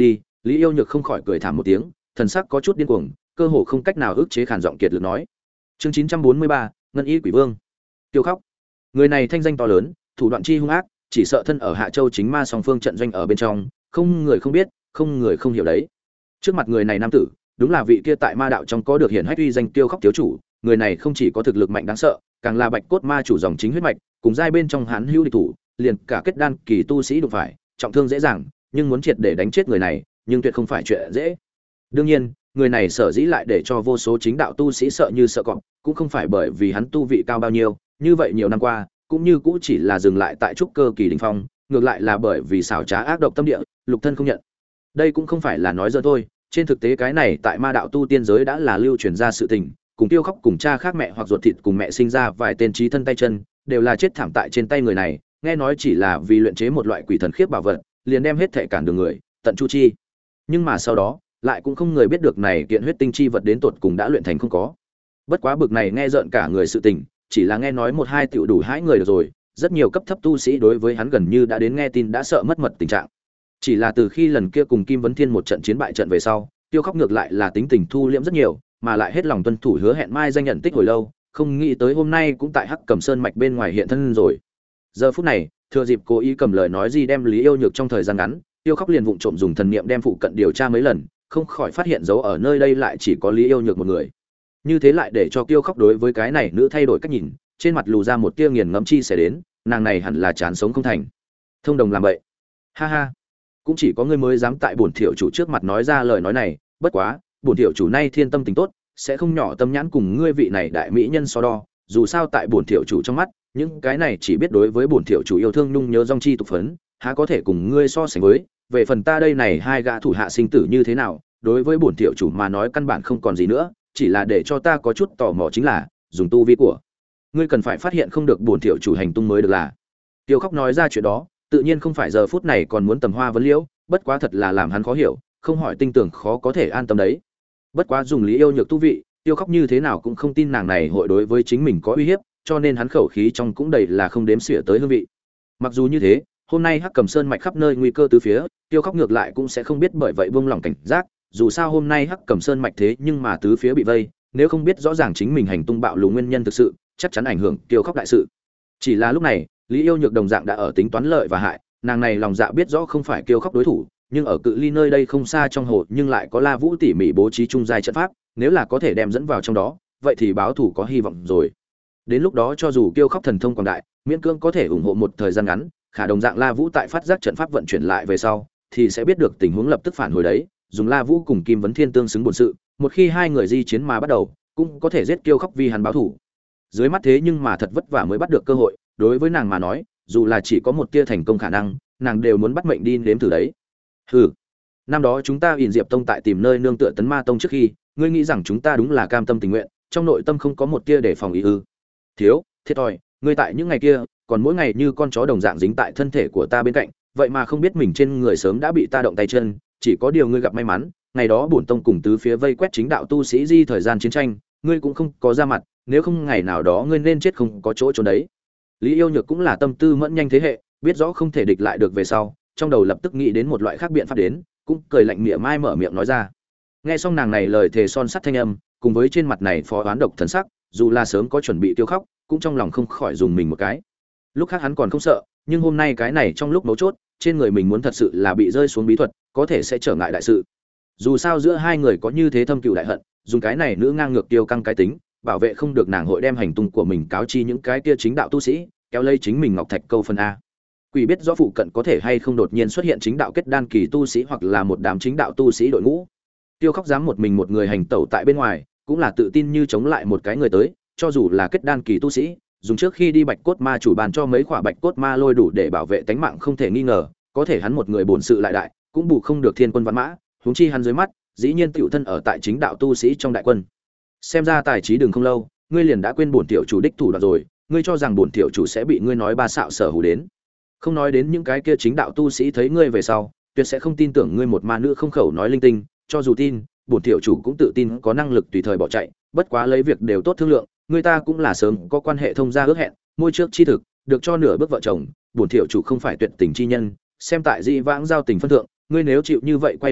Lý Yêu Nhược không khỏi cười thảm một tiếng, thần sắc có chút điên cuồng, cơ hồ không cách nào ức chế khàn giọng kiệt lực nói. Chương chín trăm bốn mươi ba, Ngân Y Quỷ Vương. Tiêu Khóc. Người này thanh danh to lớn, thủ đoạn chi hung ác, chỉ sợ thân ở Hạ Châu chính ma song phương trận doanh ở bên trong, không người không biết, không người không hiểu đấy. Trước mặt người này nam tử, đúng là vị kia tại ma đạo trong có được hiển hách uy danh Tiêu Khóc thiếu chủ, người này không chỉ có thực lực mạnh đáng sợ, càng là Bạch Cốt Ma chủ dòng chính huyết mạch, cùng giai bên trong hắn hữu địch thủ, liền cả kết đan kỳ tu sĩ đụng phải, trọng thương dễ dàng, nhưng muốn triệt để đánh chết người này, nhưng tuyệt không phải chuyện dễ. Đương nhiên, người này sở dĩ lại để cho vô số chính đạo tu sĩ sợ như sợ cọp, cũng không phải bởi vì hắn tu vị cao bao nhiêu, như vậy nhiều năm qua, cũng như cũ chỉ là dừng lại tại trúc cơ kỳ đỉnh phong, ngược lại là bởi vì xảo trá ác độc tâm địa, lục thân không nhận. Đây cũng không phải là nói dơ thôi, trên thực tế cái này tại ma đạo tu tiên giới đã là lưu truyền ra sự tình, cùng Tiêu Khóc cùng cha khác mẹ hoặc ruột thịt cùng mẹ sinh ra vài tên trí thân tay chân, đều là chết thảm tại trên tay người này, nghe nói chỉ là vì luyện chế một loại quỷ thần khiếp bảo vật, liền đem hết thể cản đường người, tận chu chi. Nhưng mà sau đó, lại cũng không người biết được này kiện huyết tinh chi vật đến tột cùng đã luyện thành không có. Bất quá bực này nghe rợn cả người sự tình, chỉ là nghe nói một hai tiểu đủ hãi người được rồi, rất nhiều cấp thấp tu sĩ đối với hắn gần như đã đến nghe tin đã sợ mất mật tình trạng. Chỉ là từ khi lần kia cùng Kim Vấn Thiên một trận chiến bại trận về sau, Tiêu Khóc ngược lại là tính tình thu liễm rất nhiều, mà lại hết lòng tuân thủ hứa hẹn mai danh nhận tích hồi lâu, không nghĩ tới hôm nay cũng tại Hắc Cầm Sơn mạch bên ngoài hiện thân rồi. Giờ phút này, thừa dịp cố ý cầm lời nói gì đem Lý Yêu Nhược trong thời gian ngắn, Tiêu Khóc liền vụng trộm dùng thần niệm đem phụ cận điều tra mấy lần, không khỏi phát hiện dấu ở nơi đây lại chỉ có Lý Yêu Nhược một người. Như thế lại để cho Tiêu Khóc đối với cái này nữ thay đổi cách nhìn, trên mặt lù ra một tia nghiền ngẫm chi sẽ đến, nàng này hẳn là chán sống không thành. Thông đồng làm vậy. Ha ha, cũng chỉ có ngươi mới dám tại bổn tiểu chủ trước mặt nói ra lời nói này, bất quá, bổn tiểu chủ nay thiên tâm tình tốt, sẽ không nhỏ tâm nhãn cùng ngươi vị này đại mỹ nhân so đo, dù sao tại bổn tiểu chủ trong mắt, những cái này chỉ biết đối với bổn tiểu chủ yêu thương nhung nhớ dòng chi tục phấn, há có thể cùng ngươi so sánh với, về phần ta đây này hai gã thủ hạ sinh tử như thế nào, đối với bổn tiểu chủ mà nói căn bản không còn gì nữa, chỉ là để cho ta có chút tò mò chính là, dùng tu vi của ngươi cần phải phát hiện không được bổn tiểu chủ hành tung mới được là. Tiêu Khóc nói ra chuyện đó, tự nhiên không phải giờ phút này còn muốn tầm hoa vấn liễu, bất quá thật là làm hắn khó hiểu, không hỏi tinh tưởng khó có thể an tâm đấy. Bất quá dùng Lý Yêu Nhược tu vị, Tiêu Khóc như thế nào cũng không tin nàng này hội đối với chính mình có uy hiếp, cho nên hắn khẩu khí trong cũng đầy là không đếm xỉa tới hương vị. Mặc dù như thế, hôm nay Hắc Cầm Sơn mạch khắp nơi nguy cơ tứ phía, Tiêu Khóc ngược lại cũng sẽ không biết bởi vậy buông lỏng cảnh giác, dù sao hôm nay Hắc Cầm Sơn mạch thế nhưng mà tứ phía bị vây, nếu không biết rõ ràng chính mình hành tung bạo lộ nguyên nhân thực sự, chắc chắn ảnh hưởng Tiêu Khóc đại sự. Chỉ là lúc này, Lý Yêu Nhược đồng dạng đã ở tính toán lợi và hại, nàng này lòng dạ biết rõ không phải Tiêu Khóc đối thủ, nhưng ở cự ly nơi đây không xa trong hồ, nhưng lại có La Vũ tỉ mỉ bố trí trung giai trận pháp, nếu là có thể đem dẫn vào trong đó, vậy thì báo thủ có hy vọng rồi. Đến lúc đó cho dù Tiêu Khóc thần thông quảng đại, miễn cưỡng có thể ủng hộ một thời gian ngắn, khả đồng dạng La Vũ tại phát giác trận pháp vận chuyển lại về sau, thì sẽ biết được tình huống lập tức phản hồi đấy, dùng La Vũ cùng Kim Vấn Thiên tương xứng bổn sự, một khi hai người di chiến mà bắt đầu, cũng có thể giết Tiêu Khóc vì hắn báo thủ. Dưới mắt thế nhưng mà thật vất vả mới bắt được cơ hội, đối với nàng mà nói, dù là chỉ có một tia thành công khả năng, nàng đều muốn bắt mệnh đi nếm thử đấy. Hừ, năm đó chúng ta ỉn Diệp Tông tại tìm nơi nương tựa Tấn Ma Tông trước khi, ngươi nghĩ rằng chúng ta đúng là cam tâm tình nguyện, trong nội tâm không có một tia để phòng ý ư? Thiếu, thiệt thòi, ngươi tại những ngày kia, còn mỗi ngày như con chó đồng dạng dính tại thân thể của ta bên cạnh, vậy mà không biết mình trên người sớm đã bị ta động tay chân, chỉ có điều ngươi gặp may mắn, ngày đó bổn tông cùng tứ phía vây quét chính đạo tu sĩ di thời gian chiến tranh, ngươi cũng không có ra mặt, nếu không ngày nào đó ngươi nên chết không có chỗ trốn đấy. Lý Yêu Nhược cũng là tâm tư mẫn nhanh thế hệ, biết rõ không thể địch lại được về sau, trong đầu lập tức nghĩ đến một loại khác biện pháp đến, cũng cười lạnh mỉa mai mở miệng nói ra. Nghe xong nàng này lời thề son sắt thanh âm, cùng với trên mặt này phó oán độc thần sắc, dù là sớm có chuẩn bị Tiêu Khóc, cũng trong lòng không khỏi dùng mình một cái. Lúc khác hắn còn không sợ, nhưng hôm nay cái này trong lúc mấu chốt, trên người mình muốn thật sự là bị rơi xuống bí thuật, có thể sẽ trở ngại đại sự. Dù sao giữa hai người có như thế thâm cừu đại hận, dùng cái này nữ ngang ngược tiêu căng cái tính, bảo vệ không được nàng hội đem hành tung của mình cáo chi những cái kia chính đạo tu sĩ, kéo lây chính mình ngọc thạch câu phần a. Quỷ biết rõ phụ cận có thể hay không đột nhiên xuất hiện chính đạo kết đan kỳ tu sĩ hoặc là một đám chính đạo tu sĩ đội ngũ. Tiêu Khóc dám một mình một người hành tẩu tại bên ngoài, cũng là tự tin như chống lại một cái người tới, cho dù là kết đan kỳ tu sĩ, dùng trước khi đi Bạch Cốt Ma chủ bàn cho mấy quả Bạch Cốt Ma lôi đủ để bảo vệ tánh mạng không thể nghi ngờ, có thể hắn một người bổn sự lại đại, cũng bù không được thiên quân văn mã, huống chi hắn dưới mắt, dĩ nhiên tiểu thân ở tại chính đạo tu sĩ trong đại quân. Xem ra tài trí đừng không lâu, ngươi liền đã quên bổn tiểu chủ đích thủ đoạn rồi, ngươi cho rằng bổn tiểu chủ sẽ bị ngươi nói ba xạo sở hù đến. Không nói đến những cái kia chính đạo tu sĩ thấy ngươi về sau, tuyệt sẽ không tin tưởng ngươi một ma nữ không khẩu nói linh tinh, cho dù tin, bổn tiểu chủ cũng tự tin có năng lực tùy thời bỏ chạy, bất quá lấy việc đều tốt thương lượng, người ta cũng là sớm có quan hệ thông gia ước hẹn, môi trước chi thực, được cho nửa bước vợ chồng, bổn tiểu chủ không phải tuyệt tình chi nhân, xem tại dị vãng giao tình phân thượng, ngươi nếu chịu như vậy quay đầu lại,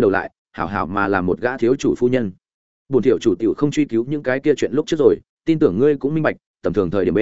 hảo hảo mà làm một gã thiếu chủ phu nhân. Bổn tiểu chủ tiểu không truy cứu những cái kia chuyện lúc trước rồi, tin tưởng ngươi cũng minh bạch, tầm thường thời điểm B.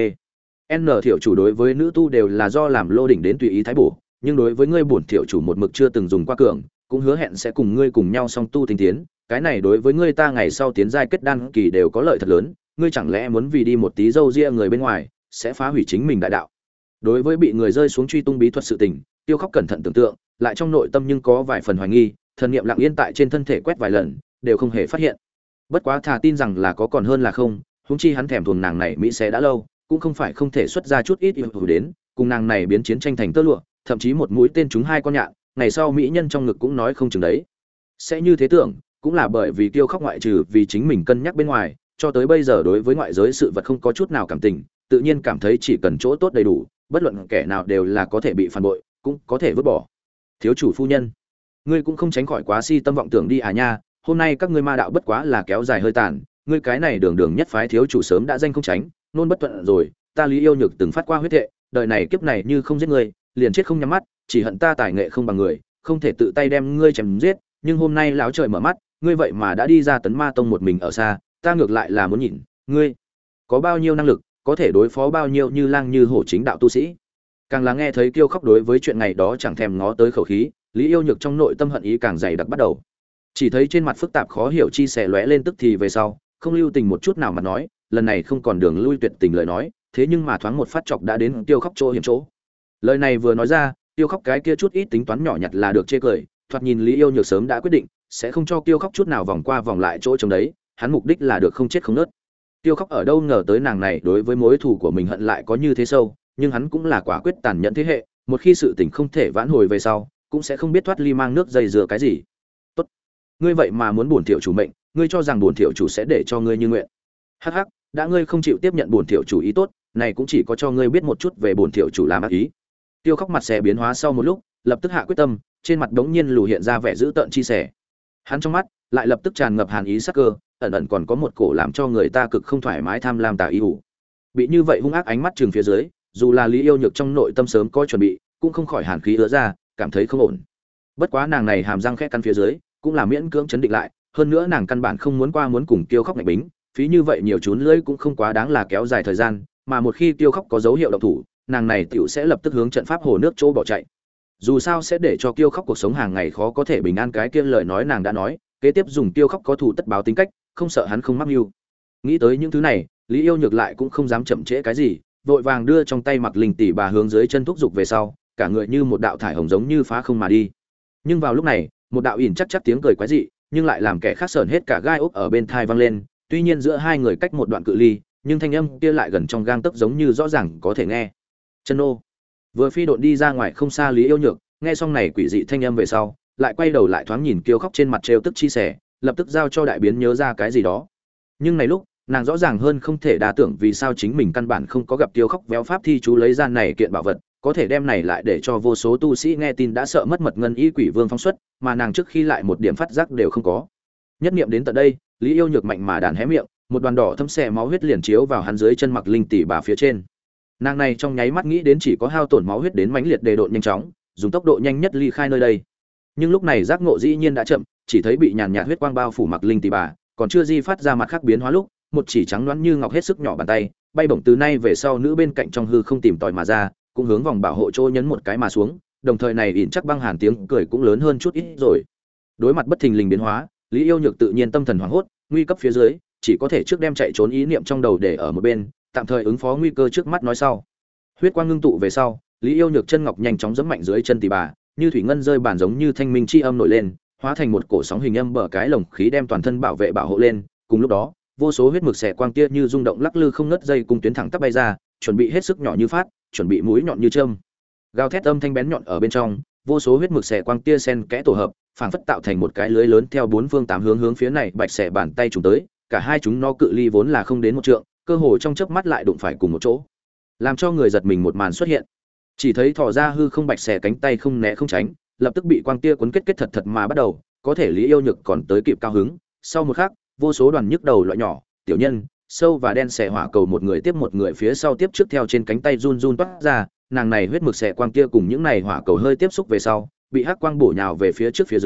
N tiểu chủ đối với nữ tu đều là do làm lô đỉnh đến tùy ý thái bổ, nhưng đối với ngươi bổn tiểu chủ một mực chưa từng dùng qua cường, cũng hứa hẹn sẽ cùng ngươi cùng nhau song tu tinh tiến, cái này đối với ngươi ta ngày sau tiến giai kết đan kỳ đều có lợi thật lớn, ngươi chẳng lẽ muốn vì đi một tí dâu ria người bên ngoài, sẽ phá hủy chính mình đại đạo. Đối với bị người rơi xuống truy tung bí thuật sự tình, Tiêu Khóc cẩn thận tưởng tượng, lại trong nội tâm nhưng có vài phần hoài nghi, thần niệm lặng yên tại trên thân thể quét vài lần, đều không hề phát hiện. Bất quá thà tin rằng là có còn hơn là không, huống chi hắn thèm thuồng nàng này mỹ sẽ đã lâu, cũng không phải không thể xuất ra chút ít ưu đến, cùng nàng này biến chiến tranh thành tơ lụa, thậm chí một mũi tên trúng hai con nhạn, ngày sau mỹ nhân trong ngực cũng nói không chừng đấy. Sẽ như thế tưởng, cũng là bởi vì Tiêu Khóc ngoại trừ vì chính mình cân nhắc bên ngoài, cho tới bây giờ đối với ngoại giới sự vật không có chút nào cảm tình, tự nhiên cảm thấy chỉ cần chỗ tốt đầy đủ, bất luận kẻ nào đều là có thể bị phản bội, cũng có thể vứt bỏ. Thiếu chủ phu nhân, ngươi cũng không tránh khỏi quá si tâm vọng tưởng đi à nha, hôm nay các ngươi ma đạo bất quá là kéo dài hơi tàn, ngươi cái này đường đường nhất phái thiếu chủ sớm đã danh không tránh, nôn bất thuận rồi, ta Lý Yêu Nhược từng phát qua huyết thệ, đời này kiếp này như không giết ngươi, liền chết không nhắm mắt, chỉ hận ta tài nghệ không bằng người, không thể tự tay đem ngươi chém giết, nhưng hôm nay lão trời mở mắt, ngươi vậy mà đã đi ra Tấn Ma Tông một mình ở xa, ta ngược lại là muốn nhìn, ngươi có bao nhiêu năng lực, có thể đối phó bao nhiêu như lang như hổ chính đạo tu sĩ. Càng là nghe thấy Kiêu Khóc đối với chuyện ngày đó chẳng thèm ngó tới khẩu khí, Lý Yêu Nhược trong nội tâm hận ý càng dày đặc bắt đầu. Chỉ thấy trên mặt phức tạp khó hiểu chi xẻ lóe lên tức thì về sau, không lưu tình một chút nào mà nói, lần này không còn đường lui tuyệt tình lời nói, thế nhưng mà thoáng một phát chọc đã đến Tiêu Khóc chỗ hiểm chỗ. Lời này vừa nói ra, Tiêu Khóc cái kia chút ít tính toán nhỏ nhặt là được chê cười, thoạt nhìn Lý Yêu Nhược sớm đã quyết định, sẽ không cho Tiêu Khóc chút nào vòng qua vòng lại chỗ trong đấy, hắn mục đích là được không chết không nứt. Tiêu Khóc ở đâu ngờ tới nàng này đối với mối thù của mình hận lại có như thế sâu, nhưng hắn cũng là quả quyết tàn nhẫn thế hệ, một khi sự tình không thể vãn hồi về sau, cũng sẽ không biết thoát ly mang nước dây dừa cái gì. Tốt, ngươi vậy mà muốn bổn tiểu chủ mệnh, ngươi cho rằng bổn tiểu chủ sẽ để cho ngươi như nguyện? Hắc hắc, đã ngươi không chịu tiếp nhận bổn tiểu chủ ý tốt, này cũng chỉ có cho ngươi biết một chút về bổn tiểu chủ làm ác ý. Tiêu Khóc mặt xè biến hóa sau một lúc, lập tức hạ quyết tâm, trên mặt đống nhiên lù hiện ra vẻ dữ tợn chi sẻ. Hắn trong mắt lại lập tức tràn ngập hàn ý sắc cơ, ẩn ẩn còn có một cổ làm cho người ta cực không thoải mái tham lam tà ý ủ. Bị như vậy hung ác ánh mắt trừng phía dưới, dù là Lý Yêu Nhược trong nội tâm sớm có chuẩn bị, cũng không khỏi hàn khí ứa ra, cảm thấy không ổn. Bất quá nàng này hàm răng khẽ căn phía dưới, cũng là miễn cưỡng chấn định lại, hơn nữa nàng căn bản không muốn qua muốn cùng Kiêu Khóc ngạch bính, phí như vậy nhiều chún lưỡi cũng không quá đáng là kéo dài thời gian, mà một khi Kiêu Khóc có dấu hiệu động thủ, nàng này tiểu sẽ lập tức hướng trận pháp hồ nước chỗ bỏ chạy. Dù sao sẽ để cho Kiêu Khóc cuộc sống hàng ngày khó có thể bình an, cái kia lời nói nàng đã nói, kế tiếp dùng Kiêu Khóc có thủ tất báo tính cách, không sợ hắn không mắc mưu. Nghĩ tới những thứ này, Lý Yêu Nhược lại cũng không dám chậm trễ cái gì, vội vàng đưa trong tay mặc linh tỷ bà hướng dưới chân thúc dục về sau, cả người như một đạo thải hồng giống như phá không mà đi. Nhưng vào lúc này, một đạo ỉn chắc chắc tiếng cười quái dị, nhưng lại làm kẻ khác sởn hết cả gai ốc ở bên tai vang lên, tuy nhiên giữa hai người cách một đoạn cự ly, nhưng thanh âm kia lại gần trong gang tấc giống như rõ ràng có thể nghe. Chân ô. Vừa phi độn đi ra ngoài không xa Lý Yêu Nhược, nghe xong này quỷ dị thanh âm về sau, lại quay đầu lại thoáng nhìn Kiêu Khóc trên mặt trêu tức chi sẻ, lập tức giao cho đại biến nhớ ra cái gì đó. Nhưng này lúc, nàng rõ ràng hơn không thể đa tưởng vì sao chính mình căn bản không có gặp Kiêu Khóc véo pháp thi chú lấy ra này kiện bảo vật, có thể đem này lại để cho vô số tu sĩ nghe tin đã sợ mất mật ngân y quỷ vương phóng xuất, mà nàng trước khi lại một điểm phát giác đều không có. Nhất niệm đến tận đây, Lý Yêu Nhược mạnh mà đàn hé miệng, một đoàn đỏ thâm xẻ máu huyết liền chiếu vào hắn dưới chân mặc linh tỷ bà phía trên. Nàng này trong nháy mắt nghĩ đến chỉ có hao tổn máu huyết đến mãnh liệt đề độn nhanh chóng, dùng tốc độ nhanh nhất ly khai nơi đây. Nhưng lúc này giác ngộ dĩ nhiên đã chậm, chỉ thấy bị nhàn nhạt huyết quang bao phủ mặc linh tỷ bà, còn chưa di phát ra mặt khác biến hóa lúc, một chỉ trắng loáng như ngọc hết sức nhỏ bàn tay, bay bổng từ nay về sau nữ bên cạnh trong hư không tìm tòi mà ra, cũng hướng vòng bảo hộ chỗ nhấn một cái mà xuống, đồng thời này ỉn chắc băng hàn tiếng cười cũng lớn hơn chút ít rồi. Đối mặt bất thình lình biến hóa, Lý Yêu Nhược tự nhiên tâm thần hoảng hốt, nguy cấp phía dưới, chỉ có thể trước đem chạy trốn ý niệm trong đầu để ở một bên, tạm thời ứng phó nguy cơ trước mắt nói sau. Huyết quang ngưng tụ về sau, Lý Yêu Nhược chân ngọc nhanh chóng giẫm mạnh dưới chân tỷ bà, như thủy ngân rơi bản giống như thanh minh chi âm nổi lên, hóa thành một cổ sóng hình âm bờ cái lồng khí đem toàn thân bảo vệ bảo hộ lên, cùng lúc đó, vô số huyết mực xẻ quang tia như rung động lắc lư không ngớt dây cùng tuyến thẳng tắp bay ra, chuẩn bị hết sức nhỏ như phát, chuẩn bị mũi nhọn như châm. Gào thét âm thanh bén nhọn ở bên trong, vô số huyết mực xẻ quang tia sen kẽ tổ hợp, phảng phất tạo thành một cái lưới lớn theo bốn phương tám hướng hướng phía này bạch xẻ bàn tay trùng tới, cả hai chúng nó cự ly vốn là không đến một trượng, cơ hồ trong chớp mắt lại đụng phải cùng một chỗ, làm cho người giật mình một màn xuất hiện. Chỉ thấy thò ra hư không bạch xẻ cánh tay không né không tránh, lập tức bị quang tia cuốn kết kết thật thật mà bắt đầu, có thể Lý Yêu Nhược còn tới kịp cao hứng, sau một khắc, vô số đoàn nhức đầu loại nhỏ, tiểu nhân, sâu và đen xẻ hỏa cầu một người tiếp một người phía sau tiếp trước theo trên cánh tay run run toát ra, nàng này huyết mực xẻ quang kia cùng những này hỏa cầu hơi tiếp xúc về sau, bị hắc quang bổ nhào về phía trước phía dưới,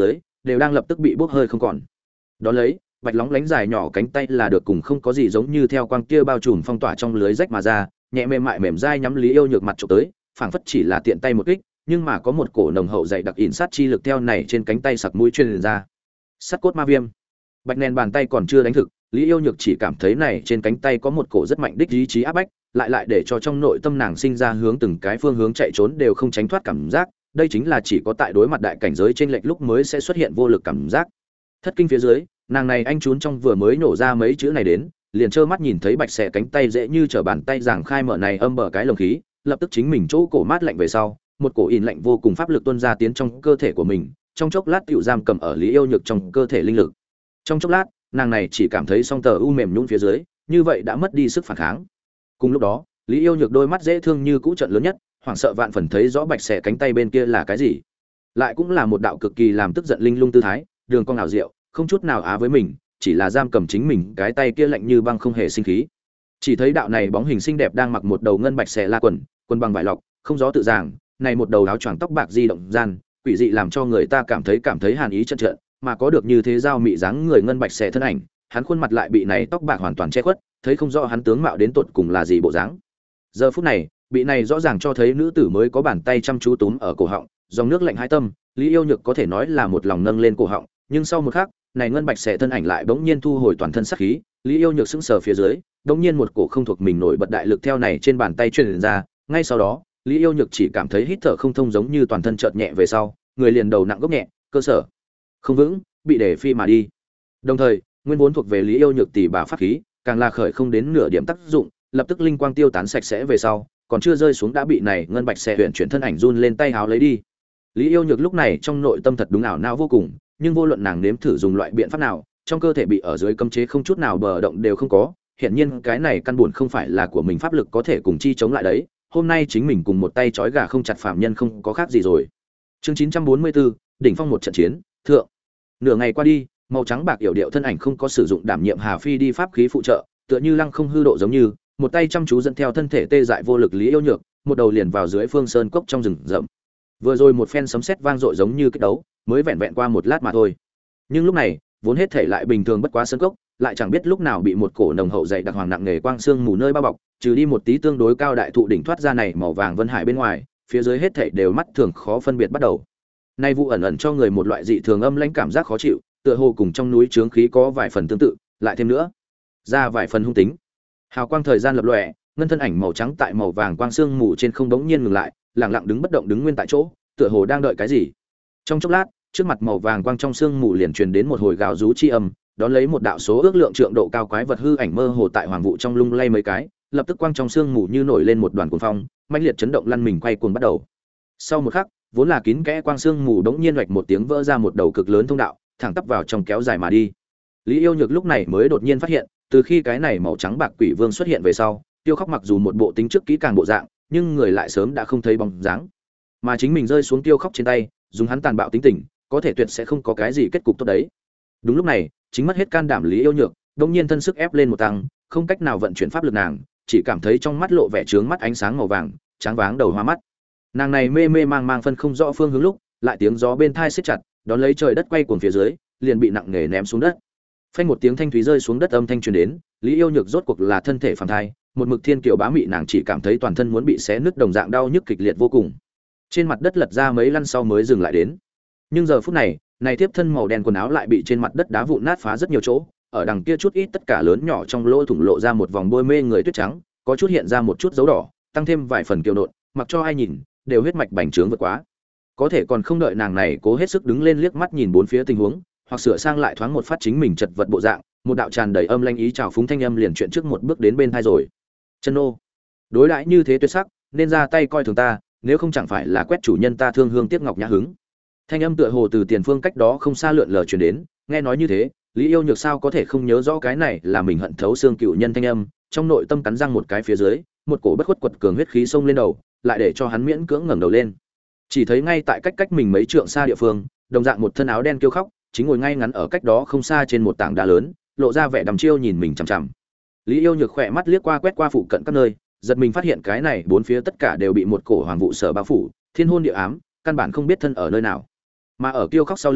đều đang lập tức bị bốc hơi không còn. Đó lấy, bạch lóng lánh dài nhỏ cánh tay là được cùng không có gì giống như theo quang kia bao trùm phong tỏa trong lưới rách mà ra, nhẹ mềm mại mềm dai nhắm Lý Yêu Nhược mặt chụp tới, phảng phất chỉ là tiện tay một kích, nhưng mà có một cổ nồng hậu dày đặc ỉn sát chi lực theo này trên cánh tay sặc mũi truyền ra. Sắt cốt ma viêm. Bạch nền bàn tay còn chưa đánh thực, Lý Yêu Nhược chỉ cảm thấy này trên cánh tay có một cổ rất mạnh đích ý chí áp bách, lại lại để cho trong nội tâm nàng sinh ra hướng từng cái phương hướng chạy trốn đều không tránh thoát cảm giác, đây chính là chỉ có tại đối mặt đại cảnh giới trên lệch lúc mới sẽ xuất hiện vô lực cảm giác. Thất kinh phía dưới, nàng này anh trốn trong vừa mới nổ ra mấy chữ này đến, liền trơ mắt nhìn thấy bạch xẻ cánh tay dễ như trở bàn tay giảng khai mở này âm bờ cái lồng khí, lập tức chính mình chỗ cổ mát lạnh về sau, một cổ ỉn lạnh vô cùng pháp lực tuôn ra tiến trong cơ thể của mình, trong chốc lát tiểu giam cầm ở Lý Yêu Nhược trong cơ thể linh lực. Trong chốc lát, nàng này chỉ cảm thấy song tờ u mềm nhũn phía dưới, như vậy đã mất đi sức phản kháng. Cùng lúc đó, Lý Yêu Nhược đôi mắt dễ thương như cũ trận lớn nhất, hoảng sợ vạn phần thấy rõ bạch xẻ cánh tay bên kia là cái gì. Lại cũng là một đạo cực kỳ làm tức giận linh lung tư thái, đường cong ảo diệu, không chút nào á với mình, chỉ là giam cầm chính mình, cái tay kia lạnh như băng không hề sinh khí. Chỉ thấy đạo này bóng hình xinh đẹp đang mặc một đầu ngân bạch xẻ la quần, quần bằng vải lọc, không gió tự dàng, này một đầu áo choàng tóc bạc di động gian, quỷ dị làm cho người ta cảm thấy cảm thấy hàn ý trận trận, mà có được như thế giao mị dáng người ngân bạch xẻ thân ảnh, hắn khuôn mặt lại bị này tóc bạc hoàn toàn che khuất, thấy không rõ hắn tướng mạo đến tột cùng là gì bộ dáng. Giờ phút này, bị này rõ ràng cho thấy nữ tử mới có bàn tay chăm chú túm ở cổ họng, dòng nước lạnh hai tâm, Lý Yêu Nhược có thể nói là một lòng nâng lên cổ họng, nhưng sau một khắc, này ngân bạch xẻ thân ảnh lại bỗng nhiên thu hồi toàn thân sát khí, Lý Yêu Nhược sững sờ phía dưới, bỗng nhiên một cổ không thuộc mình nổi bật đại lực theo này trên bàn tay truyền ra, ngay sau đó, Lý Yêu Nhược chỉ cảm thấy hít thở không thông giống như toàn thân chợt nhẹ về sau, người liền đầu nặng gốc nhẹ, cơ sở không vững, bị để phi mà đi. Đồng thời, nguyên vốn thuộc về Lý Yêu Nhược tỷ bà pháp khí, càng là khởi không đến nửa điểm tác dụng, lập tức linh quang tiêu tán sạch sẽ về sau, còn chưa rơi xuống đã bị này ngân bạch xẻ huyền chuyển thân ảnh run lên tay háo lấy đi. Lý Yêu Nhược lúc này trong nội tâm thật đúng ảo não vô cùng, nhưng vô luận nàng nếm thử dùng loại biện pháp nào, trong cơ thể bị ở dưới cấm chế không chút nào bờ động đều không có, hiển nhiên cái này căn buồn không phải là của mình pháp lực có thể cùng chi chống lại đấy. Hôm nay chính mình cùng một tay trói gà không chặt phàm nhân không có khác gì rồi. Chương chín trăm bốn mươi tư, đỉnh phong một trận chiến, thượng. Nửa ngày qua đi, màu trắng bạc yểu điệu thân ảnh không có sử dụng đảm nhiệm Hà Phi đi pháp khí phụ trợ, tựa như lăng không hư độ giống như, một tay chăm chú dẫn theo thân thể tê dại vô lực Lý Yêu Nhược, một đầu liền vào dưới phương sơn cốc trong rừng rậm. Vừa rồi một phen sấm sét vang dội giống như kích đấu, mới vẹn vẹn qua một lát mà thôi. Nhưng lúc này, vốn hết thể lại bình thường bất quá sơn cốc, lại chẳng biết lúc nào bị một cổ nồng hậu dày đặc hoàng nặng nghề quang xương mù nơi bao bọc, trừ đi một tí tương đối cao đại thụ đỉnh thoát ra này màu vàng vân hải bên ngoài, phía dưới hết thể đều mắt thường khó phân biệt bắt đầu. Nay vụ ẩn ẩn cho người một loại dị thường âm lãnh cảm giác khó chịu, tựa hồ cùng trong núi trướng khí có vài phần tương tự, lại thêm nữa, ra vài phần hung tính. Hào quang thời gian lập lòe, ngân thân ảnh màu trắng tại màu vàng quang xương mù trên không đống nhiên ngừng lại, lặng lặng đứng bất động đứng nguyên tại chỗ, tựa hồ đang đợi cái gì. Trong chốc lát, trước mặt màu vàng quang trong xương mù liền truyền đến một hồi gào rú chi âm, đón lấy một đạo số ước lượng trượng độ cao quái vật hư ảnh mơ hồ tại hoàng vụ trong lung lay mấy cái, lập tức quang trong xương mù như nổi lên một đoàn cuồng phong, mãnh liệt chấn động lăn mình quay cuồng bắt đầu. Sau một khắc, vốn là kín kẽ quang xương mù đống nhiên rạch một tiếng vỡ ra một đầu cực lớn thông đạo, thẳng tắp vào trong kéo dài mà đi. Lý Yêu Nhược lúc này mới đột nhiên phát hiện, từ khi cái này màu trắng bạc quỷ vương xuất hiện về sau, Tiêu Khóc mặc dù một bộ tính trước kỹ càng bộ dạng, nhưng người lại sớm đã không thấy bóng dáng. Mà chính mình rơi xuống Tiêu Khóc trên tay, dùng hắn tàn bạo tính tình, có thể tuyệt sẽ không có cái gì kết cục tốt đấy. Đúng lúc này, chính mất hết can đảm Lý Yêu Nhược, đột nhiên thân sức ép lên một tăng, không cách nào vận chuyển pháp lực nàng, chỉ cảm thấy trong mắt lộ vẻ trướng mắt ánh sáng màu vàng, tráng váng đầu hoa mắt. Nàng này mê mê mang mang phân không rõ phương hướng lúc, lại tiếng gió bên thai siết chặt, đón lấy trời đất quay cuồng phía dưới, liền bị nặng nề ném xuống đất. Phanh một tiếng thanh thúy rơi xuống đất âm thanh truyền đến, Lý Yêu Nhược rốt cuộc là thân thể phàm thai, một mực thiên kiều bá mị nàng chỉ cảm thấy toàn thân muốn bị xé nứt đồng dạng đau nhức kịch liệt vô cùng. Trên mặt đất lật ra mấy lăn sau mới dừng lại đến. Nhưng giờ phút này, này tiếp thân màu đen quần áo lại bị trên mặt đất đá vụn nát phá rất nhiều chỗ, ở đằng kia chút ít tất cả lớn nhỏ trong lỗ thủng lộ ra một vòng bôi mê người tuyết trắng, có chút hiện ra một chút dấu đỏ, tăng thêm vài phần kiều nộn, mặc cho ai nhìn đều huyết mạch bành trướng vượt quá. Có thể còn không đợi nàng này cố hết sức đứng lên liếc mắt nhìn bốn phía tình huống, hoặc sửa sang lại thoáng một phát chính mình chật vật bộ dạng, một đạo tràn đầy âm lanh ý chào phúng thanh âm liền chuyện trước một bước đến bên tai rồi. Chân ô, đối đãi như thế tuyệt sắc, nên ra tay coi thường ta, nếu không chẳng phải là quét chủ nhân ta thương hương tiếc ngọc nhã hứng. Thanh âm tựa hồ từ tiền phương cách đó không xa lượn lờ truyền đến, nghe nói như thế, Lý Yêu Nhược sao có thể không nhớ rõ cái này là mình hận thấu xương cựu nhân thanh âm, trong nội tâm cắn răng một cái phía dưới, một cổ bất khuất quật cường huyết khí xông lên đầu, lại để cho hắn miễn cưỡng ngẩng đầu lên. Chỉ thấy ngay tại cách cách mình mấy trượng xa địa phương, đồng dạng một thân áo đen kêu khóc, chính ngồi ngay ngắn ở cách đó không xa trên một tảng đá lớn, lộ ra vẻ đăm chiêu nhìn mình chằm chằm. Lý Yêu Nhược khỏe mắt liếc qua quét qua phụ cận các nơi, giật mình phát hiện cái này bốn phía tất cả đều bị một cổ hoàng vụ sở bao phủ, thiên hôn địa ám, căn bản không biết thân ở nơi nào. Mà ở kêu khóc sau lưng,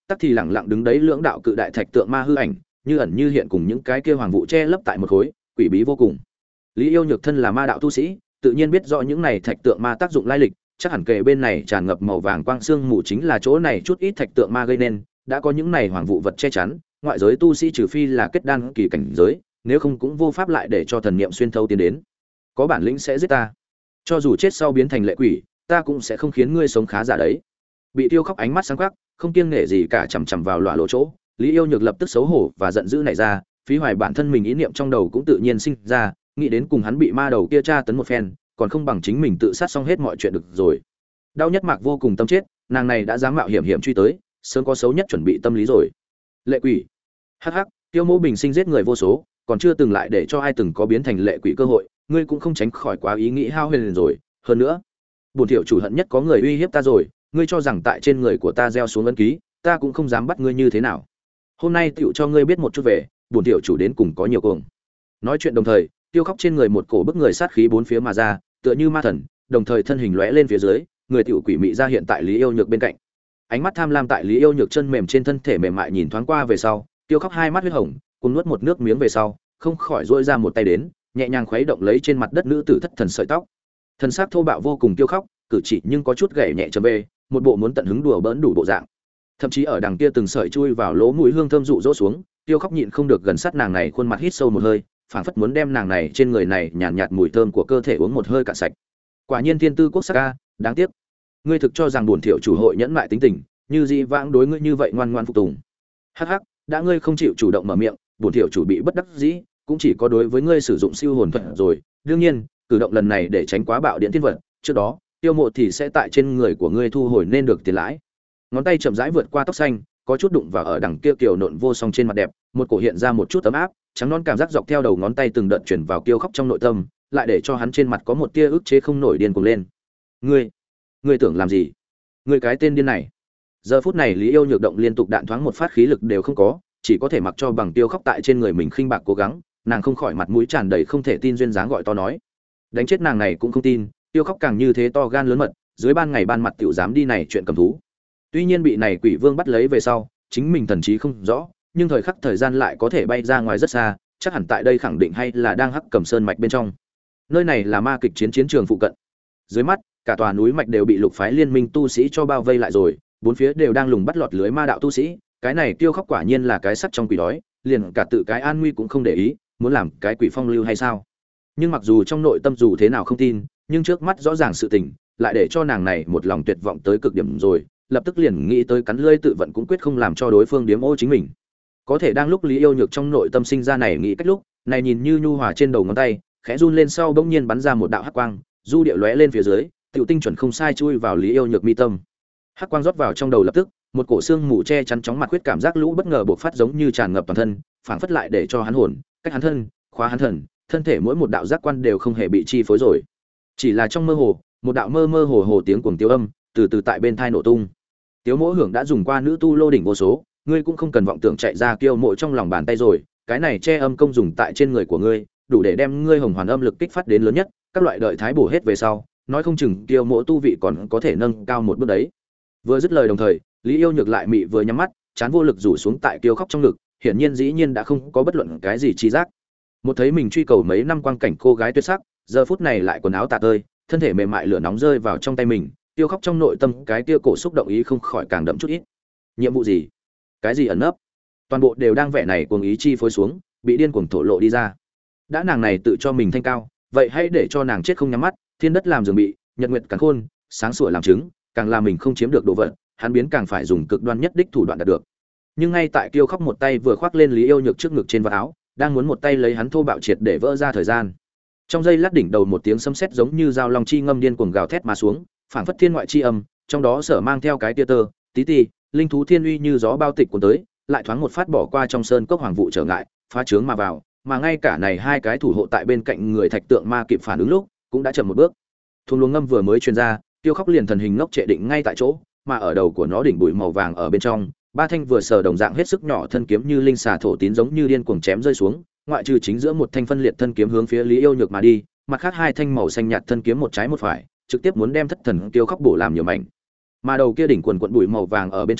tắc thì lẳng lặng đứng đấy lưỡng đạo cự đại thạch tượng ma hư ảnh, như ẩn như hiện cùng những cái kia hoàng vụ che lấp tại một khối, quỷ bí vô cùng. Lý Yêu Nhược thân là ma đạo tu sĩ, tự nhiên biết rõ những này thạch tượng ma tác dụng lai lịch, chắc hẳn kề bên này tràn ngập màu vàng quang xương mù chính là chỗ này chút ít thạch tượng ma gây nên, đã có những này hoàng vụ vật che chắn, ngoại giới tu sĩ trừ phi là kết đan kỳ cảnh giới, nếu không cũng vô pháp lại để cho thần niệm xuyên thấu tiến đến. Có bản lĩnh sẽ giết ta, cho dù chết sau biến thành lệ quỷ, ta cũng sẽ không khiến ngươi sống khá giả đấy. Bị Tiêu Khóc ánh mắt sáng quắc, không kiêng nể gì cả chằm chằm vào lọa lỗ chỗ, Lý Yêu Nhược lập tức xấu hổ và giận dữ nảy ra, phí hoài bản thân mình ý niệm trong đầu cũng tự nhiên sinh ra, nghĩ đến cùng hắn bị ma đầu kia tra tấn một phen, còn không bằng chính mình tự sát xong hết mọi chuyện được rồi. Đau nhất mạc vô cùng tâm chết, nàng này đã dám mạo hiểm hiểm truy tới, sớm có xấu nhất chuẩn bị tâm lý rồi. Lệ quỷ, hắc hắc, Tiêu Mộ bình sinh giết người vô số, còn chưa từng lại để cho ai từng có biến thành lệ quỷ cơ hội, ngươi cũng không tránh khỏi quá ý nghĩ hao huyền rồi. Hơn nữa, bổn tiểu chủ hận nhất có người uy hiếp ta rồi, ngươi cho rằng tại trên người của ta gieo xuống ấn ký, ta cũng không dám bắt ngươi như thế nào. Hôm nay tiểu cho ngươi biết một chút về, bổn tiểu chủ đến cùng có nhiều cuồng. Nói chuyện đồng thời, Tiêu Khóc trên người một cổ bức người sát khí bốn phía mà ra, tựa như ma thần, đồng thời thân hình lóe lên phía dưới, người tiểu quỷ mị ra hiện tại Lý Yêu Nhược bên cạnh. Ánh mắt tham lam tại Lý Yêu Nhược chân mềm trên thân thể mềm mại nhìn thoáng qua về sau, Tiêu Khóc hai mắt huyết hồng, cùng nuốt một nước miếng về sau, không khỏi duỗi ra một tay đến, nhẹ nhàng khuấy động lấy trên mặt đất nữ tử thất thần sợi tóc. Thân xác thô bạo vô cùng Tiêu Khóc, cử chỉ nhưng có chút gảy nhẹ chấm bê, một bộ muốn tận hứng đùa bỡn đủ bộ dạng. Thậm chí ở đằng kia từng sợi chui vào lỗ mũi hương thơm dụ dỗ xuống, Tiêu Khóc nhịn không được gần sát nàng này, khuôn mặt hít sâu một hơi, phảng phất muốn đem nàng này trên người này nhàn nhạt, nhạt mùi thơm của cơ thể uống một hơi cạn sạch. Quả nhiên thiên tư quốc sắc a, đáng tiếc. Ngươi thực cho rằng bổn tiểu chủ hội nhẫn mại tính tình, như dị vãng đối ngươi như vậy ngoan ngoan phục tùng. Hắc hắc, đã ngươi không chịu chủ động mở miệng, bổn tiểu chủ bị bất đắc dĩ, cũng chỉ có đối với ngươi sử dụng siêu hồn thuật rồi. Đương nhiên, cử động lần này để tránh quá bạo điện thiên vật, trước đó, Tiêu Mộ thì sẽ tại trên người của ngươi thu hồi nên được tiền lãi. Ngón tay chậm rãi vượt qua tóc xanh, có chút đụng vào ở đằng kia kiều nộn vô song trên mặt đẹp, một cổ hiện ra một chút ấm áp, trắng non cảm giác dọc theo đầu ngón tay từng đợt chuyển vào Tiêu Khóc trong nội tâm, lại để cho hắn trên mặt có một tia ức chế không nổi điên cuồng lên. Ngươi, ngươi tưởng làm gì? Ngươi cái tên điên này. Giờ phút này Lý Yêu Nhược động liên tục đạn thoáng một phát khí lực đều không có, chỉ có thể mặc cho bằng Tiêu Khóc tại trên người mình khinh bạc cố gắng, nàng không khỏi mặt mũi tràn đầy không thể tin duyên dáng gọi to nói. Đánh chết nàng này cũng không tin, Tiêu Khóc càng như thế to gan lớn mật, dưới ban ngày ban mặt tiểu dám đi này chuyện cầm thú. Tuy nhiên bị này quỷ vương bắt lấy về sau, chính mình thần trí không rõ, nhưng thời khắc thời gian lại có thể bay ra ngoài rất xa, chắc hẳn tại đây khẳng định hay là đang Hắc Cầm Sơn mạch bên trong. Nơi này là ma kịch chiến chiến trường phụ cận. Dưới mắt, cả tòa núi mạch đều bị lục phái liên minh tu sĩ cho bao vây lại rồi, bốn phía đều đang lùng bắt lọt lưới ma đạo tu sĩ, cái này Tiêu Khóc quả nhiên là cái sắt trong quỷ đói, liền cả tự cái an nguy cũng không để ý, muốn làm cái quỷ phong lưu hay sao? Nhưng mặc dù trong nội tâm dù thế nào không tin, nhưng trước mắt rõ ràng sự tình, lại để cho nàng này một lòng tuyệt vọng tới cực điểm rồi, lập tức liền nghĩ tới cắn lưỡi tự vận cũng quyết không làm cho đối phương điếm ô chính mình. Có thể đang lúc Lý Yêu Nhược trong nội tâm sinh ra này nghĩ cách lúc, này nhìn như nhu hòa trên đầu ngón tay, khẽ run lên sau bỗng nhiên bắn ra một đạo hắc quang, du điệu lóe lên phía dưới, tiểu tinh chuẩn không sai chui vào Lý Yêu Nhược mi tâm. Hắc quang rót vào trong đầu lập tức, một cổ xương mù che chắn chóng mặt khuyết cảm giác lũ bất ngờ bộc phát giống như tràn ngập toàn thân, phảng phất lại để cho hắn hồn, cách hắn thân, khóa hắn thần, thân thể mỗi một đạo giác quan đều không hề bị chi phối rồi. Chỉ là trong mơ hồ, một đạo mơ mơ hồ hồ tiếng cuồng tiêu âm, từ từ tại bên tai nổ tung. Tiếu Mỗ Hưởng đã dùng qua nữ tu lô đỉnh vô số, ngươi cũng không cần vọng tưởng chạy ra kiêu mộ trong lòng bàn tay rồi, cái này che âm công dùng tại trên người của ngươi, đủ để đem ngươi hồng hoàn âm lực kích phát đến lớn nhất, các loại đợi thái bổ hết về sau, nói không chừng kiêu mộ tu vị còn có thể nâng cao một bước đấy. Vừa dứt lời đồng thời, Lý Yêu Nhược lại mị vừa nhắm mắt, chán vô lực rủ xuống tại kiêu khóc trong ngực, hiển nhiên dĩ nhiên đã không có bất luận cái gì chi giác. Một thấy mình truy cầu mấy năm quang cảnh cô gái tuyệt sắc, giờ phút này lại quần áo tả tơi, thân thể mềm mại lửa nóng rơi vào trong tay mình, tiêu khóc trong nội tâm cái kia cổ xúc động ý không khỏi càng đậm chút ít. Nhiệm vụ gì? Cái gì ẩn nấp? Toàn bộ đều đang vẻ này cuồng ý chi phối xuống, bị điên cuồng thổ lộ đi ra. Đã nàng này tự cho mình thanh cao, vậy hãy để cho nàng chết không nhắm mắt, thiên đất làm giường bị, nhật nguyệt càn khôn, sáng sủa làm chứng, càng làm mình không chiếm được đồ vật, hắn biến càng phải dùng cực đoan nhất đích thủ đoạn đạt được. Nhưng ngay tại Kiêu Khóc một tay vừa khoác lên Lý Yêu Nhược trước ngực trên vạt áo, đang muốn một tay lấy hắn thô bạo triệt để vỡ ra thời gian. Trong giây lát đỉnh đầu một tiếng sấm sét giống như dao long chi ngâm điên cuồng gào thét mà xuống, phảng phất thiên ngoại chi âm, trong đó sở mang theo cái tia tơ, tí tì, linh thú thiên uy như gió bao tịch cuốn tới, lại thoáng một phát bỏ qua trong sơn cốc hoàng vụ trở ngại, phá trướng mà vào, mà ngay cả này hai cái thủ hộ tại bên cạnh người thạch tượng ma kịp phản ứng lúc, cũng đã chậm một bước. Thuồng luồng ngâm vừa mới truyền ra, Kiêu Khóc liền thần hình ngốc trệ định ngay tại chỗ, mà ở đầu của nó đỉnh bụi màu vàng ở bên trong, ba thanh vừa sờ đồng dạng hết sức nhỏ thân kiếm như linh xà thổ tín giống như điên cuồng chém rơi xuống, ngoại trừ chính giữa một thanh phân liệt thân kiếm hướng phía Lý Yêu Nhược mà đi, mặt khác hai thanh màu xanh nhạt thân kiếm một trái một phải, trực tiếp muốn đem thất thần Kiêu Khóc bổ làm nhiều mảnh. Mà đầu kia đỉnh quần quần bụi màu vàng ở bên trong,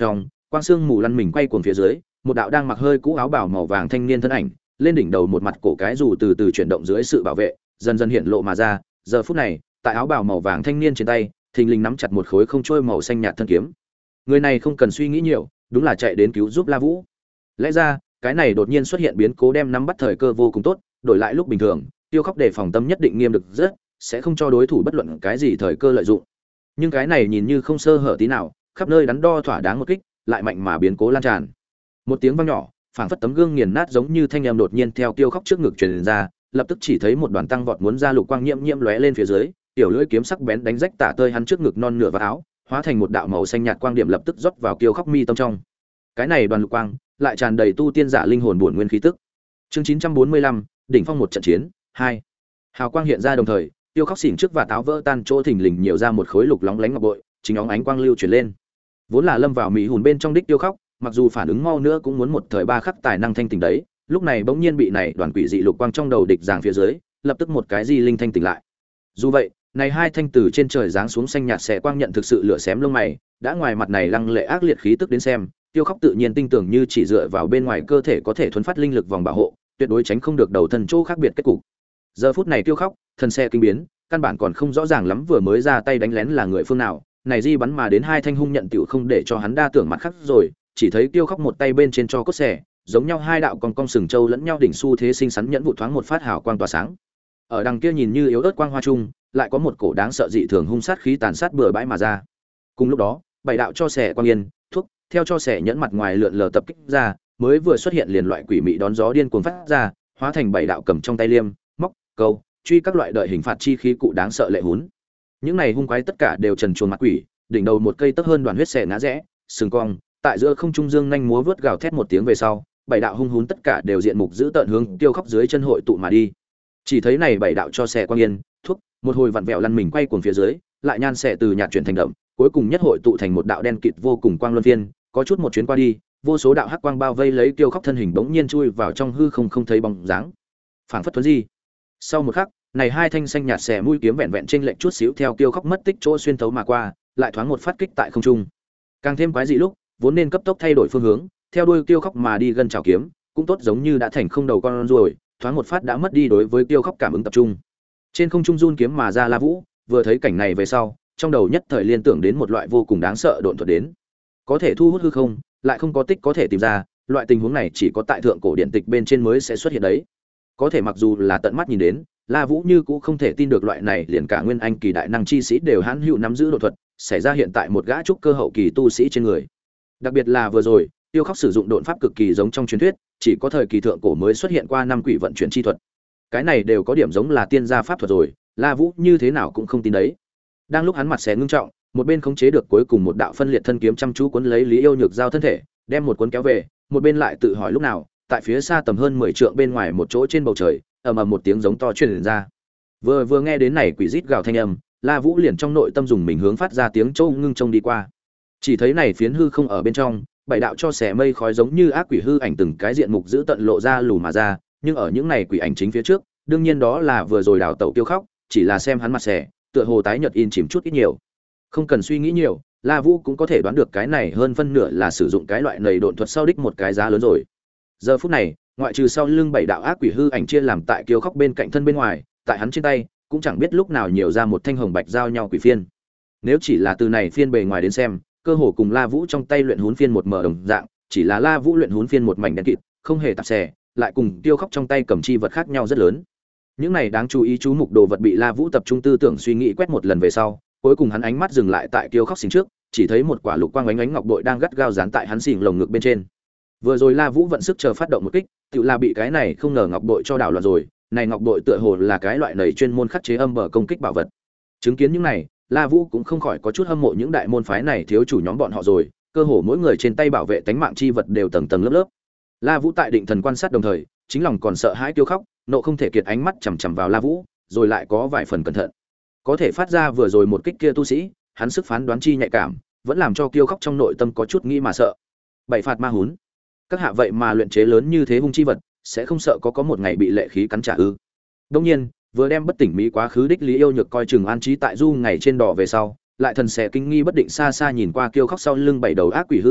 quang xương mù lăn mình quay cuồng phía dưới, một đạo đang mặc hơi cũ áo bào màu vàng thanh niên thân ảnh, lên đỉnh đầu một mặt cổ cái dù từ từ chuyển động dưới sự bảo vệ, dần dần hiện lộ mà ra. Giờ phút này, tại áo bào màu vàng thanh niên trên tay, thình lình nắm chặt một khối không trôi màu xanh nhạt thân kiếm. Người này không cần suy nghĩ nhiều, đúng là chạy đến cứu giúp La Vũ. Lẽ ra, cái này đột nhiên xuất hiện biến cố đem nắm bắt thời cơ vô cùng tốt, đổi lại lúc bình thường, Tiêu Khóc đề phòng tâm nhất định nghiêm được rất, sẽ không cho đối thủ bất luận cái gì thời cơ lợi dụng. Nhưng cái này nhìn như không sơ hở tí nào, khắp nơi đắn đo thỏa đáng một kích, lại mạnh mà biến cố lan tràn. Một tiếng vang nhỏ, phảng phất tấm gương nghiền nát giống như thanh âm đột nhiên theo Tiêu Khóc trước ngực truyền ra, lập tức chỉ thấy một đoàn tăng vọt muốn ra lục quang nhiễm nhiễm lóe lên phía dưới, tiểu lưỡi kiếm sắc bén đánh rách tả tơi hắn trước ngực non nửa và áo, hóa thành một đạo màu xanh nhạt quang điểm lập tức rót vào Tiêu Khóc mi tâm trong. Cái này đoàn lục quang lại tràn đầy tu tiên giả linh hồn bổn nguyên khí tức. Chương chín trăm bốn mươi lăm, đỉnh phong một trận chiến, hai. Hào quang hiện ra đồng thời, Tiêu Khóc xỉn trước và táo vỡ tan chỗ thình lình nhiều ra một khối lục lóng lánh ngọc bội, chính óng ánh quang lưu chuyển lên. Vốn là lâm vào mỹ hồn bên trong đích Tiêu Khóc, mặc dù phản ứng mau nữa cũng muốn một thời ba khắc tài năng thanh tỉnh đấy, lúc này bỗng nhiên bị này đoàn quỷ dị lục quang trong đầu địch giằng phía dưới, lập tức một cái di linh thanh tỉnh lại. Dù vậy, này hai thanh từ trên trời giáng xuống xanh nhạt xẻ quang nhận thực sự lửa xém lông mày, đã ngoài mặt này lăng lệ ác liệt khí tức đến xem, Tiêu Khóc tự nhiên tin tưởng như chỉ dựa vào bên ngoài cơ thể có thể thuần phát linh lực vòng bảo hộ, tuyệt đối tránh không được đầu thân chỗ khác biệt kết cục. Giờ phút này Tiêu Khóc, thân xe kinh biến, căn bản còn không rõ ràng lắm vừa mới ra tay đánh lén là người phương nào, này di bắn mà đến hai thanh hung nhận tiểu không để cho hắn đa tưởng mặt khác rồi, chỉ thấy Tiêu Khóc một tay bên trên cho cốt xẻ, giống nhau hai đạo cong cong sừng châu lẫn nhau đỉnh xu thế sinh sắn nhẫn vụ thoáng một phát hào quang tỏa sáng. Ở đằng kia nhìn như yếu ớt quang hoa trung, lại có một cổ đáng sợ dị thường hung sát khí tàn sát bừa bãi mà ra. Cùng lúc đó, bảy đạo cho xẻ quang yên, thuốc, theo cho xẻ nhẫn mặt ngoài lượn lờ tập kích ra, mới vừa xuất hiện liền loại quỷ mị đón gió điên cuồng phát ra, hóa thành bảy đạo cầm trong tay liêm, móc, câu, truy các loại đợi hình phạt chi khí cụ đáng sợ lệ hún. Những này hung quái tất cả đều trần truồng mặt quỷ, đỉnh đầu một cây tấc hơn đoàn huyết xẻ ngã rẽ, sừng cong, tại giữa không trung dương nhanh múa vớt gào thét một tiếng về sau, bảy đạo hung hún tất cả đều diện mục giữ tợn hướng Tiêu Khóc dưới chân hội tụ mà đi. Chỉ thấy này bảy đạo cho xẻ quang yên, thuốc, một hồi vặn vẹo lăn mình quay cuồng phía dưới, lại nhan xẻ từ nhạt chuyển thành đậm, cuối cùng nhất hội tụ thành một đạo đen kịt vô cùng quang luân phiên, có chút một chuyến qua đi, vô số đạo hắc quang bao vây lấy Tiêu Khóc thân hình bỗng nhiên chui vào trong hư không không thấy bóng dáng. Phảng phất thuần gì. Sau một khắc, này hai thanh xanh nhạt xẻ mũi kiếm vẹn vẹn trên lệnh chút xíu theo Tiêu Khóc mất tích chỗ xuyên thấu mà qua, lại thoáng một phát kích tại không trung. Càng thêm quái dị lúc, vốn nên cấp tốc thay đổi phương hướng, theo đuôi Tiêu Khóc mà đi gần chảo kiếm, cũng tốt giống như đã thành không đầu con rồi, thoáng một phát đã mất đi đối với Tiêu Khóc cảm ứng tập trung. Trên không trung run kiếm mà ra La Vũ, vừa thấy cảnh này về sau, trong đầu nhất thời liên tưởng đến một loại vô cùng đáng sợ độn thuật đến. Có thể thu hút hư không, lại không có tích có thể tìm ra, loại tình huống này chỉ có tại thượng cổ điện tịch bên trên mới sẽ xuất hiện đấy. Có thể mặc dù là tận mắt nhìn đến, La Vũ như cũng không thể tin được loại này liền cả nguyên anh kỳ đại năng chi sĩ đều hãn hữu nắm giữ độn thuật, xảy ra hiện tại một gã trúc cơ hậu kỳ tu sĩ trên người. Đặc biệt là vừa rồi, Tiêu Khóc sử dụng độn pháp cực kỳ giống trong truyền thuyết, chỉ có thời kỳ thượng cổ mới xuất hiện qua năm quỷ vận chuyển chi thuật. Cái này đều có điểm giống là tiên gia pháp thuật rồi, La Vũ như thế nào cũng không tin đấy. Đang lúc hắn mặt xé ngưng trọng, một bên khống chế được cuối cùng một đạo phân liệt thân kiếm chăm chú cuốn lấy Lý Yêu Nhược giao thân thể, đem một cuốn kéo về, một bên lại tự hỏi lúc nào, tại phía xa tầm hơn mười trượng bên ngoài một chỗ trên bầu trời, ầm ầm một tiếng giống to truyền ra. Vừa vừa nghe đến này quỷ rít gào thanh âm, La Vũ liền trong nội tâm dùng mình hướng phát ra tiếng châu ngưng trông đi qua. Chỉ thấy này phiến hư không ở bên trong, bảy đạo cho xẻ mây khói giống như ác quỷ hư ảnh từng cái diện mục giữ tận lộ ra lù mà ra, nhưng ở những này quỷ ảnh chính phía trước, đương nhiên đó là vừa rồi đào tẩu Tiêu Khóc, chỉ là xem hắn mặt xẻ, tựa hồ tái nhợt in chìm chút ít nhiều. Không cần suy nghĩ nhiều, La Vũ cũng có thể đoán được cái này hơn phân nửa là sử dụng cái loại nầy độn thuật sau đích một cái giá lớn rồi. Giờ phút này, ngoại trừ sau lưng bảy đạo ác quỷ hư ảnh chia làm tại Tiêu Khóc bên cạnh thân bên ngoài, tại hắn trên tay cũng chẳng biết lúc nào nhiều ra một thanh hồng bạch giao nhau quỷ phiên. Nếu chỉ là từ này phiên bề ngoài đến xem, cơ hồ cùng La Vũ trong tay luyện hún phiên một mở đồng dạng, chỉ là La Vũ luyện hún phiên một mảnh đen kịt, không hề tạp xẻ, lại cùng Tiêu Khóc trong tay cầm chi vật khác nhau rất lớn. Những này đáng chú ý chú mục đồ vật bị La Vũ tập trung tư tưởng suy nghĩ quét một lần về sau, cuối cùng hắn ánh mắt dừng lại tại Tiêu Khóc xình trước, chỉ thấy một quả lục quang ánh ánh ngọc bội đang gắt gao dán tại hắn xình lồng ngực bên trên. Vừa rồi La Vũ vận sức chờ phát động một kích, tự là bị cái này không ngờ ngọc bội cho đảo loạn rồi, này ngọc bội tựa hồ là cái loại nảy chuyên môn khắc chế âm bờ công kích bảo vật. Chứng kiến những này, La Vũ cũng không khỏi có chút hâm mộ những đại môn phái này thiếu chủ nhóm bọn họ rồi, cơ hồ mỗi người trên tay bảo vệ tánh mạng chi vật đều tầng tầng lớp lớp. La Vũ tại định thần quan sát đồng thời, chính lòng còn sợ hãi Tiêu Khóc, nộ không thể kiệt ánh mắt chằm chằm vào La Vũ, rồi lại có vài phần cẩn thận. Có thể phát ra vừa rồi một kích kia tu sĩ, hắn sức phán đoán chi nhạy cảm, vẫn làm cho Tiêu Khóc trong nội tâm có chút nghĩ mà sợ. Bảy phạt ma hún, các hạ vậy mà luyện chế lớn như thế hung chi vật, sẽ không sợ có có một ngày bị lệ khí cắn trả ư? Đương nhiên, vừa đem bất tỉnh mỹ quá khứ đích Lý Yêu Nhược coi chừng an trí tại du ngày trên đỏ về sau, lại thần sẽ kinh nghi bất định xa xa nhìn qua Tiêu Khóc sau lưng bảy đầu ác quỷ hư ảnh,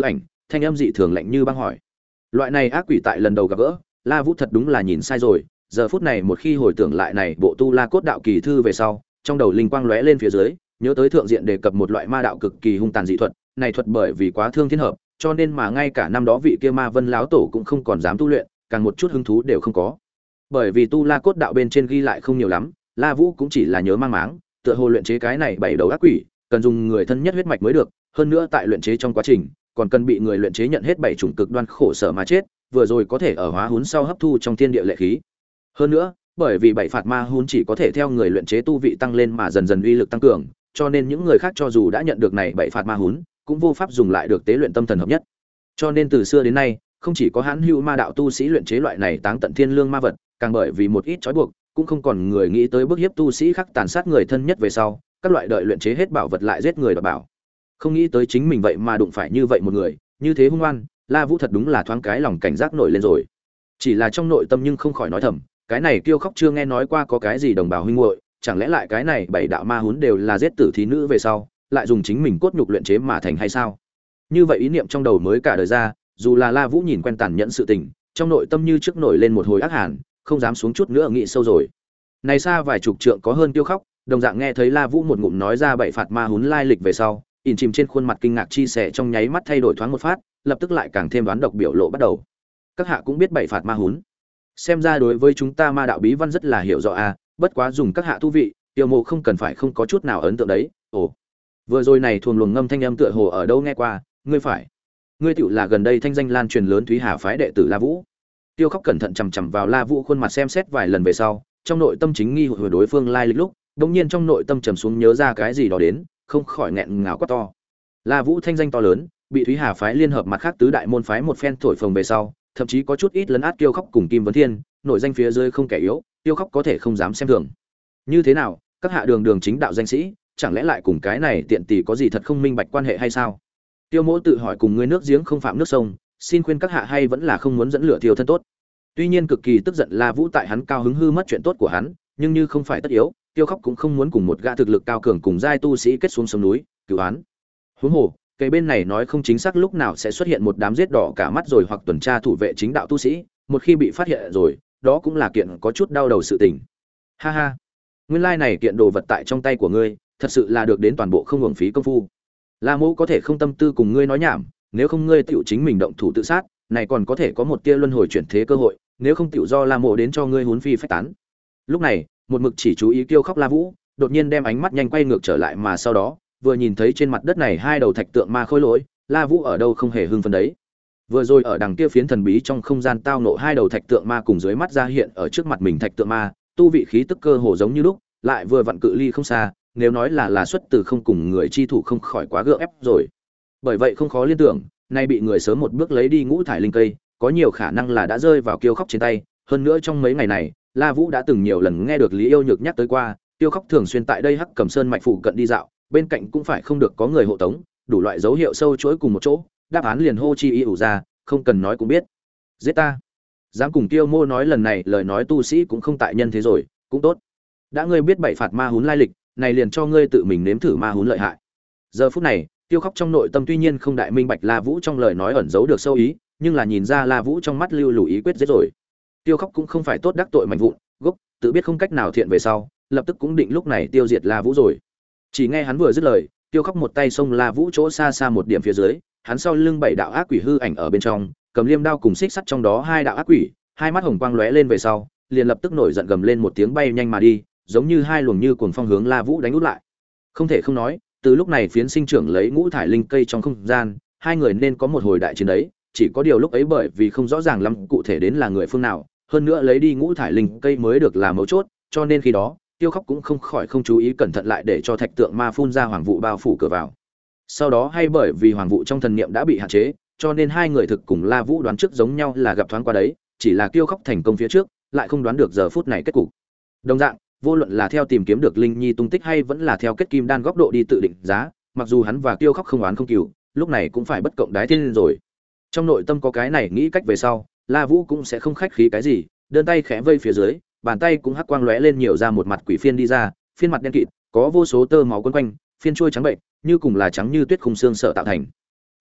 thanh âm dị thường lạnh như băng hỏi. Loại này ác quỷ tại lần đầu gặp gỡ, La Vũ thật đúng là nhìn sai rồi, giờ phút này một khi hồi tưởng lại này bộ tu La cốt đạo kỳ thư về sau, trong đầu linh quang lóe lên phía dưới, nhớ tới thượng diện đề cập một loại ma đạo cực kỳ hung tàn dị thuật, này thuật bởi vì quá thương thiên hợp, cho nên mà ngay cả năm đó vị kia Ma Vân lão tổ cũng không còn dám tu luyện, càng một chút hứng thú đều không có. Bởi vì tu La cốt đạo bên trên ghi lại không nhiều lắm, La Vũ cũng chỉ là nhớ mang máng, tựa hồ luyện chế cái này bảy đầu ác quỷ, cần dùng người thân nhất huyết mạch mới được, hơn nữa tại luyện chế trong quá trình, còn cần bị người luyện chế nhận hết bảy chủng cực đoan khổ sở mà chết, vừa rồi có thể ở hóa hún sau hấp thu trong thiên địa lệ khí. Hơn nữa, bởi vì bảy phạt ma hún chỉ có thể theo người luyện chế tu vị tăng lên mà dần dần uy lực tăng cường, cho nên những người khác cho dù đã nhận được này bảy phạt ma hún, cũng vô pháp dùng lại được tế luyện tâm thần hợp nhất. Cho nên từ xưa đến nay, không chỉ có hãn hữu ma đạo tu sĩ luyện chế loại này táng tận thiên lương ma vật, càng bởi vì một ít trói buộc, cũng không còn người nghĩ tới bức hiếp tu sĩ khác tàn sát người thân nhất về sau, các loại đợi luyện chế hết bảo vật lại giết người đoạt bảo. Không nghĩ tới chính mình vậy mà đụng phải như vậy một người, như thế hung oan, La Vũ thật đúng là thoáng cái lòng cảnh giác nổi lên rồi. Chỉ là trong nội tâm nhưng không khỏi nói thầm, cái này Kiêu Khóc chưa nghe nói qua có cái gì đồng bào huynh muội, chẳng lẽ lại cái này bảy đạo ma huấn đều là giết tử thí nữ về sau, lại dùng chính mình cốt nhục luyện chế mà thành hay sao? Như vậy ý niệm trong đầu mới cả đời ra, dù là La Vũ nhìn quen tàn nhẫn sự tình, trong nội tâm như trước nổi lên một hồi ác hàn, không dám xuống chút nữa nghĩ sâu rồi. Này xa vài chục trượng có hơn Kiêu Khóc, đồng dạng nghe thấy La Vũ một ngụm nói ra bảy phạt ma huấn lai lịch về sau, ỉn chìm trên khuôn mặt kinh ngạc chi sẻ trong nháy mắt thay đổi thoáng một phát, lập tức lại càng thêm đoán độc biểu lộ bắt đầu. Các hạ cũng biết bảy phạt ma huấn, xem ra đối với chúng ta ma đạo bí văn rất là hiểu rõ a, bất quá dùng các hạ tu vị, Tiêu Mộ không cần phải không có chút nào ấn tượng đấy. Ồ, vừa rồi này thuần luồng ngâm thanh âm tựa hồ ở đâu nghe qua, ngươi phải, ngươi tựu là gần đây thanh danh lan truyền lớn Thúy Hà phái đệ tử La Vũ. Tiêu Khóc cẩn thận chằm chằm vào La Vũ khuôn mặt xem xét vài lần về sau, trong nội tâm chính nghi hồi đối phương lai lịch lúc, đột nhiên trong nội tâm trầm xuống nhớ ra cái gì đó đến, không khỏi nghẹn ngào quát to. La Vũ thanh danh to lớn, bị Thúy Hà phái liên hợp mặt khác tứ đại môn phái một phen thổi phồng về sau, thậm chí có chút ít lấn át Tiêu Khóc cùng Kim Vấn Thiên, nổi danh phía dưới không kẻ yếu, Tiêu Khóc có thể không dám xem thường. Như thế nào, các hạ đường đường chính đạo danh sĩ, chẳng lẽ lại cùng cái này tiện tỷ có gì thật không minh bạch quan hệ hay sao? Tiêu Mỗ tự hỏi cùng ngươi nước giếng không phạm nước sông, xin khuyên các hạ hay vẫn là không muốn dẫn lửa thiêu thân tốt. Tuy nhiên cực kỳ tức giận La Vũ tại hắn cao hứng hư mất chuyện tốt của hắn, nhưng như không phải tất yếu, Tiêu Khóc cũng không muốn cùng một gã thực lực cao cường cùng giai tu sĩ kết xuống sông núi, cứu án. Huống hồ, cái bên này nói không chính xác lúc nào sẽ xuất hiện một đám giết đỏ cả mắt rồi hoặc tuần tra thủ vệ chính đạo tu sĩ, một khi bị phát hiện rồi, đó cũng là kiện có chút đau đầu sự tình. Ha ha, nguyên lai này kiện đồ vật tại trong tay của ngươi, thật sự là được đến toàn bộ không hưởng phí công phu. La Mỗ có thể không tâm tư cùng ngươi nói nhảm, nếu không ngươi tiểu chính mình động thủ tự sát, này còn có thể có một tia luân hồi chuyển thế cơ hội, nếu không tiểu do La Mỗ đến cho ngươi huấn phi phách tán. Lúc này, một mực chỉ chú ý Kiêu Khóc La Vũ, đột nhiên đem ánh mắt nhanh quay ngược trở lại mà sau đó, vừa nhìn thấy trên mặt đất này hai đầu thạch tượng ma khôi lỗi, La Vũ ở đâu không hề hưng phấn đấy. Vừa rồi ở đằng kia phiến thần bí trong không gian tao nộ hai đầu thạch tượng ma cùng dưới mắt ra hiện ở trước mặt mình thạch tượng ma, tu vị khí tức cơ hồ giống như lúc, lại vừa vặn cự ly không xa, nếu nói là là xuất từ không cùng người chi thủ không khỏi quá gượng ép rồi. Bởi vậy không khó liên tưởng, nay bị người sớm một bước lấy đi ngũ thải linh cây, có nhiều khả năng là đã rơi vào Kiêu Khóc trên tay, hơn nữa trong mấy ngày này, La Vũ đã từng nhiều lần nghe được Lý Yêu Nhược nhắc tới qua, Kiêu Khóc thường xuyên tại đây Hắc Cầm Sơn mạch phụ cận đi dạo, bên cạnh cũng phải không được có người hộ tống, đủ loại dấu hiệu sâu chuỗi cùng một chỗ, đáp án liền hô chi ý ủ ra, không cần nói cũng biết. Giết ta. Dám cùng Tiêu Mô nói lần này, lời nói tu sĩ cũng không tại nhân thế rồi, cũng tốt. Đã ngươi biết bảy phạt ma huấn lai lịch, này liền cho ngươi tự mình nếm thử ma huấn lợi hại. Giờ phút này, Tiêu Khóc trong nội tâm tuy nhiên không đại minh bạch La Vũ trong lời nói ẩn giấu được sâu ý, nhưng là nhìn ra La Vũ trong mắt lưu lù ý quyết giết rồi. Tiêu Khóc cũng không phải tốt đắc tội mạnh vụn, gốc, tự biết không cách nào thiện về sau, lập tức cũng định lúc này tiêu diệt La Vũ rồi. Chỉ nghe hắn vừa dứt lời, Tiêu Khóc một tay xông La Vũ chỗ xa xa một điểm phía dưới, hắn sau lưng bảy đạo ác quỷ hư ảnh ở bên trong, cầm liêm đao cùng xích sắt trong đó hai đạo ác quỷ, hai mắt hồng quang lóe lên về sau, liền lập tức nổi giận gầm lên một tiếng bay nhanh mà đi, giống như hai luồng như cuồng phong hướng La Vũ đánh út lại. Không thể không nói, từ lúc này phiến sinh trưởng lấy ngũ thải linh cây trong không gian, hai người nên có một hồi đại chiến đấy, chỉ có điều lúc ấy bởi vì không rõ ràng lắm cụ thể đến là người phương nào, hơn nữa lấy đi ngũ thải linh cây mới được là mấu chốt, cho nên khi đó, Tiêu Khóc cũng không khỏi không chú ý cẩn thận lại để cho thạch tượng ma phun ra hoàng vụ bao phủ cửa vào. Sau đó hay bởi vì hoàng vụ trong thần niệm đã bị hạn chế, cho nên hai người thực cùng La Vũ đoán trước giống nhau là gặp thoáng qua đấy, chỉ là Tiêu Khóc thành công phía trước, lại không đoán được giờ phút này kết cục. Đồng dạng, vô luận là theo tìm kiếm được linh nhi tung tích hay vẫn là theo kết kim đan góc độ đi tự định giá, mặc dù hắn và Tiêu Khóc không oán không cừu, lúc này cũng phải bất cộng đái thiên rồi. Trong nội tâm có cái này nghĩ cách về sau, La Vũ cũng sẽ không khách khí cái gì, đơn tay khẽ vây phía dưới, bàn tay cũng hắc quang lóe lên nhiều ra một mặt quỷ phiên đi ra, phiên mặt đen kịt, có vô số tơ máu quấn quanh, phiên trôi trắng bệnh, như cùng là trắng như tuyết khung xương sợ tạo thành.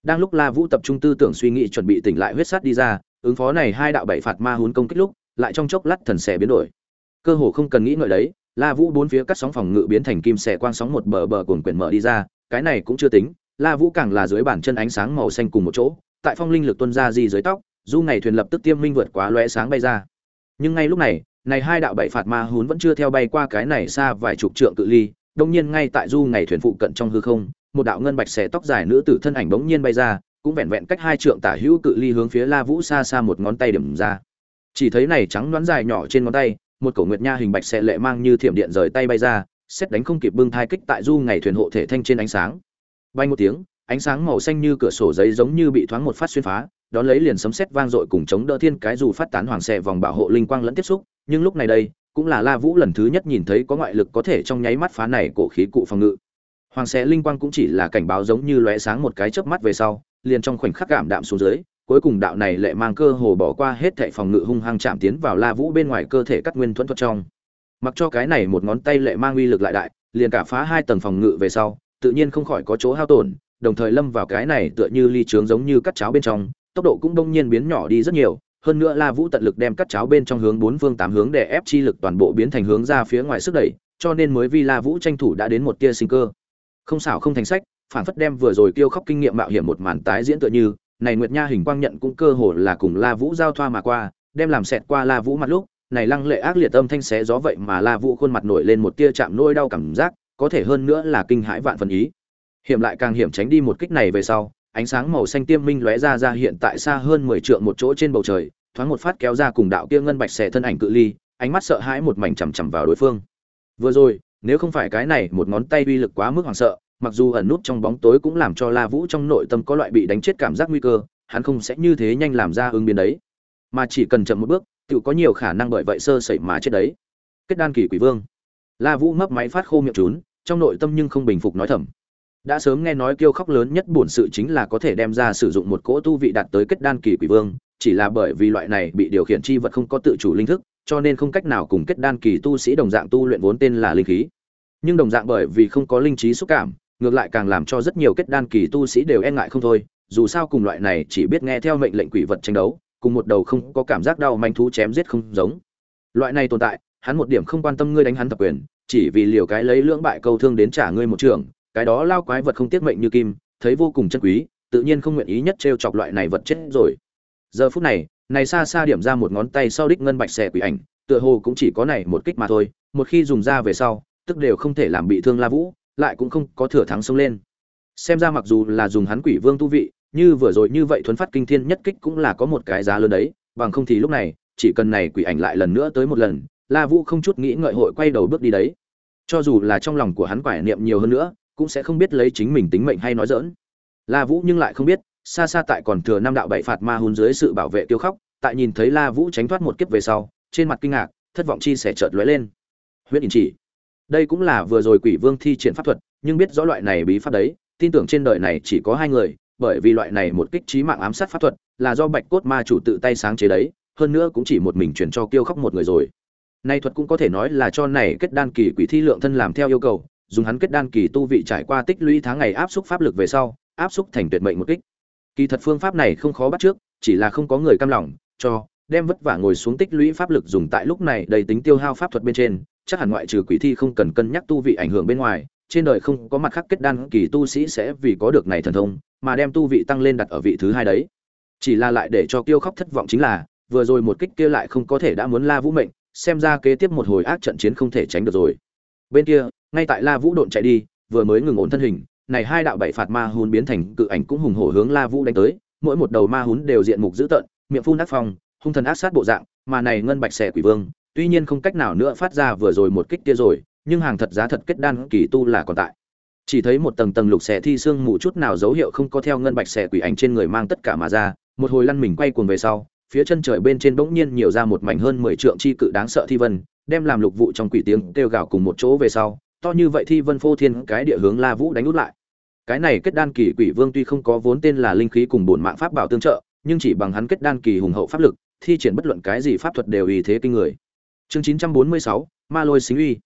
Đang lúc La Vũ tập trung tư tưởng suy nghĩ chuẩn bị tỉnh lại huyết sát đi ra, ứng phó này hai đạo bảy phạt ma hun công kích lúc, lại trong chốc lát thần xẻ biến đổi. Cơ hồ không cần nghĩ ngợi đấy, La Vũ bốn phía cắt sóng phòng ngự biến thành kim xẻ quang sóng một bờ bờ cuồng quyển mở đi ra, cái này cũng chưa tính, La Vũ càng là dưới bàn chân ánh sáng màu xanh cùng một chỗ, tại phong linh lực tuôn ra di dưới tóc, du ngày thuyền lập tức tiêm minh vượt quá lóe sáng bay ra. Nhưng ngay lúc này, này hai đạo bảy phạt ma hun vẫn chưa theo bay qua cái này xa vài chục trượng cự ly, đột nhiên ngay tại du ngày thuyền phụ cận trong hư không, một đạo ngân bạch xẻ tóc dài nữ tử thân ảnh bỗng nhiên bay ra, cũng vẹn vẹn cách hai trượng tả hữu cự ly hướng phía La Vũ xa xa một ngón tay điểm ra. Chỉ thấy này trắng đoán dài nhỏ trên ngón tay, một cổ nguyệt nha hình bạch xẻ lệ mang như thiểm điện rời tay bay ra, xét đánh không kịp bưng thai kích tại du ngày thuyền hộ thể thanh trên ánh sáng. Bay một tiếng, ánh sáng màu xanh như cửa sổ giấy giống như bị thoáng một phát xuyên phá, đón lấy liền sấm sét vang dội cùng chống đỡ thiên cái dù phát tán hoàng xẻ vòng bảo hộ linh quang lẫn tiếp xúc, nhưng lúc này đây, cũng là La Vũ lần thứ nhất nhìn thấy có ngoại lực có thể trong nháy mắt phá này cổ khí cụ phòng ngự. Hoàng xẻ linh quang cũng chỉ là cảnh báo giống như lóe sáng một cái chớp mắt về sau, liền trong khoảnh khắc cảm đạm xuống dưới, cuối cùng đạo này lệ mang cơ hồ bỏ qua hết thảy phòng ngự hung hăng chạm tiến vào La Vũ bên ngoài cơ thể cắt nguyên thuẫn thuật trong. Mặc cho cái này một ngón tay lệ mang uy lực lại đại, liền cả phá hai tầng phòng ngự về sau, tự nhiên không khỏi có chỗ hao tổn, đồng thời lâm vào cái này tựa như ly trướng giống như cắt cháo bên trong, tốc độ cũng đông nhiên biến nhỏ đi rất nhiều, hơn nữa La Vũ tận lực đem cắt cháo bên trong hướng bốn phương tám hướng để ép chi lực toàn bộ biến thành hướng ra phía ngoài sức đẩy, cho nên mới vì La Vũ tranh thủ đã đến một tia sinh cơ. Không xảo không thành sách, phản phất đem vừa rồi kêu khóc kinh nghiệm mạo hiểm một màn tái diễn tựa như, này Nguyệt Nha hình quang nhận cũng cơ hồ là cùng La Vũ giao thoa mà qua, đem làm xẹt qua La Vũ mặt lúc, này lăng lệ ác liệt âm thanh xé gió vậy mà La Vũ khuôn mặt nổi lên một tia chạm nỗi đau cảm giác, có thể hơn nữa là kinh hãi vạn phần ý. Hiểm lại càng hiểm tránh đi một kích này về sau, ánh sáng màu xanh tiêm minh lóe ra ra hiện tại xa hơn mười trượng một chỗ trên bầu trời, thoáng một phát kéo ra cùng đạo kia ngân bạch xẻ thân ảnh cự ly, ánh mắt sợ hãi một mảnh chằm chằm vào đối phương. Vừa rồi, nếu không phải cái này một ngón tay uy lực quá mức hoảng sợ, mặc dù ẩn nút trong bóng tối cũng làm cho La Vũ trong nội tâm có loại bị đánh chết cảm giác nguy cơ, hắn không sẽ như thế nhanh làm ra ứng biến đấy, mà chỉ cần chậm một bước, tự có nhiều khả năng bởi vậy sơ sẩy mà chết đấy. Kết đan kỳ quỷ vương. La Vũ mấp máy phát khô miệng trốn, trong nội tâm nhưng không bình phục nói thầm. Đã sớm nghe nói kêu khóc lớn nhất bổn sự chính là có thể đem ra sử dụng một cỗ tu vị đạt tới kết đan kỳ quỷ vương, chỉ là bởi vì loại này bị điều khiển chi vật không có tự chủ linh thức, cho nên không cách nào cùng kết đan kỳ tu sĩ đồng dạng tu luyện vốn tên là linh khí. Nhưng đồng dạng bởi vì không có linh trí xúc cảm, ngược lại càng làm cho rất nhiều kết đan kỳ tu sĩ đều e ngại không thôi, dù sao cùng loại này chỉ biết nghe theo mệnh lệnh quỷ vật tranh đấu, cùng một đầu không có cảm giác đau manh thú chém giết không giống. Loại này tồn tại, hắn một điểm không quan tâm ngươi đánh hắn tập quyền, chỉ vì liều cái lấy lưỡng bại câu thương đến trả ngươi một trường, cái đó lao quái vật không tiếc mệnh như kim, thấy vô cùng chân quý, tự nhiên không nguyện ý nhất trêu chọc loại này vật chết rồi. Giờ phút này, này xa xa điểm ra một ngón tay sau đích ngân bạch xẻ quỷ ảnh, tựa hồ cũng chỉ có này một kích mà thôi, một khi dùng ra về sau, tức đều không thể làm bị thương La Vũ, lại cũng không có thừa thắng xông lên. Xem ra mặc dù là dùng hắn quỷ vương tu vị, như vừa rồi như vậy thuần phát kinh thiên nhất kích cũng là có một cái giá lớn đấy, bằng không thì lúc này, chỉ cần này quỷ ảnh lại lần nữa tới một lần, La Vũ không chút nghĩ ngợi hội quay đầu bước đi đấy. Cho dù là trong lòng của hắn quải niệm nhiều hơn nữa, cũng sẽ không biết lấy chính mình tính mệnh hay nói giỡn. La Vũ nhưng lại không biết, xa xa tại còn thừa năm đạo bảy phạt ma hun dưới sự bảo vệ tiêu khóc, tại nhìn thấy La Vũ tránh thoát một kiếp về sau, trên mặt kinh ngạc, thất vọng chi sẽ chợt lóe lên. Huyết ỉn chỉ. Đây cũng là vừa rồi Quỷ Vương thi triển pháp thuật, nhưng biết rõ loại này bí pháp đấy, tin tưởng trên đời này chỉ có hai người, bởi vì loại này một kích chí mạng ám sát pháp thuật, là do Bạch Cốt Ma chủ tự tay sáng chế đấy, hơn nữa cũng chỉ một mình truyền cho Kiêu Khóc một người rồi. Nay thuật cũng có thể nói là cho này kết đan kỳ quỷ thi lượng thân làm theo yêu cầu, dùng hắn kết đan kỳ tu vị trải qua tích lũy tháng ngày áp xúc pháp lực về sau, áp xúc thành tuyệt mệnh một kích. Kỳ thật phương pháp này không khó bắt trước, chỉ là không có người cam lòng cho đem vất vả ngồi xuống tích lũy pháp lực dùng tại lúc này đầy tính tiêu hao pháp thuật bên trên, chắc hẳn ngoại trừ quỷ thi không cần cân nhắc tu vị ảnh hưởng bên ngoài, trên đời không có mặt khác kết đan kỳ tu sĩ sẽ vì có được này thần thông mà đem tu vị tăng lên đặt ở vị thứ hai đấy. Chỉ là lại để cho Kiêu Khóc thất vọng chính là, vừa rồi một kích kia lại không có thể đã muốn La Vũ mệnh, xem ra kế tiếp một hồi ác trận chiến không thể tránh được rồi. Bên kia, ngay tại La Vũ độn chạy đi, vừa mới ngừng ổn thân hình, này hai đạo bảy phạt ma hun biến thành cự ảnh cũng hùng hổ hướng La Vũ đánh tới, mỗi một đầu ma hun đều diện mục dữ tợn, miệng phun ác phong, hung thần ác sát bộ dạng, mà này ngân bạch xẻ quỷ vương, tuy nhiên không cách nào nữa phát ra vừa rồi một kích kia rồi, nhưng hàng thật giá thật kết đan kỳ tu là còn tại. Chỉ thấy một tầng tầng lục xẻ thi xương mù chút nào dấu hiệu không có theo ngân bạch xẻ quỷ ảnh trên người mang tất cả mà ra, một hồi lăn mình quay cuồng về sau, phía chân trời bên trên bỗng nhiên nhiều ra một mảnh hơn mười trượng chi cự đáng sợ thi vân, đem làm lục vụ trong quỷ tiếng kêu gào cùng một chỗ về sau, to như vậy thi vân phô thiên cái địa hướng La Vũ đánh út lại. Cái này kết đan kỳ quỷ vương tuy không có vốn tên là linh khí cùng bổn mạng pháp bảo tương trợ, nhưng chỉ bằng hắn kết đan kỳ hùng hậu pháp lực, thi triển bất luận cái gì pháp thuật đều uy thế kinh người. Chương chín trăm bốn mươi sáu, Ma Lôi Xính Uy.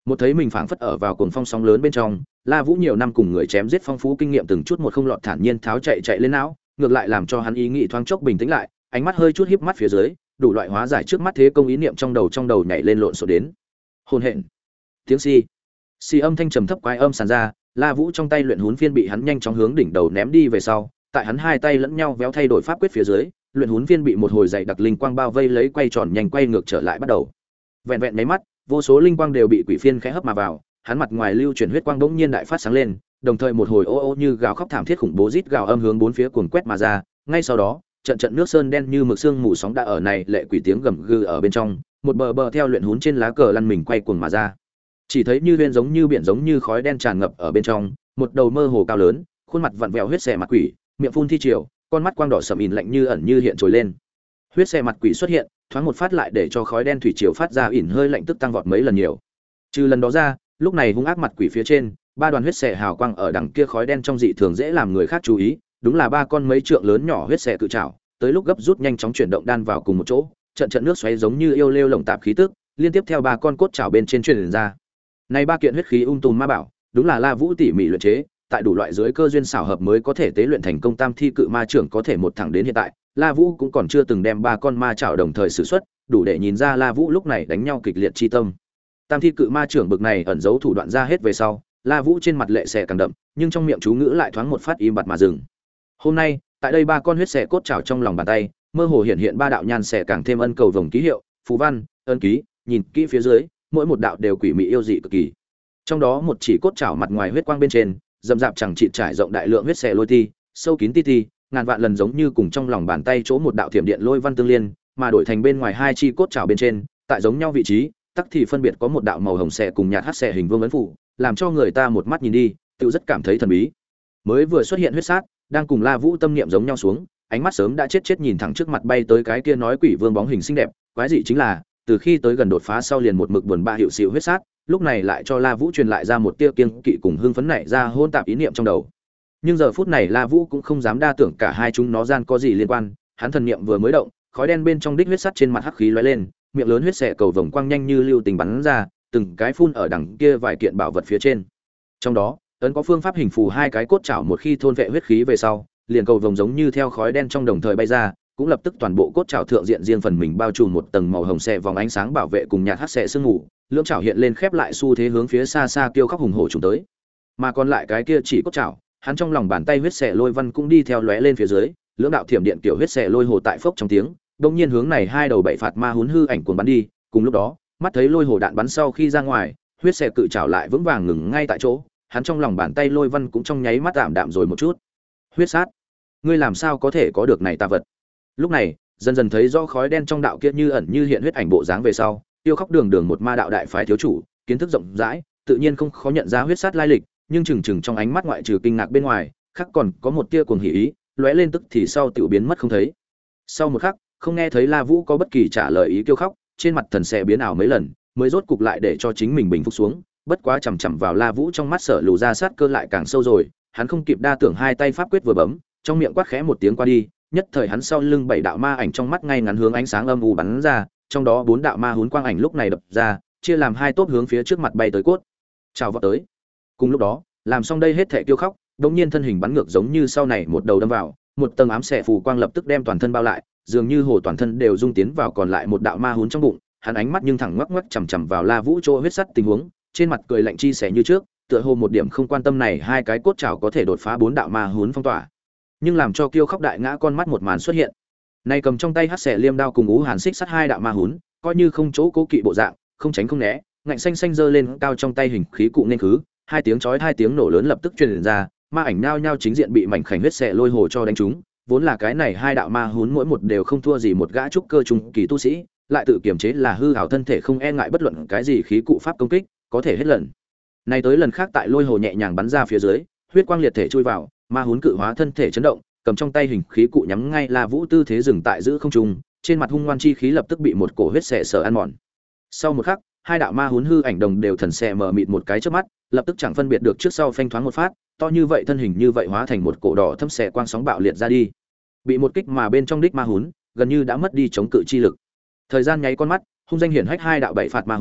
Một thấy mình phảng phất ở vào cuồng phong sóng lớn bên trong, La Vũ nhiều năm cùng người chém giết phong phú kinh nghiệm từng chút một không lọt thản nhiên tháo chạy chạy lên não, ngược lại làm cho hắn ý nghĩ thoáng chốc bình tĩnh lại, ánh mắt hơi chút híp mắt phía dưới, đủ loại hóa giải trước mắt thế công ý niệm trong đầu trong đầu nhảy lên lộn xộn đến. Hồn hện. Tiếng si. Si âm thanh trầm thấp quái âm sàn ra, La Vũ trong tay luyện hún phiên bị hắn nhanh chóng hướng đỉnh đầu ném đi về sau, tại hắn hai tay lẫn nhau véo thay đổi pháp quyết phía dưới, luyện hún phiên bị một hồi dày đặc linh quang bao vây lấy quay tròn nhanh quay ngược trở lại bắt đầu. Vẹn vẹn mấy mắt, vô số linh quang đều bị quỷ phiên khẽ hấp mà vào, hắn mặt ngoài lưu chuyển huyết quang bỗng nhiên đại phát sáng lên, đồng thời một hồi ô ô như gào khóc thảm thiết khủng bố rít gào âm hướng bốn phía cuồn quét mà ra, ngay sau đó, trận trận nước sơn đen như mực xương mù sóng đã ở này lệ quỷ tiếng gầm gừ ở bên trong, một bờ bờ theo luyện hún trên lá cờ lăn mình quay cuồng mà ra. Chỉ thấy như viên giống như biển giống như khói đen tràn ngập ở bên trong, một đầu mơ hồ cao lớn, khuôn mặt vặn vẹo huyết xẻ mặt quỷ, miệng phun thi triều, con mắt quang đỏ sẫm ỉn lạnh như ẩn như hiện trồi lên. Huyết xẻ mặt quỷ xuất hiện, thoáng một phát lại để cho khói đen thủy triều phát ra ỉn hơi lạnh tức tăng vọt mấy lần nhiều. Trừ lần đó ra, lúc này hung ác mặt quỷ phía trên, ba đoàn huyết xẻ hào quang ở đằng kia khói đen trong dị thường dễ làm người khác chú ý, đúng là ba con mấy trượng lớn nhỏ huyết xẻ cự trảo, tới lúc gấp rút nhanh chóng chuyển động đan vào cùng một chỗ, trận trận nước xoáy giống như yêu lêu lồng tạp khí tức, liên tiếp theo ba con cốt trảo bên trên truyền ra. Này ba kiện huyết khí ung tùm ma bảo, đúng là La Vũ tỉ mỉ luyện chế, tại đủ loại dưới cơ duyên xảo hợp mới có thể tế luyện thành công tam thi cự ma trưởng có thể một thẳng đến hiện tại, La Vũ cũng còn chưa từng đem ba con ma chảo đồng thời sử xuất, đủ để nhìn ra La Vũ lúc này đánh nhau kịch liệt chi tâm. Tam thi cự ma trưởng bực này ẩn giấu thủ đoạn ra hết về sau, La Vũ trên mặt lệ xẻ càng đậm, nhưng trong miệng chú ngữ lại thoáng một phát im bặt mà dừng. Hôm nay, tại đây ba con huyết xẻ cốt chảo trong lòng bàn tay, mơ hồ hiện hiện ba đạo nhan xẻ càng thêm ân cầu vòng ký hiệu, phù văn, ân ký, nhìn kỹ phía dưới, mỗi một đạo đều quỷ mị yêu dị cực kỳ. Trong đó một chỉ cốt chảo mặt ngoài huyết quang bên trên, dầm dạp chẳng chịt trải rộng đại lượng huyết xẻ lôi ti, sâu kín ti ti, ngàn vạn lần giống như cùng trong lòng bàn tay chỗ một đạo thiểm điện lôi văn tương liên, mà đổi thành bên ngoài hai chi cốt chảo bên trên, tại giống nhau vị trí, tắc thì phân biệt có một đạo màu hồng xẻ cùng nhạt hắc xẻ hình vương ấn phủ, làm cho người ta một mắt nhìn đi, tự rất cảm thấy thần bí. Mới vừa xuất hiện huyết sát, đang cùng La Vũ tâm niệm giống nhau xuống, ánh mắt sớm đã chết chết nhìn thẳng trước mặt bay tới cái kia nói quỷ vương bóng hình xinh đẹp, quái dị chính là, từ khi tới gần đột phá sau liền một mực buồn bã hiệu xịu huyết sát, lúc này lại cho La Vũ truyền lại ra một tia kiêng kỵ cùng hưng phấn này ra hôn tạp ý niệm trong đầu. Nhưng giờ phút này La Vũ cũng không dám đa tưởng cả hai chúng nó gian có gì liên quan, hắn thần niệm vừa mới động, khói đen bên trong đích huyết sắt trên mặt hắc khí lóe lên, miệng lớn huyết xẻ cầu vồng quang nhanh như lưu tình bắn ra, từng cái phun ở đằng kia vài kiện bảo vật phía trên. Trong đó, ấn có phương pháp hình phù hai cái cốt chảo một khi thôn vệ huyết khí về sau, liền cầu vồng giống như theo khói đen trong đồng thời bay ra, cũng lập tức toàn bộ cốt chảo thượng diện riêng phần mình bao trùm một tầng màu hồng xẻ vòng ánh sáng bảo vệ cùng nhạt hắc xẻ sương ngủ, lưỡng chảo hiện lên khép lại xu thế hướng phía xa xa kêu khóc hùng hổ trùng tới. Mà còn lại cái kia chỉ cốt chảo, hắn trong lòng bàn tay huyết xẻ lôi văn cũng đi theo lóe lên phía dưới, lưỡng đạo thiểm điện kiểu huyết xẻ lôi hồ tại phốc trong tiếng, đột nhiên hướng này hai đầu bảy phạt ma hún hư ảnh cuồng bắn đi, cùng lúc đó, mắt thấy lôi hồ đạn bắn sau khi ra ngoài, huyết xẻ cự chảo lại vững vàng ngừng ngay tại chỗ, hắn trong lòng bàn tay lôi văn cũng trong nháy mắt tạm đạm rồi một chút. Huyết sát, ngươi làm sao có thể có được này ta vật? Lúc này, dần dần thấy rõ khói đen trong đạo kia như ẩn như hiện huyết ảnh bộ dáng về sau, tiêu khóc đường đường một ma đạo đại phái thiếu chủ, kiến thức rộng rãi, tự nhiên không khó nhận ra huyết sát lai lịch, nhưng chừng chừng trong ánh mắt ngoại trừ kinh ngạc bên ngoài, khác còn có một tia cuồng hỉ ý, lóe lên tức thì sau tiểu biến mất không thấy. Sau một khắc, không nghe thấy La Vũ có bất kỳ trả lời ý kêu khóc, trên mặt thần sẽ biến ảo mấy lần, mới rốt cục lại để cho chính mình bình phục xuống, bất quá chằm chằm vào La Vũ trong mắt sở lù ra sát cơ lại càng sâu rồi, hắn không kịp đa tưởng hai tay pháp quyết vừa bấm, trong miệng quát khẽ một tiếng qua đi, nhất thời hắn sau lưng bảy đạo ma ảnh trong mắt ngay ngắn hướng ánh sáng âm u bắn ra, trong đó bốn đạo ma hún quang ảnh lúc này đập ra, chia làm hai tốp hướng phía trước mặt bay tới cốt. Chào vọt tới. Cùng lúc đó, làm xong đây hết thảy tiêu khóc, đột nhiên thân hình bắn ngược giống như sau này một đầu đâm vào, một tầng ám xẻ phù quang lập tức đem toàn thân bao lại, dường như hồ toàn thân đều dung tiến vào còn lại một đạo ma hún trong bụng, hắn ánh mắt nhưng thẳng ngoắc ngoắc chằm chằm vào La Vũ chỗ huyết sắt tình huống, trên mặt cười lạnh chi xẻ như trước, tựa hồ một điểm không quan tâm này hai cái cốt chảo có thể đột phá bốn đạo ma hún phong tỏa. Nhưng làm cho Kiêu Khóc đại ngã con mắt một màn xuất hiện. Nay cầm trong tay hắc xẻ liêm đao cùng Ú Hàn xích sắt hai đạo ma hún, coi như không chỗ cố kỵ bộ dạng, không tránh không né, ngạnh xanh xanh giơ lên cao trong tay hình khí cụ nên khứ, hai tiếng chói hai tiếng nổ lớn lập tức truyền ra, ma ảnh nhao nhao chính diện bị mảnh khảnh huyết xẻ lôi hồ cho đánh trúng, vốn là cái này hai đạo ma hún mỗi một đều không thua gì một gã trúc cơ trung kỳ tu sĩ, lại tự kiềm chế là hư hảo thân thể không e ngại bất luận cái gì khí cụ pháp công kích, có thể hết lần. Này tới lần khác tại lôi hồ nhẹ nhàng bắn ra phía dưới, huyết quang liệt thể chui vào, ma hún cự hóa thân thể chấn động, cầm trong tay hình khí cụ nhắm ngay La Vũ tư thế dừng tại giữ không trung, trên mặt hung ngoan chi khí lập tức bị một cổ huyết xẻ sở ăn mòn. Sau một khắc, hai đạo ma hún hư ảnh đồng đều thần xẻ mở mịt một cái chớp mắt, lập tức chẳng phân biệt được trước sau phanh thoáng một phát, to như vậy thân hình như vậy hóa thành một cổ đỏ thâm xẻ quang sóng bạo liệt ra đi. Bị một kích mà bên trong đích ma hún, gần như đã mất đi chống cự chi lực. Thời gian nháy con mắt, hung danh hiển hách hai đạo bảy phạt ma hún,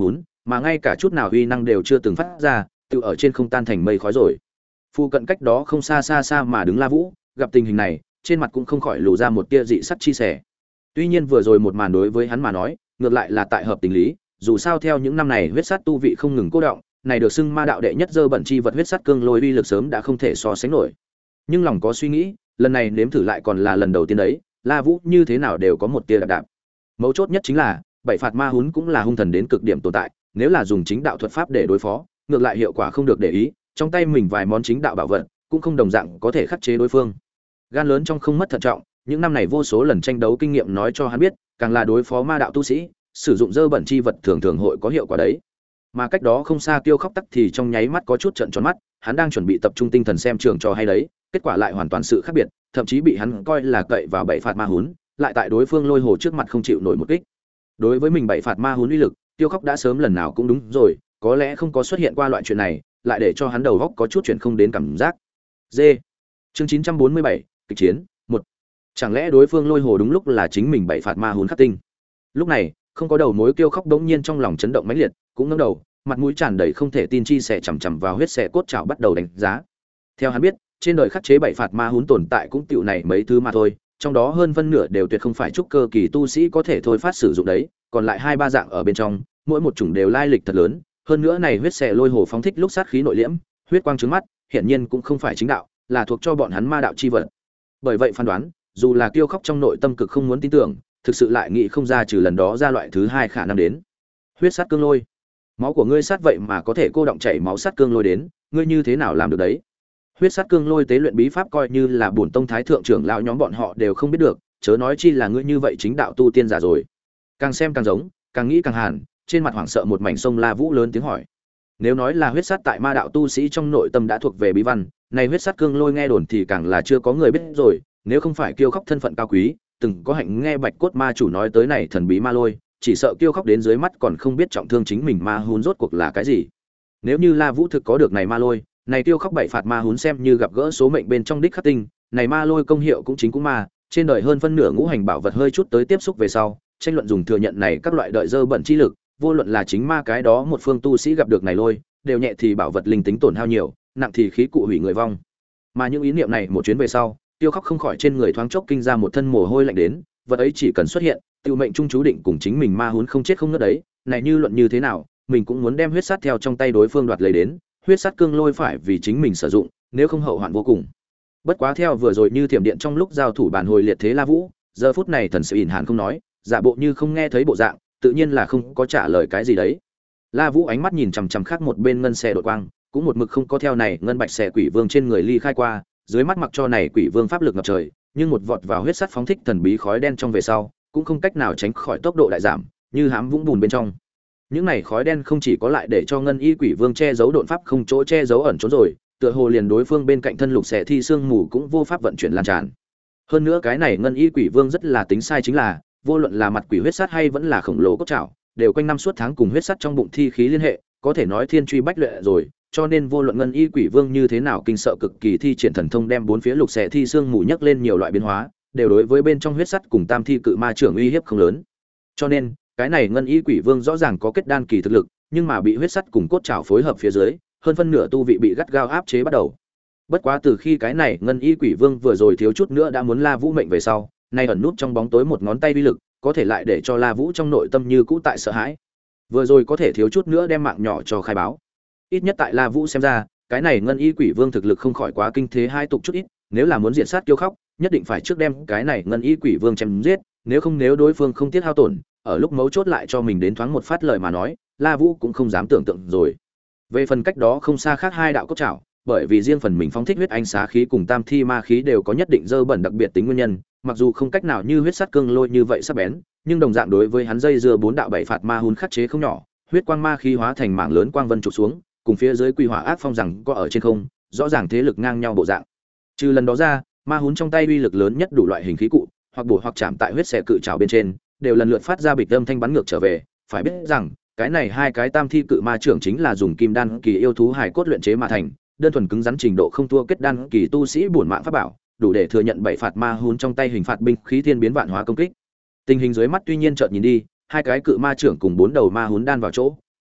mà ngay cả chút nào uy năng đều chưa từng phát ra, tự ở trên không tan thành mây khói rồi. Phu cận cách đó không xa xa xa mà đứng La Vũ, gặp tình hình này, trên mặt cũng không khỏi lộ ra một tia dị sắc chi sẻ. Tuy nhiên vừa rồi một màn đối với hắn mà nói, ngược lại là tại hợp tình lý, dù sao theo những năm này huyết sát tu vị không ngừng cô động, này được xưng ma đạo đệ nhất dơ bẩn chi vật huyết sát cương lôi uy lực sớm đã không thể so sánh nổi. Nhưng lòng có suy nghĩ, lần này nếm thử lại còn là lần đầu tiên đấy, La Vũ như thế nào đều có một tia đạp đạp. Mấu chốt nhất chính là, bảy phạt ma hún cũng là hung thần đến cực điểm tồn tại, nếu là dùng chính đạo thuật pháp để đối phó, ngược lại hiệu quả không được để ý, trong tay mình vài món chính đạo bảo vật, cũng không đồng dạng có thể khắc chế đối phương. Gan lớn trong không mất thận trọng, những năm này vô số lần tranh đấu kinh nghiệm nói cho hắn biết, càng là đối phó ma đạo tu sĩ, sử dụng dơ bẩn chi vật thường thường hội có hiệu quả đấy. Mà cách đó không xa Kiêu Khóc Tắc thì trong nháy mắt có chút trợn tròn mắt, hắn đang chuẩn bị tập trung tinh thần xem trường trò hay đấy, kết quả lại hoàn toàn sự khác biệt, thậm chí bị hắn coi là cậy vào bảy phạt ma hún, lại tại đối phương lôi hồ trước mặt không chịu nổi một kích. Đối với mình bảy phạt ma hún uy lực, Kiêu Khóc đã sớm lần nào cũng đúng rồi, có lẽ không có xuất hiện qua loại chuyện này, lại để cho hắn đầu óc có chút chuyện không đến cảm giác. D. Chương chín trăm bốn mươi bảy, kịch chiến một. Chẳng lẽ đối phương lôi hồ đúng lúc là chính mình bảy phạt ma hún khắc tinh? Lúc này, không có đầu mối Kiêu Khóc đống nhiên trong lòng chấn động mãnh liệt, cũng ngẩng đầu, mặt mũi tràn đầy không thể tin chi sẻ chằm chằm vào huyết xẻ cốt trảo bắt đầu đánh giá. Theo hắn biết, trên đời khắc chế bảy phạt ma hún tồn tại cũng tiểu này mấy thứ mà thôi, trong đó hơn phân nửa đều tuyệt không phải trúc cơ kỳ tu sĩ có thể thôi phát sử dụng đấy, còn lại hai ba dạng ở bên trong, mỗi một chủng đều lai lịch thật lớn, hơn nữa này huyết xẻ lôi hồ phóng thích lúc sát khí nội liễm, huyết quang trướng mắt, hiển nhiên cũng không phải chính đạo, là thuộc cho bọn hắn ma đạo chi vật. Bởi vậy phán đoán, dù là Kiêu Khóc trong nội tâm cực không muốn tin tưởng, thực sự lại nghĩ không ra trừ lần đó ra loại thứ hai khả năng đến. Huyết sát cương lôi. Máu của ngươi sát vậy mà có thể cô động chảy máu sát cương lôi đến, ngươi như thế nào làm được đấy? Huyết sát cương lôi tế luyện bí pháp coi như là bổn tông thái thượng trưởng lão nhóm bọn họ đều không biết được, chớ nói chi là ngươi như vậy chính đạo tu tiên giả rồi. Càng xem càng giống, càng nghĩ càng hàn, trên mặt hoảng sợ một mảnh sông La Vũ lớn tiếng hỏi. Nếu nói là huyết sát tại ma đạo tu sĩ trong nội tâm đã thuộc về bí văn, này huyết sát cương lôi nghe đồn thì càng là chưa có người biết rồi, nếu không phải Kiêu Khóc thân phận cao quý, từng có hạnh nghe Bạch Cốt ma chủ nói tới này thần bí ma lôi, chỉ sợ Kiêu Khóc đến dưới mắt còn không biết trọng thương chính mình ma hún rốt cuộc là cái gì. Nếu như La Vũ thực có được này ma lôi, này Kiêu Khóc bảy phạt ma hún xem như gặp gỡ số mệnh bên trong đích khắc tinh, này ma lôi công hiệu cũng chính cũng ma, trên đời hơn phân nửa ngũ hành bảo vật hơi chút tới tiếp xúc về sau, tranh luận dùng thừa nhận này các loại đợi dơ bẩn chi lực, vô luận là chính ma cái đó một phương tu sĩ gặp được này lôi, đều nhẹ thì bảo vật linh tính tổn hao nhiều, nặng thì khí cụ hủy người vong. Mà những ý niệm này một chuyến về sau, Kiêu Khóc không khỏi trên người thoáng chốc kinh ra một thân mồ hôi lạnh đến, vật ấy chỉ cần xuất hiện, tiêu mệnh trung chú định cùng chính mình ma hún không chết không ngất đấy, này như luận như thế nào, mình cũng muốn đem huyết sát theo trong tay đối phương đoạt lấy đến, huyết sát cương lôi phải vì chính mình sử dụng, nếu không hậu hoạn vô cùng. Bất quá theo vừa rồi như thiểm điện trong lúc giao thủ bản hồi liệt thế La Vũ, giờ phút này thần sự ỉn hàn không nói, giả bộ như không nghe thấy bộ dạng, tự nhiên là không có trả lời cái gì đấy. La Vũ ánh mắt nhìn chằm chằm khác một bên ngân xe đột quang, cũng một mực không có theo này ngân bạch xẻ quỷ vương trên người ly khai qua, dưới mắt mặc cho này quỷ vương pháp lực ngập trời, nhưng một vọt vào huyết sắt phóng thích thần bí khói đen trong về sau, cũng không cách nào tránh khỏi tốc độ đại giảm, như hám vũng bùn bên trong. Những này khói đen không chỉ có lại để cho ngân y quỷ vương che giấu độn pháp không chỗ che giấu ẩn trốn rồi, tựa hồ liền đối phương bên cạnh thân lục xẻ thi xương mù cũng vô pháp vận chuyển lan tràn. Hơn nữa cái này ngân y quỷ vương rất là tính sai chính là, vô luận là mặt quỷ huyết sắt hay vẫn là khổng lồ cốt trảo, đều quanh năm suốt tháng cùng huyết sắt trong bụng thi khí liên hệ, có thể nói thiên truy bách luyện rồi, cho nên vô luận ngân y quỷ vương như thế nào kinh sợ cực kỳ thi triển thần thông đem bốn phía lục xẻ thi xương mù nhấc lên nhiều loại biến hóa, đều đối với bên trong huyết sắt cùng tam thi cự ma trưởng uy hiếp không lớn. Cho nên, cái này ngân y quỷ vương rõ ràng có kết đan kỳ thực lực, nhưng mà bị huyết sắt cùng cốt trảo phối hợp phía dưới, hơn phân nửa tu vị bị gắt gao áp chế bắt đầu. Bất quá từ khi cái này ngân y quỷ vương vừa rồi thiếu chút nữa đã muốn La Vũ mệnh về sau, nay ẩn nút trong bóng tối một ngón tay uy lực, có thể lại để cho La Vũ trong nội tâm như cũ tại sợ hãi. Vừa rồi có thể thiếu chút nữa đem mạng nhỏ cho khai báo. Ít nhất tại La Vũ xem ra, cái này ngân y quỷ vương thực lực không khỏi quá kinh thế hai tục chút ít, nếu là muốn diện sát Kiêu Khóc, nhất định phải trước đem cái này ngân y quỷ vương chém giết, nếu không nếu đối phương không tiết hao tổn, ở lúc mấu chốt lại cho mình đến thoáng một phát lời mà nói, La Vũ cũng không dám tưởng tượng rồi. Về phần cách đó không xa khác hai đạo cốt trảo, bởi vì riêng phần mình phóng thích huyết ánh xá khí cùng tam thi ma khí đều có nhất định dơ bẩn đặc biệt tính nguyên nhân, mặc dù không cách nào như huyết sắt cương lôi như vậy sắc bén, nhưng đồng dạng đối với hắn dây dưa bốn đạo bảy phạt ma hun khắc chế không nhỏ, huyết quang ma khí hóa thành mảng lớn quang vân trục xuống, cùng phía dưới quỷ hỏa ác phong rằng có ở trên không, rõ ràng thế lực ngang nhau bộ dạng. Trừ lần đó ra, ma hun trong tay uy lực lớn nhất đủ loại hình khí cụ, hoặc bổ hoặc chạm tại huyết xẻ cự trảo bên trên, đều lần lượt phát ra bịch âm thanh bắn ngược trở về, phải biết rằng, cái này hai cái tam thi cự ma trưởng chính là dùng kim đan kỳ yêu thú hài cốt luyện chế mà thành, đơn thuần cứng rắn trình độ không thua kết đan kỳ tu sĩ bổn mạng pháp bảo, đủ để thừa nhận bảy phạt ma hun trong tay hình phạt binh khí thiên biến vạn hóa công kích. Tình hình dưới mắt tuy nhiên chợt nhìn đi, hai cái cự ma trưởng cùng bốn đầu ma hun đan vào chỗ,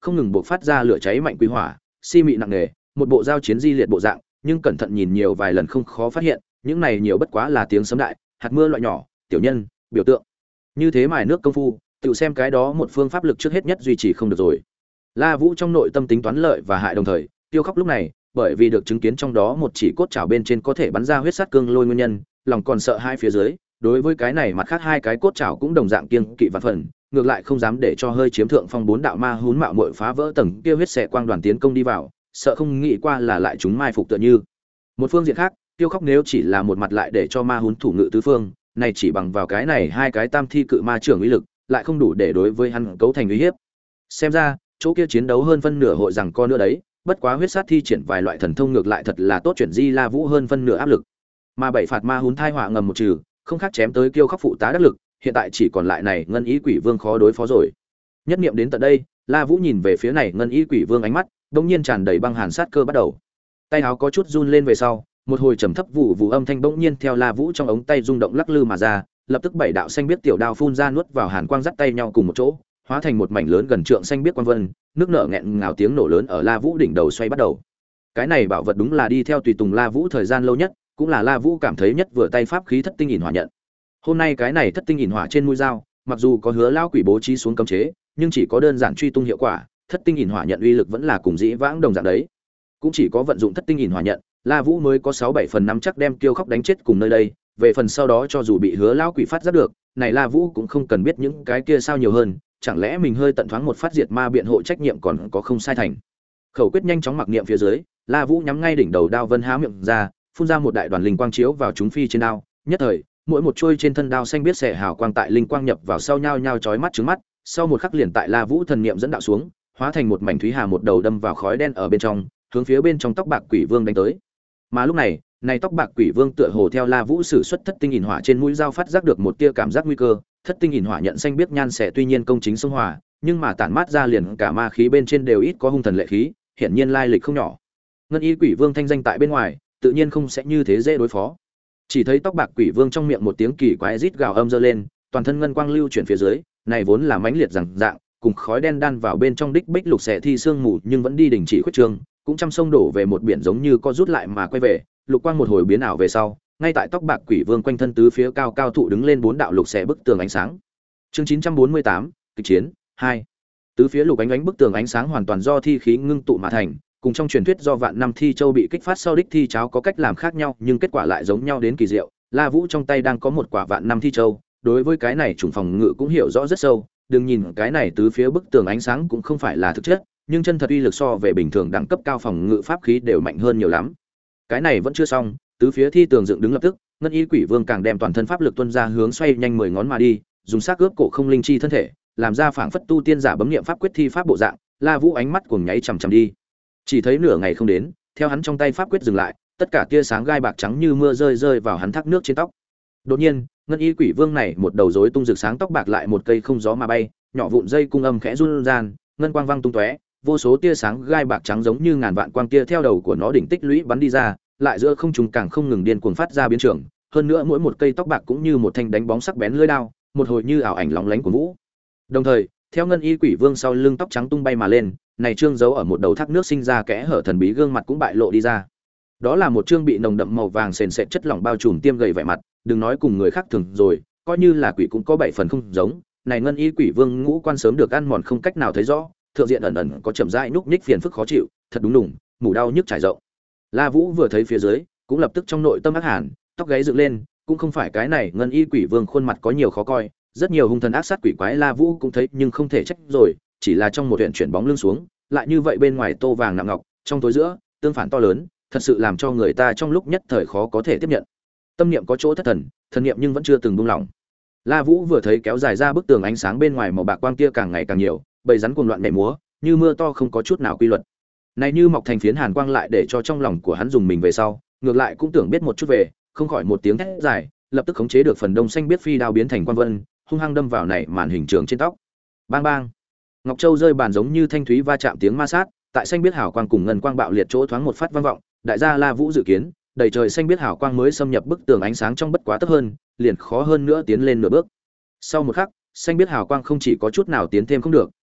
không ngừng bộc phát ra lửa cháy mạnh quý hỏa, si mị nặng nề, một bộ giao chiến di liệt bộ dạng, nhưng cẩn thận nhìn nhiều vài lần không khó phát hiện, những này nhiều bất quá là tiếng sấm đại, hạt mưa loại nhỏ, tiểu nhân, biểu tượng. Như thế mài nước công phu, tự xem cái đó một phương pháp lực trước hết nhất duy trì không được rồi. La Vũ trong nội tâm tính toán lợi và hại đồng thời, Tiêu Khóc lúc này, bởi vì được chứng kiến trong đó một chỉ cốt chảo bên trên có thể bắn ra huyết sát cương lôi nguyên nhân, lòng còn sợ hai phía dưới, đối với cái này mặt khác hai cái cốt chảo cũng đồng dạng kiêng kỵ vạn phần, ngược lại không dám để cho hơi chiếm thượng phong bốn đạo ma hún mạo muội phá vỡ tầng kia huyết xẻ quang đoàn tiến công đi vào, sợ không nghĩ qua là lại chúng mai phục tựa như. Một phương diện khác, Tiêu Khóc nếu chỉ là một mặt lại để cho ma hún thủ ngự tứ phương, này chỉ bằng vào cái này hai cái tam thi cự ma trưởng uy lực, lại không đủ để đối với hắn cấu thành uy hiếp. Xem ra, chỗ kia chiến đấu hơn phân nửa hội rằng co nữa đấy, bất quá huyết sát thi triển vài loại thần thông ngược lại thật là tốt chuyển di La Vũ hơn phân nửa áp lực. Mà bảy phạt ma hún thai họa ngầm một trừ, không khác chém tới Kiêu Khóc phụ tá đắc lực, hiện tại chỉ còn lại này ngân ý quỷ vương khó đối phó rồi. Nhất niệm đến tận đây, La Vũ nhìn về phía này ngân ý quỷ vương ánh mắt, bỗng nhiên tràn đầy băng hàn sát cơ bắt đầu. Tay áo có chút run lên về sau, một hồi trầm thấp vụ vụ âm thanh bỗng nhiên theo La Vũ trong ống tay rung động lắc lư mà ra, lập tức bảy đạo xanh biết tiểu đao phun ra nuốt vào hàn quang dắt tay nhau cùng một chỗ, hóa thành một mảnh lớn gần trượng xanh biết quang vân, nước nở nghẹn ngào tiếng nổ lớn ở La Vũ đỉnh đầu xoay bắt đầu. Cái này bảo vật đúng là đi theo tùy tùng La Vũ thời gian lâu nhất, cũng là La Vũ cảm thấy nhất vừa tay pháp khí thất tinh ỉn hỏa nhận. Hôm nay cái này thất tinh ỉn hỏa trên mũi dao, mặc dù có hứa lao quỷ bố trí xuống cấm chế, nhưng chỉ có đơn giản truy tung hiệu quả, thất tinh ỉn hỏa nhận uy lực vẫn là cùng dĩ vãng đồng dạng đấy. Cũng chỉ có vận dụng thất tinh ỉn hỏa nhận, La Vũ mới có sáu bảy phần năm chắc đem Kiêu Khóc đánh chết cùng nơi đây, về phần sau đó cho dù bị hứa lao quỷ phát giác được, này La Vũ cũng không cần biết những cái kia sao nhiều hơn, chẳng lẽ mình hơi tận thoáng một phát diệt ma biện hộ trách nhiệm còn có không sai thành. Khẩu quyết nhanh chóng mặc niệm phía dưới, La Vũ nhắm ngay đỉnh đầu đao vân há miệng ra, phun ra một đại đoàn linh quang chiếu vào chúng phi trên đao, nhất thời, mỗi một chuôi trên thân đao xanh biết xẻ hào quang tại linh quang nhập vào sau nhau nhau chói mắt trứng mắt, sau một khắc liền tại La Vũ thần niệm dẫn đạo xuống, hóa thành một mảnh thúy hà một đầu đâm vào khói đen ở bên trong, hướng phía bên trong tóc bạc quỷ vương đánh tới. Mà lúc này, này tóc bạc quỷ vương tựa hồ theo La Vũ sử xuất thất tinh ỉn hỏa trên mũi dao phát giác được một tia cảm giác nguy cơ, thất tinh ỉn hỏa nhận xanh biết nhan xẻ tuy nhiên công chính xông hòa, nhưng mà tản mát ra liền cả ma khí bên trên đều ít có hung thần lệ khí, hiển nhiên lai lịch không nhỏ. Ngân y quỷ vương thanh danh tại bên ngoài, tự nhiên không sẽ như thế dễ đối phó. Chỉ thấy tóc bạc quỷ vương trong miệng một tiếng kỳ quái rít gào âm dơ lên, toàn thân ngân quang lưu chuyển phía dưới, này vốn là mãnh liệt rằng dạng, cùng khói đen đan vào bên trong đích bích lục xẻ thi xương mù nhưng vẫn đi đình chỉ khuyết trường, cũng trăm sông đổ về một biển giống như có rút lại mà quay về, lục quang một hồi biến ảo về sau, ngay tại tóc bạc quỷ vương quanh thân tứ phía cao cao thụ đứng lên bốn đạo lục xẻ bức tường ánh sáng. Chương chín trăm bốn mươi tám, kịch chiến hai. Tứ phía lục ánh ánh bức tường ánh sáng hoàn toàn do thi khí ngưng tụ mà thành, cùng trong truyền thuyết do vạn năm thi châu bị kích phát sau đích thi cháo có cách làm khác nhau, nhưng kết quả lại giống nhau đến kỳ diệu. La Vũ trong tay đang có một quả vạn năm thi châu, đối với cái này chủng phòng ngự cũng hiểu rõ rất sâu, đừng nhìn cái này tứ phía bức tường ánh sáng cũng không phải là thực chất, nhưng chân thật uy lực so về bình thường đẳng cấp cao phòng ngự pháp khí đều mạnh hơn nhiều lắm. Cái này vẫn chưa xong, tứ phía thi tường dựng đứng lập tức, ngân y quỷ vương càng đem toàn thân pháp lực tuôn ra hướng xoay nhanh mười ngón mà đi, dùng xác ướp cổ không linh chi thân thể, làm ra phảng phất tu tiên giả bấm niệm pháp quyết thi pháp bộ dạng. La Vũ ánh mắt cuồng nháy chằm chằm đi. Chỉ thấy nửa ngày không đến, theo hắn trong tay pháp quyết dừng lại, tất cả tia sáng gai bạc trắng như mưa rơi rơi vào hắn thác nước trên tóc. Đột nhiên, ngân y quỷ vương này một đầu rối tung rực sáng tóc bạc lại một cây không gió mà bay, nhỏ vụn dây cung âm khẽ run ràn, ngân quang vang tung tóe, vô số tia sáng gai bạc trắng giống như ngàn vạn quang tia theo đầu của nó đỉnh tích lũy bắn đi ra, lại giữa không trung càng không ngừng điên cuồng phát ra biến trưởng, hơn nữa mỗi một cây tóc bạc cũng như một thanh đánh bóng sắc bén lưỡi đao, một hồi như ảo ảnh lóng lánh của vũ. Đồng thời, theo ngân y quỷ vương sau lưng tóc trắng tung bay mà lên, này trương giấu ở một đầu thác nước sinh ra kẽ hở thần bí gương mặt cũng bại lộ đi ra. Đó là một trương bị nồng đậm màu vàng sền sệt chất lỏng bao trùm tiêm gầy vẻ mặt, đừng nói cùng người khác thường rồi, coi như là quỷ cũng có bảy phần không giống. Này ngân y quỷ vương ngũ quan sớm được ăn mòn không cách nào thấy rõ, thượng diện ẩn ẩn có chậm rãi núc nhích phiền phức khó chịu, thật đúng đủng, mù đau nhức trải rộng. La Vũ vừa thấy phía dưới, cũng lập tức trong nội tâm ác hàn, tóc gáy dựng lên, cũng không phải cái này ngân y quỷ vương khuôn mặt có nhiều khó coi, rất nhiều hung thần ác sát quỷ quái La Vũ cũng thấy nhưng không thể trách rồi, chỉ là trong một huyện chuyển bóng lưng xuống, lại như vậy bên ngoài tô vàng nặng ngọc, trong tối giữa, tương phản to lớn, thật sự làm cho người ta trong lúc nhất thời khó có thể tiếp nhận. Tâm niệm có chỗ thất thần, thần niệm nhưng vẫn chưa từng buông lỏng. La Vũ vừa thấy kéo dài ra bức tường ánh sáng bên ngoài màu bạc quang kia càng ngày càng nhiều, bầy rắn cuồng loạn nhảy múa, như mưa to không có chút nào quy luật. Này như mọc thành phiến hàn quang lại để cho trong lòng của hắn dùng mình về sau, ngược lại cũng tưởng biết một chút về, không khỏi một tiếng thét dài, lập tức khống chế được phần đông xanh biết phi đao biến thành quang vân, hung hăng đâm vào này màn hình trường trên tóc. Bang bang. Ngọc Châu rơi bàn giống như thanh thúy va chạm tiếng ma sát, tại xanh biết hào quang cùng ngân quang bạo liệt chỗ thoáng một phát vang vọng, đại gia La Vũ dự kiến, đầy trời xanh biết hào quang mới xâm nhập bức tường ánh sáng trong bất quá thấp hơn, liền khó hơn nữa tiến lên nửa bước. Sau một khắc, xanh biết hào quang không chỉ có chút nào tiến thêm không được,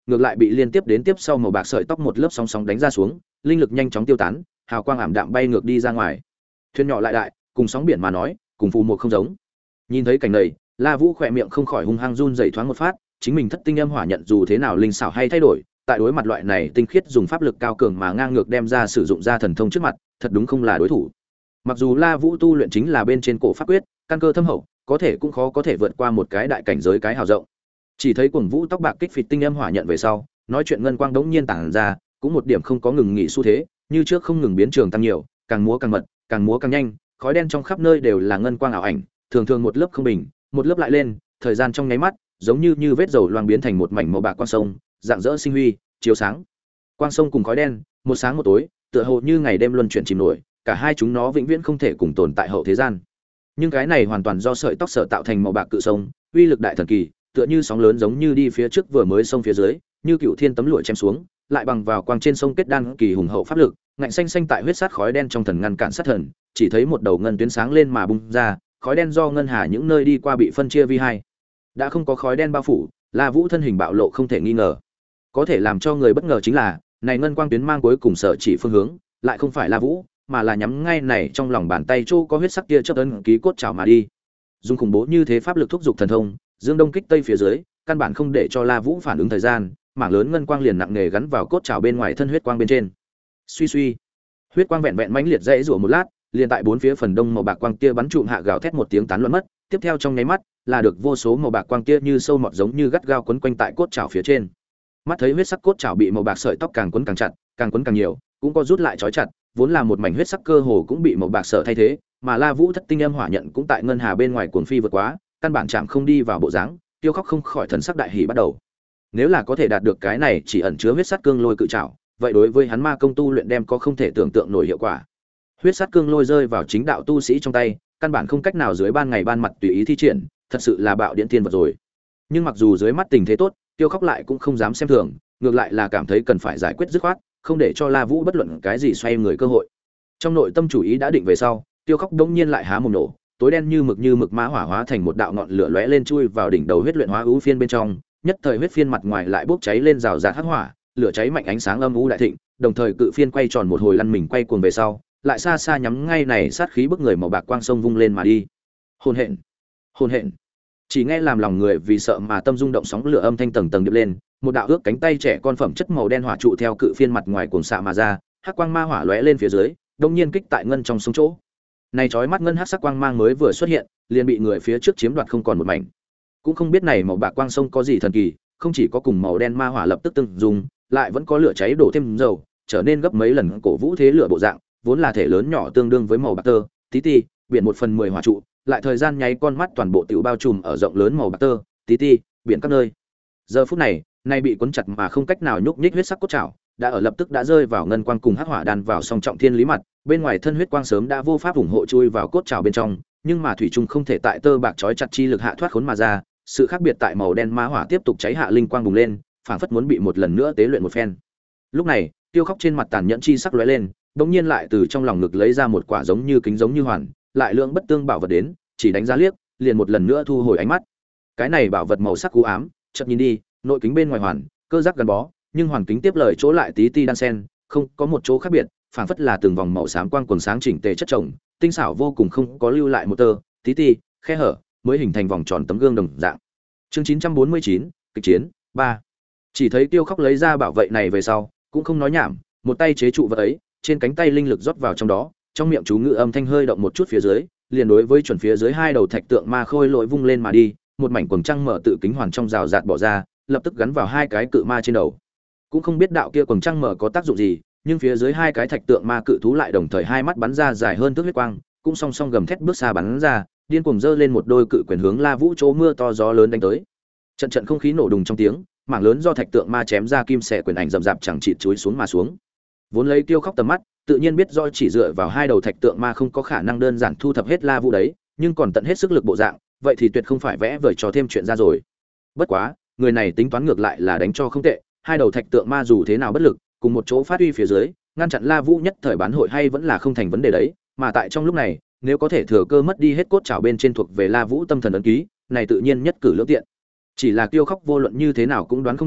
ngược lại bị liên tiếp đến tiếp sau màu bạc sợi tóc một lớp sóng sóng đánh ra xuống, linh lực nhanh chóng tiêu tán, hào quang ảm đạm bay ngược đi ra ngoài. Thuyền nhỏ lại đại, cùng sóng biển mà nói, cùng phù một không giống. Nhìn thấy cảnh này, La Vũ khỏe miệng không khỏi hung hăng run rẩy thoáng một phát, chính mình thất tinh âm hỏa nhận dù thế nào linh xảo hay thay đổi, tại đối mặt loại này tinh khiết dùng pháp lực cao cường mà ngang ngược đem ra sử dụng ra thần thông trước mặt, thật đúng không là đối thủ. Mặc dù La Vũ tu luyện chính là bên trên cổ pháp quyết, căn cơ thâm hậu, có thể cũng khó có thể vượt qua một cái đại cảnh giới cái hào rộng. Chỉ thấy Cuồng Vũ tóc bạc kích phịch tinh âm hỏa nhận về sau, nói chuyện ngân quang đống nhiên tản ra, cũng một điểm không có ngừng nghỉ xu thế, như trước không ngừng biến trường tăng nhiều, càng múa càng mật, càng múa càng nhanh, khói đen trong khắp nơi đều là ngân quang ảo ảnh, thường thường một lớp không bình, một lớp lại lên, thời gian trong nháy mắt, giống như như vết dầu loang biến thành một mảnh màu bạc quang sông, dạng dỡ sinh huy, chiếu sáng. Quang sông cùng khói đen, một sáng một tối, tựa hồ như ngày đêm luân chuyển chìm nổi, cả hai chúng nó vĩnh viễn không thể cùng tồn tại hậu thế gian. Nhưng cái này hoàn toàn do sợi tóc sở tạo thành màu bạc cự sông, uy lực đại thần kỳ, tựa như sóng lớn giống như đi phía trước vừa mới sông phía dưới, như cựu thiên tấm lụa chém xuống, lại bằng vào quang trên sông kết đan kỳ hùng hậu pháp lực, ngạnh xanh xanh tại huyết sát khói đen trong thần ngăn cản sát thần, chỉ thấy một đầu ngân tuyến sáng lên mà bung ra, khói đen do ngân hà những nơi đi qua bị phân chia vi hai. Đã không có khói đen bao phủ, La Vũ thân hình bạo lộ không thể nghi ngờ. Có thể làm cho người bất ngờ chính là, này ngân quang tuyến mang cuối cùng sở chỉ phương hướng, lại không phải La Vũ, mà là nhắm ngay này trong lòng bàn tay chỗ có huyết sắc kia chớp ấn ký cốt trảo mà đi. Dùng khủng bố như thế pháp lực thúc dục thần thông, dương đông kích tây phía dưới, căn bản không để cho La Vũ phản ứng thời gian, mảng lớn ngân quang liền nặng nề gắn vào cốt trảo bên ngoài thân huyết quang bên trên. Suy suy, huyết quang vẹn vẹn mãnh liệt dãy rủa một lát, liền tại bốn phía phần đông màu bạc quang kia bắn trụm hạ gào thét một tiếng tán loạn mất, tiếp theo trong nháy mắt, là được vô số màu bạc quang kia như sâu mọt giống như gắt gao quấn quanh tại cốt trảo phía trên. Mắt thấy huyết sắc cốt trảo bị màu bạc sợi tóc càng quấn càng chặt, càng quấn càng nhiều, cũng có rút lại trói chặt, vốn là một mảnh huyết sắc cơ hồ cũng bị màu bạc sở thay thế, mà La Vũ thất tinh âm hỏa nhận cũng tại ngân hà bên ngoài cuồng phi vượt quá, căn bản chạm không đi vào bộ dáng, Tiêu Khóc không khỏi thần sắc đại hỉ bắt đầu. Nếu là có thể đạt được cái này chỉ ẩn chứa huyết sắc cương lôi cự trảo, vậy đối với hắn ma công tu luyện đem có không thể tưởng tượng nổi hiệu quả. Huyết sắc cương lôi rơi vào chính đạo tu sĩ trong tay, căn bản không cách nào dưới ban ngày ban mặt tùy ý thi triển, thật sự là bạo điện thiên vật rồi. Nhưng mặc dù dưới mắt tình thế tốt, Tiêu Khóc lại cũng không dám xem thường, ngược lại là cảm thấy cần phải giải quyết dứt khoát, không để cho La Vũ bất luận cái gì xoay người cơ hội. Trong nội tâm chủ ý đã định về sau, Tiêu Khóc đống nhiên lại há mồm nổ, tối đen như mực như mực mã hỏa hóa thành một đạo ngọn lửa lóe lên chui vào đỉnh đầu huyết luyện hóa ưu phiên bên trong, nhất thời huyết phiên mặt ngoài lại bốc cháy lên rào rạt hắc hỏa, lửa cháy mạnh ánh sáng âm u đại thịnh, đồng thời cự phiên quay tròn một hồi lăn mình quay cuồng về sau, lại xa xa nhắm ngay này sát khí bức người màu bạc quang sông vung lên mà đi. Hồn hện, hồn hện. Chỉ nghe làm lòng người vì sợ mà tâm rung động sóng lửa âm thanh tầng tầng điệp lên, một đạo ước cánh tay trẻ con phẩm chất màu đen hỏa trụ theo cự phiên mặt ngoài cuồng xạ mà ra, hắc quang ma hỏa lóe lên phía dưới, đột nhiên kích tại ngân trong sông chỗ. Này chói mắt ngân hắc sắc quang mang mới vừa xuất hiện, liền bị người phía trước chiếm đoạt không còn một mảnh. Cũng không biết này màu bạc quang sông có gì thần kỳ, không chỉ có cùng màu đen ma hỏa lập tức tương dùng, lại vẫn có lửa cháy đổ thêm dầu, trở nên gấp mấy lần cổ vũ thế lửa bộ dạng, vốn là thể lớn nhỏ tương đương với màu bạc tơ, tí ti, biển một phần mười hỏa trụ, lại thời gian nháy con mắt toàn bộ tiểu bao trùm ở rộng lớn màu bạc tơ, tí ti, biển các nơi. Giờ phút này, nay bị cuốn chặt mà không cách nào nhúc nhích huyết sắc cốt trảo, đã ở lập tức đã rơi vào ngân quang cùng hắc hỏa đan vào song trọng thiên lý mặt, bên ngoài thân huyết quang sớm đã vô pháp ủng hộ chui vào cốt trảo bên trong, nhưng mà thủy trung không thể tại tơ bạc trói chặt chi lực hạ thoát khốn mà ra, sự khác biệt tại màu đen ma hỏa tiếp tục cháy hạ linh quang bùng lên, phảng phất muốn bị một lần nữa tế luyện một phen. Lúc này, Tiêu Khóc trên mặt tàn nhẫn chi sắc lóe lên, đống nhiên lại từ trong lòng ngực lấy ra một quả giống như kính giống như hoàn, lại lượng bất tương bảo vật đến, chỉ đánh giá liếc, liền một lần nữa thu hồi ánh mắt. Cái này bảo vật màu sắc u ám, chợt nhìn đi, nội kính bên ngoài hoàn, cơ giác gắn bó, nhưng hoàn kính tiếp lời chỗ lại tí ti đan sen, không có một chỗ khác biệt, phảng phất là từng vòng màu xám quang quần sáng chỉnh tề chất chồng, tinh xảo vô cùng không có lưu lại một tơ, tí ti, khe hở, mới hình thành vòng tròn tấm gương đồng dạng. Chương chín trăm bốn mươi chín, kịch chiến ba. Chỉ thấy Tiêu Khóc lấy ra bảo vệ này về sau, cũng không nói nhảm, một tay chế trụ vật ấy, trên cánh tay linh lực rót vào trong đó, trong miệng chú ngữ âm thanh hơi động một chút phía dưới, liền đối với chuẩn phía dưới hai đầu thạch tượng ma khôi lội vung lên mà đi, một mảnh quầng trăng mở tự kính hoàn trong rào rạt bỏ ra, lập tức gắn vào hai cái cự ma trên đầu. Cũng không biết đạo kia quầng trăng mở có tác dụng gì, nhưng phía dưới hai cái thạch tượng ma cự thú lại đồng thời hai mắt bắn ra dài hơn thước huyết quang, cũng song song gầm thét bước xa bắn ra, điên cuồng giơ lên một đôi cự quyền hướng La Vũ chỗ mưa to gió lớn đánh tới. Trận trận không khí nổ đùng trong tiếng, mảng lớn do thạch tượng ma chém ra kim xẻ quyền ảnh rậm rạp chẳng chịt chuối xuống mà xuống. Vốn lấy Tiêu Khóc tầm mắt, tự nhiên biết do chỉ dựa vào hai đầu thạch tượng ma không có khả năng đơn giản thu thập hết La Vũ đấy, nhưng còn tận hết sức lực bộ dạng, vậy thì tuyệt không phải vẽ vời cho thêm chuyện ra rồi. Bất quá, người này tính toán ngược lại là đánh cho không tệ, hai đầu thạch tượng ma dù thế nào bất lực, cùng một chỗ phát uy phía dưới, ngăn chặn La Vũ nhất thời bán hội hay vẫn là không thành vấn đề đấy, mà tại trong lúc này, nếu có thể thừa cơ mất đi hết cốt trảo bên trên thuộc về La Vũ tâm thần ấn ký, này tự nhiên nhất cử lưỡng tiện. Chỉ là Tiêu Khóc vô luận như thế nào cũng đoán không được,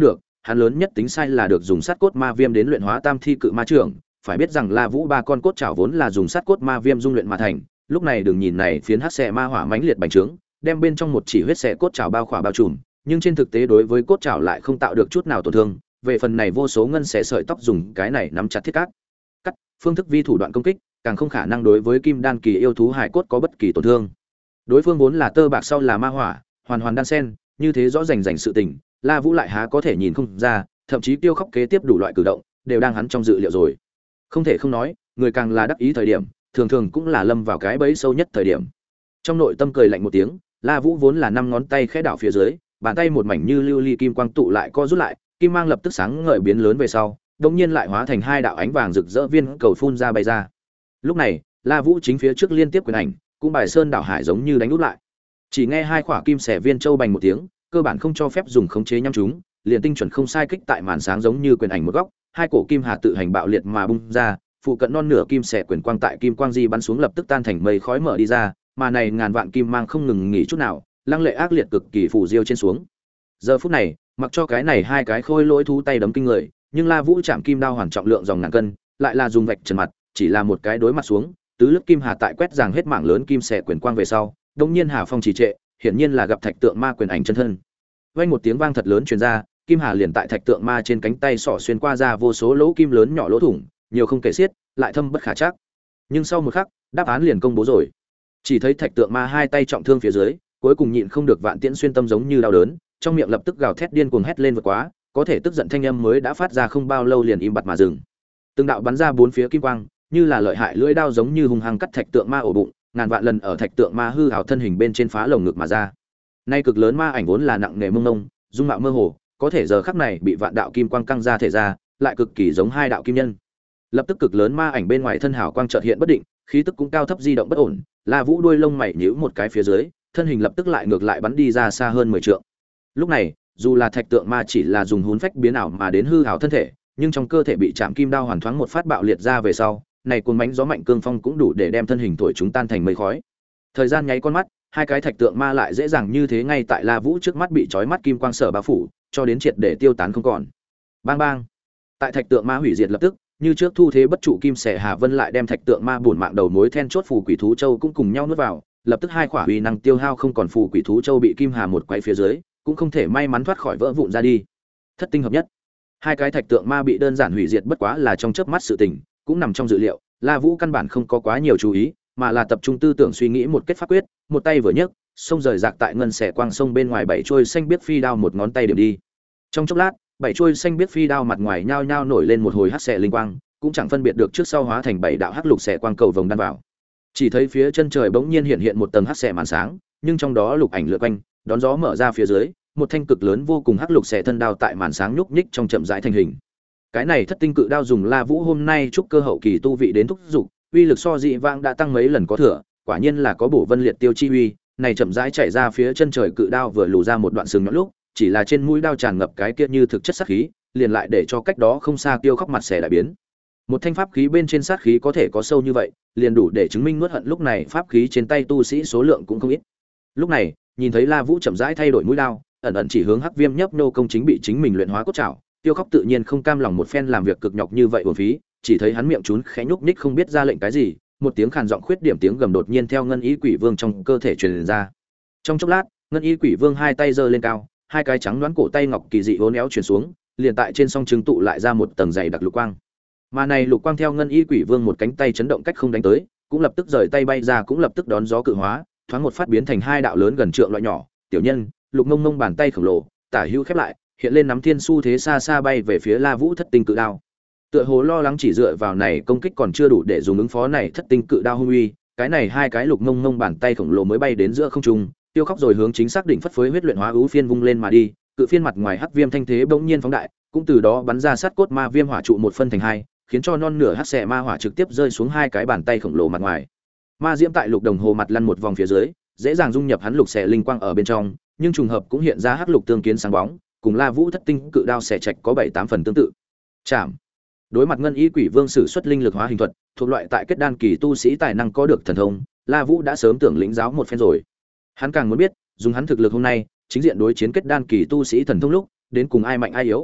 hắn lớn nhất tính sai là được dùng sát cốt ma viêm đến luyện hóa tam thi cự ma trưởng, phải biết rằng La Vũ ba con cốt trảo vốn là dùng sát cốt ma viêm dung luyện mà thành, lúc này đừng nhìn này phiến hắc xẻ ma hỏa mãnh liệt bành trướng, đem bên trong một chỉ huyết xẻ cốt trảo bao khỏa bao trùm, nhưng trên thực tế đối với cốt trảo lại không tạo được chút nào tổn thương. Về phần này vô số ngân xẻ sợi tóc dùng cái này nắm chặt thiết cát, cắt, phương thức vi thủ đoạn công kích, càng không khả năng đối với kim đan kỳ yêu thú hải cốt có bất kỳ tổn thương. Đối phương vốn là tơ bạc sau là ma hỏa, hoàn hoàn đan sen, như thế rõ rành rành sự tình, La Vũ lại há có thể nhìn không ra, thậm chí Tiêu Khóc kế tiếp đủ loại cử động, đều đang hắn trong dự liệu rồi. Không thể không nói, người càng là đắc ý thời điểm, thường thường cũng là lâm vào cái bẫy sâu nhất thời điểm. Trong nội tâm cười lạnh một tiếng, La Vũ vốn là năm ngón tay khẽ đảo phía dưới, bàn tay một mảnh như lưu ly kim quang tụ lại co rút lại, kim mang lập tức sáng ngời biến lớn về sau, đột nhiên lại hóa thành hai đạo ánh vàng rực rỡ viên cầu phun ra bay ra. Lúc này, La Vũ chính phía trước liên tiếp quyền ảnh, cũng bài sơn đảo hải giống như đánh úp lại. Chỉ nghe hai quả kim xẻ viên châu bành một tiếng, cơ bản không cho phép dùng khống chế nhắm chúng, liền tinh chuẩn không sai kích tại màn sáng giống như quyền ảnh một góc, hai cổ kim hà tự hành bạo liệt mà bung ra, phụ cận non nửa kim xẻ quyền quang tại kim quang di bắn xuống lập tức tan thành mây khói mở đi ra, mà này ngàn vạn kim mang không ngừng nghỉ chút nào, lăng lệ ác liệt cực kỳ phù diêu trên xuống. Giờ phút này, mặc cho cái này hai cái khôi lỗi thú tay đấm kinh người, nhưng La Vũ chạm kim đao hoàn trọng lượng dòng ngàn cân, lại là dùng vạch trần mặt, chỉ là một cái đối mặt xuống, tứ lớp kim hà tại quét giằng hết mảng lớn kim xẻ quyền quang về sau, đống nhiên hà phong trì trệ, hiển nhiên là gặp thạch tượng ma quyền ảnh chân thân. Vang một tiếng vang thật lớn truyền ra, kim hà liền tại thạch tượng ma trên cánh tay sỏ xuyên qua ra vô số lỗ kim lớn nhỏ lỗ thủng, nhiều không kể xiết, lại thâm bất khả trắc. Nhưng sau một khắc, đáp án liền công bố rồi. Chỉ thấy thạch tượng ma hai tay trọng thương phía dưới, cuối cùng nhịn không được vạn tiễn xuyên tâm giống như đau đớn, trong miệng lập tức gào thét điên cuồng hét lên vượt quá, có thể tức giận thanh âm mới đã phát ra không bao lâu liền im bặt mà dừng. Từng đạo bắn ra bốn phía kim quang, như là lợi hại lưỡi đao giống như hung hăng cắt thạch tượng ma ổ bụng, ngàn vạn lần ở thạch tượng ma hư hào thân hình bên trên phá lồng ngực mà ra. Nay cực lớn ma ảnh vốn là nặng nề mông mông, dung mạo mơ hồ, có thể giờ khắc này bị vạn đạo kim quang căng ra thể ra, lại cực kỳ giống hai đạo kim nhân. Lập tức cực lớn ma ảnh bên ngoài thân hào quang chợt hiện bất định, khí tức cũng cao thấp di động bất ổn, La Vũ đuôi lông mày nhíu một cái phía dưới, thân hình lập tức lại ngược lại bắn đi ra xa hơn mười trượng. Lúc này, dù là thạch tượng ma chỉ là dùng hún phách biến ảo mà đến hư ảo thân thể, nhưng trong cơ thể bị chạm kim đao hoàn thoáng một phát bạo liệt ra về sau, này cuốn bánh gió mạnh cương phong cũng đủ để đem thân hình thổi chúng tan thành mây khói. Thời gian nháy con mắt, hai cái thạch tượng ma lại dễ dàng như thế ngay tại La Vũ trước mắt bị chói mắt kim quang sở bao phủ, cho đến triệt để tiêu tán không còn. Bang bang. Tại thạch tượng ma hủy diệt lập tức, như trước thu thế bất trụ kim xẻ Hà Vân lại đem thạch tượng ma bổn mạng đầu mối then chốt phù quỷ thú châu cũng cùng nhau nuốt vào, lập tức hai quả uy năng tiêu hao không còn, phù quỷ thú châu bị kim hà một quay phía dưới, cũng không thể may mắn thoát khỏi vỡ vụn ra đi. Thất tinh hợp nhất. Hai cái thạch tượng ma bị đơn giản hủy diệt bất quá là trong chớp mắt sự tình, cũng nằm trong dự liệu, La Vũ căn bản không có quá nhiều chú ý, mà là tập trung tư tưởng suy nghĩ một kết pháp quyết, một tay vừa nhấc, sông rời rạc tại ngân xẻ quang sông bên ngoài bảy chuôi xanh biết phi đao một ngón tay điểm đi. Trong chốc lát, bảy chuôi xanh biết phi đao mặt ngoài nhao nhao nổi lên một hồi hắc xẻ linh quang, cũng chẳng phân biệt được trước sau hóa thành bảy đạo hắc lục xẻ quang cầu vồng đan vào. Chỉ thấy phía chân trời bỗng nhiên hiện hiện một tầng hắc xẻ màn sáng, nhưng trong đó lục ảnh lượn quanh, đón gió mở ra phía dưới, một thanh cực lớn vô cùng hắc lục xẻ thân đao tại màn sáng nhúc nhích trong chậm rãi thành hình. Cái này thất tinh cự đao dùng La Vũ hôm nay chúc cơ hậu kỳ tu vị đến thúc dục, uy lực so dị vãng đã tăng mấy lần có thừa, quả nhiên là có bổ vân liệt tiêu chi uy. Này chậm rãi chạy ra phía chân trời cự đao vừa lù ra một đoạn sừng nhọn lúc, chỉ là trên mũi đao tràn ngập cái kia như thực chất sát khí, liền lại để cho cách đó không xa Tiêu Khóc mặt xẻ đại biến. Một thanh pháp khí bên trên sát khí có thể có sâu như vậy, liền đủ để chứng minh nuốt hận lúc này pháp khí trên tay tu sĩ số lượng cũng không ít. Lúc này, nhìn thấy La Vũ chậm rãi thay đổi mũi đao, ẩn ẩn chỉ hướng Hắc Viêm nhấp nô công chính bị chính mình luyện hóa cốt trảo, Tiêu Khóc tự nhiên không cam lòng một phen làm việc cực nhọc như vậy uổng phí, chỉ thấy hắn miệng trún khẽ nhúc nhích không biết ra lệnh cái gì, một tiếng khàn giọng khuyết điểm tiếng gầm đột nhiên theo ngân ý quỷ vương trong cơ thể truyền ra. Trong chốc lát, ngân ý quỷ vương hai tay giơ lên cao, hai cái trắng đoán cổ tay ngọc kỳ dị uốn éo truyền xuống, liền tại trên song trứng tụ lại ra một tầng dày đặc lục quang. Mà này lục quang theo ngân ý quỷ vương một cánh tay chấn động cách không đánh tới, cũng lập tức rời tay bay ra, cũng lập tức đón gió cự hóa, thoáng một phát biến thành hai đạo lớn gần trượng loại nhỏ, tiểu nhân, lục ngông ngông bàn tay khổng lồ, tả hữu khép lại, hiện lên nắm thiên su thế xa xa bay về phía La Vũ thất tinh cự đao. Tựa hồ lo lắng chỉ dựa vào này công kích còn chưa đủ để dùng ứng phó này thất tinh cự đao hung uy, cái này hai cái lục ngông ngông bàn tay khổng lồ mới bay đến giữa không trung, Tiêu Khóc rồi hướng chính xác định phất phới huyết luyện hóa ưu phiên vung lên mà đi, cự phiên mặt ngoài hắc viêm thanh thế bỗng nhiên phóng đại, cũng từ đó bắn ra sát cốt ma viêm hỏa trụ một phân thành hai, khiến cho non nửa hắc xẻ ma hỏa trực tiếp rơi xuống hai cái bàn tay khổng lồ mặt ngoài. Ma diễm tại lục đồng hồ mặt lăn một vòng phía dưới, dễ dàng dung nhập hắn lục xẻ linh quang ở bên trong, nhưng trùng hợp cũng hiện ra hắc lục tương kiến sáng bóng, cùng La Vũ thất tinh cự đao xẻ trạch có bảy tám phần tương tự. Chạm. Đối mặt ngân ý quỷ vương sử xuất linh lực hóa hình thuật, thuộc loại tại kết đan kỳ tu sĩ tài năng có được thần thông, La Vũ đã sớm tưởng lĩnh giáo một phen rồi. Hắn càng muốn biết, dùng hắn thực lực hôm nay, chính diện đối chiến kết đan kỳ tu sĩ thần thông lúc, đến cùng ai mạnh ai yếu.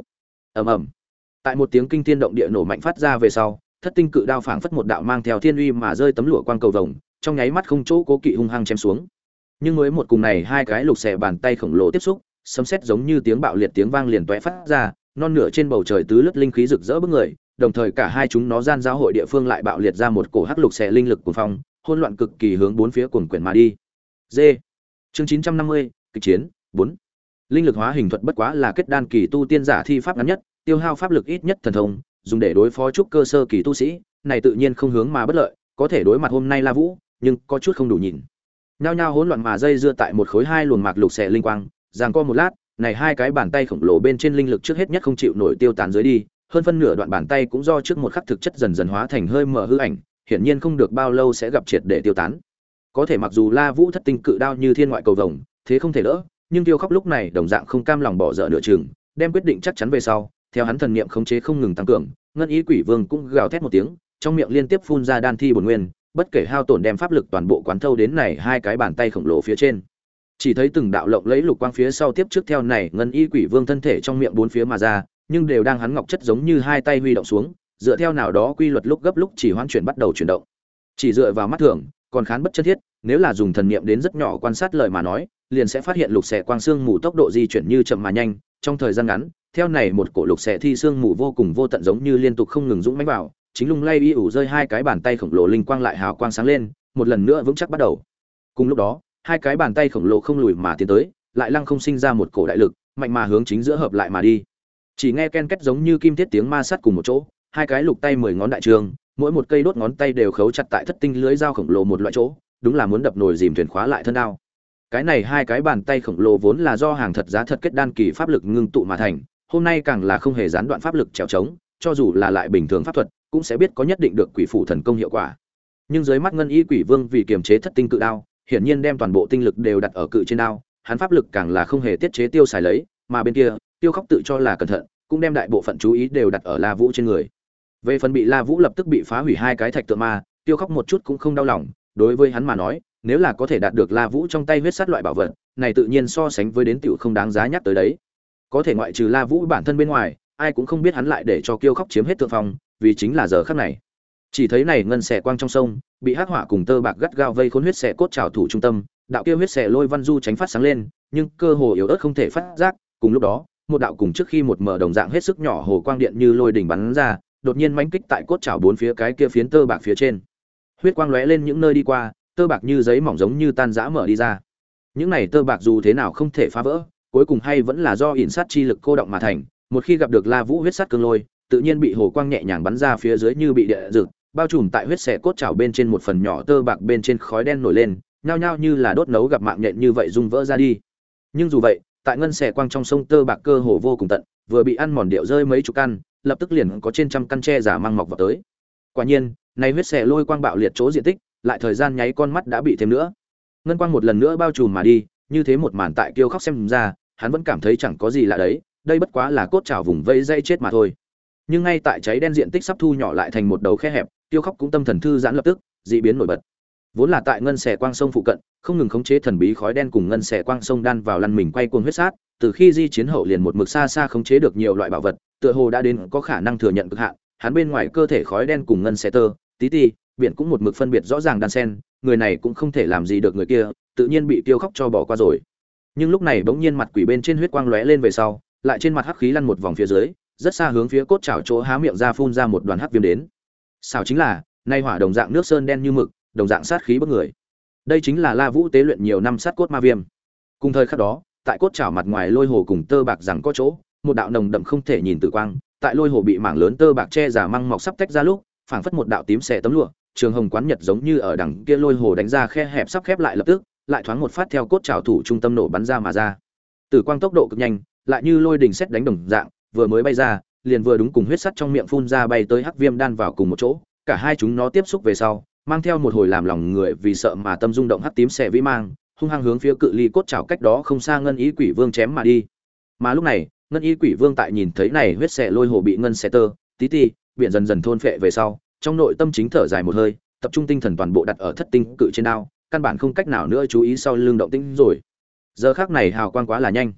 ầm ầm. Tại một tiếng kinh thiên động địa nổ mạnh phát ra về sau, thất tinh cự đao phảng phất một đạo mang theo thiên uy mà rơi tấm lụa quang cầu vồng, trong nháy mắt không chỗ cố kỵ hung hăng chém xuống. Nhưng mới một cùng này hai cái lục xẻ bàn tay khổng lồ tiếp xúc, sấm sét giống như tiếng bạo liệt tiếng vang liền tóe phát ra, non nửa trên bầu trời tứ lướt linh khí rực rỡ bức người, đồng thời cả hai chúng nó gian giao hội địa phương lại bạo liệt ra một cổ hắc lục xẻ linh lực cuồng phong, hỗn loạn cực kỳ hướng bốn phía cuồng quyển mà đi. D. Chương chín trăm năm mươi, kịch chiến bốn. Linh lực hóa hình thuật bất quá là kết đan kỳ tu tiên giả thi pháp ngắn nhất, tiêu hao pháp lực ít nhất thần thông, dùng để đối phó trúc cơ sơ kỳ tu sĩ, này tự nhiên không hướng mà bất lợi, có thể đối mặt hôm nay La Vũ, nhưng có chút không đủ nhìn. Nhao nhao hỗn loạn mà dây dưa tại một khối hai luồng mạc lục xẻ linh quang, giằng co một lát, này hai cái bàn tay khổng lồ bên trên linh lực trước hết nhất không chịu nổi tiêu tán dưới đi, hơn phân nửa đoạn bàn tay cũng do trước một khắc thực chất dần dần hóa thành hơi mở hư ảnh, hiển nhiên không được bao lâu sẽ gặp triệt để tiêu tán. Có thể mặc dù La Vũ thất tinh cự đao như thiên ngoại cầu vồng, thế không thể đỡ, nhưng Tiêu Khóc lúc này đồng dạng không cam lòng bỏ dở nửa chừng, đem quyết định chắc chắn về sau, theo hắn thần niệm khống chế không ngừng tăng cường, ngân ý quỷ vương cũng gào thét một tiếng, trong miệng liên tiếp phun ra đan thi bổn nguyên, bất kể hao tổn đem pháp lực toàn bộ quán thâu đến này hai cái bàn tay khổng lồ phía trên. Chỉ thấy từng đạo lộng lẫy lục quang phía sau tiếp trước theo này ngân y quỷ vương thân thể trong miệng bốn phía mà ra, nhưng đều đang hắn ngọc chất giống như hai tay huy động xuống, dựa theo nào đó quy luật lúc gấp lúc chỉ hoán chuyển bắt đầu chuyển động. Chỉ dựa vào mắt thường, còn khán bất chân thiết, nếu là dùng thần niệm đến rất nhỏ quan sát lời mà nói, liền sẽ phát hiện lục xẻ quang xương mù tốc độ di chuyển như chậm mà nhanh, trong thời gian ngắn, theo này một cổ lục xẻ thi xương mù vô cùng vô tận giống như liên tục không ngừng dũng mãnh vào, chính lung lay y ủ rơi hai cái bàn tay khổng lồ linh quang lại hào quang sáng lên, một lần nữa vững chắc bắt đầu. Cùng lúc đó, hai cái bàn tay khổng lồ không lùi mà tiến tới, lại lăng không sinh ra một cổ đại lực, mạnh mà hướng chính giữa hợp lại mà đi. Chỉ nghe ken két giống như kim thiết tiếng ma sát cùng một chỗ, hai cái lục tay mười ngón đại trường, mỗi một cây đốt ngón tay đều khấu chặt tại thất tinh lưới dao khổng lồ một loại chỗ, đúng là muốn đập nồi dìm thuyền khóa lại thân đao. Cái này hai cái bàn tay khổng lồ vốn là do hàng thật giá thật kết đan kỳ pháp lực ngưng tụ mà thành, hôm nay càng là không hề gián đoạn pháp lực trèo trống, cho dù là lại bình thường pháp thuật, cũng sẽ biết có nhất định được quỷ phủ thần công hiệu quả. Nhưng dưới mắt ngân y quỷ vương vì kiềm chế thất tinh cự đao, hiển nhiên đem toàn bộ tinh lực đều đặt ở cự trên đao, hắn pháp lực càng là không hề tiết chế tiêu xài lấy, mà bên kia, Tiêu Khóc tự cho là cẩn thận, cũng đem đại bộ phận chú ý đều đặt ở La Vũ trên người. Về phần bị La Vũ lập tức bị phá hủy hai cái thạch tượng ma, Tiêu Khóc một chút cũng không đau lòng, đối với hắn mà nói, nếu là có thể đạt được La Vũ trong tay huyết sát loại bảo vật, này tự nhiên so sánh với đến tiểu không đáng giá nhắc tới đấy. Có thể ngoại trừ La Vũ bản thân bên ngoài, ai cũng không biết hắn lại để cho Tiêu Khóc chiếm hết thượng phong, vì chính là giờ khắc này. Chỉ thấy này ngân xẻ quang trong sông, bị hắc hỏa cùng tơ bạc gắt gao vây khốn huyết xẻ cốt trảo thủ trung tâm, đạo kia huyết xẻ lôi văn du tránh phát sáng lên, nhưng cơ hồ yếu ớt không thể phát giác, cùng lúc đó, một đạo cùng trước khi một mở đồng dạng hết sức nhỏ hồ quang điện như lôi đỉnh bắn ra, đột nhiên mãnh kích tại cốt trảo bốn phía cái kia phiến tơ bạc phía trên. Huyết quang lóe lên những nơi đi qua, tơ bạc như giấy mỏng giống như tan rã mở đi ra. Những này tơ bạc dù thế nào không thể phá vỡ, cuối cùng hay vẫn là do ỉn sát chi lực cô động mà thành, một khi gặp được La Vũ huyết sát cương lôi, tự nhiên bị hồ quang nhẹ nhàng bắn ra phía dưới như bị địa rực, bao trùm tại huyết xẻ cốt trảo bên trên một phần nhỏ tơ bạc bên trên khói đen nổi lên, nhao nhao như là đốt nấu gặp mạng nhện như vậy rung vỡ ra đi. Nhưng dù vậy, tại ngân xẻ quang trong sông tơ bạc cơ hồ vô cùng tận, vừa bị ăn mòn điệu rơi mấy chục căn, lập tức liền có trên trăm căn tre giả mang mọc vào tới. Quả nhiên, này huyết xẻ lôi quang bạo liệt chỗ diện tích, lại thời gian nháy con mắt đã bị thêm nữa. Ngân quang một lần nữa bao trùm mà đi, như thế một màn tại Kiêu Khóc xem ra, hắn vẫn cảm thấy chẳng có gì lạ đấy, đây bất quá là cốt trảo vùng vây dây chết mà thôi. Nhưng ngay tại cháy đen diện tích sắp thu nhỏ lại thành một đầu khe hẹp, Kiêu Khóc cũng tâm thần thư giãn lập tức, dị biến nổi bật. Vốn là tại ngân xẻ quang sông phụ cận, không ngừng khống chế thần bí khói đen cùng ngân xẻ quang sông đan vào lăn mình quay cuồng huyết sát, từ khi di chiến hậu liền một mực xa xa khống chế được nhiều loại bảo vật, tựa hồ đã đến có khả năng thừa nhận cực hạn, hắn bên ngoài cơ thể khói đen cùng ngân xẻ tơ, tí tí, biển cũng một mực phân biệt rõ ràng đan sen, người này cũng không thể làm gì được người kia, tự nhiên bị Kiêu Khóc cho bỏ qua rồi. Nhưng lúc này bỗng nhiên mặt quỷ bên trên huyết quang lóe lên về sau, lại trên mặt hắc khí lăn một vòng phía dưới, rất xa hướng phía cốt chảo chỗ há miệng ra phun ra một đoàn hắc viêm đến. Sao chính là, nay hỏa đồng dạng nước sơn đen như mực, đồng dạng sát khí bức người. Đây chính là La Vũ tế luyện nhiều năm sát cốt ma viêm. Cùng thời khắc đó, tại cốt chảo mặt ngoài lôi hồ cùng tơ bạc rằng có chỗ, một đạo nồng đậm không thể nhìn tử quang, tại lôi hồ bị mảng lớn tơ bạc che giả măng mọc sắp tách ra lúc, phảng phất một đạo tím xẻ tấm lụa, trường hồng quán nhật giống như ở đằng kia lôi hồ đánh ra khe hẹp sắp khép lại lập tức, lại thoáng một phát theo cốt trảo thủ trung tâm nổ bắn ra mà ra. Tử quang tốc độ cực nhanh, lại như lôi đình sét đánh đồng dạng, vừa mới bay ra, liền vừa đúng cùng huyết sắt trong miệng phun ra bay tới hắc viêm đan vào cùng một chỗ, cả hai chúng nó tiếp xúc về sau, mang theo một hồi làm lòng người vì sợ mà tâm rung động hắc tím xẻ vĩ mang, hung hăng hướng phía cự ly cốt trảo cách đó không xa ngân ý quỷ vương chém mà đi. Mà lúc này, ngân ý quỷ vương tại nhìn thấy này huyết xẻ lôi hồ bị ngân xẻ tơ, tí tí, biển dần dần thôn phệ về sau, trong nội tâm chính thở dài một hơi, tập trung tinh thần toàn bộ đặt ở thất tinh cự trên đao, căn bản không cách nào nữa chú ý sau lưng động tĩnh rồi. Giờ khắc này hào quang quá là nhanh.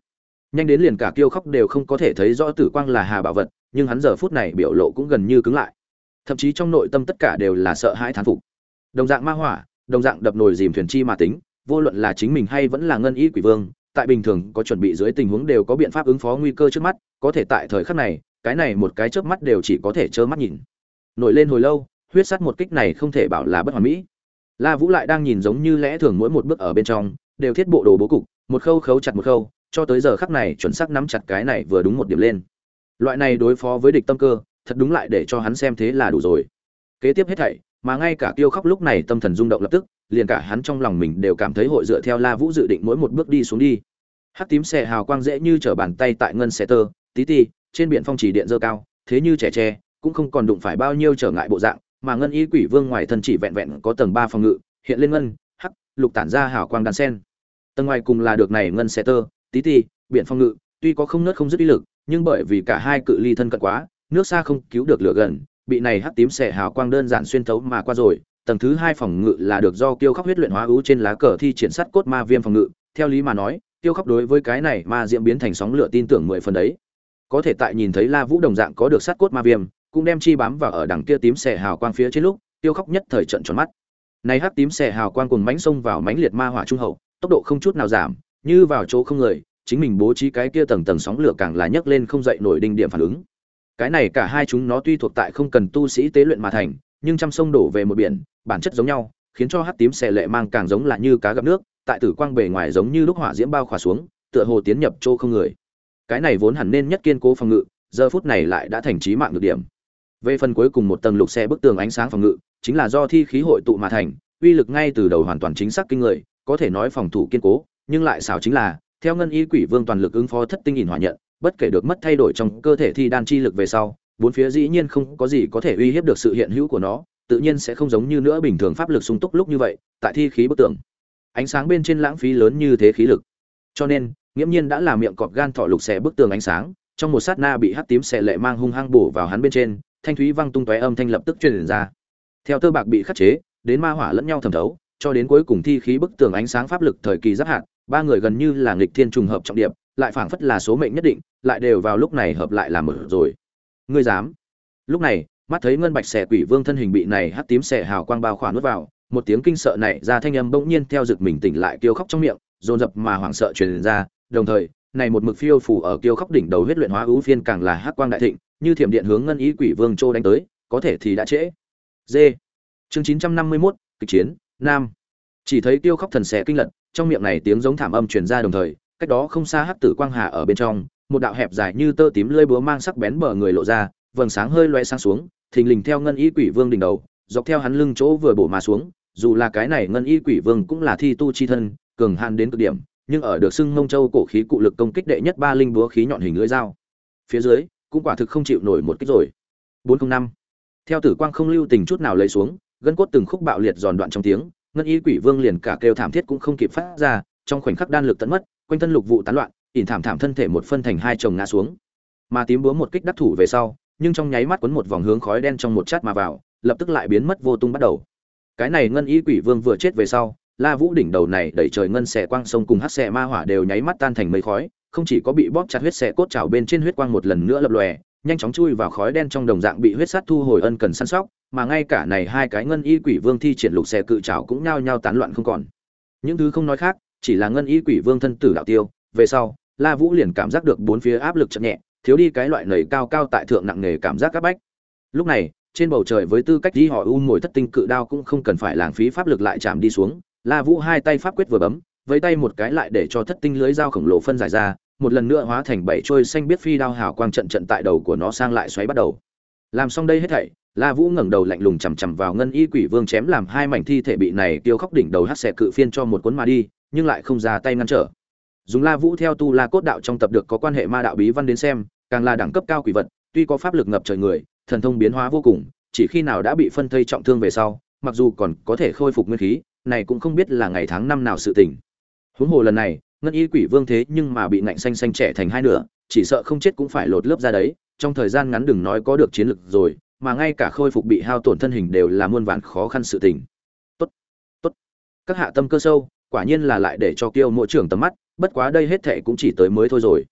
nhanh đến liền cả Kiêu Khóc đều không có thể thấy rõ tử quang là hà bảo vật, nhưng hắn giờ phút này biểu lộ cũng gần như cứng lại, thậm chí trong nội tâm tất cả đều là sợ hãi thán phục. Đồng dạng ma hỏa, đồng dạng đập nồi dìm thuyền chi mà tính, vô luận là chính mình hay vẫn là ngân y quỷ vương, tại bình thường có chuẩn bị dưới tình huống đều có biện pháp ứng phó nguy cơ trước mắt, có thể tại thời khắc này, cái này một cái chớp mắt đều chỉ có thể trơ mắt nhìn. Nổi lên hồi lâu, huyết sắt một kích này không thể bảo là bất hoàn mỹ. La Vũ lại đang nhìn giống như lẽ thường mỗi một bước ở bên trong đều thiết bộ đồ bố cục, một khâu khấu chặt một khâu, cho tới giờ khắc này chuẩn xác nắm chặt cái này vừa đúng một điểm lên. Loại này đối phó với địch tâm cơ, thật đúng lại để cho hắn xem thế là đủ rồi. Kế tiếp hết thảy, mà ngay cả Kiêu Khóc lúc này tâm thần rung động lập tức, liền cả hắn trong lòng mình đều cảm thấy hội dựa theo La Vũ dự định mỗi một bước đi xuống đi. Hắc tím xẻ hào quang dễ như trở bàn tay tại ngân xẻ tơ, tí ti, trên biển phong chỉ điện dơ cao, thế như trẻ tre, cũng không còn đụng phải bao nhiêu trở ngại bộ dạng, mà ngân y quỷ vương ngoài thân chỉ vẹn vẹn có tầng ba phòng ngự, hiện lên ngân, hắc, lục tản ra hào quang đan sen. Tầng ngoài cùng là được này ngân xẻ tơ, tí ti, biển phong ngự, tuy có không nớt không dứt uy lực, nhưng bởi vì cả hai cự ly thân cận quá, nước xa không cứu được lửa gần, bị này hắc tím xẻ hào quang đơn giản xuyên thấu mà qua rồi. Tầng thứ hai phòng ngự là được do Kiêu Khóc huyết luyện hóa ưu trên lá cờ thi triển sắt cốt ma viêm phòng ngự, theo lý mà nói, Kiêu Khóc đối với cái này ma diễm biến thành sóng lửa tin tưởng mười phần đấy. Có thể tại nhìn thấy La Vũ đồng dạng có được sắt cốt ma viêm, cũng đem chi bám vào ở đằng kia tím xẻ hào quang phía trên lúc, Kiêu Khóc nhất thời trợn tròn mắt. Này hắc tím xẻ hào quang cùng mãnh xông vào mãnh liệt ma hỏa trung hậu, tốc độ không chút nào giảm, như vào chỗ không người, chính mình bố trí cái kia tầng tầng sóng lửa càng là nhấc lên không dậy nổi đỉnh điểm phản ứng. Cái này cả hai chúng nó tuy thuộc tại không cần tu sĩ tế luyện mà thành, nhưng trăm sông đổ về một biển, bản chất giống nhau, khiến cho hắc tím xẻ lệ mang càng giống là như cá gặp nước, tại tử quang bề ngoài giống như lúc hỏa diễm bao khỏa xuống, tựa hồ tiến nhập chỗ không người. Cái này vốn hẳn nên nhất kiên cố phòng ngự, giờ phút này lại đã thành chí mạng được điểm. Về phần cuối cùng một tầng lục xe bức tường ánh sáng phòng ngự, chính là do thi khí hội tụ mà thành, uy lực ngay từ đầu hoàn toàn chính xác kinh người, có thể nói phòng thủ kiên cố, nhưng lại xảo chính là, theo ngân y quỷ vương toàn lực ứng phó thất tinh ỉn hỏa nhận, bất kể được mất thay đổi trong cơ thể thi đan chi lực về sau, bốn phía dĩ nhiên không có gì có thể uy hiếp được sự hiện hữu của nó, tự nhiên sẽ không giống như nữa bình thường pháp lực sung túc lúc như vậy, tại thi khí bức tường ánh sáng bên trên lãng phí lớn như thế khí lực. Cho nên, nghiễm nhiên đã là miệng cọp gan thọ lục xẻ bức tường ánh sáng, trong một sát na bị hắc tím xẻ lệ mang hung hăng bổ vào hắn bên trên, thanh thúy vang tung tóe âm thanh lập tức truyền ra. Theo tơ bạc bị khắc chế, đến ma hỏa lẫn nhau thẩm thấu, cho đến cuối cùng thi khí bức tường ánh sáng pháp lực thời kỳ giáp hạn, ba người gần như là nghịch thiên trùng hợp trọng điệp, lại phảng phất là số mệnh nhất định, lại đều vào lúc này hợp lại làm một rồi. Ngươi dám? Lúc này, mắt thấy ngân bạch xẻ quỷ vương thân hình bị này hắc tím xẻ hào quang bao khỏa nuốt vào, một tiếng kinh sợ này ra thanh âm bỗng nhiên theo giật mình tỉnh lại Kiêu Khóc trong miệng, dồn dập mà hoảng sợ truyền ra, đồng thời, này một mực phiêu phù ở Kiêu Khóc đỉnh đầu huyết luyện hóa ưu phiên càng là hắc quang đại thịnh, như thiểm điện hướng ngân ý quỷ vương trô đánh tới, có thể thì đã trễ. D. Chương chín trăm năm mươi mốt, kịch chiến, nam. Chỉ thấy Kiêu Khóc thần xẻ kinh lật, trong miệng này tiếng giống thảm âm truyền ra đồng thời, cách đó không xa hắc tử quang hà ở bên trong, một đạo hẹp dài như tơ tím lưỡi búa mang sắc bén bờ người lộ ra, vầng sáng hơi loé sáng xuống, thình lình theo ngân y quỷ vương đỉnh đầu, dọc theo hắn lưng chỗ vừa bổ mà xuống, dù là cái này ngân y quỷ vương cũng là thi tu chi thân, cường hàn đến cực điểm, nhưng ở được xưng Mông Châu cổ khí cụ lực công kích đệ nhất ba linh búa khí nhọn hình lưỡi dao. Phía dưới, cũng quả thực không chịu nổi một kích rồi. bốn không năm. Theo tử quang không lưu tình chút nào lấy xuống, gân cốt từng khúc bạo liệt giòn đoạn trong tiếng, ngân y quỷ vương liền cả kêu thảm thiết cũng không kịp phát ra, trong khoảnh khắc đan lực tận mất, quanh thân lục vụ tán loạn, ỉn thảm thảm thân thể một phân thành hai chồng ngã xuống. Mà tím búa một kích đắc thủ về sau, nhưng trong nháy mắt quấn một vòng hướng khói đen trong một chát mà vào, lập tức lại biến mất vô tung bắt đầu. Cái này ngân y quỷ vương vừa chết về sau, La Vũ đỉnh đầu này đẩy trời ngân xẻ quang sông cùng hắc xẻ ma hỏa đều nháy mắt tan thành mây khói, không chỉ có bị bóp chặt huyết xẻ cốt trảo bên trên huyết quang một lần nữa lập lòe, nhanh chóng chui vào khói đen trong đồng dạng bị huyết sát thu hồi ân cần săn sóc, mà ngay cả này hai cái ngân y quỷ vương thi triển lục xẻ cự trảo cũng nhao nhao tán loạn không còn. Những thứ không nói khác, chỉ là ngân y quỷ vương thân tử đạo tiêu, về sau, La Vũ liền cảm giác được bốn phía áp lực chậm nhẹ, thiếu đi cái loại nảy cao cao tại thượng nặng nề cảm giác áp bách. Lúc này, trên bầu trời với tư cách đi họ u mồi thất tinh cự đao cũng không cần phải lãng phí pháp lực lại chạm đi xuống, La Vũ hai tay pháp quyết vừa bấm, với tay một cái lại để cho thất tinh lưới dao khổng lồ phân giải ra, một lần nữa hóa thành bảy trôi xanh biết phi đao hào quang trận trận tại đầu của nó sang lại xoáy bắt đầu. Làm xong đây hết thảy, La Vũ ngẩng đầu lạnh lùng chằm chằm vào ngân y quỷ vương chém làm hai mảnh thi thể bị này Kiêu Khóc đỉnh đầu hắc xẻ cự phiên cho một cuốn mà đi, nhưng lại không ra tay ngăn trở. Dùng La Vũ theo tu La cốt đạo trong tập được có quan hệ ma đạo bí văn đến xem, càng là đẳng cấp cao quỷ vật, tuy có pháp lực ngập trời người, thần thông biến hóa vô cùng, chỉ khi nào đã bị phân thây trọng thương về sau, mặc dù còn có thể khôi phục nguyên khí, này cũng không biết là ngày tháng năm nào sự tình. Huống hồ lần này, ngân y quỷ vương thế nhưng mà bị ngạnh xanh xanh trẻ thành hai nửa, chỉ sợ không chết cũng phải lột lớp ra đấy, trong thời gian ngắn đừng nói có được chiến lực rồi, mà ngay cả khôi phục bị hao tổn thân hình đều là muôn vàn khó khăn sự tình. Tốt, tốt. Các hạ tâm cơ sâu, quả nhiên là lại để cho Kiêu Mộ trưởng tầm mắt, bất quá đây hết thệ cũng chỉ tới mới thôi rồi.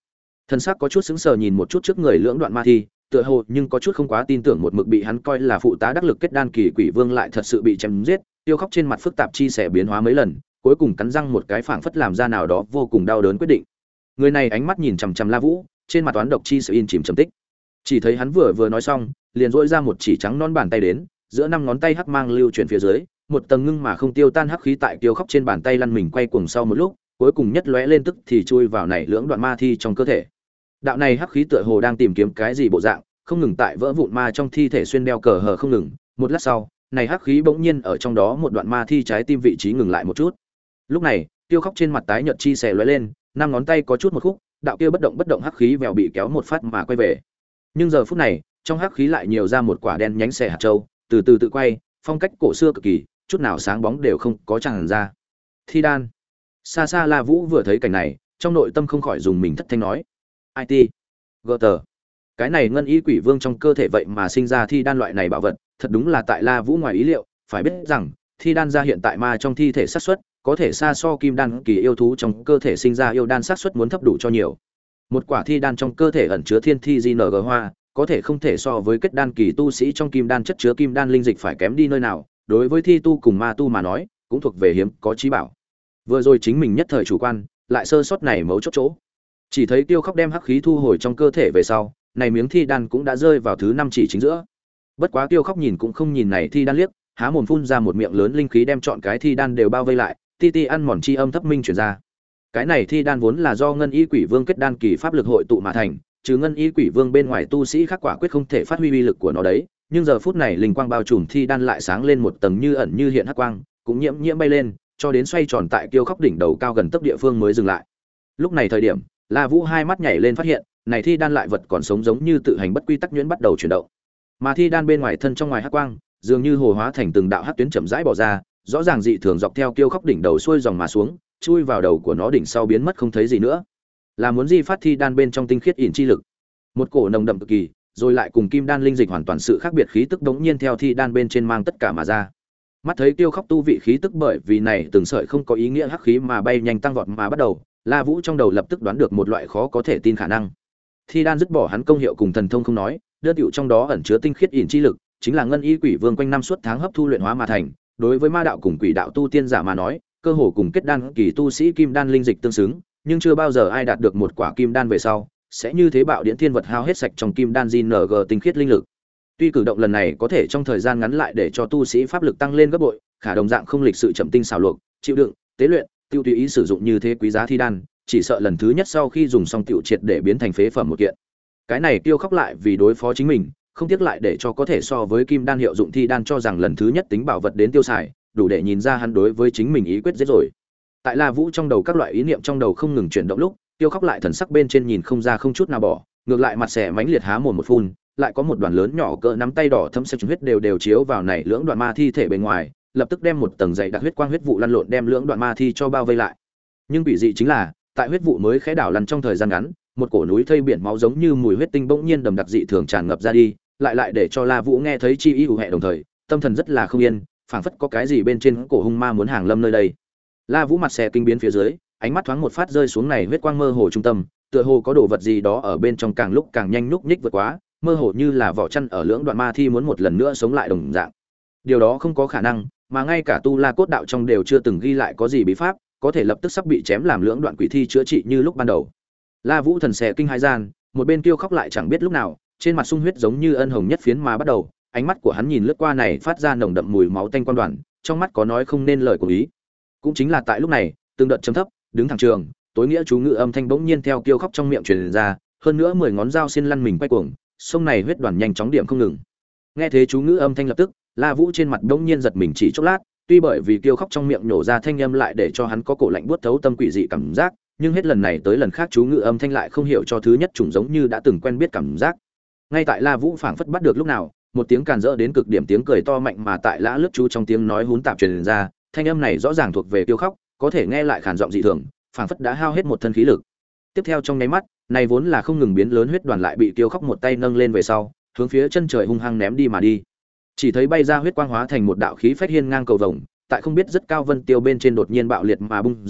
Thân xác có chút sững sờ nhìn một chút trước người lưỡng đoạn ma thi, tựa hồ nhưng có chút không quá tin tưởng một mực bị hắn coi là phụ tá đắc lực kết đan kỳ quỷ vương lại thật sự bị chém giết, Tiêu Khóc trên mặt phức tạp chi sẻ biến hóa mấy lần, cuối cùng cắn răng một cái phảng phất làm ra nào đó vô cùng đau đớn quyết định. Người này ánh mắt nhìn chằm chằm La Vũ, trên mặt toán độc chi sự in chìm trầm tích. Chỉ thấy hắn vừa vừa nói xong, liền rỗi ra một chỉ trắng non bàn tay đến, giữa năm ngón tay hắc mang lưu chuyển phía dưới, một tầng ngưng mà không tiêu tan hắc khí tại Tiêu Khóc trên bàn tay lăn mình quay cuồng sau một lúc, cuối cùng nhất lóe lên tức thì chui vào này lưỡng đoạn ma thi trong cơ thể. Đạo này hắc khí tựa hồ đang tìm kiếm cái gì bộ dạng, không ngừng tại vỡ vụn ma trong thi thể xuyên đeo cờ hờ không ngừng, một lát sau, này hắc khí bỗng nhiên ở trong đó một đoạn ma thi trái tim vị trí ngừng lại một chút. Lúc này, Tiêu Khóc trên mặt tái nhợt chi xẻ lóe lên, năm ngón tay có chút một khúc, đạo kia bất động bất động hắc khí vèo bị kéo một phát mà quay về. Nhưng giờ phút này, trong hắc khí lại nhiều ra một quả đen nhánh xẻ hạt châu, từ từ tự quay, phong cách cổ xưa cực kỳ, chút nào sáng bóng đều không có tràn ra. Thi đan. Xa xa La Vũ vừa thấy cảnh này, trong nội tâm không khỏi dùng mình thất thanh nói: "i tê, giê tê, cái này ngân y quỷ vương trong cơ thể vậy mà sinh ra thi đan loại này bảo vật, thật đúng là tại La Vũ ngoài ý liệu, phải biết rằng, thi đan ra hiện tại ma trong thi thể xác suất, có thể xa so kim đan kỳ yêu thú trong cơ thể sinh ra yêu đan xác suất muốn thấp đủ cho nhiều. Một quả thi đan trong cơ thể ẩn chứa thiên thi gi en giê hoa, có thể không thể so với kết đan kỳ tu sĩ trong kim đan chất chứa kim đan linh dịch phải kém đi nơi nào, đối với thi tu cùng ma tu mà nói, cũng thuộc về hiếm có chí bảo. Vừa rồi chính mình nhất thời chủ quan, lại sơ sót này mấu chốt chỗ. Chỉ thấy Tiêu Khóc đem hắc khí thu hồi trong cơ thể về sau, này miếng thi đan cũng đã rơi vào thứ năm chỉ chính giữa. Bất quá Tiêu Khóc nhìn cũng không nhìn này thi đan liếc, há mồm phun ra một miệng lớn linh khí đem trọn cái thi đan đều bao vây lại, ti ti ăn mòn chi âm thấp minh truyền ra. Cái này thi đan vốn là do ngân y quỷ vương kết đan kỳ pháp lực hội tụ mà thành, trừ ngân y quỷ vương bên ngoài tu sĩ khác quả quyết không thể phát huy uy lực của nó đấy, nhưng giờ phút này linh quang bao trùm thi đan lại sáng lên một tầng như ẩn như hiện hắc quang, cũng nhiễm nhiễm bay lên, cho đến xoay tròn tại Tiêu Khóc đỉnh đầu cao gần tấc địa phương mới dừng lại. Lúc này thời điểm, La Vũ hai mắt nhảy lên phát hiện, này thi đan lại vật còn sống giống như tự hành bất quy tắc nhuyễn bắt đầu chuyển động. Mà thi đan bên ngoài thân trong ngoài hắc quang, dường như hồ hóa thành từng đạo hắc tuyến chậm rãi bỏ ra, rõ ràng dị thường dọc theo Tiêu Khóc đỉnh đầu xuôi dòng mà xuống, chui vào đầu của nó đỉnh sau biến mất không thấy gì nữa. Là muốn di phát thi đan bên trong tinh khiết ỉn chi lực. Một cổ nồng đậm cực kỳ, rồi lại cùng kim đan linh dịch hoàn toàn sự khác biệt khí tức đống nhiên theo thi đan bên trên mang tất cả mà ra. Mắt thấy Tiêu Khóc tu vị khí tức bởi vì này từng sợi không có ý nghĩa hắc khí mà bay nhanh tăng vọt mà bắt đầu, La Vũ trong đầu lập tức đoán được một loại khó có thể tin khả năng. Thi đan dứt bỏ hắn công hiệu cùng thần thông không nói, đơn tiểu trong đó ẩn chứa tinh khiết ỉn chi lực, chính là ngân y quỷ vương quanh năm suốt tháng hấp thu luyện hóa mà thành, đối với ma đạo cùng quỷ đạo tu tiên giả mà nói, cơ hồ cùng kết đan kỳ tu sĩ kim đan linh dịch tương xứng, nhưng chưa bao giờ ai đạt được một quả kim đan về sau, sẽ như thế bạo điện thiên vật hao hết sạch trong kim đan gi en giê tinh khiết linh lực. Tuy cử động lần này có thể trong thời gian ngắn lại để cho tu sĩ pháp lực tăng lên gấp bội, khả đồng dạng không lịch sự chậm tinh xảo luộc, chịu đựng, tế luyện, tiêu tùy ý sử dụng như thế quý giá thi đan, chỉ sợ lần thứ nhất sau khi dùng xong tiểu triệt để biến thành phế phẩm một kiện. Cái này Tiêu Khóc lại vì đối phó chính mình, không tiếc lại để cho có thể so với kim đan hiệu dụng thi đan cho rằng lần thứ nhất tính bảo vật đến tiêu xài, đủ để nhìn ra hắn đối với chính mình ý quyết giết rồi. Tại La Vũ trong đầu các loại ý niệm trong đầu không ngừng chuyển động lúc, Tiêu Khóc lại thần sắc bên trên nhìn không ra không chút nào bỏ, ngược lại mặt xẻ mánh liệt há mồm một phun, lại có một đoàn lớn nhỏ cỡ nắm tay đỏ thấm sạch huyết đều đều chiếu vào này lưỡng đoạn ma thi thể bên ngoài, lập tức đem một tầng dày đặc huyết quang huyết vụ lăn lộn đem lưỡng đoạn ma thi cho bao vây lại. Nhưng quỷ dị chính là, tại huyết vụ mới khẽ đảo lăn trong thời gian ngắn, một cổ núi thây biển máu giống như mùi huyết tinh bỗng nhiên đầm đặc dị thường tràn ngập ra đi, lại lại để cho La Vũ nghe thấy chi ý hù hẹ đồng thời, tâm thần rất là không yên, phảng phất có cái gì bên trên cổ hung ma muốn hàng lâm nơi đây. La Vũ mặt xẻ kinh biến phía dưới, ánh mắt thoáng một phát rơi xuống này huyết quang mơ hồ trung tâm, tựa hồ có đồ vật gì đó ở bên trong càng lúc càng nhanh nhúc nhích vượt quá, mơ hồ như là vỏ chăn ở lưỡng đoạn ma thi muốn một lần nữa sống lại đồng dạng. Điều đó không có khả năng, mà ngay cả tu La cốt đạo trong đều chưa từng ghi lại có gì bí pháp, có thể lập tức sắp bị chém làm lưỡng đoạn quỷ thi chữa trị như lúc ban đầu. La Vũ thần xẻ kinh hai gian, một bên Tiêu Khóc lại chẳng biết lúc nào, trên mặt sung huyết giống như ân hồng nhất phiến mà bắt đầu, ánh mắt của hắn nhìn lướt qua này phát ra nồng đậm mùi máu tanh quan đoàn, trong mắt có nói không nên lời của ý. Cũng chính là tại lúc này, từng đợt trầm thấp, đứng thẳng trường, tối nghĩa chú ngữ âm thanh bỗng nhiên theo Tiêu Khóc trong miệng truyền ra, hơn nữa mười ngón dao xin lăn mình quay cuồng, sông này huyết đoàn nhanh chóng điểm không ngừng. Nghe thế chú ngữ âm thanh lập tức, La Vũ trên mặt bỗng nhiên giật mình chỉ chốc lát, tuy bởi vì Tiêu Khóc trong miệng nổ ra thanh âm lại để cho hắn có cổ lạnh buốt thấu tâm quỷ dị cảm giác, nhưng hết lần này tới lần khác chú ngữ âm thanh lại không hiểu cho thứ nhất trùng giống như đã từng quen biết cảm giác. Ngay tại La Vũ phảng phất bắt được lúc nào, một tiếng càn rỡ đến cực điểm tiếng cười to mạnh mà tại lã lướt chú trong tiếng nói hún tạp truyền ra, thanh âm này rõ ràng thuộc về Tiêu Khóc, có thể nghe lại khàn giọng dị thường, phảng phất đã hao hết một thân khí lực. Tiếp theo trong nháy mắt, này vốn là không ngừng biến lớn huyết đoàn lại bị Tiêu Khóc một tay nâng lên về sau, hướng phía chân trời hung hăng ném đi mà đi. Chỉ thấy bay ra huyết quang hóa thành một đạo khí phách hiên ngang cầu vồng, tại không biết rất cao vân tiêu bên trên đột nhiên bạo liệt mà bung ra,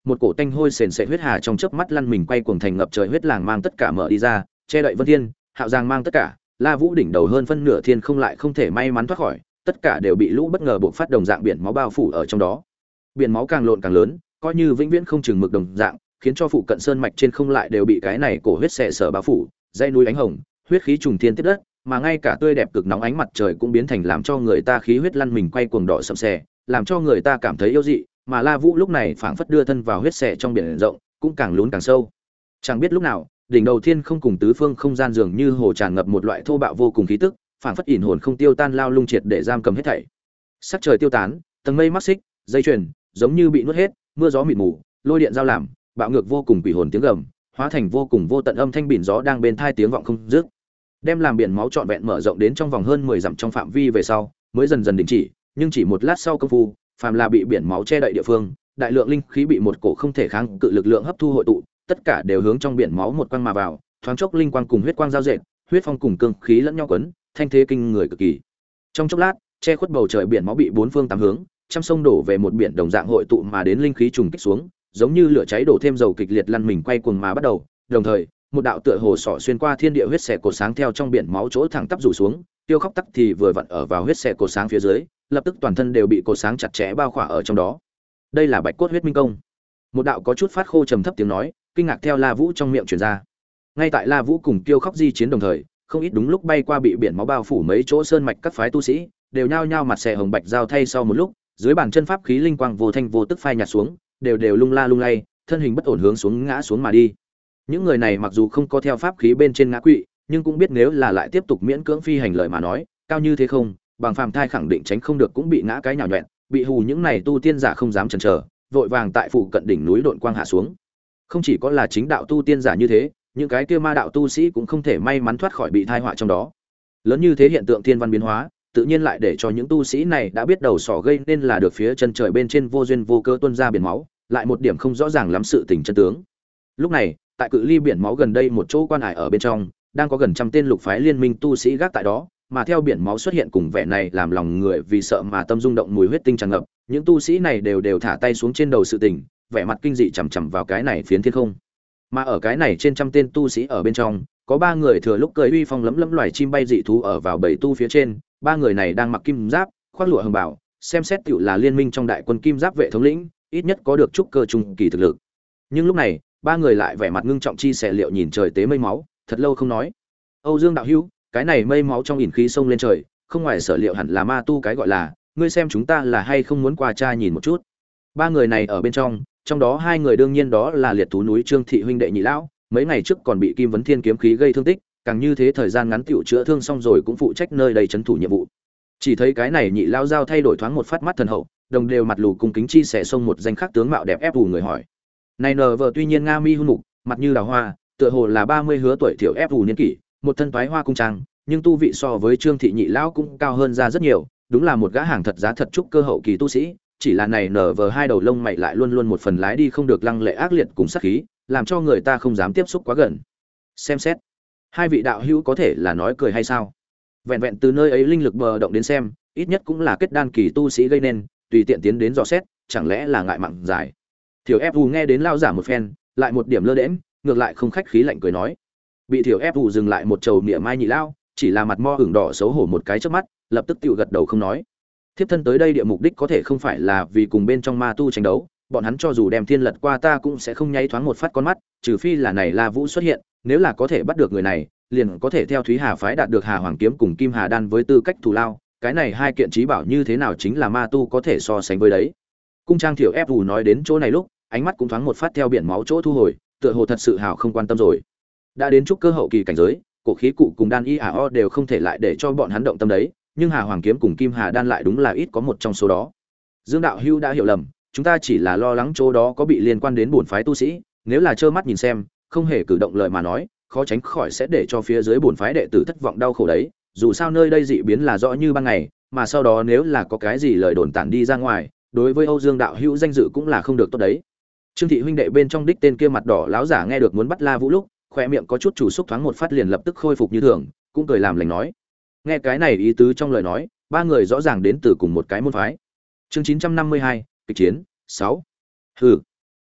một cổ tanh hôi sền sệt huyết hà trong chớp mắt lăn mình quay cuồng thành ngập trời huyết làng mang tất cả mở đi ra, che đậy vân thiên, Hạo Giang mang tất cả, La Vũ đỉnh đầu hơn phân nửa thiên không lại không thể may mắn thoát khỏi, tất cả đều bị lũ bất ngờ bộc phát đồng dạng biển máu bao phủ ở trong đó. Biển máu càng lộn càng lớn, coi như vĩnh viễn không chừng mực đồng dạng, khiến cho phụ cận sơn mạch trên không lại đều bị cái này cổ huyết xẻ sở bao phủ, dãy núi ánh hồng, huyết khí trùng thiên tiếp đất, mà ngay cả tươi đẹp cực nóng ánh mặt trời cũng biến thành làm cho người ta khí huyết lăn mình quay cuồng đỏ sậm sè, làm cho người ta cảm thấy yêu dị, mà La Vũ lúc này phảng phất đưa thân vào huyết xẻ trong biển rộng, cũng càng lún càng sâu. Chẳng biết lúc nào, đỉnh đầu thiên không cùng tứ phương không gian dường như hồ tràn ngập một loại thô bạo vô cùng khí tức, phảng phất ỉn hồn không tiêu tan lao lung triệt để giam cầm hết thảy. Sắc trời tiêu tán, tầng mây mắc xích, dây chuyền giống như bị nuốt hết, mưa gió mịt mù, lôi điện giao làm, bạo ngược vô cùng quỷ hồn tiếng gầm, hóa thành vô cùng vô tận âm thanh biển gió đang bên thai tiếng vọng không dứt. Đem làm biển máu trọn vẹn mở rộng đến trong vòng hơn mười dặm trong phạm vi về sau, mới dần dần đình chỉ, nhưng chỉ một lát sau công phu, phàm là bị biển máu che đậy địa phương, đại lượng linh khí bị một cổ không thể kháng cự lực lượng hấp thu hội tụ, tất cả đều hướng trong biển máu một quang mà vào, thoáng chốc linh quang cùng huyết quang giao dệt, huyết phong cùng cương khí lẫn nhau quấn, thanh thế kinh người cực kỳ. Trong chốc lát, che khuất bầu trời biển máu bị bốn phương tám hướng, trăm sông đổ về một biển đồng dạng hội tụ mà đến linh khí trùng kích xuống, giống như lửa cháy đổ thêm dầu kịch liệt lăn mình quay cuồng mà bắt đầu, đồng thời, một đạo tựa hồ sọ xuyên qua thiên địa huyết xẻ cột sáng theo trong biển máu chỗ thẳng tắp rủ xuống, tiêu khóc tắc thì vừa vặn ở vào huyết xẻ cột sáng phía dưới, lập tức toàn thân đều bị cột sáng chặt chẽ bao khỏa ở trong đó. Đây là Bạch cốt huyết minh công. Một đạo có chút phát khô trầm thấp tiếng nói, kinh ngạc theo La Vũ trong miệng truyền ra. Ngay tại La Vũ cùng Tiêu Khóc di chiến đồng thời, không ít đúng lúc bay qua bị biển máu bao phủ mấy chỗ sơn mạch các phái tu sĩ, đều nhao nhao mặt xẻ hồng bạch giao thay sau một lúc, dưới bàn chân pháp khí linh quang vô thanh vô tức phai nhạt xuống, đều đều lung la lung lay, thân hình bất ổn hướng xuống ngã xuống mà đi. Những người này mặc dù không có theo pháp khí bên trên ngã quỵ, nhưng cũng biết nếu là lại tiếp tục miễn cưỡng phi hành lời mà nói, cao như thế không, bằng phàm thai khẳng định tránh không được cũng bị ngã cái nhào nhọẹn, bị hù những này tu tiên giả không dám chần chờ, vội vàng tại phụ cận đỉnh núi độn quang hạ xuống. Không chỉ có là chính đạo tu tiên giả như thế, những cái kia ma đạo tu sĩ cũng không thể may mắn thoát khỏi bị tai họa trong đó. Lớn như thế hiện tượng thiên văn biến hóa, tự nhiên lại để cho những tu sĩ này đã biết đầu sỏ gây nên là được phía chân trời bên trên vô duyên vô cớ tuôn ra biển máu, lại một điểm không rõ ràng lắm sự tình chân tướng. Lúc này, tại cự ly biển máu gần đây một chỗ quan hải ở bên trong, đang có gần trăm tên lục phái liên minh tu sĩ gác tại đó, mà theo biển máu xuất hiện cùng vẻ này làm lòng người vì sợ mà tâm rung động mùi huyết tinh tràn ngập, những tu sĩ này đều đều thả tay xuống trên đầu sự tình, vẻ mặt kinh dị chằm chằm vào cái này phiến thiên không. Mà ở cái này trên trăm tên tu sĩ ở bên trong, có ba người thừa lúc cười uy phong lấm lấm loài chim bay dị thú ở vào bảy tu phía trên, ba người này đang mặc kim giáp, khoác lụa hồng bào, xem xét tựu là liên minh trong đại quân kim giáp vệ thống lĩnh, ít nhất có được chút cơ trung kỳ thực lực. Nhưng lúc này, ba người lại vẻ mặt ngưng trọng chi sẻ liệu nhìn trời tế mây máu, thật lâu không nói. Âu Dương đạo hữu, cái này mây máu trong ỉn khí sông lên trời, không ngoài sở liệu hẳn là ma tu cái gọi là, ngươi xem chúng ta là hay không muốn qua tra nhìn một chút. Ba người này ở bên trong, trong đó hai người đương nhiên đó là liệt thú núi Trương thị huynh đệ nhị lão, mấy ngày trước còn bị Kim Vấn Thiên kiếm khí gây thương tích, càng như thế thời gian ngắn tiểu chữa thương xong rồi cũng phụ trách nơi đây trấn thủ nhiệm vụ. Chỉ thấy cái này nhị lão giao thay đổi thoáng một phát mắt thần hậu, đồng đều mặt lù cung kính chi sẻ xông một danh khác tướng mạo đẹp ép ù người hỏi. Này nờ vợ tuy nhiên nga mi hun mục, mặt như đào hoa, tựa hồ là ba mươi hứa tuổi thiểu ép ù niên kỷ, một thân toái hoa cung trang, nhưng tu vị so với Trương thị nhị lão cũng cao hơn ra rất nhiều, đúng là một gã hàng thật giá thật trúc cơ hậu kỳ tu sĩ, chỉ là này nở vờ hai đầu lông mày lại luôn luôn một phần lái đi không được lăng lệ ác liệt cùng sát khí, làm cho người ta không dám tiếp xúc quá gần. Xem xét, hai vị đạo hữu có thể là nói cười hay sao? Vẹn vẹn từ nơi ấy linh lực bờ động đến xem, ít nhất cũng là kết đan kỳ tu sĩ gây nên, tùy tiện tiến đến dò xét, chẳng lẽ là ngại mặn dài. Thiểu ép nghe đến lao giả một phen, lại một điểm lơ đễnh, ngược lại không khách khí lạnh cười nói. Bị Thiểu ép dừng lại một trầu mỉa mai nhị lao, chỉ là mặt mo hửng đỏ xấu hổ một cái trước mắt, lập tức tiểu gật đầu không nói. Thiếp thân tới đây địa mục đích có thể không phải là vì cùng bên trong ma tu tranh đấu, bọn hắn cho dù đem thiên lật qua ta cũng sẽ không nháy thoáng một phát con mắt, trừ phi là này La Vũ xuất hiện, nếu là có thể bắt được người này, liền có thể theo Thúy Hà phái đạt được Hà Hoàng kiếm cùng Kim Hà đan với tư cách thù lao, cái này hai kiện chí bảo như thế nào chính là ma tu có thể so sánh với đấy. Cung trang Thiểu ép nói đến chỗ này lúc, ánh mắt cũng thoáng một phát theo biển máu chỗ thu hồi, tựa hồ thật sự hào không quan tâm rồi. Đã đến chút cơ hậu kỳ cảnh giới, cổ khí cụ cùng đan y ả o đều không thể lại để cho bọn hắn động tâm đấy, nhưng Hà Hoàng kiếm cùng Kim Hà đan lại đúng là ít có một trong số đó. Dương đạo hữu đã hiểu lầm, chúng ta chỉ là lo lắng chỗ đó có bị liên quan đến bổn phái tu sĩ, nếu là trơ mắt nhìn xem, không hề cử động lời mà nói, khó tránh khỏi sẽ để cho phía dưới bổn phái đệ tử thất vọng đau khổ đấy, dù sao nơi đây dị biến là rõ như ban ngày, mà sau đó nếu là có cái gì lời đồn tản đi ra ngoài, đối với Âu Dương đạo hữu danh dự cũng là không được tốt đấy. Trương thị huynh đệ bên trong đích tên kia mặt đỏ láo giả nghe được muốn bắt La Vũ lúc, khóe miệng có chút chủ xúc thoáng một phát liền lập tức khôi phục như thường, cũng cười làm lành nói. Nghe cái này ý tứ trong lời nói, ba người rõ ràng đến từ cùng một cái môn phái. Chương chín trăm năm mươi hai, kịch chiến sáu. Hừ.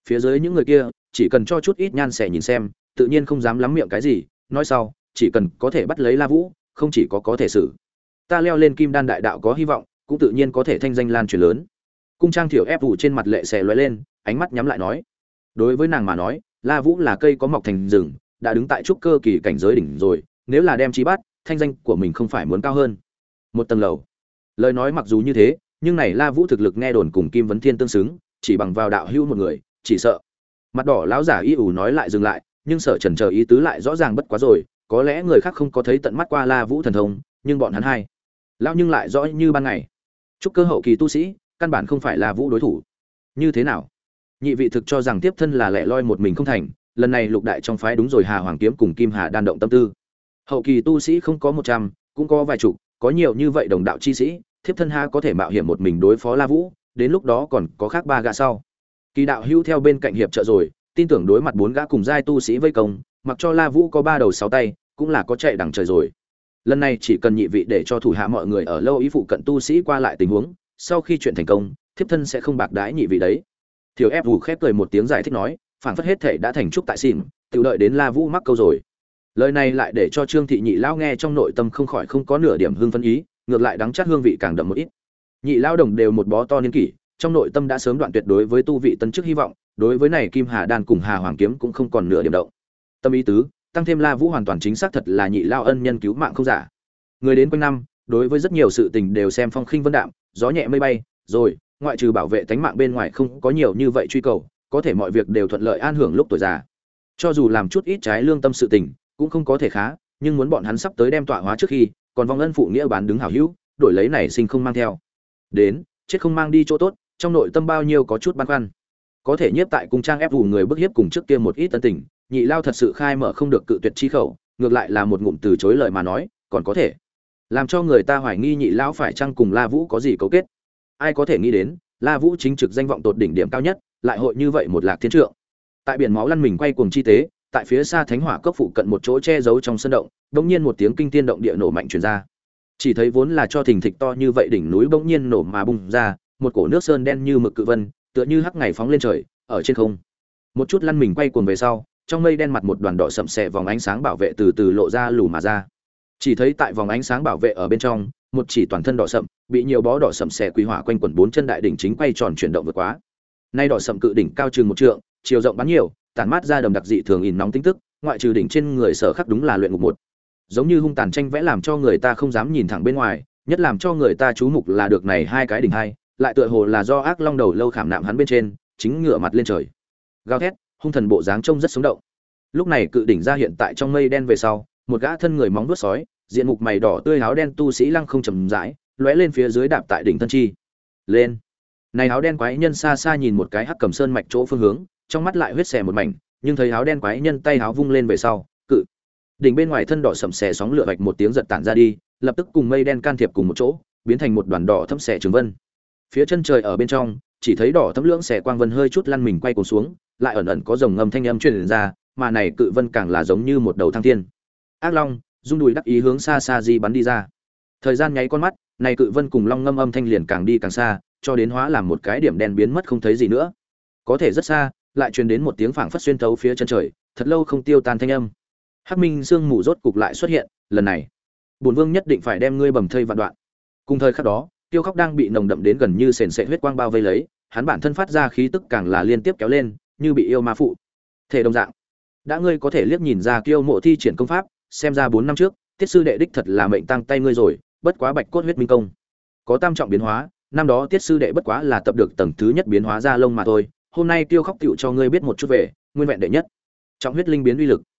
Phía dưới những người kia chỉ cần cho chút ít nhan sẻ nhìn xem, tự nhiên không dám lắm miệng cái gì, nói sau chỉ cần có thể bắt lấy La Vũ, không chỉ có có thể xử ta leo lên kim đan đại đạo có hy vọng, cũng tự nhiên có thể thanh danh lan truyền lớn. Cung Trang Thiểu ép vụ trên mặt lệ xè lóe lên, ánh mắt nhắm lại nói, đối với nàng mà nói, La Vũ là cây có mọc thành rừng, đã đứng tại trúc cơ kỳ cảnh giới đỉnh rồi, nếu là đem chí bắt, thanh danh của mình không phải muốn cao hơn một tầng lầu. Lời nói mặc dù như thế, nhưng này La Vũ thực lực nghe đồn cùng Kim Vấn Thiên tương xứng, chỉ bằng vào đạo hữu một người, chỉ sợ. Mặt đỏ lão giả y ủ nói lại dừng lại, nhưng Sở Trần chờ ý tứ lại rõ ràng bất quá rồi, có lẽ người khác không có thấy tận mắt qua La Vũ thần thông, nhưng bọn hắn hai, lão nhưng lại rõ như ban ngày. Trúc cơ hậu kỳ tu sĩ, căn bản không phải La Vũ đối thủ. Như thế nào? Nhị vị thực cho rằng tiếp thân là lẻ loi một mình không thành, lần này lục đại trong phái đúng rồi, Hà Hoàng kiếm cùng Kim Hà đan động tâm tư. Hậu kỳ tu sĩ không có một trăm, cũng có vài chục, có nhiều như vậy đồng đạo chi sĩ, thiếp thân ha có thể mạo hiểm một mình đối phó La Vũ, đến lúc đó còn có khác ba gã sau. Kỳ đạo hữu theo bên cạnh hiệp trợ rồi, tin tưởng đối mặt bốn gã cùng giai tu sĩ vây công, mặc cho La Vũ có ba đầu sáu tay, cũng là có chạy đằng trời rồi. Lần này chỉ cần nhị vị để cho thủ hạ mọi người ở lâu ý phụ cận tu sĩ qua lại tình huống, sau khi chuyện thành công, thiếp thân sẽ không bạc đãi nhị vị đấy. Thiếu ép Vũ khép cười một tiếng giải thích nói, phảng phất hết thể đã thành trúc tại xỉn, tự đợi đến La Vũ mắc câu rồi. Lời này lại để cho Trương thị nhị lão nghe trong nội tâm không khỏi không có nửa điểm hương phân ý, ngược lại đắng chát hương vị càng đậm một ít. Nhị lão đồng đều một bó to niên kỷ, trong nội tâm đã sớm đoạn tuyệt đối với tu vị tân chức hy vọng, đối với này Kim Hà đan cùng Hà Hoàng kiếm cũng không còn nửa điểm động. Tâm ý tứ, tăng thêm La Vũ hoàn toàn chính xác thật là nhị lão ân nhân cứu mạng không giả. Người đến quanh năm, đối với rất nhiều sự tình đều xem phong khinh vân đạm, gió nhẹ mây bay, rồi, ngoại trừ bảo vệ tánh mạng bên ngoài không có nhiều như vậy truy cầu, có thể mọi việc đều thuận lợi an hưởng lúc tuổi già. Cho dù làm chút ít trái lương tâm sự tình, cũng không có thể khá, nhưng muốn bọn hắn sắp tới đem tọa hóa trước khi, còn vong ân phụ nghĩa bán đứng hảo hữu, đổi lấy này sinh không mang theo. Đến, chết không mang đi chỗ tốt, trong nội tâm bao nhiêu có chút băn khoăn. Có thể nhiếp tại cung trang ép vụ người bức hiếp cùng trước kia một ít tân tình, nhị lao thật sự khai mở không được cự tuyệt chi khẩu, ngược lại là một ngụm từ chối lời mà nói, còn có thể làm cho người ta hoài nghi nhị lão phải chăng cùng La Vũ có gì cấu kết. Ai có thể nghĩ đến, La Vũ chính trực danh vọng tột đỉnh điểm cao nhất, lại hội như vậy một lạc thiên trượng. Tại biển máu lăn mình quay cuồng chi tế, tại phía xa Thánh Hỏa Cốc phụ cận một chỗ che giấu trong sân động, bỗng nhiên một tiếng kinh thiên động địa nổ mạnh truyền ra. Chỉ thấy vốn là cho thình thịch to như vậy đỉnh núi bỗng nhiên nổ mà bùng ra, một cổ nước sơn đen như mực cự vân, tựa như hắc ngày phóng lên trời, ở trên không. Một chút lăn mình quay cuồng về sau, trong mây đen mặt một đoàn đỏ sậm sệ vòng ánh sáng bảo vệ từ từ lộ ra lù mà ra. Chỉ thấy tại vòng ánh sáng bảo vệ ở bên trong, một chỉ toàn thân đỏ sậm, bị nhiều bó đỏ sậm sệ quỷ hỏa quanh quẩn bốn chân đại đỉnh chính quay tròn chuyển động vượt quá. Nay đỏ sậm cự đỉnh cao chừng một trượng, chiều rộng bắn nhiều, tản mát ra đầm đặc dị thường ỉn nóng tinh tức, ngoại trừ đỉnh trên người sở khắc đúng là luyện ngục một. Giống như hung tàn tranh vẽ làm cho người ta không dám nhìn thẳng bên ngoài, nhất làm cho người ta chú mục là được này hai cái đỉnh hai, lại tựa hồ là do ác long đầu lâu khảm nạm hắn bên trên, chính ngửa mặt lên trời. Gào thét, hung thần bộ dáng trông rất sống động. Lúc này cự đỉnh ra hiện tại trong mây đen về sau, một gã thân người móng vuốt sói, diện mục mày đỏ tươi áo đen tu sĩ lăng không trầm rãi, lóe lên phía dưới đạp tại đỉnh thân chi. Lên. Này áo đen quái nhân xa xa nhìn một cái hắc cầm sơn mạch chỗ phương hướng, trong mắt lại huyết xẻ một mảnh, nhưng thấy áo đen quái nhân tay áo vung lên về sau, cự đỉnh bên ngoài thân đỏ sẫm xẻ sóng lửa vạch một tiếng giật tản ra đi, lập tức cùng mây đen can thiệp cùng một chỗ, biến thành một đoàn đỏ thẫm xẻ trường vân. Phía chân trời ở bên trong, chỉ thấy đỏ thẫm lưỡng xẻ quang vân hơi chút lăn mình quay cuồng xuống, lại ẩn ẩn có rồng ngâm thanh âm truyền ra, mà này cự vân càng là giống như một đầu thăng thiên. Ác long, rung đùi đắc ý hướng xa xa di bắn đi ra. Thời gian nháy con mắt, này cự vân cùng long ngâm âm thanh liền càng đi càng xa, cho đến hóa làm một cái điểm đen biến mất không thấy gì nữa. Có thể rất xa, lại truyền đến một tiếng phảng phất xuyên thấu phía chân trời, thật lâu không tiêu tan thanh âm. Hắc Minh sương mù rốt cục lại xuất hiện, lần này, bổn vương nhất định phải đem ngươi bầm thây vạn đoạn. Cùng thời khắc đó, Tiêu Khóc đang bị nồng đậm đến gần như sền sệt huyết quang bao vây lấy, hắn bản thân phát ra khí tức càng là liên tiếp kéo lên, như bị yêu ma phụ. Thể đồng dạng, đã ngươi có thể liếc nhìn ra Kiêu Mộ thi triển công pháp, xem ra bốn năm trước, Tiết sư đệ đích thật là mệnh tăng tay ngươi rồi, bất quá Bạch cốt huyết minh công có tam trọng biến hóa, năm đó Tiết sư đệ bất quá là tập được tầng thứ nhất biến hóa ra lông mà thôi, hôm nay Tiêu Khóc tựu cho ngươi biết một chút về nguyên vẹn đệ nhất trọng huyết linh biến uy lực.